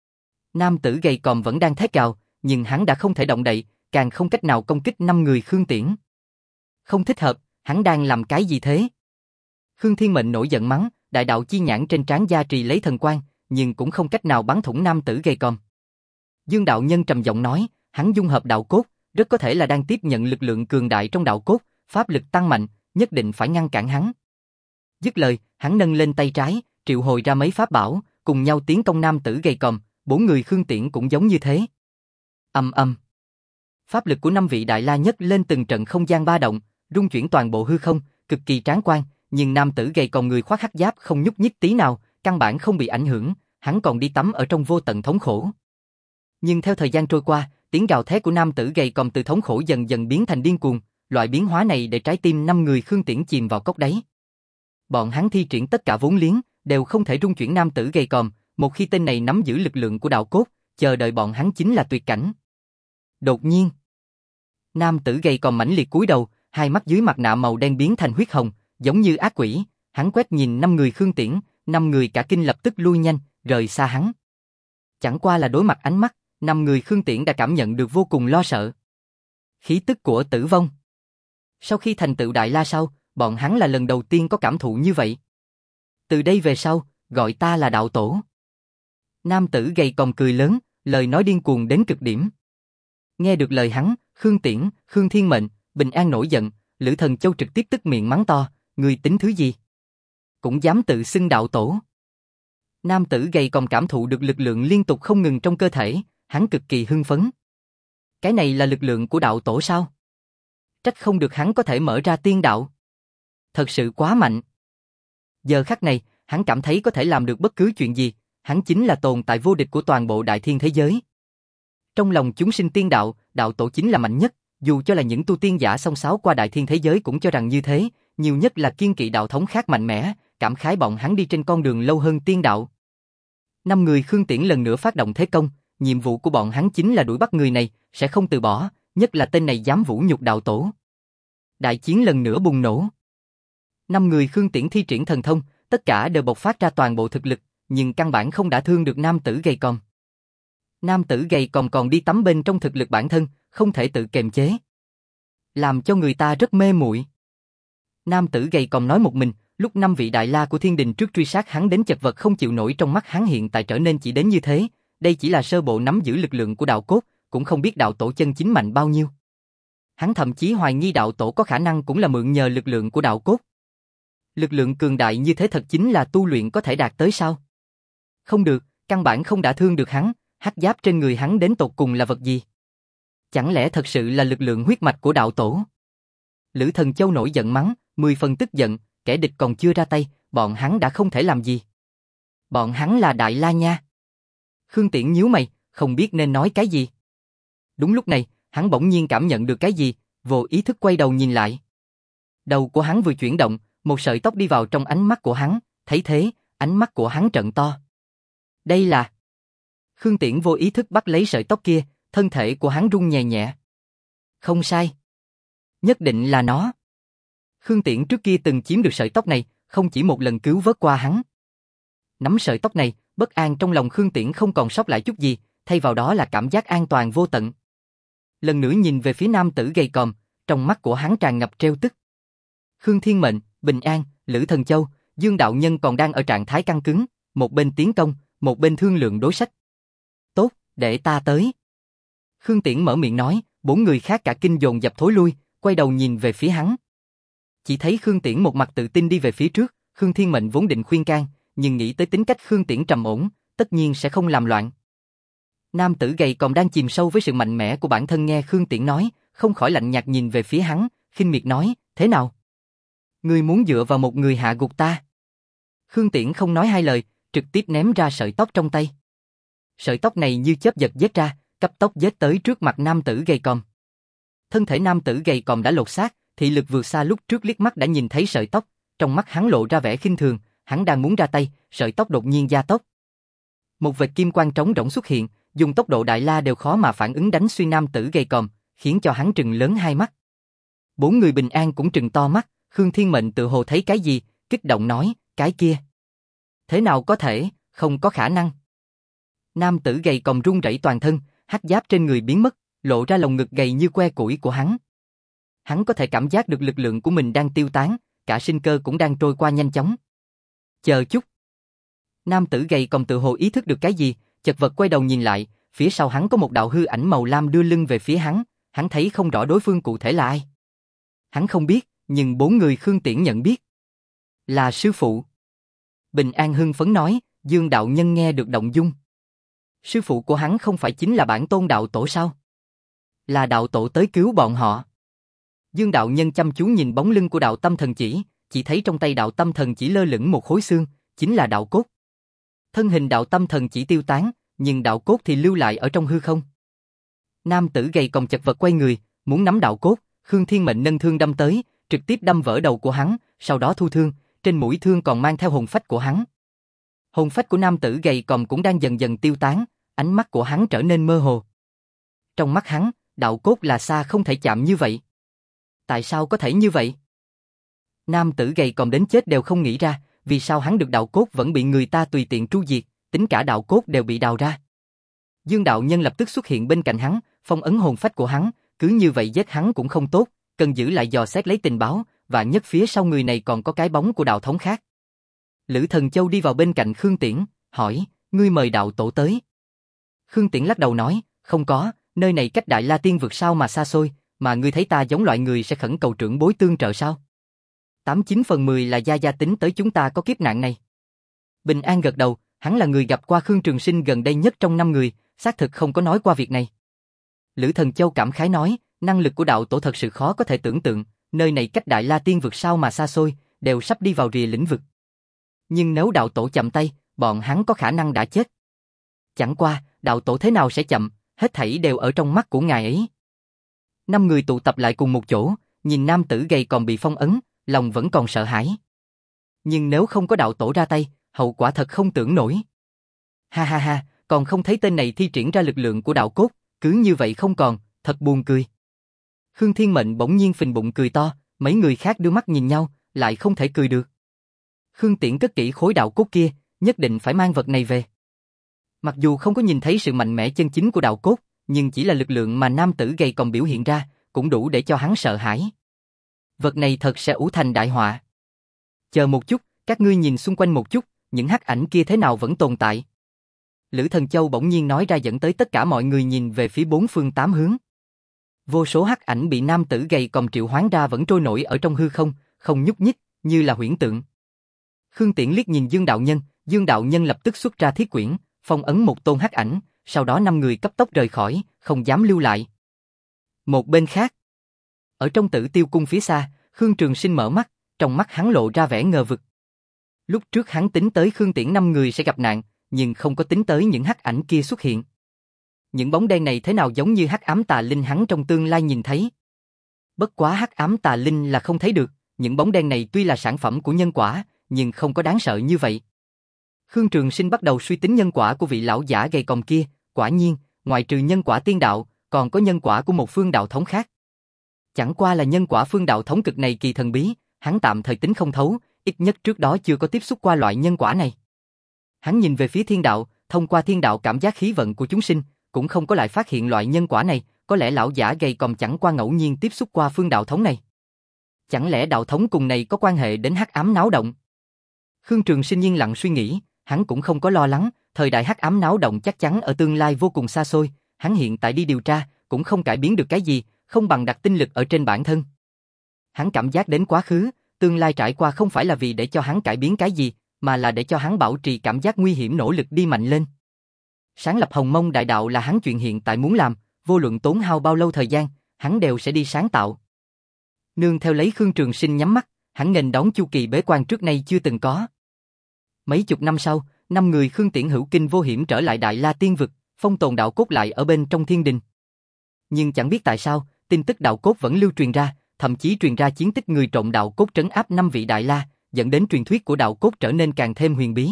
Speaker 1: Nam tử gầy còm vẫn đang thét gào, nhưng hắn đã không thể động đậy, càng không cách nào công kích năm người Khương Tiễn. Không thích hợp, hắn đang làm cái gì thế? Khương Thiên Mệnh nổi giận mắng, đại đạo chi nhãn trên trán gia trì lấy thần quang, nhưng cũng không cách nào bắn thủng nam tử gầy còm. Dương đạo nhân trầm giọng nói, hắn dung hợp đạo cốt, rất có thể là đang tiếp nhận lực lượng cường đại trong đạo cốt, pháp lực tăng mạnh, nhất định phải ngăn cản hắn. Dứt lời, hắn nâng lên tay trái, triệu hồi ra mấy pháp bảo, cùng nhau tiến công nam tử gầy còm, bốn người Khương Tiễn cũng giống như thế. Ầm ầm. Pháp lực của năm vị đại la nhất lên từng trận không gian ba động, rung chuyển toàn bộ hư không, cực kỳ tráng quan, nhưng nam tử gầy còm người khoác hắc giáp không nhúc nhích tí nào, căn bản không bị ảnh hưởng, hắn còn đi tắm ở trong vô tận thống khổ. Nhưng theo thời gian trôi qua, tiếng gào thét của nam tử gầy còm từ thống khổ dần dần biến thành điên cuồng, loại biến hóa này để trái tim năm người Khương Tiễn chìm vào cốc đáy. Bọn hắn thi triển tất cả vốn liếng, đều không thể rung chuyển nam tử gầy còm, một khi tên này nắm giữ lực lượng của đạo cốt, chờ đợi bọn hắn chính là tuyệt cảnh. Đột nhiên, nam tử gầy còm mãnh liệt cúi đầu, hai mắt dưới mặt nạ màu đen biến thành huyết hồng, giống như ác quỷ, hắn quét nhìn năm người Khương Tiễn, năm người cả kinh lập tức lui nhanh, rời xa hắn. Chẳng qua là đối mặt ánh mắt, năm người Khương Tiễn đã cảm nhận được vô cùng lo sợ. Khí tức của tử vong. Sau khi thành tựu đại la sau, bọn hắn là lần đầu tiên có cảm thụ như vậy. Từ đây về sau, gọi ta là đạo tổ. Nam tử gầy còm cười lớn, lời nói điên cuồng đến cực điểm. Nghe được lời hắn, Khương Tiễn, Khương Thiên Mệnh, Bình An nổi giận, Lữ Thần Châu trực tiếp tức miệng mắng to, ngươi tính thứ gì? Cũng dám tự xưng đạo tổ. Nam tử gầy còm cảm thụ được lực lượng liên tục không ngừng trong cơ thể, hắn cực kỳ hưng phấn. Cái này là lực lượng của đạo tổ sao? Trách không được hắn có thể mở ra tiên đạo. Thật sự quá mạnh. Giờ khắc này, hắn cảm thấy có thể làm được bất cứ chuyện gì, hắn chính là tồn tại vô địch của toàn bộ đại thiên thế giới. Trong lòng chúng sinh tiên đạo, đạo tổ chính là mạnh nhất, dù cho là những tu tiên giả song sáo qua đại thiên thế giới cũng cho rằng như thế, nhiều nhất là kiên kỵ đạo thống khác mạnh mẽ, cảm khái bọn hắn đi trên con đường lâu hơn tiên đạo. Năm người Khương Tiễn lần nữa phát động thế công, nhiệm vụ của bọn hắn chính là đuổi bắt người này, sẽ không từ bỏ, nhất là tên này dám vũ nhục đạo tổ. Đại chiến lần nữa bùng nổ. Năm người Khương Tiễn thi triển thần thông, tất cả đều bộc phát ra toàn bộ thực lực, nhưng căn bản không đả thương được nam tử gầy còm. Nam tử gầy còm còn đi tắm bên trong thực lực bản thân, không thể tự kiềm chế, làm cho người ta rất mê muội. Nam tử gầy còm nói một mình, lúc năm vị đại la của thiên đình trước truy sát hắn đến chật vật không chịu nổi, trong mắt hắn hiện tại trở nên chỉ đến như thế, đây chỉ là sơ bộ nắm giữ lực lượng của đạo cốt, cũng không biết đạo tổ chân chính mạnh bao nhiêu. Hắn thậm chí hoài nghi đạo tổ có khả năng cũng là mượn nhờ lực lượng của đạo cốt. Lực lượng cường đại như thế thật chính là tu luyện có thể đạt tới sao? Không được, căn bản không đả thương được hắn, hắc giáp trên người hắn đến tột cùng là vật gì? Chẳng lẽ thật sự là lực lượng huyết mạch của đạo tổ? Lữ Thần Châu nổi giận mắng, mười phần tức giận, kẻ địch còn chưa ra tay, bọn hắn đã không thể làm gì. Bọn hắn là đại la nha. Khương Tiễn nhíu mày, không biết nên nói cái gì. Đúng lúc này, hắn bỗng nhiên cảm nhận được cái gì, vô ý thức quay đầu nhìn lại. Đầu của hắn vừa chuyển động, một sợi tóc đi vào trong ánh mắt của hắn, thấy thế, ánh mắt của hắn trợn to. Đây là... Khương Tiễn vô ý thức bắt lấy sợi tóc kia, thân thể của hắn rung nhẹ nhẹ. Không sai. Nhất định là nó. Khương Tiễn trước kia từng chiếm được sợi tóc này, không chỉ một lần cứu vớt qua hắn. Nắm sợi tóc này, bất an trong lòng Khương Tiễn không còn sót lại chút gì, thay vào đó là cảm giác an toàn vô tận. Lần nữa nhìn về phía nam tử gầy còm, trong mắt của hắn tràn ngập trêu tức. Khương Thiên Mệnh, Bình An, Lữ Thần Châu, Dương Đạo Nhân còn đang ở trạng thái căng cứng, một bên tiến công, một bên thương lượng đối sách. Tốt, để ta tới. Khương Tiễn mở miệng nói, bốn người khác cả kinh dồn dập thối lui, quay đầu nhìn về phía hắn. Chỉ thấy Khương Tiễn một mặt tự tin đi về phía trước, Khương Thiên Mệnh vốn định khuyên can, nhưng nghĩ tới tính cách Khương Tiễn trầm ổn, tất nhiên sẽ không làm loạn. Nam tử gầy còn đang chìm sâu với sự mạnh mẽ của bản thân, nghe Khương Tiễn nói, không khỏi lạnh nhạt nhìn về phía hắn, khinh miệt nói, thế nào? Ngươi muốn dựa vào một người hạ gục ta? Khương Tiễn không nói hai lời, trực tiếp ném ra sợi tóc trong tay. Sợi tóc này như chớp giật giết ra, cấp tốc giết tới trước mặt nam tử gầy còm. Thân thể nam tử gầy còm đã lột xác, thị lực vượt xa lúc trước, liếc mắt đã nhìn thấy sợi tóc, trong mắt hắn lộ ra vẻ khinh thường, hắn đang muốn ra tay, sợi tóc đột nhiên gia tốc. Một vệt kim quang trống rỗng xuất hiện, dùng tốc độ đại la đều khó mà phản ứng đánh xuyên nam tử gầy còm, khiến cho hắn trừng lớn hai mắt. Bốn người Bình An cũng trừng to mắt, Khương Thiên Mệnh tự hồ thấy cái gì, kích động nói, cái kia. Thế nào có thể, không có khả năng. Nam tử gầy còm run rẩy toàn thân, hắc giáp trên người biến mất, lộ ra lồng ngực gầy như que củi của hắn. Hắn có thể cảm giác được lực lượng của mình đang tiêu tán, cả sinh cơ cũng đang trôi qua nhanh chóng. Chờ chút. Nam tử gầy còm tự hồ ý thức được cái gì, chật vật quay đầu nhìn lại, phía sau hắn có một đạo hư ảnh màu lam đưa lưng về phía hắn, hắn thấy không rõ đối phương cụ thể là ai. Hắn không biết, nhưng bốn người Khương Tiễn nhận biết. Là sư phụ. Bình An hưng phấn nói, Dương Đạo Nhân nghe được động dung. Sư phụ của hắn không phải chính là bản tôn đạo tổ sao? Là đạo tổ tới cứu bọn họ. Dương Đạo Nhân chăm chú nhìn bóng lưng của đạo tâm thần chỉ, chỉ thấy trong tay đạo tâm thần chỉ lơ lửng một khối xương, chính là đạo cốt. Thân hình đạo tâm thần chỉ tiêu tán, nhưng đạo cốt thì lưu lại ở trong hư không. Nam tử gầy còm chật vật quay người, muốn nắm đạo cốt, Khương Thiên Mệnh nâng thương đâm tới, trực tiếp đâm vỡ đầu của hắn, sau đó thu thương, trên mũi thương còn mang theo hồn phách của hắn. Hồn phách của nam tử gầy còm cũng đang dần dần tiêu tán, ánh mắt của hắn trở nên mơ hồ. Trong mắt hắn, đạo cốt là xa không thể chạm như vậy. Tại sao có thể như vậy? Nam tử gầy còm đến chết đều không nghĩ ra, vì sao hắn được đạo cốt vẫn bị người ta tùy tiện tru diệt, tính cả đạo cốt đều bị đào ra. Dương Đạo Nhân lập tức xuất hiện bên cạnh hắn, phong ấn hồn phách của hắn, cứ như vậy giết hắn cũng không tốt, cần giữ lại dò xét lấy tình báo, và nhất phía sau người này còn có cái bóng của đạo thống khác. Lữ Thần Châu đi vào bên cạnh Khương Tiễn, hỏi, ngươi mời đạo tổ tới. Khương Tiễn lắc đầu nói, không có, nơi này cách Đại La Tiên vực sao mà xa xôi, mà ngươi thấy ta giống loại người sẽ khẩn cầu trưởng bối tương trợ sao? Tám chín phần mười là gia gia tính tới chúng ta có kiếp nạn này. Bình An gật đầu, hắn là người gặp qua Khương Trường Sinh gần đây nhất trong năm người, xác thực không có nói qua việc này. Lữ Thần Châu cảm khái nói, năng lực của đạo tổ thật sự khó có thể tưởng tượng, nơi này cách Đại La Tiên vực sao mà xa xôi, đều sắp đi vào rìa lĩnh vực. Nhưng nếu đạo tổ chậm tay, bọn hắn có khả năng đã chết. Chẳng qua, đạo tổ thế nào sẽ chậm, hết thảy đều ở trong mắt của ngài ấy. Năm người tụ tập lại cùng một chỗ, nhìn nam tử gầy còn bị phong ấn, lòng vẫn còn sợ hãi. Nhưng nếu không có đạo tổ ra tay, hậu quả thật không tưởng nổi. Ha ha ha, còn không thấy tên này thi triển ra lực lượng của đạo cốt, cứ như vậy không còn, thật buồn cười. Khương Thiên Mệnh bỗng nhiên phình bụng cười to, mấy người khác đưa mắt nhìn nhau, lại không thể cười được. Khương Tiễn cất kỹ khối đạo cốt kia, nhất định phải mang vật này về. Mặc dù không có nhìn thấy sự mạnh mẽ chân chính của đạo cốt, nhưng chỉ là lực lượng mà nam tử gầy còn biểu hiện ra, cũng đủ để cho hắn sợ hãi. Vật này thật sẽ ủ thành đại họa. Chờ một chút, các ngươi nhìn xung quanh một chút, những hắc ảnh kia thế nào vẫn tồn tại. Lữ Thần Châu bỗng nhiên nói ra dẫn tới tất cả mọi người nhìn về phía bốn phương tám hướng. Vô số hắc ảnh bị nam tử gầy còm triệu hoán ra vẫn trôi nổi ở trong hư không, không nhúc nhích, như là huyễn tượng. Khương Tiễn liếc nhìn Dương đạo nhân, Dương đạo nhân lập tức xuất ra thiết quyển, phong ấn một tôn hắc ảnh, sau đó năm người cấp tốc rời khỏi, không dám lưu lại. Một bên khác, ở trong Tử Tiêu cung phía xa, Khương Trường Sinh mở mắt, trong mắt hắn lộ ra vẻ ngờ vực. Lúc trước hắn tính tới Khương Tiễn năm người sẽ gặp nạn, nhưng không có tính tới những hắc ảnh kia xuất hiện. Những bóng đen này thế nào giống như hắc ám tà linh hắn trong tương lai nhìn thấy. Bất quá hắc ám tà linh là không thấy được, những bóng đen này tuy là sản phẩm của nhân quả, nhưng không có đáng sợ như vậy. Khương Trường Sinh bắt đầu suy tính nhân quả của vị lão giả gầy còm kia, quả nhiên, ngoại trừ nhân quả tiên đạo, còn có nhân quả của một phương đạo thống khác. Chẳng qua là nhân quả phương đạo thống cực này kỳ thần bí, hắn tạm thời tính không thấu, ít nhất trước đó chưa có tiếp xúc qua loại nhân quả này. Hắn nhìn về phía thiên đạo, thông qua thiên đạo cảm giác khí vận của chúng sinh, cũng không có lại phát hiện loại nhân quả này, có lẽ lão giả gầy còm chẳng qua ngẫu nhiên tiếp xúc qua phương đạo thống này. Chẳng lẽ đạo thống cùng này có quan hệ đến hắc ám náo động? Khương Trường Sinh yên lặng suy nghĩ, hắn cũng không có lo lắng, thời đại hắc ám náo động chắc chắn ở tương lai vô cùng xa xôi, hắn hiện tại đi điều tra, cũng không cải biến được cái gì, không bằng đặt tinh lực ở trên bản thân. Hắn cảm giác đến quá khứ, tương lai trải qua không phải là vì để cho hắn cải biến cái gì, mà là để cho hắn bảo trì cảm giác nguy hiểm nỗ lực đi mạnh lên. Sáng lập Hồng Mông Đại Đạo là hắn chuyện hiện tại muốn làm, vô luận tốn hao bao lâu thời gian, hắn đều sẽ đi sáng tạo. Nương theo lấy Khương Trường Sinh nhắm mắt, hắn nghênh đón chu kỳ bế quan trước nay chưa từng có. Mấy chục năm sau, năm người Khương Tiễn hữu kinh vô hiểm trở lại Đại La Tiên Vực, phong tồn đạo cốt lại ở bên trong thiên đình. Nhưng chẳng biết tại sao, tin tức đạo cốt vẫn lưu truyền ra, thậm chí truyền ra chiến tích người trộm đạo cốt trấn áp năm vị Đại La, dẫn đến truyền thuyết của đạo cốt trở nên càng thêm huyền bí.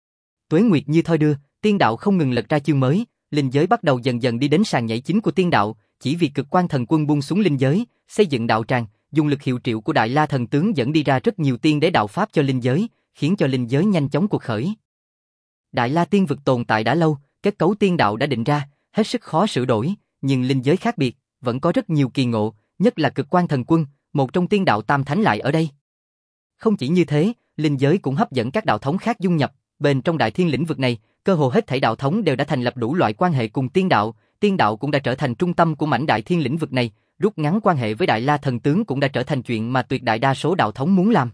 Speaker 1: Tuế nguyệt như thoi đưa, tiên đạo không ngừng lật ra chương mới, linh giới bắt đầu dần dần đi đến sàn nhảy chính của tiên đạo, chỉ vì Cực Quan Thần Quân buông xuống linh giới, xây dựng đạo tràng, dùng lực hiệu triệu của Đại La thần tướng dẫn đi ra rất nhiều tiên đế đạo pháp cho linh giới, khiến cho linh giới nhanh chóng cuộc khởi. Đại La Tiên Vực tồn tại đã lâu, kết cấu tiên đạo đã định ra, hết sức khó sửa đổi, nhưng linh giới khác biệt, vẫn có rất nhiều kỳ ngộ, nhất là Cực Quan Thần Quân, một trong tiên đạo tam thánh lại ở đây. Không chỉ như thế, linh giới cũng hấp dẫn các đạo thống khác dung nhập, bên trong đại thiên lĩnh vực này, cơ hồ hết thảy đạo thống đều đã thành lập đủ loại quan hệ cùng tiên đạo, tiên đạo cũng đã trở thành trung tâm của mảnh đại thiên lĩnh vực này, rút ngắn quan hệ với Đại La thần tướng cũng đã trở thành chuyện mà tuyệt đại đa số đạo thống muốn làm.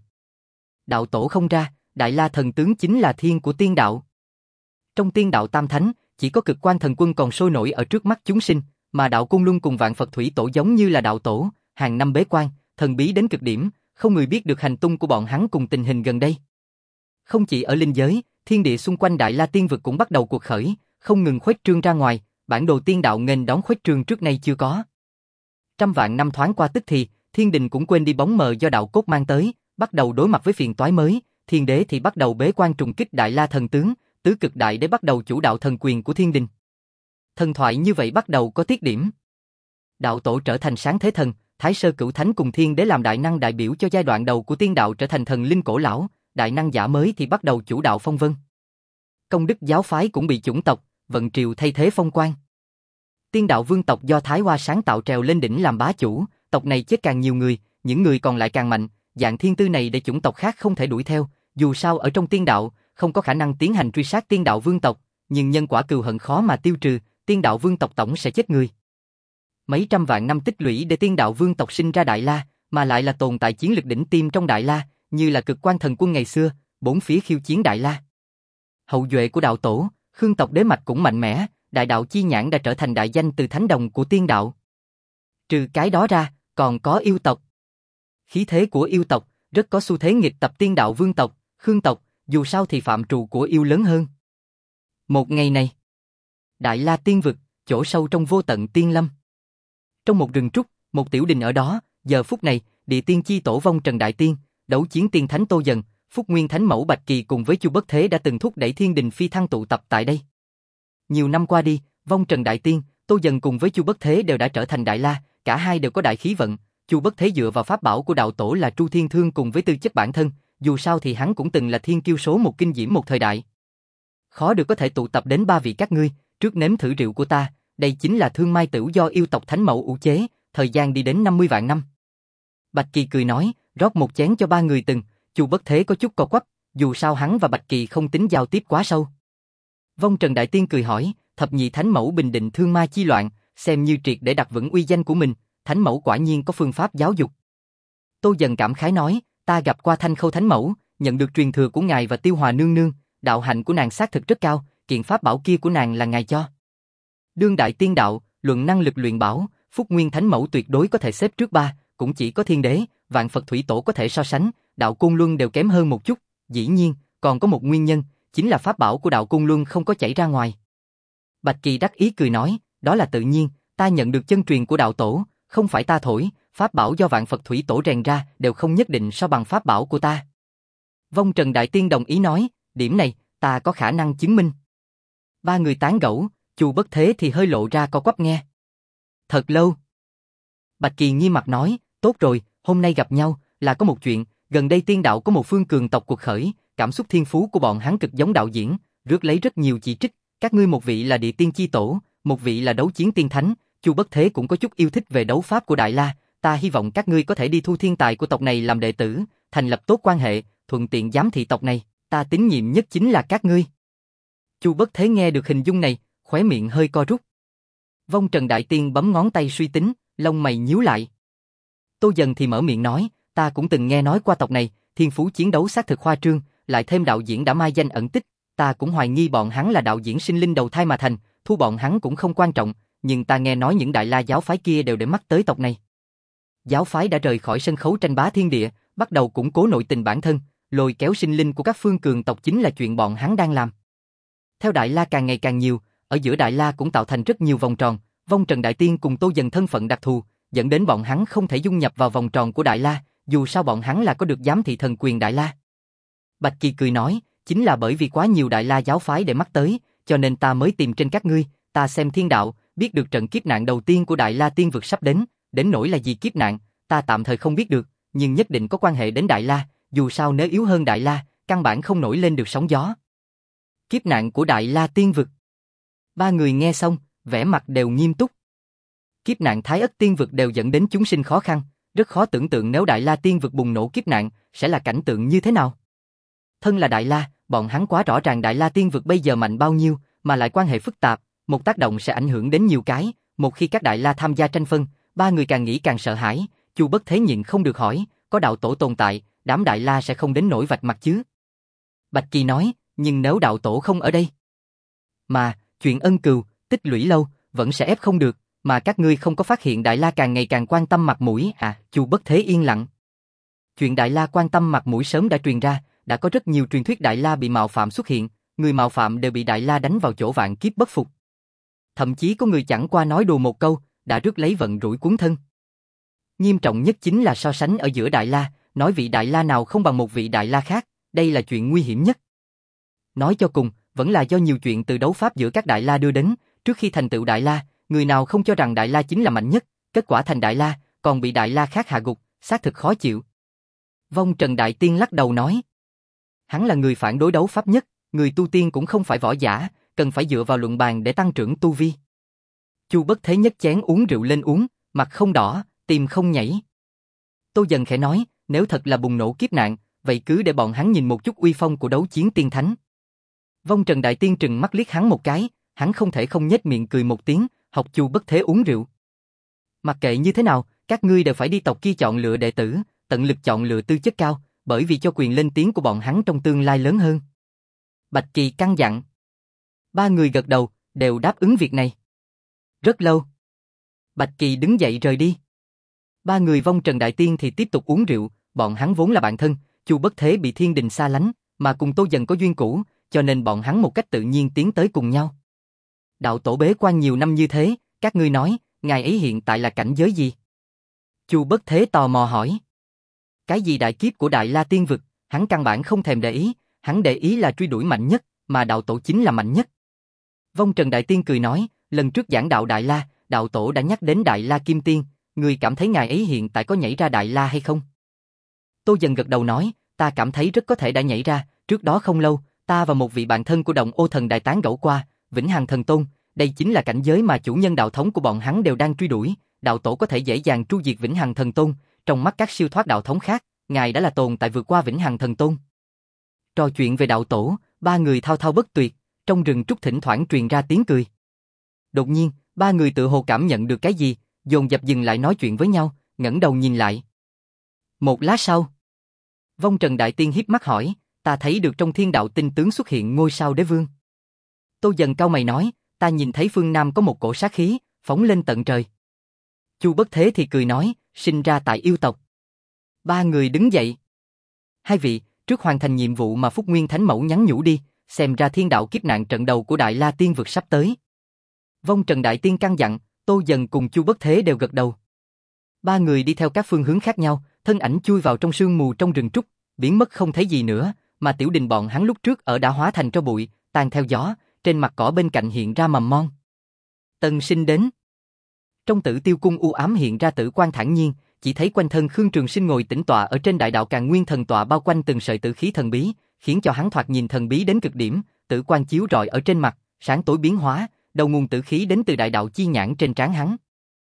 Speaker 1: Đạo tổ không ra, Đại La thần tướng chính là thiên của tiên đạo. Trong tiên đạo tam thánh, chỉ có Cực Quan Thần Quân còn sôi nổi ở trước mắt chúng sinh, mà đạo Côn Luân cùng Vạn Phật Thủy Tổ giống như là đạo tổ, hàng năm bế quan, thần bí đến cực điểm, không người biết được hành tung của bọn hắn cùng tình hình gần đây. Không chỉ ở linh giới, thiên địa xung quanh Đại La Tiên Vực cũng bắt đầu cuộc khởi, không ngừng khuếch trương ra ngoài, bản đồ tiên đạo nghênh đón khuếch trương trước nay chưa có. Trăm vạn năm thoáng qua tức thì, thiên đình cũng quên đi bóng mờ do đạo cốt mang tới, bắt đầu đối mặt với phiền toái mới, thiên đế thì bắt đầu bế quan trùng kích Đại La thần tướng, tứ cực đại đế bắt đầu chủ đạo thần quyền của thiên đình. Thần thoại như vậy bắt đầu có tiết điểm. Đạo tổ trở thành sáng thế thần, Thái sơ cửu thánh cùng thiên đế làm đại năng đại biểu cho giai đoạn đầu của tiên đạo trở thành thần linh cổ lão, đại năng giả mới thì bắt đầu chủ đạo phong vân. Công đức giáo phái cũng bị chủng tộc, vận triều thay thế phong quan. Tiên đạo vương tộc do Thái Hoa sáng tạo trèo lên đỉnh làm bá chủ, tộc này chết càng nhiều người, những người còn lại càng mạnh, dạng thiên tư này để chủng tộc khác không thể đuổi theo, dù sao ở trong tiên đạo, không có khả năng tiến hành truy sát tiên đạo vương tộc, nhưng nhân quả cừu hận khó mà tiêu trừ, tiên đạo vương tộc tổng sẽ chết người. Mấy trăm vạn năm tích lũy để tiên đạo vương tộc sinh ra Đại La, mà lại là tồn tại chiến lực đỉnh tiêm trong Đại La, như là Cực Quan Thần Quân ngày xưa, bốn phía khiêu chiến Đại La. Hậu duệ của đạo tổ, Khương tộc đế mạch cũng mạnh mẽ, đại đạo chi nhãn đã trở thành đại danh từ thánh đồng của tiên đạo. Trừ cái đó ra, còn có yêu tộc. Khí thế của yêu tộc rất có xu thế nghịch tập tiên đạo vương tộc, Khương tộc, dù sao thì phạm trù của yêu lớn hơn. Một ngày này, Đại La Tiên Vực, chỗ sâu trong vô tận tiên lâm. Trong một rừng trúc, một tiểu đình ở đó, giờ phút này, địa tiên chi tổ vong Trần Đại Tiên, đấu chiến tiên thánh Tô Dần, Phúc Nguyên Thánh Mẫu Bạch Kỳ cùng với Chu Bất Thế đã từng thúc đẩy thiên đình phi thăng tụ tập tại đây. Nhiều năm qua đi, vong Trần Đại Tiên, Tô Dần cùng với Chu Bất Thế đều đã trở thành Đại La, cả hai đều có đại khí vận. Chu Bất Thế dựa vào pháp bảo của đạo tổ là Tru Thiên Thương cùng với tư chất bản thân, dù sao thì hắn cũng từng là thiên kiêu số một kinh diễm một thời đại. Khó được có thể tụ tập đến ba vị các ngươi, trước nếm thử rượu của ta, đây chính là Thương Mai Tửu do yêu tộc Thánh Mẫu ủ chế, thời gian đi đến năm mươi vạn năm. Bạch Kỳ cười nói, rót một chén cho ba người từng. Chu Bất Thế có chút co quắp, dù sao hắn và Bạch Kỳ không tính giao tiếp quá sâu. Vong Trần Đại Tiên cười hỏi, thập nhị thánh mẫu bình định thương ma chi loạn, xem như triệt để đặt vững uy danh của mình, thánh mẫu quả nhiên có phương pháp giáo dục. Tô Dần cảm khái nói, ta gặp qua Thanh Khâu thánh mẫu, nhận được truyền thừa của ngài và Tiêu Hòa nương nương, đạo hạnh của nàng xác thực rất cao, kiện pháp bảo kia của nàng là ngài cho. Đương đại tiên đạo, luận năng lực luyện bảo, Phúc Nguyên thánh mẫu tuyệt đối có thể xếp trước ba, cũng chỉ có Thiên Đế, Vạn Phật Thủy Tổ có thể so sánh, đạo Côn Luân đều kém hơn một chút, dĩ nhiên, còn có một nguyên nhân, chính là pháp bảo của đạo Côn Luân không có chảy ra ngoài. Bạch Kỳ đắc ý cười nói, đó là tự nhiên, ta nhận được chân truyền của đạo tổ, không phải ta thổi, pháp bảo do Vạn Phật Thủy Tổ rèn ra đều không nhất định so bằng pháp bảo của ta. Vong Trần Đại Tiên đồng ý nói, điểm này, ta có khả năng chứng minh. Ba người tán gẫu, Chu Bất Thế thì hơi lộ ra co quắp nghe. Thật lâu. Bạch Kỳ nghiêm mặt nói, tốt rồi, hôm nay gặp nhau, là có một chuyện, gần đây tiên đạo có một phương cường tộc cuộc khởi, cảm xúc thiên phú của bọn hắn cực giống đạo diễn, rước lấy rất nhiều chỉ trích, các ngươi một vị là địa tiên chi tổ, một vị là đấu chiến tiên thánh, Chu Bất Thế cũng có chút yêu thích về đấu pháp của Đại La, ta hy vọng các ngươi có thể đi thu thiên tài của tộc này làm đệ tử, thành lập tốt quan hệ, thuận tiện giám thị tộc này, ta tín nhiệm nhất chính là các ngươi. Chu Bất Thế nghe được hình dung này, khóe miệng hơi co rút. Vong Trần Đại Tiên bấm ngón tay suy tính, lông mày nhíu lại. Tô Dần thì mở miệng nói, ta cũng từng nghe nói qua tộc này, thiên phú chiến đấu xác thực khoa trương, lại thêm đạo diễn đã mai danh ẩn tích, ta cũng hoài nghi bọn hắn là đạo diễn sinh linh đầu thai mà thành, thu bọn hắn cũng không quan trọng, nhưng ta nghe nói những Đại La giáo phái kia đều để mắt tới tộc này. Giáo phái đã rời khỏi sân khấu tranh bá thiên địa, bắt đầu củng cố nội tình bản thân, lôi kéo sinh linh của các phương cường tộc chính là chuyện bọn hắn đang làm. Theo Đại La càng ngày càng nhiều, ở giữa Đại La cũng tạo thành rất nhiều vòng tròn, Vong Trần Đại Tiên cùng Tô Dần thân phận đặc thù, dẫn đến bọn hắn không thể dung nhập vào vòng tròn của Đại La, dù sao bọn hắn là có được giám thị thần quyền Đại La. Bạch Kỳ cười nói, chính là bởi vì quá nhiều Đại La giáo phái để mắt tới, cho nên ta mới tìm trên các ngươi, ta xem thiên đạo, biết được trận kiếp nạn đầu tiên của Đại La tiên vực sắp đến, đến nỗi là gì kiếp nạn, ta tạm thời không biết được, nhưng nhất định có quan hệ đến Đại La, dù sao nếu yếu hơn Đại La, căn bản không nổi lên được sóng gió. Kiếp nạn của Đại La tiên vực. Ba người nghe xong, vẻ mặt đều nghiêm túc. Kiếp nạn Thái Ất tiên vực đều dẫn đến chúng sinh khó khăn, rất khó tưởng tượng nếu Đại La tiên vực bùng nổ kiếp nạn, sẽ là cảnh tượng như thế nào. Thân là Đại La, bọn hắn quá rõ ràng Đại La tiên vực bây giờ mạnh bao nhiêu, mà lại quan hệ phức tạp, một tác động sẽ ảnh hưởng đến nhiều cái, một khi các Đại La tham gia tranh phân, ba người càng nghĩ càng sợ hãi, Chu Bất Thế nhịn không được hỏi, có đạo tổ tồn tại, đám Đại La sẽ không đến nỗi vạch mặt chứ? Bạch Kỳ nói, nhưng nếu đạo tổ không ở đây, mà chuyện ân cừu tích lũy lâu, vẫn sẽ ép không được, mà các ngươi không có phát hiện Đại La càng ngày càng quan tâm mặt mũi à? Chu Bất Thế yên lặng. Chuyện Đại La quan tâm mặt mũi sớm đã truyền ra, đã có rất nhiều truyền thuyết Đại La bị mạo phạm xuất hiện, người mạo phạm đều bị Đại La đánh vào chỗ vạn kiếp bất phục. Thậm chí có người chẳng qua nói đùa một câu, đã rước lấy vận rủi cuốn thân. Nghiêm trọng nhất chính là so sánh ở giữa Đại La, nói vị Đại La nào không bằng một vị Đại La khác, đây là chuyện nguy hiểm nhất. Nói cho cùng, vẫn là do nhiều chuyện từ đấu pháp giữa các Đại La đưa đến, trước khi thành tựu Đại La, người nào không cho rằng Đại La chính là mạnh nhất, kết quả thành Đại La, còn bị Đại La khác hạ gục, xác thực khó chịu. Vong Trần Đại Tiên lắc đầu nói, hắn là người phản đối đấu pháp nhất, người tu tiên cũng không phải võ giả, cần phải dựa vào luận bàn để tăng trưởng tu vi. Chu Bất Thế nhấc chén uống rượu lên uống, mặt không đỏ, tim không nhảy. Tô Dần khẽ nói, nếu thật là bùng nổ kiếp nạn, vậy cứ để bọn hắn nhìn một chút uy phong của đấu chiến tiên thánh. Vong Trần Đại Tiên trừng mắt liếc hắn một cái, hắn không thể không nhếch miệng cười một tiếng, học Chu Bất Thế uống rượu. Mặc kệ như thế nào, các ngươi đều phải đi tộc kia chọn lựa đệ tử, tận lực chọn lựa tư chất cao, bởi vì cho quyền lên tiếng của bọn hắn trong tương lai lớn hơn. Bạch Kỳ căn dặn. Ba người gật đầu, đều đáp ứng việc này. Rất lâu. Bạch Kỳ đứng dậy rời đi. Ba người Vong Trần Đại Tiên thì tiếp tục uống rượu, bọn hắn vốn là bạn thân, Chu Bất Thế bị thiên đình xa lánh, mà cùng Tô Dần có duyên cũ, cho nên bọn hắn một cách tự nhiên tiến tới cùng nhau. Đạo tổ bế quan nhiều năm như thế, các ngươi nói, ngài ấy hiện tại là cảnh giới gì? Chu Bất Thế tò mò hỏi. Cái gì đại kiếp của Đại La tiên vực, hắn căn bản không thèm để ý, hắn để ý là truy đuổi mạnh nhất, mà đạo tổ chính là mạnh nhất. Vong Trần Đại Tiên cười nói, lần trước giảng đạo Đại La, đạo tổ đã nhắc đến Đại La Kim Tiên, ngươi cảm thấy ngài ấy hiện tại có nhảy ra Đại La hay không? Tô Dần gật đầu nói, ta cảm thấy rất có thể đã nhảy ra, trước đó không lâu, ta và một vị bạn thân của Động Ô Thần Đại tán gẫu qua, Vĩnh Hằng Thần Tôn, đây chính là cảnh giới mà chủ nhân đạo thống của bọn hắn đều đang truy đuổi, đạo tổ có thể dễ dàng tru diệt Vĩnh Hằng Thần Tôn, trong mắt các siêu thoát đạo thống khác, ngài đã là tồn tại vượt qua vĩnh hằng thần tôn. Trò chuyện về đạo tổ, ba người thao thao bất tuyệt, trong rừng trúc thỉnh thoảng truyền ra tiếng cười. Đột nhiên, ba người tự hồ cảm nhận được cái gì, dồn dập dừng lại nói chuyện với nhau, ngẩng đầu nhìn lại. Một lát sau, Vong Trần Đại Tiên híp mắt hỏi, ta thấy được trong thiên đạo tinh tướng xuất hiện ngôi sao đế vương. Tô Dần cau mày nói, ta nhìn thấy phương Nam có một cổ sát khí, phóng lên tận trời. Chu Bất Thế thì cười nói, sinh ra tại yêu tộc. Ba người đứng dậy. Hai vị, trước hoàn thành nhiệm vụ mà Phúc Nguyên Thánh Mẫu nhắn nhủ đi, xem ra thiên đạo kiếp nạn trận đầu của Đại La Tiên vực sắp tới. Vong Trần Đại Tiên căn dặn, Tô Dần cùng Chu Bất Thế đều gật đầu. Ba người đi theo các phương hướng khác nhau, thân ảnh chui vào trong sương mù trong rừng trúc, biến mất không thấy gì nữa, mà Tiểu Đình bọn hắn lúc trước ở đã hóa thành tro bụi, tan theo gió, trên mặt cỏ bên cạnh hiện ra mầm mon. Tân Sinh đến. Trong Tử Tiêu cung u ám hiện ra tử quan thản nhiên, chỉ thấy quanh thân Khương Trường Sinh ngồi tĩnh tọa ở trên đại đạo Càn Nguyên thần tọa bao quanh từng sợi tử khí thần bí, khiến cho hắn thoạt nhìn thần bí đến cực điểm, tử quan chiếu rọi ở trên mặt, sáng tối biến hóa, đầu nguồn tử khí đến từ đại đạo chi nhãn trên trán hắn.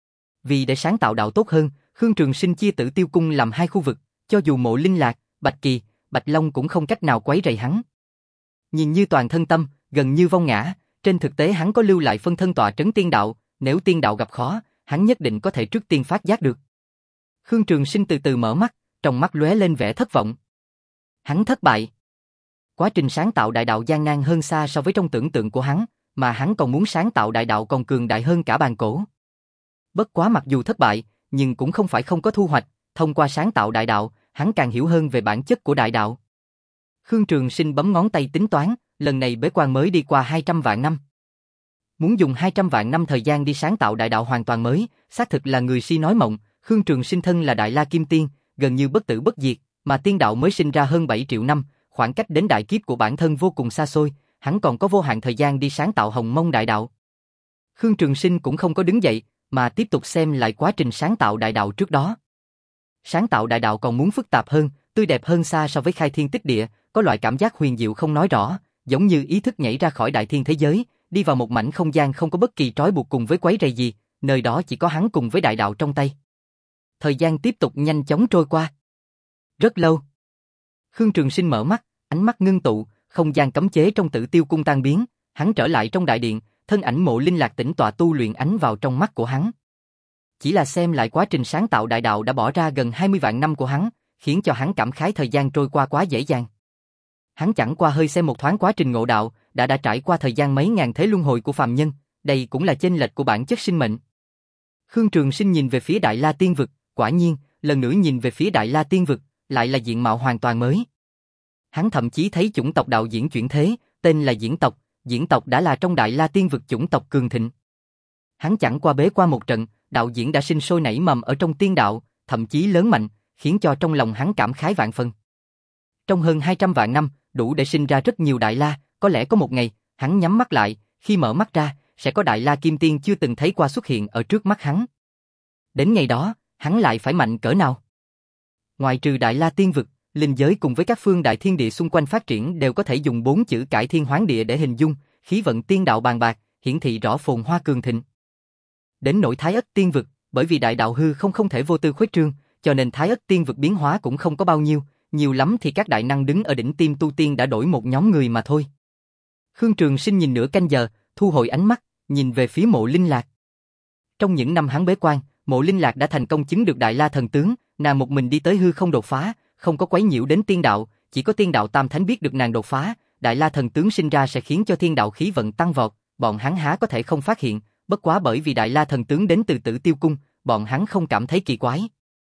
Speaker 1: Vì để sáng tạo đạo tốt hơn, Khương Trường Sinh chia Tử Tiêu cung làm hai khu vực, cho dù Mộ Linh Lạc, Bạch Kỳ, Bạch Long cũng không cách nào quấy rầy hắn. Nhìn như toàn thân tâm, gần như vong ngã, trên thực tế hắn có lưu lại phân thân tọa trấn tiên đạo, nếu tiên đạo gặp khó, hắn nhất định có thể trước tiên phát giác được. Khương Trường Sinh từ từ mở mắt, trong mắt lóe lên vẻ thất vọng. Hắn thất bại. Quá trình sáng tạo đại đạo gian nan hơn xa so với trong tưởng tượng của hắn, mà hắn còn muốn sáng tạo đại đạo còn cường đại hơn cả bàn cổ. Bất quá mặc dù thất bại, nhưng cũng không phải không có thu hoạch, thông qua sáng tạo đại đạo, hắn càng hiểu hơn về bản chất của đại đạo. Khương Trường Sinh bấm ngón tay tính toán, lần này bế quan mới đi qua hai trăm vạn năm. Muốn dùng hai trăm vạn năm thời gian đi sáng tạo đại đạo hoàn toàn mới, xác thực là người si nói mộng. Khương Trường Sinh thân là Đại La Kim Tiên, gần như bất tử bất diệt, mà tiên đạo mới sinh ra hơn bảy triệu năm, khoảng cách đến đại kiếp của bản thân vô cùng xa xôi, hắn còn có vô hạn thời gian đi sáng tạo Hồng Mông đại đạo. Khương Trường Sinh cũng không có đứng dậy, mà tiếp tục xem lại quá trình sáng tạo đại đạo trước đó. Sáng tạo đại đạo còn muốn phức tạp hơn, tươi đẹp hơn xa so với khai thiên tích địa, có loại cảm giác huyền diệu không nói rõ, giống như ý thức nhảy ra khỏi đại thiên thế giới, đi vào một mảnh không gian không có bất kỳ trói buộc cùng với quấy rầy gì, nơi đó chỉ có hắn cùng với đại đạo trong tay. Thời gian tiếp tục nhanh chóng trôi qua. Rất lâu. Khương Trường Sinh mở mắt, ánh mắt ngưng tụ, không gian cấm chế trong Tử Tiêu cung tan biến, hắn trở lại trong đại điện, thân ảnh Mộ Linh Lạc tĩnh tọa tu luyện ánh vào trong mắt của hắn. Chỉ là xem lại quá trình sáng tạo đại đạo đã bỏ ra gần hai mươi vạn năm của hắn, khiến cho hắn cảm khái thời gian trôi qua quá dễ dàng. Hắn chẳng qua hơi xem một thoáng quá trình ngộ đạo, đã đã trải qua thời gian mấy ngàn thế luân hồi của phàm nhân, đây cũng là chênh lệch của bản chất sinh mệnh. Khương Trường Sinh nhìn về phía Đại La Tiên vực, quả nhiên, lần nữa nhìn về phía Đại La Tiên vực, lại là diện mạo hoàn toàn mới. Hắn thậm chí thấy chủng tộc đạo diễn chuyển thế, tên là Diễn tộc, Diễn tộc đã là trong Đại La Tiên vực chủng tộc cường thịnh. Hắn chẳng qua bế qua một trận, đạo diễn đã sinh sôi nảy mầm ở trong tiên đạo, thậm chí lớn mạnh, khiến cho trong lòng hắn cảm khái vạn phần. Trong hơn hai trăm vạn năm, đủ để sinh ra rất nhiều Đại La, có lẽ có một ngày, hắn nhắm mắt lại, khi mở mắt ra, sẽ có Đại La Kim Tiên chưa từng thấy qua xuất hiện ở trước mắt hắn. Đến ngày đó, hắn lại phải mạnh cỡ nào? Ngoài trừ Đại La Tiên vực, linh giới cùng với các phương đại thiên địa xung quanh phát triển đều có thể dùng bốn chữ cải thiên hoán địa để hình dung, khí vận tiên đạo bàn bạc, hiển thị rõ phồn hoa cường thịnh. Đến nỗi Thái Ất Tiên vực, bởi vì đại đạo hư không không thể vô tư khuếch trương, cho nên Thái Ất Tiên vực biến hóa cũng không có bao nhiêu, nhiều lắm thì các đại năng đứng ở đỉnh tiêm tu tiên đã đổi một nhóm người mà thôi. Khương Trường Sinh nhìn nửa canh giờ, thu hồi ánh mắt, nhìn về phía Mộ Linh Lạc. Trong những năm hắn bế quan, Mộ Linh Lạc đã thành công chứng được Đại La thần tướng, nàng một mình đi tới hư không đột phá, không có quấy nhiễu đến tiên đạo, chỉ có tiên đạo tam thánh biết được nàng đột phá, Đại La thần tướng sinh ra sẽ khiến cho thiên đạo khí vận tăng vọt, bọn hắn há có thể không phát hiện, bất quá bởi vì Đại La thần tướng đến từ Tử Tiêu cung, bọn hắn không cảm thấy kỳ quái.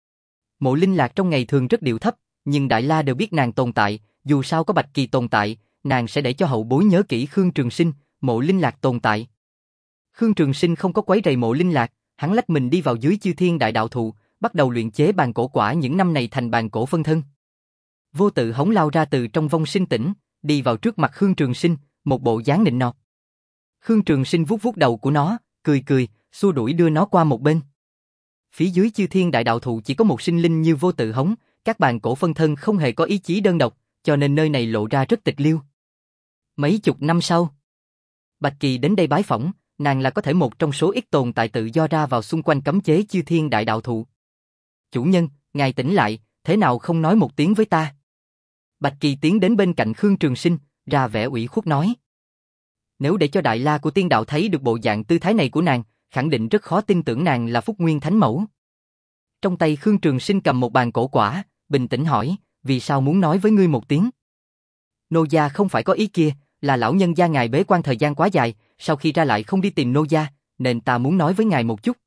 Speaker 1: Mộ Linh Lạc trong ngày thường rất điệu thấp, nhưng Đại La đều biết nàng tồn tại, dù sao có Bạch Kỳ tồn tại, nàng sẽ để cho hậu bối nhớ kỹ Khương Trường Sinh, Mộ Linh Lạc tồn tại. Khương Trường Sinh không có quấy rầy Mộ Linh Lạc, hắn lách mình đi vào dưới Chư Thiên Đại Đạo Thụ, bắt đầu luyện chế bàn cổ quả những năm này thành bàn cổ phân thân. Vô Tự hống lao ra từ trong vong sinh tỉnh, đi vào trước mặt Khương Trường Sinh, một bộ dáng nịnh nọt. Khương Trường Sinh vuốt vuốt đầu của nó, cười cười, xua đuổi đưa nó qua một bên. Phía dưới Chư Thiên Đại Đạo Thụ chỉ có một sinh linh như Vô Tự hống, các bàn cổ phân thân không hề có ý chí đơn độc, cho nên nơi này lộ ra rất tịch liêu. Mấy chục năm sau, Bạch Kỳ đến đây bái phỏng, nàng là có thể một trong số ít tồn tại tự do ra vào xung quanh cấm chế Chư Thiên Đại Đạo Thụ. Chủ nhân, ngài tỉnh lại, thế nào không nói một tiếng với ta? Bạch Kỳ tiến đến bên cạnh Khương Trường Sinh, ra vẻ ủy khuất nói. Nếu để cho Đại La của tiên đạo thấy được bộ dạng tư thái này của nàng, khẳng định rất khó tin tưởng nàng là Phúc Nguyên Thánh Mẫu. Trong tay Khương Trường Sinh cầm một bàn cổ quả, bình tĩnh hỏi, vì sao muốn nói với ngươi một tiếng? Nô gia không phải có ý kia, là lão nhân gia ngài bế quan thời gian quá dài, sau khi ra lại không đi tìm nô gia, nên ta muốn nói với ngài một chút.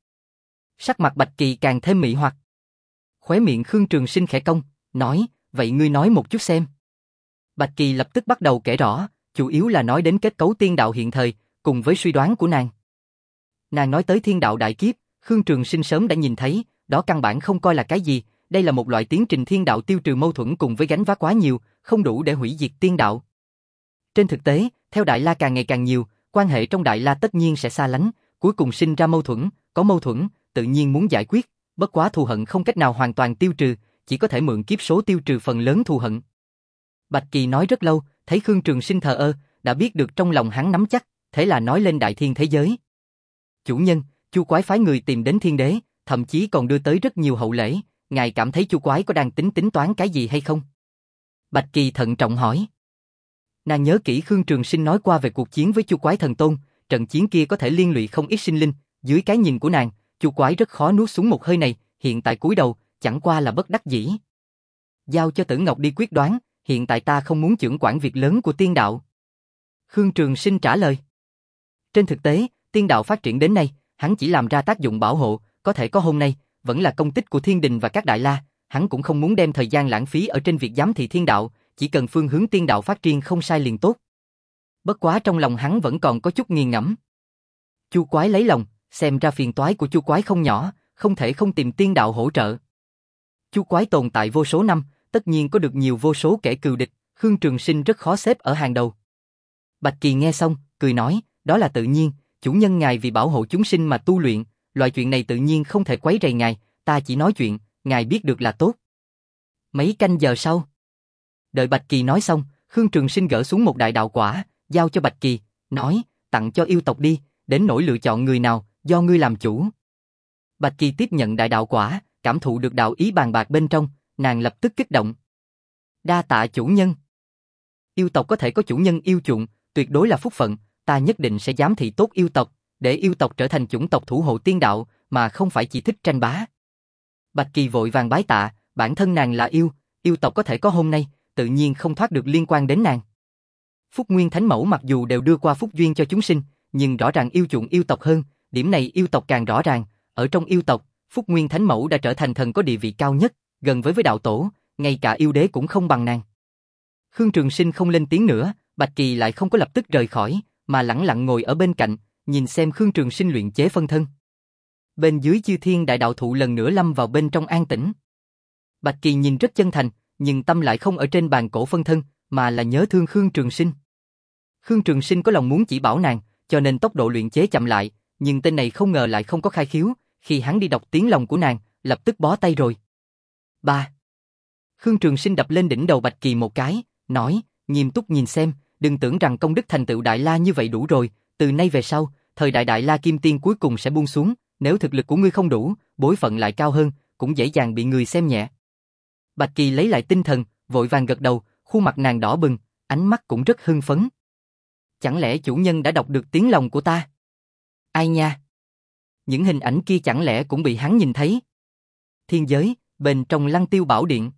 Speaker 1: Sắc mặt Bạch Kỳ càng thêm mị hoặc. Khóe miệng Khương Trường Sinh khẽ cong, nói, vậy ngươi nói một chút xem. Bạch Kỳ lập tức bắt đầu kể rõ, chủ yếu là nói đến kết cấu tiên đạo hiện thời, cùng với suy đoán của nàng. Nàng nói tới thiên đạo đại kiếp, Khương Trường Sinh sớm đã nhìn thấy, đó căn bản không coi là cái gì, đây là một loại tiến trình thiên đạo tiêu trừ mâu thuẫn cùng với gánh vác quá nhiều, không đủ để hủy diệt tiên đạo. Trên thực tế, theo Đại La càng ngày càng nhiều, quan hệ trong Đại La tất nhiên sẽ xa lánh, cuối cùng sinh ra mâu thuẫn, có mâu thuẫn, tự nhiên muốn giải quyết, bất quá thù hận không cách nào hoàn toàn tiêu trừ, chỉ có thể mượn kiếp số tiêu trừ phần lớn thù hận. Bạch Kỳ nói rất lâu, thấy Khương Trường Sinh thờ ơ, đã biết được trong lòng hắn nắm chắc, thế là nói lên đại thiên thế giới. Chủ nhân, Chu Quái phái người tìm đến thiên đế, thậm chí còn đưa tới rất nhiều hậu lễ, ngài cảm thấy Chu Quái có đang tính tính toán cái gì hay không? Bạch Kỳ thận trọng hỏi. Nàng nhớ kỹ Khương Trường Sinh nói qua về cuộc chiến với Chu Quái thần tôn, trận chiến kia có thể liên lụy không ít sinh linh, dưới cái nhìn của nàng, Chu Quái rất khó nuốt xuống một hơi này, hiện tại cúi đầu, chẳng qua là bất đắc dĩ. Giao cho Tử Ngọc đi quyết đoán, hiện tại ta không muốn chưởng quản việc lớn của tiên đạo. Khương Trường Sinh trả lời. Trên thực tế, tiên đạo phát triển đến nay, hắn chỉ làm ra tác dụng bảo hộ, có thể có hôm nay, vẫn là công tích của thiên đình và các đại la, hắn cũng không muốn đem thời gian lãng phí ở trên việc giám thị thiên đạo, chỉ cần phương hướng tiên đạo phát triển không sai liền tốt. Bất quá trong lòng hắn vẫn còn có chút nghiền ngẫm. Chu Quái lấy lòng, xem ra phiền toái của Chu Quái không nhỏ, không thể không tìm tiên đạo hỗ trợ. Chu Quái tồn tại vô số năm, tất nhiên có được nhiều vô số kẻ cừu địch, Khương Trường Sinh rất khó xếp ở hàng đầu. Bạch Kỳ nghe xong, cười nói, đó là tự nhiên, chủ nhân ngài vì bảo hộ chúng sinh mà tu luyện, loại chuyện này tự nhiên không thể quấy rầy ngài, ta chỉ nói chuyện, ngài biết được là tốt. Mấy canh giờ sau, đợi Bạch Kỳ nói xong, Khương Trường Sinh gỡ xuống một đại đạo quả, giao cho Bạch Kỳ, nói, tặng cho yêu tộc đi, đến nỗi lựa chọn người nào, do ngươi làm chủ. Bạch Kỳ tiếp nhận đại đạo quả, cảm thụ được đạo ý bàn bạc bên trong, nàng lập tức kích động. Đa tạ chủ nhân. Yêu tộc có thể có chủ nhân yêu chuộng, tuyệt đối là phúc phận, ta nhất định sẽ giám thị tốt yêu tộc, để yêu tộc trở thành chủng tộc thủ hộ tiên đạo, mà không phải chỉ thích tranh bá. Bạch Kỳ vội vàng bái tạ, bản thân nàng là yêu, yêu tộc có thể có hôm nay, tự nhiên không thoát được liên quan đến nàng. Phúc Nguyên Thánh Mẫu mặc dù đều đưa qua phúc duyên cho chúng sinh, nhưng rõ ràng yêu chuộng yêu tộc hơn, điểm này yêu tộc càng rõ ràng, ở trong yêu tộc, Phúc Nguyên Thánh Mẫu đã trở thành thần có địa vị cao nhất, gần với với đạo tổ, ngay cả yêu đế cũng không bằng nàng. Khương Trường Sinh không lên tiếng nữa, Bạch Kỳ lại không có lập tức rời khỏi, mà lẳng lặng ngồi ở bên cạnh, nhìn xem Khương Trường Sinh luyện chế phân thân. Bên dưới chư thiên đại đạo thụ lần nữa lâm vào bên trong an tĩnh. Bạch Kỳ nhìn rất chân thành, nhưng tâm lại không ở trên bàn cổ phân thân, mà là nhớ thương Khương Trường Sinh. Khương Trường Sinh có lòng muốn chỉ bảo nàng, cho nên tốc độ luyện chế chậm lại, nhưng tên này không ngờ lại không có khai khiếu, khi hắn đi đọc tiếng lòng của nàng, lập tức bó tay rồi. Ba. Khương Trường Sinh đập lên đỉnh đầu Bạch Kỳ một cái, nói, nghiêm túc nhìn xem, đừng tưởng rằng công đức thành tựu Đại La như vậy đủ rồi, từ nay về sau, thời đại Đại La Kim Tiên cuối cùng sẽ buông xuống, nếu thực lực của ngươi không đủ, bối phận lại cao hơn, cũng dễ dàng bị người xem nhẹ. Bạch Kỳ lấy lại tinh thần, vội vàng gật đầu, khuôn mặt nàng đỏ bừng, ánh mắt cũng rất hưng phấn. Chẳng lẽ chủ nhân đã đọc được tiếng lòng của ta? Ai nha? Những hình ảnh kia chẳng lẽ cũng bị hắn nhìn thấy? Thiên giới, bên trong Lăng Tiêu Bảo Điện.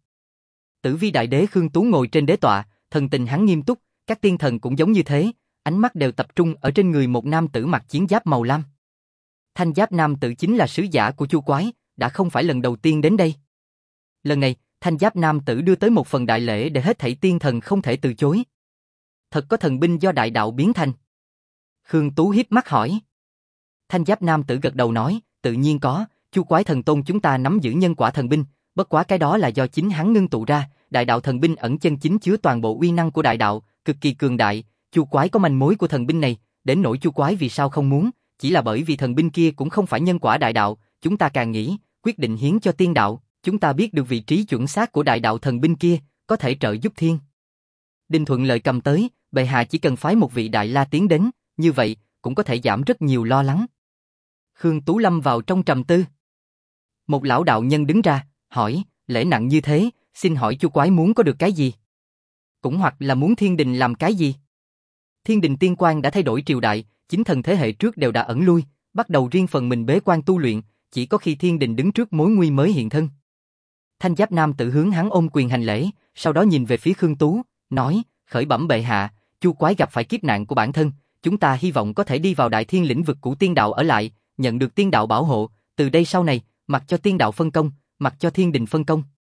Speaker 1: Tử Vi Đại Đế Khương Tú ngồi trên đế tọa, thần tình hắn nghiêm túc, các tiên thần cũng giống như thế, ánh mắt đều tập trung ở trên người một nam tử mặc chiến giáp màu lam. Thanh giáp nam tử chính là sứ giả của Chu Quái, đã không phải lần đầu tiên đến đây. Lần này, thanh giáp nam tử đưa tới một phần đại lễ để hết thảy tiên thần không thể từ chối. Thật có thần binh do đại đạo biến thành? Khương Tú hiếp mắt hỏi. Thanh giáp nam tử gật đầu nói, tự nhiên có, Chu Quái thần tôn chúng ta nắm giữ nhân quả thần binh, bất quá cái đó là do chính hắn ngưng tụ ra, đại đạo thần binh ẩn chân chính chứa toàn bộ uy năng của đại đạo, cực kỳ cường đại, Chu Quái có manh mối của thần binh này, đến nỗi Chu Quái vì sao không muốn, chỉ là bởi vì thần binh kia cũng không phải nhân quả đại đạo, chúng ta càng nghĩ, quyết định hiến cho tiên đạo, chúng ta biết được vị trí chuẩn xác của đại đạo thần binh kia, có thể trợ giúp thiên. Đinh Thuận lời cầm tới, bệ hạ chỉ cần phái một vị đại la tiến đến, như vậy cũng có thể giảm rất nhiều lo lắng. Khương Tú lâm vào trong trầm tư. Một lão đạo nhân đứng ra, hỏi, lễ nặng như thế, xin hỏi Chu Quái muốn có được cái gì? Cũng hoặc là muốn thiên đình làm cái gì? Thiên đình tiên quan đã thay đổi triều đại, chính thần thế hệ trước đều đã ẩn lui, bắt đầu riêng phần mình bế quan tu luyện, chỉ có khi thiên đình đứng trước mối nguy mới hiện thân. Thanh Giáp Nam Tử hướng hắn ôm quyền hành lễ, sau đó nhìn về phía Khương Tú, nói, khởi bẩm bệ hạ, Chu Quái gặp phải kiếp nạn của bản thân, chúng ta hy vọng có thể đi vào đại thiên lĩnh vực của tiên đạo ở lại, nhận được tiên đạo bảo hộ, từ đây sau này, mặc cho tiên đạo phân công, mặc cho thiên đình phân công.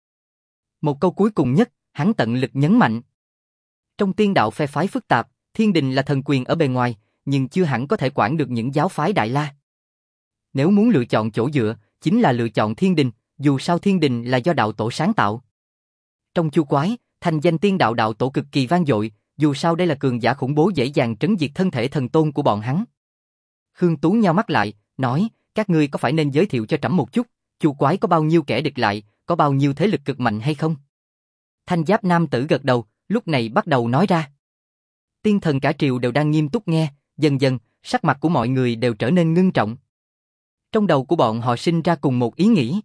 Speaker 1: Một câu cuối cùng nhất, hắn tận lực nhấn mạnh. Trong tiên đạo phe phái phức tạp, thiên đình là thần quyền ở bề ngoài, nhưng chưa hẳn có thể quản được những giáo phái Đại La. Nếu muốn lựa chọn chỗ dựa, chính là lựa chọn thiên đình, dù sao thiên đình là do đạo tổ sáng tạo. Trong Chu Quái, thành danh tiên đạo đạo tổ cực kỳ vang dội, dù sao đây là cường giả khủng bố dễ dàng trấn diệt thân thể thần tôn của bọn hắn. Khương Tú nheo mắt lại, nói, các ngươi có phải nên giới thiệu cho trẫm một chút, Chu Quái có bao nhiêu kẻ địch lại, có bao nhiêu thế lực cực mạnh hay không? Thanh Giáp Nam Tử gật đầu, lúc này bắt đầu nói ra. Tiên thần cả triều đều đang nghiêm túc nghe, dần dần, sắc mặt của mọi người đều trở nên ngưng trọng. Trong đầu của bọn họ sinh ra cùng một ý nghĩ.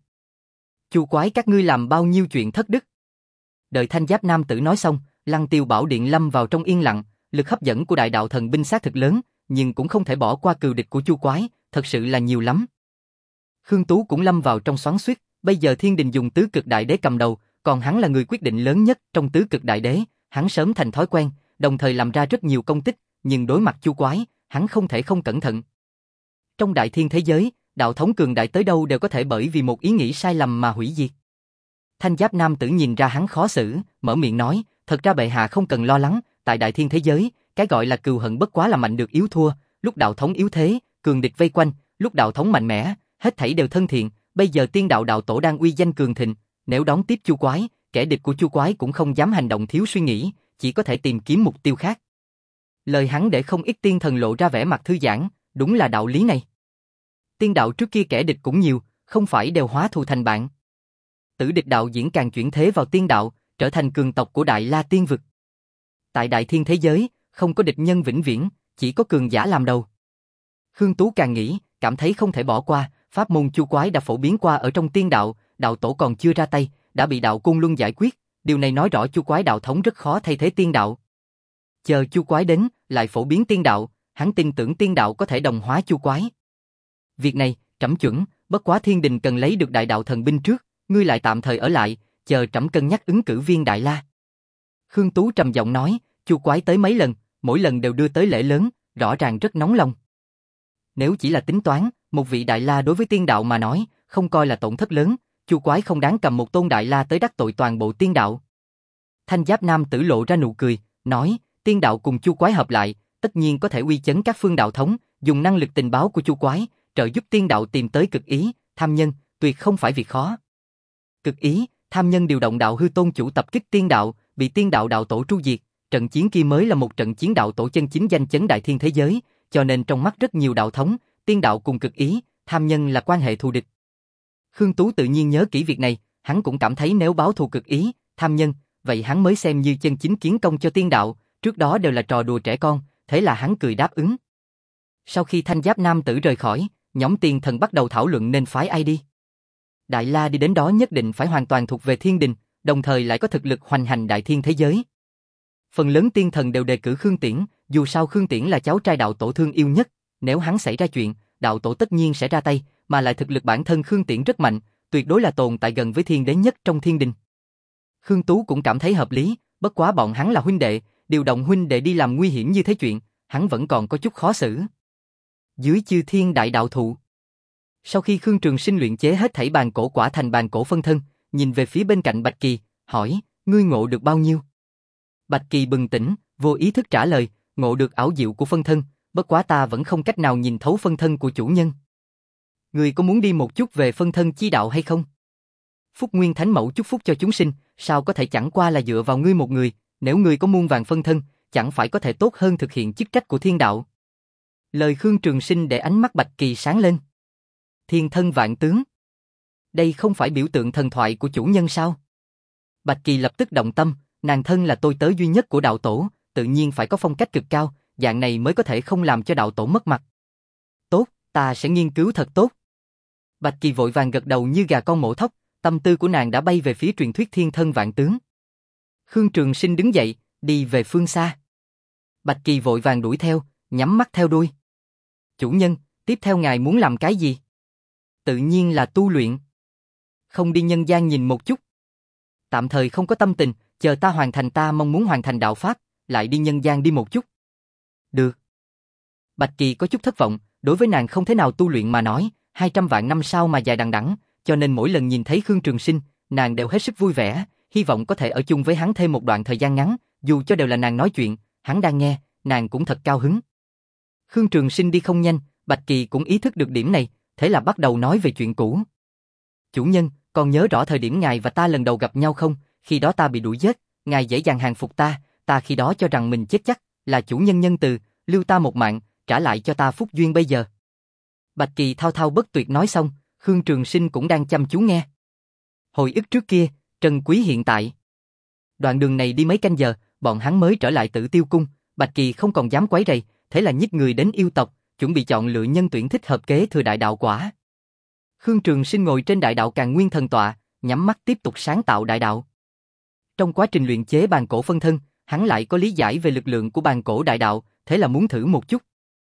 Speaker 1: Chu Quái các ngươi làm bao nhiêu chuyện thất đức. Đợi Thanh Giáp Nam Tử nói xong, Lăng Tiêu Bảo Điện lâm vào trong yên lặng, lực hấp dẫn của đại đạo thần binh xác thực lớn, nhưng cũng không thể bỏ qua cừu địch của Chu Quái, thật sự là nhiều lắm. Khương Tú cũng lâm vào trong xoắn xuýt, bây giờ thiên đình dùng tứ cực đại đế cầm đầu, còn hắn là người quyết định lớn nhất trong tứ cực đại đế, hắn sớm thành thói quen, đồng thời làm ra rất nhiều công tích, nhưng đối mặt Chu Quái, hắn không thể không cẩn thận. Trong đại thiên thế giới, đạo thống cường đại tới đâu đều có thể bởi vì một ý nghĩ sai lầm mà hủy diệt. Thanh Giáp Nam Tử nhìn ra hắn khó xử, mở miệng nói, thật ra bệ hạ không cần lo lắng, tại đại thiên thế giới, cái gọi là cừu hận bất quá là mạnh được yếu thua, lúc đạo thống yếu thế, cường địch vây quanh, lúc đạo thống mạnh mẽ, hết thảy đều thân thiện, bây giờ tiên đạo đạo tổ đang uy danh cường thịnh, nếu đón tiếp Chu Quái, kẻ địch của Chu Quái cũng không dám hành động thiếu suy nghĩ, chỉ có thể tìm kiếm mục tiêu khác. Lời hắn để không ít tiên thần lộ ra vẻ mặt thư giãn, đúng là đạo lý này. Tiên đạo trước kia kẻ địch cũng nhiều, không phải đều hóa thù thành bạn. Tử địch đạo diễn càng chuyển thế vào tiên đạo, trở thành cường tộc của Đại La tiên vực. Tại đại thiên thế giới, không có địch nhân vĩnh viễn, chỉ có cường giả làm đầu. Khương Tú càng nghĩ, cảm thấy không thể bỏ qua, pháp môn Chu Quái đã phổ biến qua ở trong tiên đạo, đạo tổ còn chưa ra tay, đã bị đạo Côn Luân giải quyết, điều này nói rõ Chu Quái đạo thống rất khó thay thế tiên đạo. Chờ Chu Quái đến, lại phổ biến tiên đạo, hắn tin tưởng tiên đạo có thể đồng hóa Chu Quái. Việc này, trẫm chuẩn, bất quá thiên đình cần lấy được đại đạo thần binh trước, ngươi lại tạm thời ở lại, chờ trẫm cân nhắc ứng cử viên Đại La. Khương Tú trầm giọng nói, Chu Quái tới mấy lần, mỗi lần đều đưa tới lễ lớn, rõ ràng rất nóng lòng. Nếu chỉ là tính toán, một vị Đại La đối với tiên đạo mà nói, không coi là tổn thất lớn, Chu Quái không đáng cầm một tôn Đại La tới đắc tội toàn bộ tiên đạo. Thanh Giáp Nam Tử lộ ra nụ cười, nói, tiên đạo cùng Chu Quái hợp lại, tất nhiên có thể uy chấn các phương đạo thống, dùng năng lực tình báo của Chu Quái, trợ giúp tiên đạo tìm tới cực ý, tham nhân, tuyệt không phải việc khó. Cực ý, tham nhân điều động đạo hư tôn chủ tập kích tiên đạo, bị tiên đạo đạo tổ tru diệt, trận chiến kia mới là một trận chiến đạo tổ chân chính danh chấn đại thiên thế giới, cho nên trong mắt rất nhiều đạo thống, tiên đạo cùng cực ý, tham nhân là quan hệ thù địch. Khương Tú tự nhiên nhớ kỹ việc này, hắn cũng cảm thấy nếu báo thù cực ý, tham nhân, vậy hắn mới xem như chân chính kiến công cho tiên đạo, trước đó đều là trò đùa trẻ con, thế là hắn cười đáp ứng. Sau khi Thanh Giáp Nam Tử rời khỏi, nhóm tiên thần bắt đầu thảo luận nên phái ai đi. Đại La đi đến đó nhất định phải hoàn toàn thuộc về thiên đình, đồng thời lại có thực lực hoành hành đại thiên thế giới. Phần lớn tiên thần đều đề cử Khương Tiễn, dù sao Khương Tiễn là cháu trai đạo tổ thương yêu nhất, nếu hắn xảy ra chuyện, đạo tổ tất nhiên sẽ ra tay, mà lại thực lực bản thân Khương Tiễn rất mạnh, tuyệt đối là tồn tại gần với thiên đế nhất trong thiên đình. Khương Tú cũng cảm thấy hợp lý, bất quá bọn hắn là huynh đệ, điều động huynh đệ đi làm nguy hiểm như thế chuyện, hắn vẫn còn có chút khó xử. Dưới chư thiên đại đạo thụ. Sau khi Khương Trường Sinh luyện chế hết thảy bàn cổ quả thành bàn cổ phân thân, nhìn về phía bên cạnh Bạch Kỳ, hỏi, ngươi ngộ được bao nhiêu? Bạch Kỳ bừng tỉnh, vô ý thức trả lời, ngộ được ảo diệu của phân thân, bất quá ta vẫn không cách nào nhìn thấu phân thân của chủ nhân. Ngươi có muốn đi một chút về phân thân chi đạo hay không? Phúc Nguyên Thánh Mẫu chúc phúc cho chúng sinh, sao có thể chẳng qua là dựa vào ngươi một người, nếu ngươi có muôn vàng phân thân, chẳng phải có thể tốt hơn thực hiện chức trách của thiên đạo. Lời Khương Trường Sinh để ánh mắt Bạch Kỳ sáng lên. Thiên thân vạn tướng. Đây không phải biểu tượng thần thoại của chủ nhân sao? Bạch Kỳ lập tức động tâm, nàng thân là tôi tớ duy nhất của đạo tổ, tự nhiên phải có phong cách cực cao, dạng này mới có thể không làm cho đạo tổ mất mặt. Tốt, ta sẽ nghiên cứu thật tốt. Bạch Kỳ vội vàng gật đầu như gà con mổ thóc, tâm tư của nàng đã bay về phía truyền thuyết thiên thân vạn tướng. Khương Trường Sinh đứng dậy, đi về phương xa. Bạch Kỳ vội vàng đuổi theo, nhắm mắt theo đuôi. Chủ nhân, tiếp theo ngài muốn làm cái gì? Tự nhiên là tu luyện. Không đi nhân gian nhìn một chút. Tạm thời không có tâm tình, chờ ta hoàn thành ta mong muốn hoàn thành đạo pháp, lại đi nhân gian đi một chút. Được. Bạch Kỳ có chút thất vọng, đối với nàng không thể nào tu luyện mà nói, hai trăm vạn năm sau mà dài đằng đẵng, cho nên mỗi lần nhìn thấy Khương Trường Sinh, nàng đều hết sức vui vẻ, hy vọng có thể ở chung với hắn thêm một đoạn thời gian ngắn, dù cho đều là nàng nói chuyện, hắn đang nghe, nàng cũng thật cao hứng. Khương Trường Sinh đi không nhanh, Bạch Kỳ cũng ý thức được điểm này, thế là bắt đầu nói về chuyện cũ. Chủ nhân, còn nhớ rõ thời điểm ngài và ta lần đầu gặp nhau không? Khi đó ta bị đuổi giết, ngài dễ dàng hàng phục ta, ta khi đó cho rằng mình chết chắc, là chủ nhân nhân từ, lưu ta một mạng, trả lại cho ta phúc duyên bây giờ. Bạch Kỳ thao thao bất tuyệt nói xong, Khương Trường Sinh cũng đang chăm chú nghe. Hồi ức trước kia, trân quý hiện tại. Đoạn đường này đi mấy canh giờ, bọn hắn mới trở lại Tử Tiêu Cung, Bạch Kỳ không còn dám quấy rầy, thế là nhích người đến yêu tộc, chuẩn bị chọn lựa nhân tuyển thích hợp kế thừa đại đạo quả. Khương Trường Sinh ngồi trên đại đạo Càn Nguyên thần tọa, nhắm mắt tiếp tục sáng tạo đại đạo. Trong quá trình luyện chế bàn cổ phân thân, hắn lại có lý giải về lực lượng của bàn cổ đại đạo, thế là muốn thử một chút.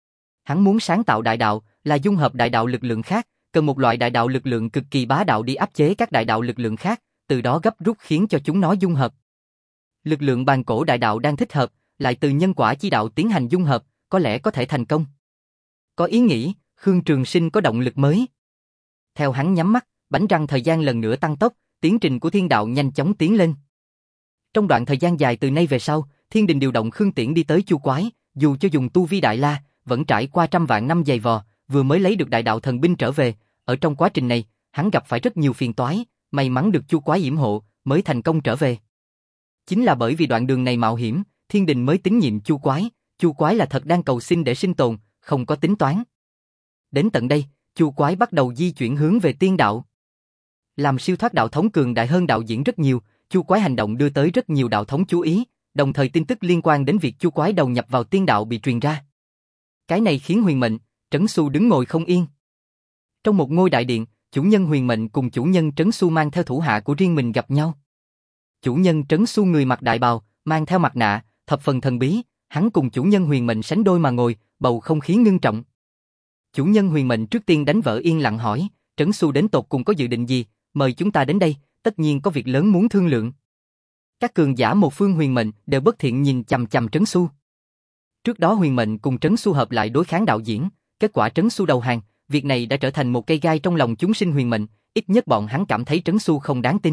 Speaker 1: Hắn muốn sáng tạo đại đạo, là dung hợp đại đạo lực lượng khác, cần một loại đại đạo lực lượng cực kỳ bá đạo đi áp chế các đại đạo lực lượng khác, từ đó gấp rút khiến cho chúng nó dung hợp. Lực lượng bàn cổ đại đạo đang thích hợp, lại từ nhân quả chi đạo tiến hành dung hợp, có lẽ có thể thành công. Có ý nghĩ, Khương Trường Sinh có động lực mới. Theo hắn nhắm mắt, bánh răng thời gian lần nữa tăng tốc, tiến trình của thiên đạo nhanh chóng tiến lên. Trong đoạn thời gian dài từ nay về sau, thiên đình điều động Khương Tiễn đi tới Chu Quái, dù cho dùng tu vi đại la, vẫn trải qua trăm vạn năm dày vò, vừa mới lấy được đại đạo thần binh trở về, ở trong quá trình này, hắn gặp phải rất nhiều phiền toái, may mắn được Chu Quái yểm hộ, mới thành công trở về. Chính là bởi vì đoạn đường này mạo hiểm, thiên đình mới tín nhiệm Chu Quái, Chu Quái là thật đang cầu xin để sinh tồn, không có tính toán. Đến tận đây, Chu Quái bắt đầu di chuyển hướng về tiên đạo. Làm siêu thoát đạo thống cường đại hơn đạo diễn rất nhiều, Chu Quái hành động đưa tới rất nhiều đạo thống chú ý, đồng thời tin tức liên quan đến việc Chu Quái đầu nhập vào tiên đạo bị truyền ra. Cái này khiến Huyền Mệnh, Trấn Xu đứng ngồi không yên. Trong một ngôi đại điện, chủ nhân Huyền Mệnh cùng chủ nhân Trấn Xu mang theo thủ hạ của riêng mình gặp nhau. Chủ nhân Trấn Xu người mặc đại bào, mang theo mặt nạ, thập phần thần bí, hắn cùng chủ nhân Huyền Mệnh sánh đôi mà ngồi, bầu không khí ngưng trọng. Chủ nhân Huyền Mệnh trước tiên đánh vỡ yên lặng hỏi, Trấn Xu đến tột cùng có dự định gì, mời chúng ta đến đây, tất nhiên có việc lớn muốn thương lượng. Các cường giả một phương Huyền Mệnh đều bất thiện nhìn chằm chằm Trấn Xu. Trước đó Huyền Mệnh cùng Trấn Xu hợp lại đối kháng đạo diễn, kết quả Trấn Xu đầu hàng, việc này đã trở thành một cây gai trong lòng chúng sinh Huyền Mệnh, ít nhất bọn hắn cảm thấy Trấn Xu không đáng tin.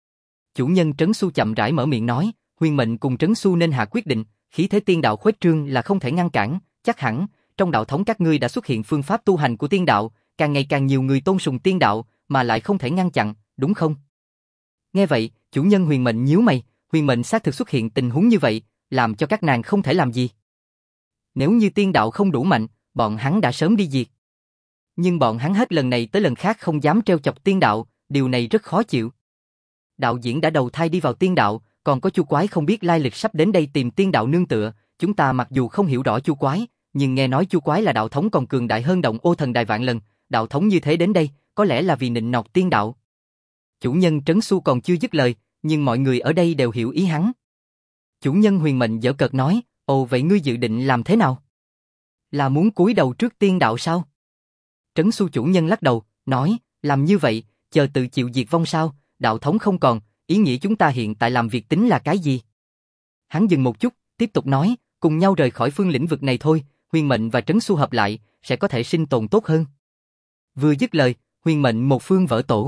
Speaker 1: Chủ nhân Trấn Xu chậm rãi mở miệng nói, Huyền Mệnh cùng Trấn Xu nên hạ quyết định, khí thế tiên đạo khuếch trương là không thể ngăn cản, chắc hẳn trong đạo thống các ngươi đã xuất hiện phương pháp tu hành của tiên đạo, càng ngày càng nhiều người tôn sùng tiên đạo, mà lại không thể ngăn chặn, đúng không? Nghe vậy, chủ nhân Huyền Mệnh nhíu mày, Huyền Mệnh xác thực xuất hiện tình huống như vậy, làm cho các nàng không thể làm gì. Nếu như tiên đạo không đủ mạnh, bọn hắn đã sớm đi diệt. Nhưng bọn hắn hết lần này tới lần khác không dám trêu chọc tiên đạo, điều này rất khó chịu. Đạo diễn đã đầu thai đi vào tiên đạo, còn có Chu Quái không biết lai lịch sắp đến đây tìm tiên đạo nương tựa, chúng ta mặc dù không hiểu rõ Chu Quái, nhưng nghe nói Chu Quái là đạo thống còn cường đại hơn Động Ô Thần đài vạn lần, đạo thống như thế đến đây, có lẽ là vì nịnh nọt tiên đạo. Chủ nhân Trấn Xu còn chưa dứt lời, nhưng mọi người ở đây đều hiểu ý hắn. Chủ nhân Huyền Mệnh giễu cợt nói, ồ vậy ngươi dự định làm thế nào? Là muốn cúi đầu trước tiên đạo sao? Trấn Xu chủ nhân lắc đầu, nói, làm như vậy, chờ tự chịu diệt vong sao, đạo thống không còn, ý nghĩa chúng ta hiện tại làm việc tính là cái gì? Hắn dừng một chút, tiếp tục nói, cùng nhau rời khỏi phương lĩnh vực này thôi, Huyền Mệnh và Trấn Xu hợp lại, sẽ có thể sinh tồn tốt hơn. Vừa dứt lời, Huyền Mệnh một phương vỡ tổ.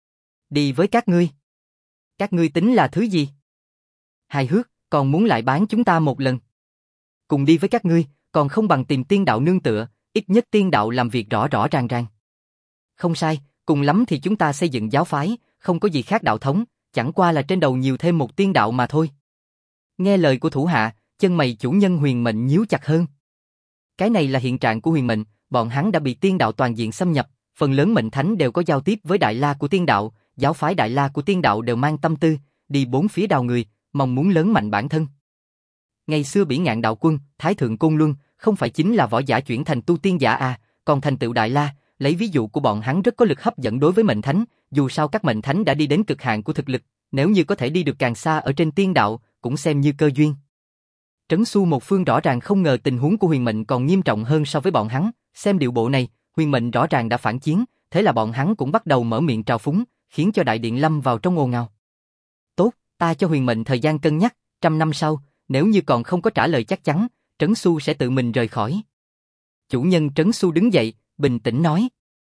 Speaker 1: Đi với các ngươi. Các ngươi tính là thứ gì? Hài hước, còn muốn lại bán chúng ta một lần. Cùng đi với các ngươi, còn không bằng tìm tiên đạo nương tựa, ít nhất tiên đạo làm việc rõ rõ ràng ràng. Không sai, cùng lắm thì chúng ta xây dựng giáo phái, không có gì khác đạo thống, chẳng qua là trên đầu nhiều thêm một tiên đạo mà thôi. Nghe lời của thủ hạ, chân mày chủ nhân Huyền Mệnh nhíu chặt hơn. Cái này là hiện trạng của Huyền Mệnh, bọn hắn đã bị tiên đạo toàn diện xâm nhập, phần lớn mệnh thánh đều có giao tiếp với đại la của tiên đạo, giáo phái đại la của tiên đạo đều mang tâm tư, đi bốn phía đào người, mong muốn lớn mạnh bản thân. Ngày xưa Bỉ Ngạn đạo quân, Thái thượng Côn Luân, không phải chính là võ giả chuyển thành tu tiên giả à, còn thành tựu đại la, lấy ví dụ của bọn hắn rất có lực hấp dẫn đối với mệnh thánh, dù sao các mệnh thánh đã đi đến cực hạn của thực lực, nếu như có thể đi được càng xa ở trên tiên đạo, cũng xem như cơ duyên. Trấn Xu một phương rõ ràng không ngờ tình huống của Huyền Mệnh còn nghiêm trọng hơn so với bọn hắn, xem điệu bộ này, Huyền Mệnh rõ ràng đã phản chiến, thế là bọn hắn cũng bắt đầu mở miệng trào phúng, khiến cho đại điện lâm vào trong ồn ào. Tốt, ta cho Huyền Mệnh thời gian cân nhắc, trăm năm sau, nếu như còn không có trả lời chắc chắn, Trấn Xu sẽ tự mình rời khỏi. Chủ nhân Trấn Xu đứng dậy, bình tĩnh nói.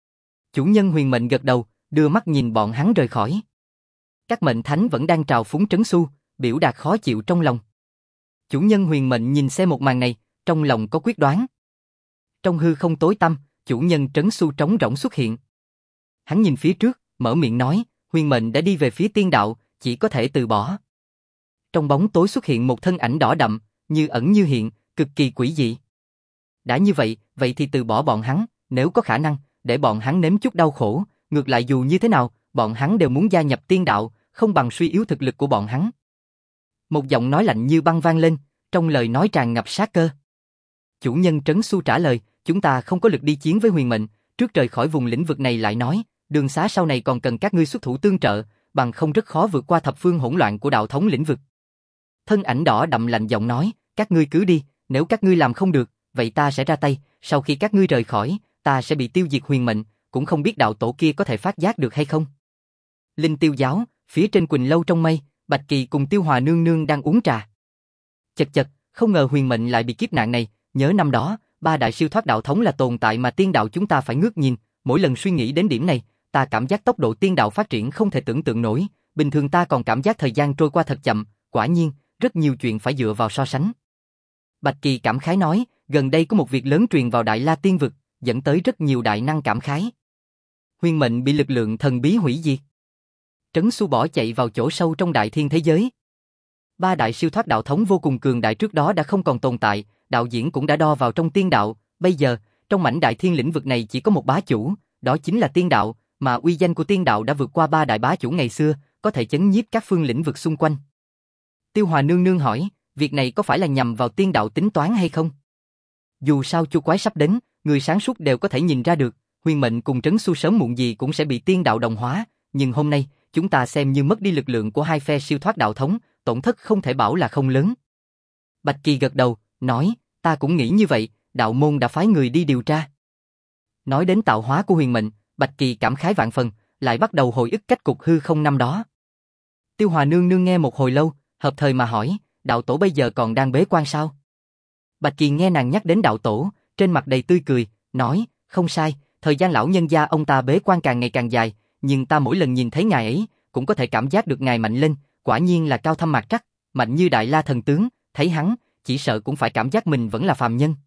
Speaker 1: Chủ nhân Huyền Mệnh gật đầu, đưa mắt nhìn bọn hắn rời khỏi. Các mệnh thánh vẫn đang trào phúng Trấn Xu, biểu đạt khó chịu trong lòng. Chủ nhân Huyền Mệnh nhìn xem một màn này, trong lòng có quyết đoán. Trong hư không tối tăm, chủ nhân Trấn Xu trống rỗng xuất hiện. Hắn nhìn phía trước, mở miệng nói, Huyền Mệnh đã đi về phía tiên đạo, chỉ có thể từ bỏ. Trong bóng tối xuất hiện một thân ảnh đỏ đậm, như ẩn như hiện, cực kỳ quỷ dị. Đã như vậy, vậy thì từ bỏ bọn hắn, nếu có khả năng, để bọn hắn nếm chút đau khổ, ngược lại dù như thế nào, bọn hắn đều muốn gia nhập tiên đạo, không bằng suy yếu thực lực của bọn hắn. Một giọng nói lạnh như băng vang lên, trong lời nói tràn ngập sát cơ. Chủ nhân Trấn Xu trả lời, chúng ta không có lực đi chiến với Huyền Mệnh, trước rời khỏi vùng lĩnh vực này lại nói, đường xá sau này còn cần các ngươi xuất thủ tương trợ, bằng không rất khó vượt qua thập phương hỗn loạn của đạo thống lĩnh vực. Thân ảnh đỏ đậm lạnh giọng nói, các ngươi cứ đi, nếu các ngươi làm không được, vậy ta sẽ ra tay, sau khi các ngươi rời khỏi, ta sẽ bị tiêu diệt Huyền Mệnh, cũng không biết đạo tổ kia có thể phát giác được hay không. Linh Tiêu giáo, phía trên Quỳnh lâu trong mây, Bạch Kỳ cùng Tiêu Hòa nương nương đang uống trà. Chật chật, không ngờ Huyền Mệnh lại bị kiếp nạn này, nhớ năm đó, ba đại siêu thoát đạo thống là tồn tại mà tiên đạo chúng ta phải ngước nhìn, mỗi lần suy nghĩ đến điểm này, ta cảm giác tốc độ tiên đạo phát triển không thể tưởng tượng nổi, bình thường ta còn cảm giác thời gian trôi qua thật chậm, quả nhiên, rất nhiều chuyện phải dựa vào so sánh. Bạch Kỳ cảm khái nói, gần đây có một việc lớn truyền vào Đại La Tiên Vực, dẫn tới rất nhiều đại năng cảm khái. Huyền Mệnh bị lực lượng thần bí hủy diệt. Trấn Xu bỏ chạy vào chỗ sâu trong đại thiên thế giới. Ba đại siêu thoát đạo thống vô cùng cường đại trước đó đã không còn tồn tại, đạo diễn cũng đã đo vào trong tiên đạo, bây giờ, trong mảnh đại thiên lĩnh vực này chỉ có một bá chủ, đó chính là tiên đạo, mà uy danh của tiên đạo đã vượt qua ba đại bá chủ ngày xưa, có thể chấn nhiếp các phương lĩnh vực xung quanh. Tiêu Hòa nương nương hỏi, việc này có phải là nhằm vào tiên đạo tính toán hay không? Dù sao chu quái sắp đến, người sáng suốt đều có thể nhìn ra được, Huyền Mệnh cùng Trấn Xu sớm muộn gì cũng sẽ bị tiên đạo đồng hóa, nhưng hôm nay, chúng ta xem như mất đi lực lượng của hai phe siêu thoát đạo thống, tổn thất không thể bảo là không lớn. Bạch Kỳ gật đầu, nói, ta cũng nghĩ như vậy, đạo môn đã phái người đi điều tra. Nói đến tạo hóa của Huyền Mệnh, Bạch Kỳ cảm khái vạn phần, lại bắt đầu hồi ức cách cục hư không năm đó. Tiêu Hòa nương nương nghe một hồi lâu, hợp thời mà hỏi, đạo tổ bây giờ còn đang bế quan sao? Bạch Kỳ nghe nàng nhắc đến đạo tổ, trên mặt đầy tươi cười, nói, không sai, thời gian lão nhân gia ông ta bế quan càng ngày càng dài, nhưng ta mỗi lần nhìn thấy ngài ấy, cũng có thể cảm giác được ngài mạnh lên, quả nhiên là cao thâm mạc trắc, mạnh như Đại La thần tướng, thấy hắn, chỉ sợ cũng phải cảm giác mình vẫn là phàm nhân.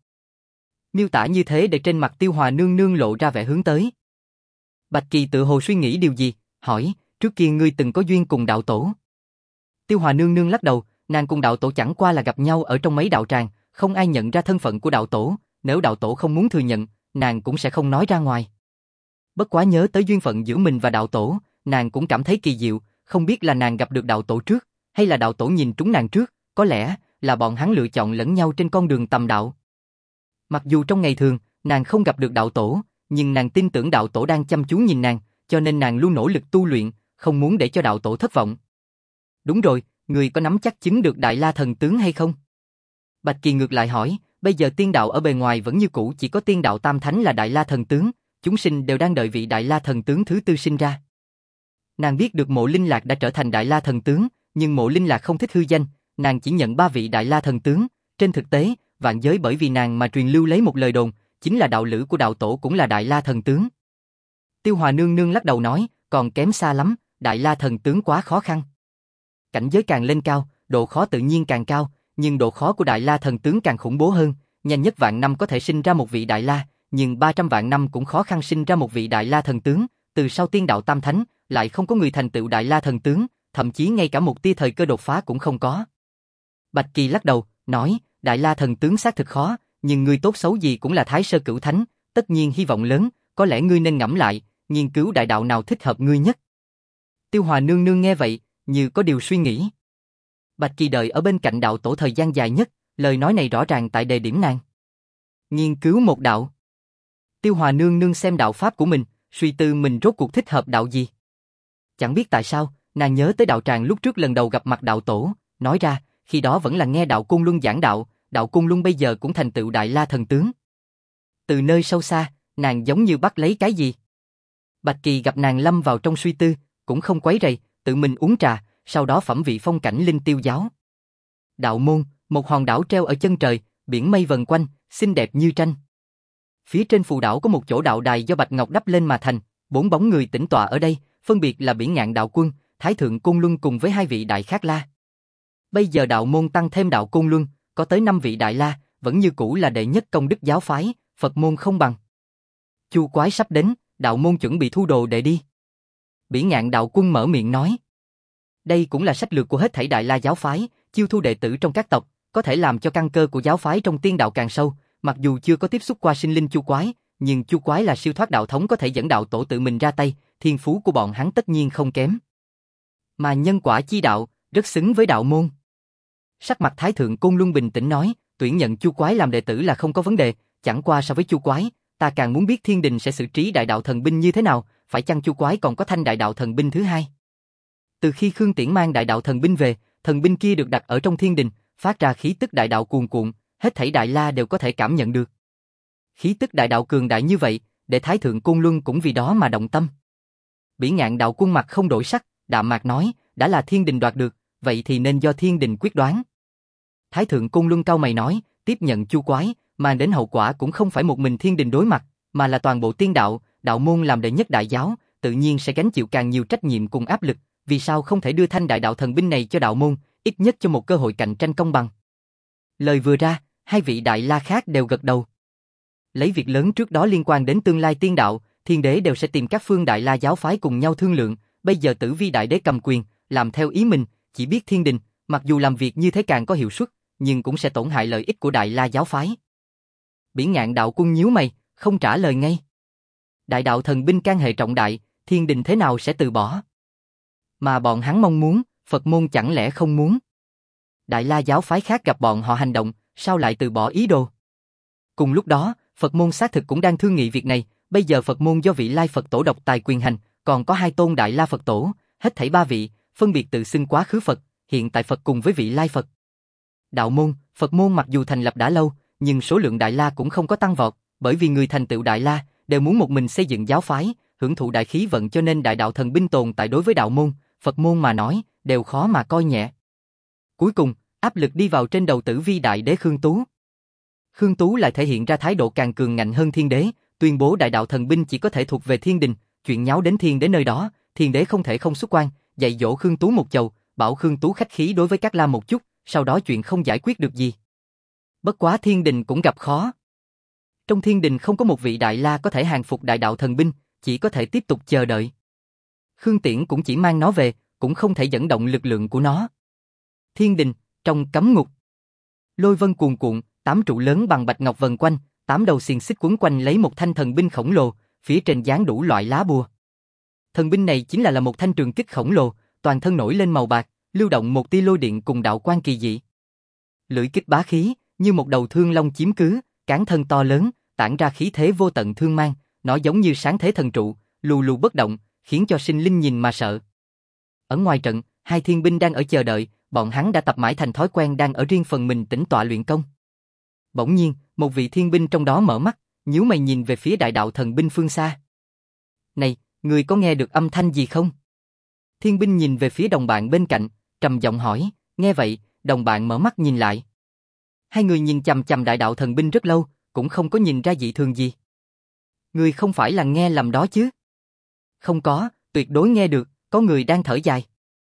Speaker 1: Miêu tả như thế để trên mặt Tiêu Hòa nương nương lộ ra vẻ hướng tới. Bạch Kỳ tự hồ suy nghĩ điều gì, hỏi, trước kia ngươi từng có duyên cùng đạo tổ? Tiêu Hòa nương nương lắc đầu, nàng cùng đạo tổ chẳng qua là gặp nhau ở trong mấy đạo tràng, không ai nhận ra thân phận của đạo tổ, nếu đạo tổ không muốn thừa nhận, nàng cũng sẽ không nói ra ngoài. Bất quá nhớ tới duyên phận giữa mình và đạo tổ, nàng cũng cảm thấy kỳ diệu, không biết là nàng gặp được đạo tổ trước, hay là đạo tổ nhìn trúng nàng trước, có lẽ là bọn hắn lựa chọn lẫn nhau trên con đường tầm đạo. Mặc dù trong ngày thường, nàng không gặp được đạo tổ, nhưng nàng tin tưởng đạo tổ đang chăm chú nhìn nàng, cho nên nàng luôn nỗ lực tu luyện, không muốn để cho đạo tổ thất vọng. Đúng rồi, người có nắm chắc chứng được Đại La thần tướng hay không? Bạch Kỳ ngược lại hỏi, bây giờ tiên đạo ở bề ngoài vẫn như cũ, chỉ có tiên đạo tam thánh là Đại La thần tướng, chúng sinh đều đang đợi vị Đại La thần tướng thứ tư sinh ra. Nàng biết được Mộ Linh Lạc đã trở thành Đại La thần tướng, nhưng Mộ Linh Lạc không thích hư danh, nàng chỉ nhận ba vị Đại La thần tướng, trên thực tế, vạn giới bởi vì nàng mà truyền lưu lấy một lời đồn, chính là đạo lữ của đạo tổ cũng là Đại La thần tướng. Tiêu Hòa nương nương lắc đầu nói, còn kém xa lắm, Đại La thần tướng quá khó khăn. Cảnh giới càng lên cao, độ khó tự nhiên càng cao, nhưng độ khó của Đại La thần tướng càng khủng bố hơn, nhanh nhất vạn năm có thể sinh ra một vị Đại La, nhưng ba trăm vạn năm cũng khó khăn sinh ra một vị Đại La thần tướng, từ sau tiên đạo tam thánh, lại không có người thành tựu Đại La thần tướng, thậm chí ngay cả một tia thời cơ đột phá cũng không có. Bạch Kỳ lắc đầu, nói, Đại La thần tướng xác thực khó, nhưng ngươi tốt xấu gì cũng là Thái Sơ Cửu Thánh, tất nhiên hy vọng lớn, có lẽ ngươi nên ngẫm lại, nghiên cứu đại đạo nào thích hợp ngươi nhất. Tiêu Hòa nương nương nghe vậy, như có điều suy nghĩ. Bạch Kỳ đợi ở bên cạnh đạo tổ thời gian dài nhất, lời nói này rõ ràng tại đề điểm nàng. Nghiên cứu một đạo. Tiêu Hòa nương nương xem đạo pháp của mình, suy tư mình rốt cuộc thích hợp đạo gì. Chẳng biết tại sao, nàng nhớ tới đạo tràng lúc trước lần đầu gặp mặt đạo tổ, nói ra, khi đó vẫn là nghe đạo Côn Luân giảng đạo, đạo Côn Luân bây giờ cũng thành tựu Đại La thần tướng. Từ nơi sâu xa, nàng giống như bắt lấy cái gì. Bạch Kỳ gặp nàng lâm vào trong suy tư, cũng không quấy rầy, tự mình uống trà, sau đó phẩm vị phong cảnh linh tiêu giáo. Đạo môn, một hòn đảo treo ở chân trời, biển mây vần quanh, xinh đẹp như tranh. Phía trên phù đảo có một chỗ đạo đài do bạch ngọc đắp lên mà thành, bốn bóng người tĩnh tọa ở đây, phân biệt là Biển Ngạn đạo quân, Thái thượng Côn Luân cùng với hai vị đại khác la. Bây giờ đạo môn tăng thêm đạo Côn Luân, có tới năm vị đại la, vẫn như cũ là đệ nhất công đức giáo phái, Phật môn không bằng. Chu Quái sắp đến, đạo môn chuẩn bị thu đồ để đi. Biển Ngạn đạo quân mở miệng nói. Đây cũng là sách lược của hết thảy đại la giáo phái, chiêu thu đệ tử trong các tộc, có thể làm cho căn cơ của giáo phái trong tiên đạo càng sâu. Mặc dù chưa có tiếp xúc qua sinh linh Chu Quái, nhưng Chu Quái là siêu thoát đạo thống có thể dẫn đạo tổ tự mình ra tay, thiên phú của bọn hắn tất nhiên không kém. Mà nhân quả chi đạo, rất xứng với đạo môn. Sắc mặt Thái thượng Côn Luân bình tĩnh nói, tuyển nhận Chu Quái làm đệ tử là không có vấn đề, chẳng qua so với Chu Quái, ta càng muốn biết thiên đình sẽ xử trí đại đạo thần binh như thế nào, phải chăng Chu Quái còn có thanh đại đạo thần binh thứ hai. Từ khi Khương Tiễn mang đại đạo thần binh về, thần binh kia được đặt ở trong thiên đình, phát ra khí tức đại đạo cuồn cuộn, hết thảy đại la đều có thể cảm nhận được. Khí tức đại đạo cường đại như vậy, để Thái thượng Côn Luân cũng vì đó mà động tâm. Biển Ngạn đạo quân mặt không đổi sắc, đạm mạc nói, đã là thiên đình đoạt được, vậy thì nên do thiên đình quyết đoán. Thái thượng Côn Luân cau mày nói, tiếp nhận Chu Quái, mang đến hậu quả cũng không phải một mình thiên đình đối mặt, mà là toàn bộ tiên đạo, đạo môn làm đệ nhất đại giáo, tự nhiên sẽ gánh chịu càng nhiều trách nhiệm cùng áp lực, vì sao không thể đưa thanh đại đạo thần binh này cho đạo môn, ít nhất cho một cơ hội cạnh tranh công bằng. Lời vừa ra, hai vị đại la khác đều gật đầu. Lấy việc lớn trước đó liên quan đến tương lai tiên đạo, thiên đế đều sẽ tìm các phương đại la giáo phái cùng nhau thương lượng, bây giờ Tử Vi đại đế cầm quyền, làm theo ý mình, chỉ biết thiên đình, mặc dù làm việc như thế càng có hiệu suất, nhưng cũng sẽ tổn hại lợi ích của đại la giáo phái. Biển Ngạn đạo quân nhíu mày, không trả lời ngay. Đại đạo thần binh can hệ trọng đại, thiên đình thế nào sẽ từ bỏ? Mà bọn hắn mong muốn, Phật môn chẳng lẽ không muốn? Đại la giáo phái khác gặp bọn họ hành động, sao lại từ bỏ ý đồ? Cùng lúc đó, Phật môn xác thực cũng đang thương nghị việc này, bây giờ Phật môn do vị Lai Phật tổ độc tài quyền hành, còn có hai tôn đại la Phật tổ, hết thảy ba vị, phân biệt tự xưng quá khứ Phật, hiện tại Phật cùng với vị Lai Phật. Đạo môn, Phật môn mặc dù thành lập đã lâu, nhưng số lượng đại la cũng không có tăng vọt, bởi vì người thành tựu đại la đều muốn một mình xây dựng giáo phái, hưởng thụ đại khí vận, cho nên đại đạo thần binh tồn tại đối với đạo môn, Phật môn mà nói, đều khó mà coi nhẹ. Cuối cùng, áp lực đi vào trên đầu Tử Vi đại đế Khương Tú. Khương Tú lại thể hiện ra thái độ càng cường ngạnh hơn thiên đế, tuyên bố đại đạo thần binh chỉ có thể thuộc về thiên đình, chuyện nháo đến thiên đế nơi đó, thiên đế không thể không xuất quan, dạy dỗ Khương Tú một chầu, bảo Khương Tú khách khí đối với các la một chút, sau đó chuyện không giải quyết được gì. Bất quá thiên đình cũng gặp khó. Trong thiên đình không có một vị đại la có thể hàng phục đại đạo thần binh, chỉ có thể tiếp tục chờ đợi. Khương Tiễn cũng chỉ mang nó về, cũng không thể dẫn động lực lượng của nó. Thiên đình, trong cấm ngục. Lôi vân cuồn cuộn, tám trụ lớn bằng bạch ngọc vần quanh, tám đầu xiềng xích quấn quanh lấy một thanh thần binh khổng lồ, phía trên dán đủ loại lá bùa. Thần binh này chính là là một thanh trường kích khổng lồ, toàn thân nổi lên màu bạc, lưu động một tia lôi điện cùng đạo quang kỳ dị. Lưỡi kích bá khí, như một đầu thương long chiếm cứ, cán thân to lớn, tản ra khí thế vô tận thương mang, nó giống như sáng thế thần trụ, lù lù bất động, khiến cho sinh linh nhìn mà sợ. Ở ngoài trận, hai thiên binh đang ở chờ đợi, bọn hắn đã tập mãi thành thói quen đang ở riêng phần mình tĩnh tọa luyện công. Bỗng nhiên, một vị thiên binh trong đó mở mắt, nhíu mày nhìn về phía đại đạo thần binh phương xa. Này, người có nghe được âm thanh gì không? Thiên binh nhìn về phía đồng bạn bên cạnh, trầm giọng hỏi, nghe vậy, đồng bạn mở mắt nhìn lại. Hai người nhìn chằm chằm đại đạo thần binh rất lâu, cũng không có nhìn ra dị thường gì. Người không phải là nghe lầm đó chứ? Không có, tuyệt đối nghe được, có người đang thở dài.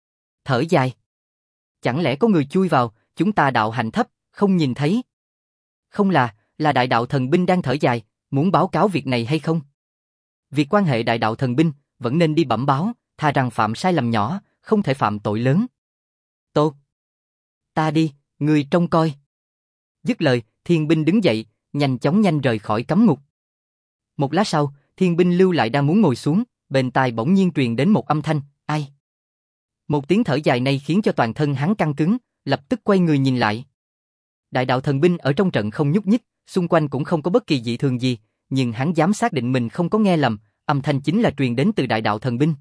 Speaker 1: Thở dài? Chẳng lẽ có người chui vào, chúng ta đạo hạnh thấp, không nhìn thấy? Không là, là đại đạo thần binh đang thở dài, muốn báo cáo việc này hay không? Việc quan hệ đại đạo thần binh, vẫn nên đi bẩm báo, thà rằng phạm sai lầm nhỏ, không thể phạm tội lớn. Tốt. Ta đi, người trông coi. Dứt lời, thiên binh đứng dậy, nhanh chóng nhanh rời khỏi cấm ngục. Một lát sau, thiên binh lưu lại đang muốn ngồi xuống, bên tai bỗng nhiên truyền đến một âm thanh, ai? Một tiếng thở dài này khiến cho toàn thân hắn căng cứng, lập tức quay người nhìn lại. Đại đạo thần binh ở trong trận không nhúc nhích, xung quanh cũng không có bất kỳ dị thường gì, nhưng hắn dám xác định mình không có nghe lầm, âm thanh chính là truyền đến từ đại đạo thần binh.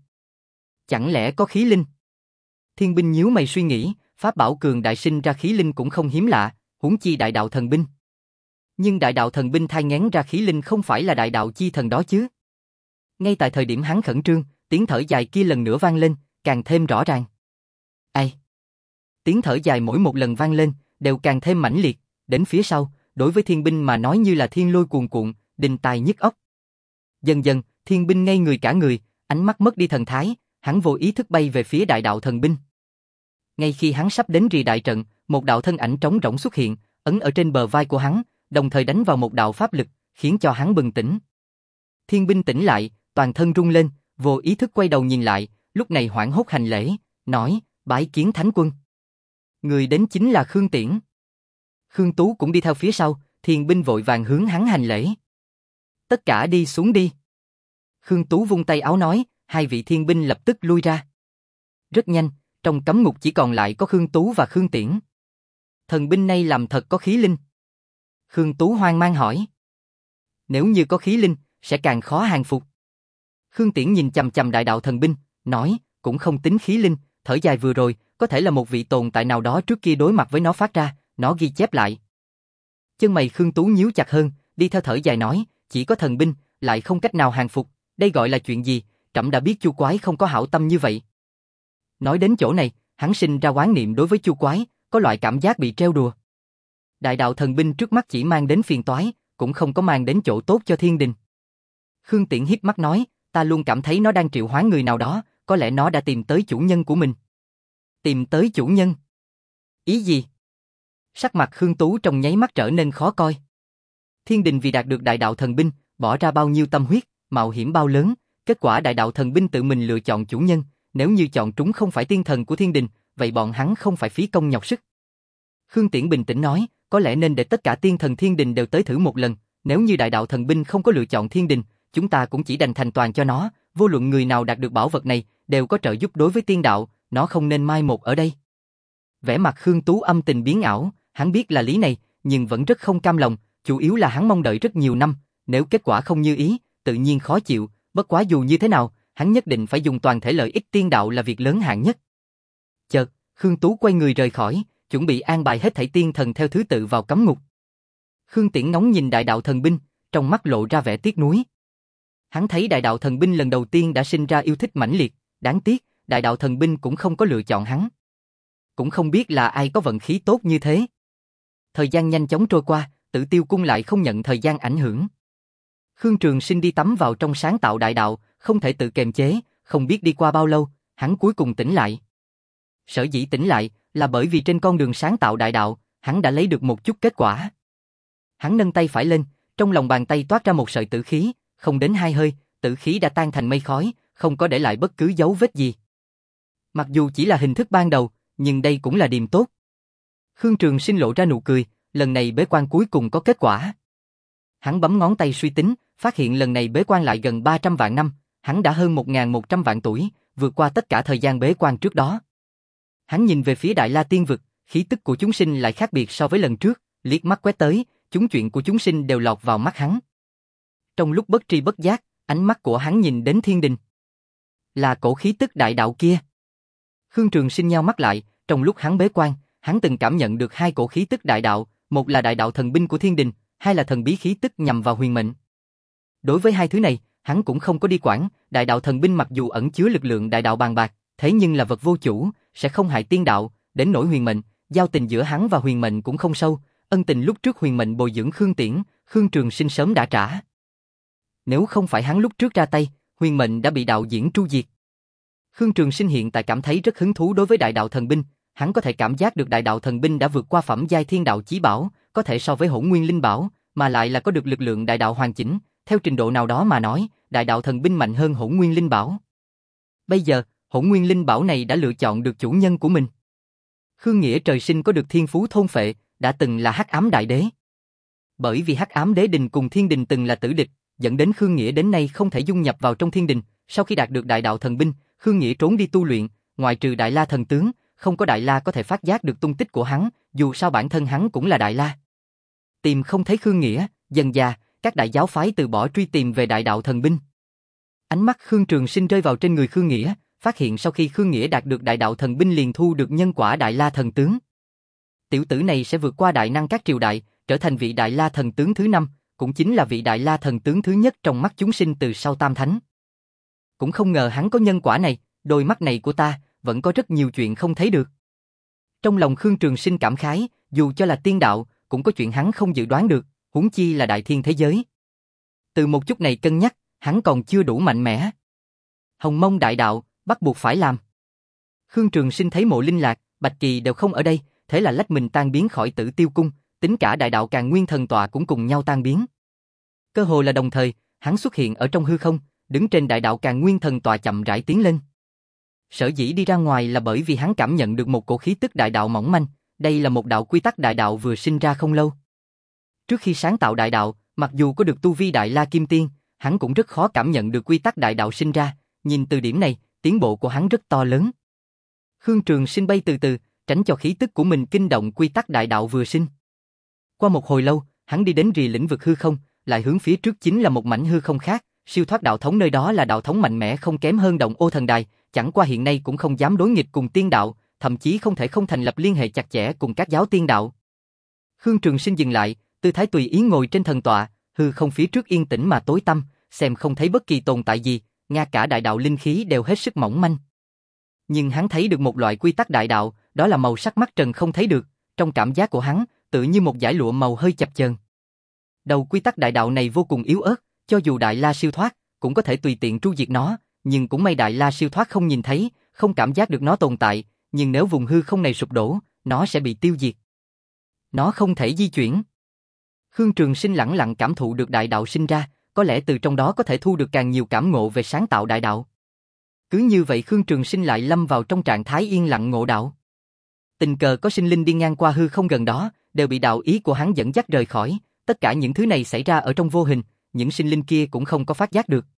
Speaker 1: Chẳng lẽ có khí linh? Thiên binh nhíu mày suy nghĩ, pháp bảo cường đại sinh ra khí linh cũng không hiếm lạ, huống chi đại đạo thần binh. Nhưng đại đạo thần binh thai nghén ra khí linh không phải là đại đạo chi thần đó chứ? Ngay tại thời điểm hắn khẩn trương, tiếng thở dài kia lần nữa vang lên, càng thêm rõ ràng. Ai? Tiếng thở dài mỗi một lần vang lên, đều càng thêm mãnh liệt, đến phía sau, đối với thiên binh mà nói như là thiên lôi cuồn cuộn, đinh tai nhức óc. Dần dần, thiên binh ngây người cả người, ánh mắt mất đi thần thái, hắn vô ý thức bay về phía đại đạo thần binh. Ngay khi hắn sắp đến rìa đại trận, một đạo thân ảnh trống rỗng xuất hiện, ấn ở trên bờ vai của hắn, đồng thời đánh vào một đạo pháp lực, khiến cho hắn bừng tỉnh. Thiên binh tỉnh lại, toàn thân rung lên, vô ý thức quay đầu nhìn lại, lúc này hoảng hốt hành lễ, nói, bái kiến thánh quân. Người đến chính là Khương Tiễn. Khương Tú cũng đi theo phía sau, thiên binh vội vàng hướng hắn hành lễ. Tất cả đi xuống đi. Khương Tú vung tay áo nói, hai vị thiên binh lập tức lui ra. Rất nhanh, trong cấm ngục chỉ còn lại có Khương Tú và Khương Tiễn. Thần binh này làm thật có khí linh. Khương Tú hoang mang hỏi. Nếu như có khí linh, sẽ càng khó hàng phục. Khương Tiễn nhìn chằm chằm đại đạo thần binh, nói, cũng không tính khí linh, thở dài vừa rồi, có thể là một vị tồn tại nào đó trước kia đối mặt với nó phát ra, nó ghi chép lại. Chân mày Khương Tú nhíu chặt hơn, đi theo thở dài nói, chỉ có thần binh, lại không cách nào hàng phục, đây gọi là chuyện gì, trẫm đã biết Chu Quái không có hảo tâm như vậy. Nói đến chỗ này, hắn sinh ra oán niệm đối với Chu Quái, có loại cảm giác bị trêu đùa. Đại đạo thần binh trước mắt chỉ mang đến phiền toái, cũng không có mang đến chỗ tốt cho thiên đình. Khương Tiễn híp mắt nói, ta luôn cảm thấy nó đang triệu hoán người nào đó, có lẽ nó đã tìm tới chủ nhân của mình. Tìm tới chủ nhân? Ý gì? Sắc mặt Khương Tú trong nháy mắt trở nên khó coi. Thiên đình vì đạt được đại đạo thần binh, bỏ ra bao nhiêu tâm huyết, mạo hiểm bao lớn, kết quả đại đạo thần binh tự mình lựa chọn chủ nhân, nếu như chọn trúng không phải tiên thần của thiên đình, vậy bọn hắn không phải phí công nhọc sức. Khương Tiễn bình tĩnh nói, có lẽ nên để tất cả tiên thần thiên đình đều tới thử một lần, nếu như đại đạo thần binh không có lựa chọn thiên đình, chúng ta cũng chỉ đành thành toàn cho nó, vô luận người nào đạt được bảo vật này, đều có trợ giúp đối với tiên đạo, nó không nên mai một ở đây. Vẻ mặt Khương Tú âm tình biến ảo, hắn biết là lý này, nhưng vẫn rất không cam lòng, chủ yếu là hắn mong đợi rất nhiều năm, nếu kết quả không như ý, tự nhiên khó chịu, bất quá dù như thế nào, hắn nhất định phải dùng toàn thể lợi ích tiên đạo là việc lớn hạng nhất. Chợt, Khương Tú quay người rời khỏi, chuẩn bị an bài hết thảy tiên thần theo thứ tự vào cấm ngục. Khương Tiễn ngóng nhìn đại đạo thần binh, trong mắt lộ ra vẻ tiếc nuối. Hắn thấy đại đạo thần binh lần đầu tiên đã sinh ra yêu thích mãnh liệt, đáng tiếc, đại đạo thần binh cũng không có lựa chọn hắn. Cũng không biết là ai có vận khí tốt như thế. Thời gian nhanh chóng trôi qua, Tử Tiêu cung lại không nhận thời gian ảnh hưởng. Khương Trường Sinh đi tắm vào trong sáng tạo đại đạo, không thể tự kiềm chế, không biết đi qua bao lâu, hắn cuối cùng tỉnh lại. Sở dĩ tỉnh lại là bởi vì trên con đường sáng tạo đại đạo, hắn đã lấy được một chút kết quả. Hắn nâng tay phải lên, trong lòng bàn tay toát ra một sợi tử khí, không đến hai hơi, tử khí đã tan thành mây khói, không có để lại bất cứ dấu vết gì. Mặc dù chỉ là hình thức ban đầu, nhưng đây cũng là điềm tốt. Khương Trường Sinh lộ ra nụ cười, lần này bế quan cuối cùng có kết quả. Hắn bấm ngón tay suy tính, phát hiện lần này bế quan lại gần ba trăm vạn năm, hắn đã hơn một nghìn một trăm vạn tuổi, vượt qua tất cả thời gian bế quan trước đó. Hắn nhìn về phía Đại La Tiên Vực, khí tức của chúng sinh lại khác biệt so với lần trước, liếc mắt quét tới, chúng chuyện của chúng sinh đều lọt vào mắt hắn. Trong lúc bất tri bất giác, ánh mắt của hắn nhìn đến thiên đình. Là cổ khí tức đại đạo kia. Khương Trường Sinh nheo mắt lại, trong lúc hắn bế quan, hắn từng cảm nhận được hai cổ khí tức đại đạo, một là đại đạo thần binh của thiên đình, hai là thần bí khí tức nhằm vào huyền mệnh. Đối với hai thứ này, hắn cũng không có đi quản, đại đạo thần binh mặc dù ẩn chứa lực lượng đại đạo bàn bạc, thế nhưng là vật vô chủ, sẽ không hại tiên đạo, đến nỗi huyền mệnh, giao tình giữa hắn và huyền mệnh cũng không sâu, ân tình lúc trước huyền mệnh bồi dưỡng Khương Tiễn, Khương Trường Sinh sớm đã trả. Nếu không phải hắn lúc trước ra tay, huyền mệnh đã bị đạo diễn tru diệt. Khương Trường Sinh hiện tại cảm thấy rất hứng thú đối với đại đạo thần binh, hắn có thể cảm giác được đại đạo thần binh đã vượt qua phẩm giai thiên đạo chí bảo, có thể so với hỗn nguyên linh bảo, mà lại là có được lực lượng đại đạo hoàn chỉnh, theo trình độ nào đó mà nói, đại đạo thần binh mạnh hơn hỗn nguyên linh bảo. Bây giờ, hỗn nguyên linh bảo này đã lựa chọn được chủ nhân của mình. Khương Nghĩa trời sinh có được thiên phú thôn phệ, đã từng là Hắc Ám Đại Đế. Bởi vì Hắc Ám Đế Đình cùng Thiên Đình từng là tử địch, dẫn đến Khương Nghĩa đến nay không thể dung nhập vào trong Thiên Đình. Sau khi đạt được đại đạo thần binh, Khương Nghĩa trốn đi tu luyện, ngoại trừ Đại La thần tướng, không có Đại La có thể phát giác được tung tích của hắn, dù sao bản thân hắn cũng là Đại La. Tìm không thấy Khương Nghĩa, dần già, các đại giáo phái từ bỏ truy tìm về đại đạo thần binh. Ánh mắt Khương Trường Sinh rơi vào trên người Khương Nghĩa, phát hiện sau khi Khương Nghĩa đạt được đại đạo thần binh liền thu được nhân quả đại la thần tướng. Tiểu tử này sẽ vượt qua đại năng các triều đại, trở thành vị đại la thần tướng thứ năm, cũng chính là vị đại la thần tướng thứ nhất trong mắt chúng sinh từ sau Tam Thánh. Cũng không ngờ hắn có nhân quả này, đôi mắt này của ta, vẫn có rất nhiều chuyện không thấy được. Trong lòng Khương Trường Sinh cảm khái, dù cho là tiên đạo, cũng có chuyện hắn không dự đoán được, huống chi là đại thiên thế giới. Từ một chút này cân nhắc, hắn còn chưa đủ mạnh mẽ. Hồng Mông đại đạo, bắt buộc phải làm. Khương Trường Sinh thấy Mộ Linh Lạc, Bạch Kỳ đều không ở đây, thế là lách mình tan biến khỏi Tử Tiêu cung, tính cả đại đạo Càn Nguyên thần tọa cũng cùng nhau tan biến. Cơ hồ là đồng thời, hắn xuất hiện ở trong hư không, đứng trên đại đạo Càn Nguyên thần tọa chậm rãi tiến lên. Sở dĩ đi ra ngoài là bởi vì hắn cảm nhận được một cổ khí tức đại đạo mỏng manh, đây là một đạo quy tắc đại đạo vừa sinh ra không lâu. Trước khi sáng tạo đại đạo, mặc dù có được tu vi đại la kim tiên, hắn cũng rất khó cảm nhận được quy tắc đại đạo sinh ra, nhìn từ điểm này, tiến bộ của hắn rất to lớn. Khương Trường Sinh bay từ từ, tránh cho khí tức của mình kinh động quy tắc đại đạo vừa sinh. Qua một hồi lâu, hắn đi đến rìa lĩnh vực hư không, lại hướng phía trước chính là một mảnh hư không khác, siêu thoát đạo thống nơi đó là đạo thống mạnh mẽ không kém hơn Động Ô Thần Đài, chẳng qua hiện nay cũng không dám đối nghịch cùng tiên đạo, thậm chí không thể không thành lập liên hệ chặt chẽ cùng các giáo tiên đạo. Khương Trường Sinh dừng lại, tư thái tùy ý ngồi trên thần tọa, hư không phía trước yên tĩnh mà tối tăm, xem không thấy bất kỳ tồn tại gì, ngay cả đại đạo linh khí đều hết sức mỏng manh. Nhưng hắn thấy được một loại quy tắc đại đạo, đó là màu sắc mắt trần không thấy được, trong cảm giác của hắn, tự như một dải lụa màu hơi chập chờn. Đầu quy tắc đại đạo này vô cùng yếu ớt, cho dù đại la siêu thoát, cũng có thể tùy tiện tru diệt nó, nhưng cũng may đại la siêu thoát không nhìn thấy, không cảm giác được nó tồn tại, nhưng nếu vùng hư không này sụp đổ, nó sẽ bị tiêu diệt. Nó không thể di chuyển. Khương Trường Sinh lẳng lặng cảm thụ được đại đạo sinh ra, có lẽ từ trong đó có thể thu được càng nhiều cảm ngộ về sáng tạo đại đạo. Cứ như vậy Khương Trường Sinh lại lâm vào trong trạng thái yên lặng ngộ đạo. Tình cờ có sinh linh đi ngang qua hư không gần đó, đều bị đạo ý của hắn dẫn dắt rời khỏi, tất cả những thứ này xảy ra ở trong vô hình, những sinh linh kia cũng không có phát giác được.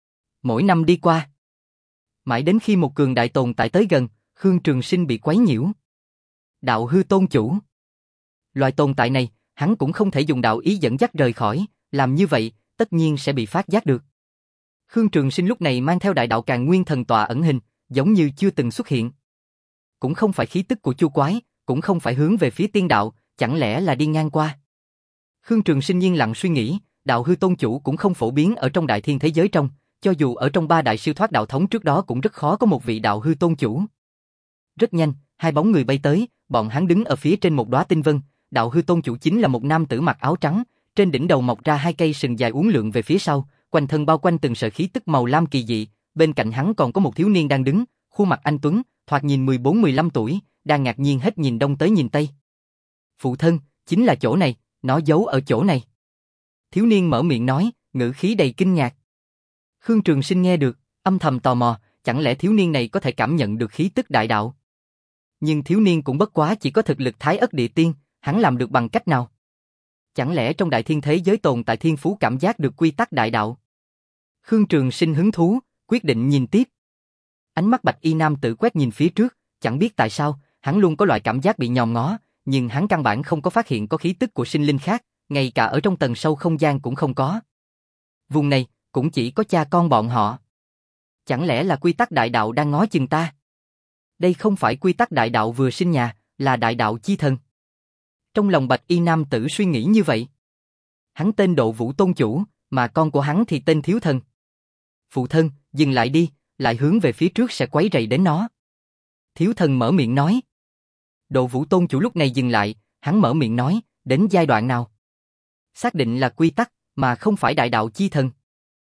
Speaker 1: Mỗi năm đi qua, mãi đến khi một cường đại tồn tại tới gần, Khương Trường Sinh bị quấy nhiễu. Đạo hư tôn chủ. Loại tồn tại này, hắn cũng không thể dùng đạo ý dẫn dắt rời khỏi, làm như vậy, tất nhiên sẽ bị phát giác được. Khương Trường Sinh lúc này mang theo đại đạo Càn Nguyên thần tọa ẩn hình, giống như chưa từng xuất hiện. Cũng không phải khí tức của Chu Quái, cũng không phải hướng về phía tiên đạo, chẳng lẽ là đi ngang qua. Khương Trường Sinh yên lặng suy nghĩ, đạo hư tôn chủ cũng không phổ biến ở trong đại thiên thế giới trong, cho dù ở trong ba đại siêu thoát đạo thống trước đó cũng rất khó có một vị đạo hư tôn chủ. Rất nhanh, hai bóng người bay tới, bọn hắn đứng ở phía trên một đóa tinh vân, đạo hư tôn chủ chính là một nam tử mặc áo trắng, trên đỉnh đầu mọc ra hai cây sừng dài uốn lượn về phía sau, quanh thân bao quanh từng sợi khí tức màu lam kỳ dị, bên cạnh hắn còn có một thiếu niên đang đứng, khuôn mặt anh tuấn, thoạt nhìn mười bốn mười lăm tuổi, đang ngạc nhiên hết nhìn đông tới nhìn tây. Phụ thân, chính là chỗ này, nó giấu ở chỗ này. Thiếu niên mở miệng nói, ngữ khí đầy kinh ngạc. Khương Trường Sinh nghe được, âm thầm tò mò, chẳng lẽ thiếu niên này có thể cảm nhận được khí tức đại đạo? Nhưng thiếu niên cũng bất quá chỉ có thực lực Thái Ất Địa Tiên, hắn làm được bằng cách nào? Chẳng lẽ trong đại thiên thế giới tồn tại thiên phú cảm giác được quy tắc đại đạo? Khương Trường Sinh hứng thú, quyết định nhìn tiếp. Ánh mắt bạch y nam tử quét nhìn phía trước, chẳng biết tại sao, hắn luôn có loại cảm giác bị nhòm ngó, nhưng hắn căn bản không có phát hiện có khí tức của sinh linh khác, ngay cả ở trong tầng sâu không gian cũng không có. Vùng này, cũng chỉ có cha con bọn họ. Chẳng lẽ là quy tắc đại đạo đang ngó chừng ta? Đây không phải quy tắc đại đạo vừa sinh nhà, là đại đạo chi thần. Trong lòng bạch y nam tử suy nghĩ như vậy. Hắn tên Độ Vũ Tôn Chủ, mà con của hắn thì tên Thiếu Thần. Phụ thân, dừng lại đi, lại hướng về phía trước sẽ quấy rầy đến nó. Thiếu Thần mở miệng nói. Độ Vũ Tôn Chủ lúc này dừng lại, hắn mở miệng nói, đến giai đoạn nào? Xác định là quy tắc, mà không phải đại đạo chi thần.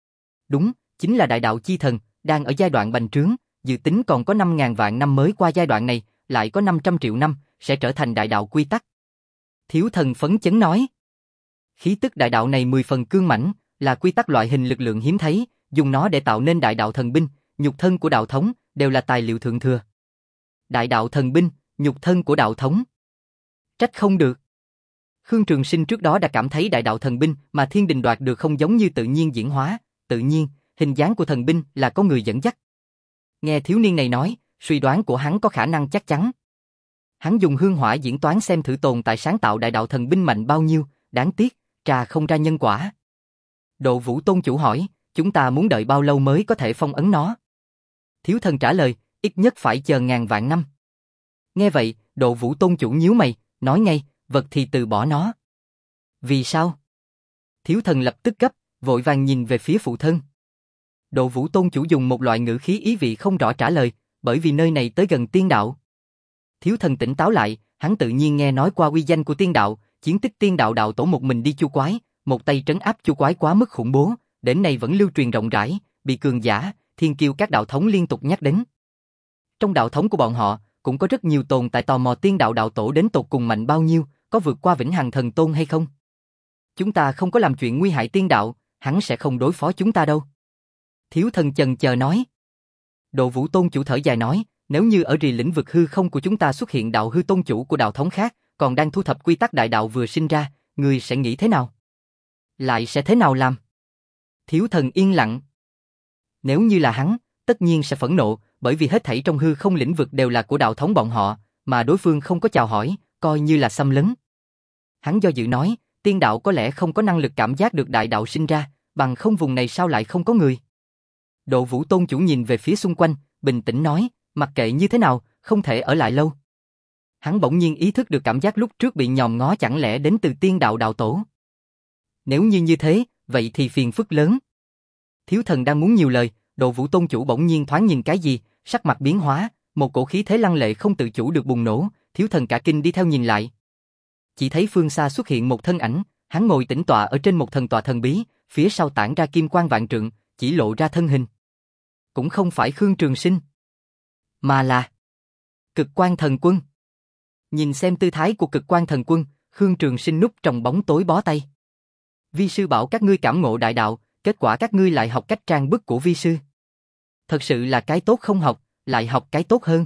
Speaker 1: Đúng, chính là đại đạo chi thần, đang ở giai đoạn bành trướng, dự tính còn có năm ngàn vạn năm mới qua giai đoạn này, lại có năm trăm triệu năm, sẽ trở thành đại đạo quy tắc. Thiếu Thần phấn chấn nói. Khí tức đại đạo này mười phần cương mãnh, là quy tắc loại hình lực lượng hiếm thấy, dùng nó để tạo nên đại đạo thần binh, nhục thân của đạo thống, đều là tài liệu thượng thừa. Đại đạo thần binh, nhục thân của đạo thống. Trách không được. Khương Trường Sinh trước đó đã cảm thấy đại đạo thần binh mà thiên đình đoạt được không giống như tự nhiên diễn hóa, tự nhiên, hình dáng của thần binh là có người dẫn dắt. Nghe thiếu niên này nói, suy đoán của hắn có khả năng chắc chắn. Hắn dùng hương hỏa diễn toán xem thử tồn tại sáng tạo đại đạo thần binh mạnh bao nhiêu, đáng tiếc, trà không ra nhân quả. Độ Vũ Tôn chủ hỏi, chúng ta muốn đợi bao lâu mới có thể phong ấn nó? Thiếu thần trả lời, ít nhất phải chờ ngàn vạn năm. Nghe vậy, Độ Vũ Tôn chủ nhíu mày, nói ngay, vật thì từ bỏ nó. Vì sao? Thiếu thần lập tức gấp, vội vàng nhìn về phía phụ thân. Độ Vũ Tôn chủ dùng một loại ngữ khí ý vị không rõ trả lời, bởi vì nơi này tới gần tiên đạo. Thiếu thần tỉnh táo lại, hắn tự nhiên nghe nói qua uy danh của tiên đạo, chiến tích tiên đạo đạo tổ một mình đi chu quái, một tay trấn áp chu quái quá mức khủng bố, đến nay vẫn lưu truyền rộng rãi, bị cường giả, thiên kiêu các đạo thống liên tục nhắc đến. Trong đạo thống của bọn họ, cũng có rất nhiều tồn tại tò mò tiên đạo đạo tổ đến tột cùng mạnh bao nhiêu, có vượt qua Vĩnh Hằng Thần Tôn hay không. Chúng ta không có làm chuyện nguy hại tiên đạo, hắn sẽ không đối phó chúng ta đâu. Thiếu thần chần chờ nói. Độ Vũ Tôn chủ thở dài nói, nếu như ở rì lĩnh vực hư không của chúng ta xuất hiện đạo hư tôn chủ của đạo thống khác, còn đang thu thập quy tắc đại đạo vừa sinh ra, người sẽ nghĩ thế nào? Lại sẽ thế nào làm? Thiếu thần yên lặng. Nếu như là hắn, tất nhiên sẽ phẫn nộ, bởi vì hết thảy trong hư không lĩnh vực đều là của đạo thống bọn họ, mà đối phương không có chào hỏi, coi như là xâm lấn. Hắn do dự nói, tiên đạo có lẽ không có năng lực cảm giác được đại đạo sinh ra, bằng không vùng này sao lại không có người. Độ Vũ Tôn chủ nhìn về phía xung quanh, bình tĩnh nói, mặc kệ như thế nào, không thể ở lại lâu. Hắn bỗng nhiên ý thức được cảm giác lúc trước bị nhòm ngó chẳng lẽ đến từ tiên đạo đạo tổ. Nếu như như thế, vậy thì phiền phức lớn. Thiếu thần đang muốn nhiều lời, Độ Vũ Tôn chủ bỗng nhiên thoáng nhìn cái gì, sắc mặt biến hóa, một cổ khí thế lăng lệ không tự chủ được bùng nổ, thiếu thần cả kinh đi theo nhìn lại. Chỉ thấy phương xa xuất hiện một thân ảnh, hắn ngồi tĩnh tọa ở trên một thần tọa thần bí, phía sau tản ra kim quang vạn trượng, chỉ lộ ra thân hình. Cũng không phải Khương Trường Sinh, mà là Cực Quang Thần Quân. Nhìn xem tư thái của Cực Quang Thần Quân, Khương Trường Sinh núp trong bóng tối bó tay. Vi sư bảo các ngươi cảm ngộ đại đạo, kết quả các ngươi lại học cách trang bức của vi sư. Thật sự là cái tốt không học, lại học cái tốt hơn.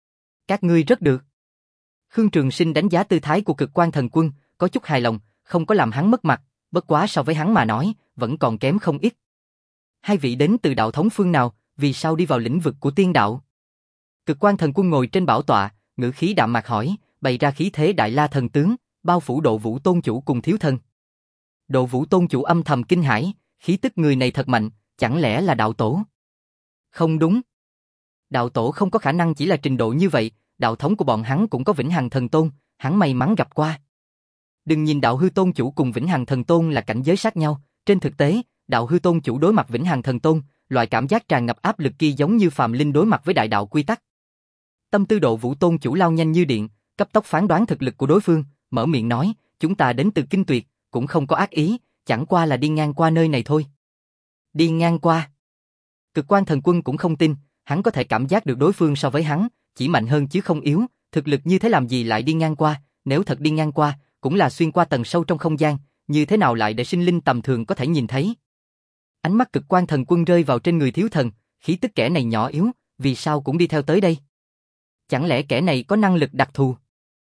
Speaker 1: Các ngươi rất được. Khương Trường Sinh đánh giá tư thái của Cực Quang Thần Quân, có chút hài lòng, không có làm hắn mất mặt, bất quá so với hắn mà nói, vẫn còn kém không ít. Hai vị đến từ đạo thống phương nào, vì sao đi vào lĩnh vực của tiên đạo? Cực Quang Thần Quân ngồi trên bảo tọa, ngữ khí đạm mạc hỏi, bày ra khí thế đại la thần tướng, bao phủ Độ Vũ Tôn chủ cùng thiếu thần. Độ Vũ Tôn chủ âm thầm kinh hãi, khí tức người này thật mạnh, chẳng lẽ là đạo tổ? Không đúng. Đạo tổ không có khả năng chỉ là trình độ như vậy, đạo thống của bọn hắn cũng có Vĩnh Hằng Thần Tôn, hắn may mắn gặp qua. Đừng nhìn đạo hư tôn chủ cùng Vĩnh Hằng Thần Tôn là cảnh giới sát nhau, trên thực tế, đạo hư tôn chủ đối mặt Vĩnh Hằng Thần Tôn, loại cảm giác tràn ngập áp lực kia giống như phàm linh đối mặt với đại đạo quy tắc. Tâm tư Độ Vũ Tôn chủ lao nhanh như điện, cấp tốc phán đoán thực lực của đối phương, mở miệng nói, chúng ta đến từ Kinh Tuyệt, cũng không có ác ý, chẳng qua là đi ngang qua nơi này thôi. Đi ngang qua. Cực Quang Thần Quân cũng không tin, hắn có thể cảm giác được đối phương so với hắn, chỉ mạnh hơn chứ không yếu, thực lực như thế làm gì lại đi ngang qua, nếu thật đi ngang qua, cũng là xuyên qua tầng sâu trong không gian, như thế nào lại để sinh linh tầm thường có thể nhìn thấy. Ánh mắt Cực Quang Thần Quân rơi vào trên người thiếu thần, khí tức kẻ này nhỏ yếu, vì sao cũng đi theo tới đây? Chẳng lẽ kẻ này có năng lực đặc thù?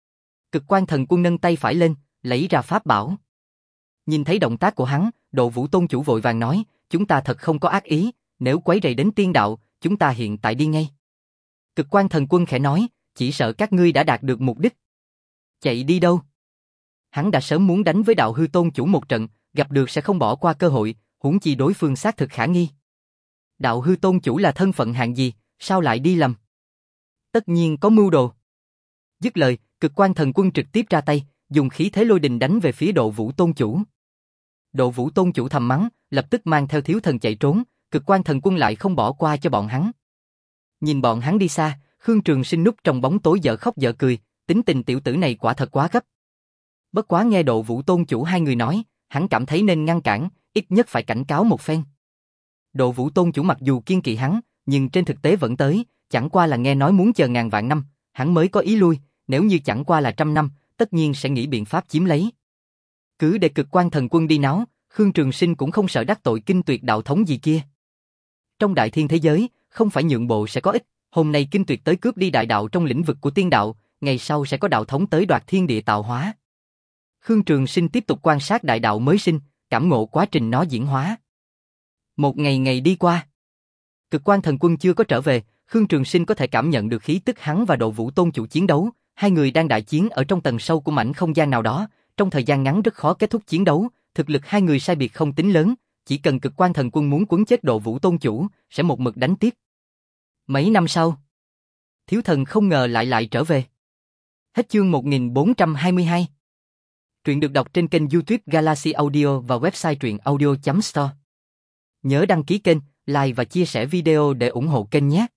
Speaker 1: Cực Quang Thần Quân nâng tay phải lên, lấy ra pháp bảo. Nhìn thấy động tác của hắn, Độ Vũ Tôn chủ vội vàng nói, chúng ta thật không có ác ý, nếu quấy rầy đến tiên đạo, chúng ta hiện tại đi ngay. Cực Quang Thần Quân khẽ nói, chỉ sợ các ngươi đã đạt được mục đích. Chạy đi đâu? Hắn đã sớm muốn đánh với đạo hư tôn chủ một trận, gặp được sẽ không bỏ qua cơ hội, huống chi đối phương xác thực khả nghi. Đạo hư tôn chủ là thân phận hạng gì, sao lại đi lầm? Tất nhiên có mưu đồ. Dứt lời, Cực Quang Thần Quân trực tiếp ra tay, dùng khí thế lôi đình đánh về phía Độ Vũ Tôn chủ. Độ Vũ Tôn chủ thầm mắng, lập tức mang theo thiếu thần chạy trốn, Cực Quang Thần Quân lại không bỏ qua cho bọn hắn. Nhìn bọn hắn đi xa, Khương Trường Sinh núp trong bóng tối dở khóc dở cười, tính tình tiểu tử này quả thật quá gấp. Bất quá nghe Độ Vũ Tôn chủ hai người nói, hắn cảm thấy nên ngăn cản, ít nhất phải cảnh cáo một phen. Độ Vũ Tôn chủ mặc dù kiên kỵ hắn, nhưng trên thực tế vẫn tới, chẳng qua là nghe nói muốn chờ ngàn vạn năm, hắn mới có ý lui, nếu như chẳng qua là trăm năm, tất nhiên sẽ nghĩ biện pháp chiếm lấy. Cứ để Cực Quang Thần Quân đi náo, Khương Trường Sinh cũng không sợ đắc tội Kinh Tuyệt đạo thống gì kia. Trong đại thiên thế giới, không phải nhượng bộ sẽ có ích, hôm nay Kinh Tuyệt tới cướp đi đại đạo trong lĩnh vực của tiên đạo, ngày sau sẽ có đạo thống tới đoạt thiên địa tạo hóa. Khương Trường Sinh tiếp tục quan sát đại đạo mới sinh, cảm ngộ quá trình nó diễn hóa. Một ngày ngày đi qua, Cực Quang Thần Quân chưa có trở về, Khương Trường Sinh có thể cảm nhận được khí tức hắn và Độ Vũ Tôn chủ chiến đấu, hai người đang đại chiến ở trong tầng sâu của mảnh không gian nào đó, trong thời gian ngắn rất khó kết thúc chiến đấu, thực lực hai người sai biệt không tính lớn, Chỉ cần Cực Quan Thần Quân muốn quấn chết Độ Vũ Tôn Chủ, sẽ một mực đánh tiếp. Mấy năm sau, Thiếu Thần không ngờ lại lại trở về. Hết chương một nghìn bốn trăm hai mươi hai. Truyện được đọc trên kênh YouTube Galaxy Audio và website truyện audio chấm store. Nhớ đăng ký kênh, like và chia sẻ video để ủng hộ kênh nhé.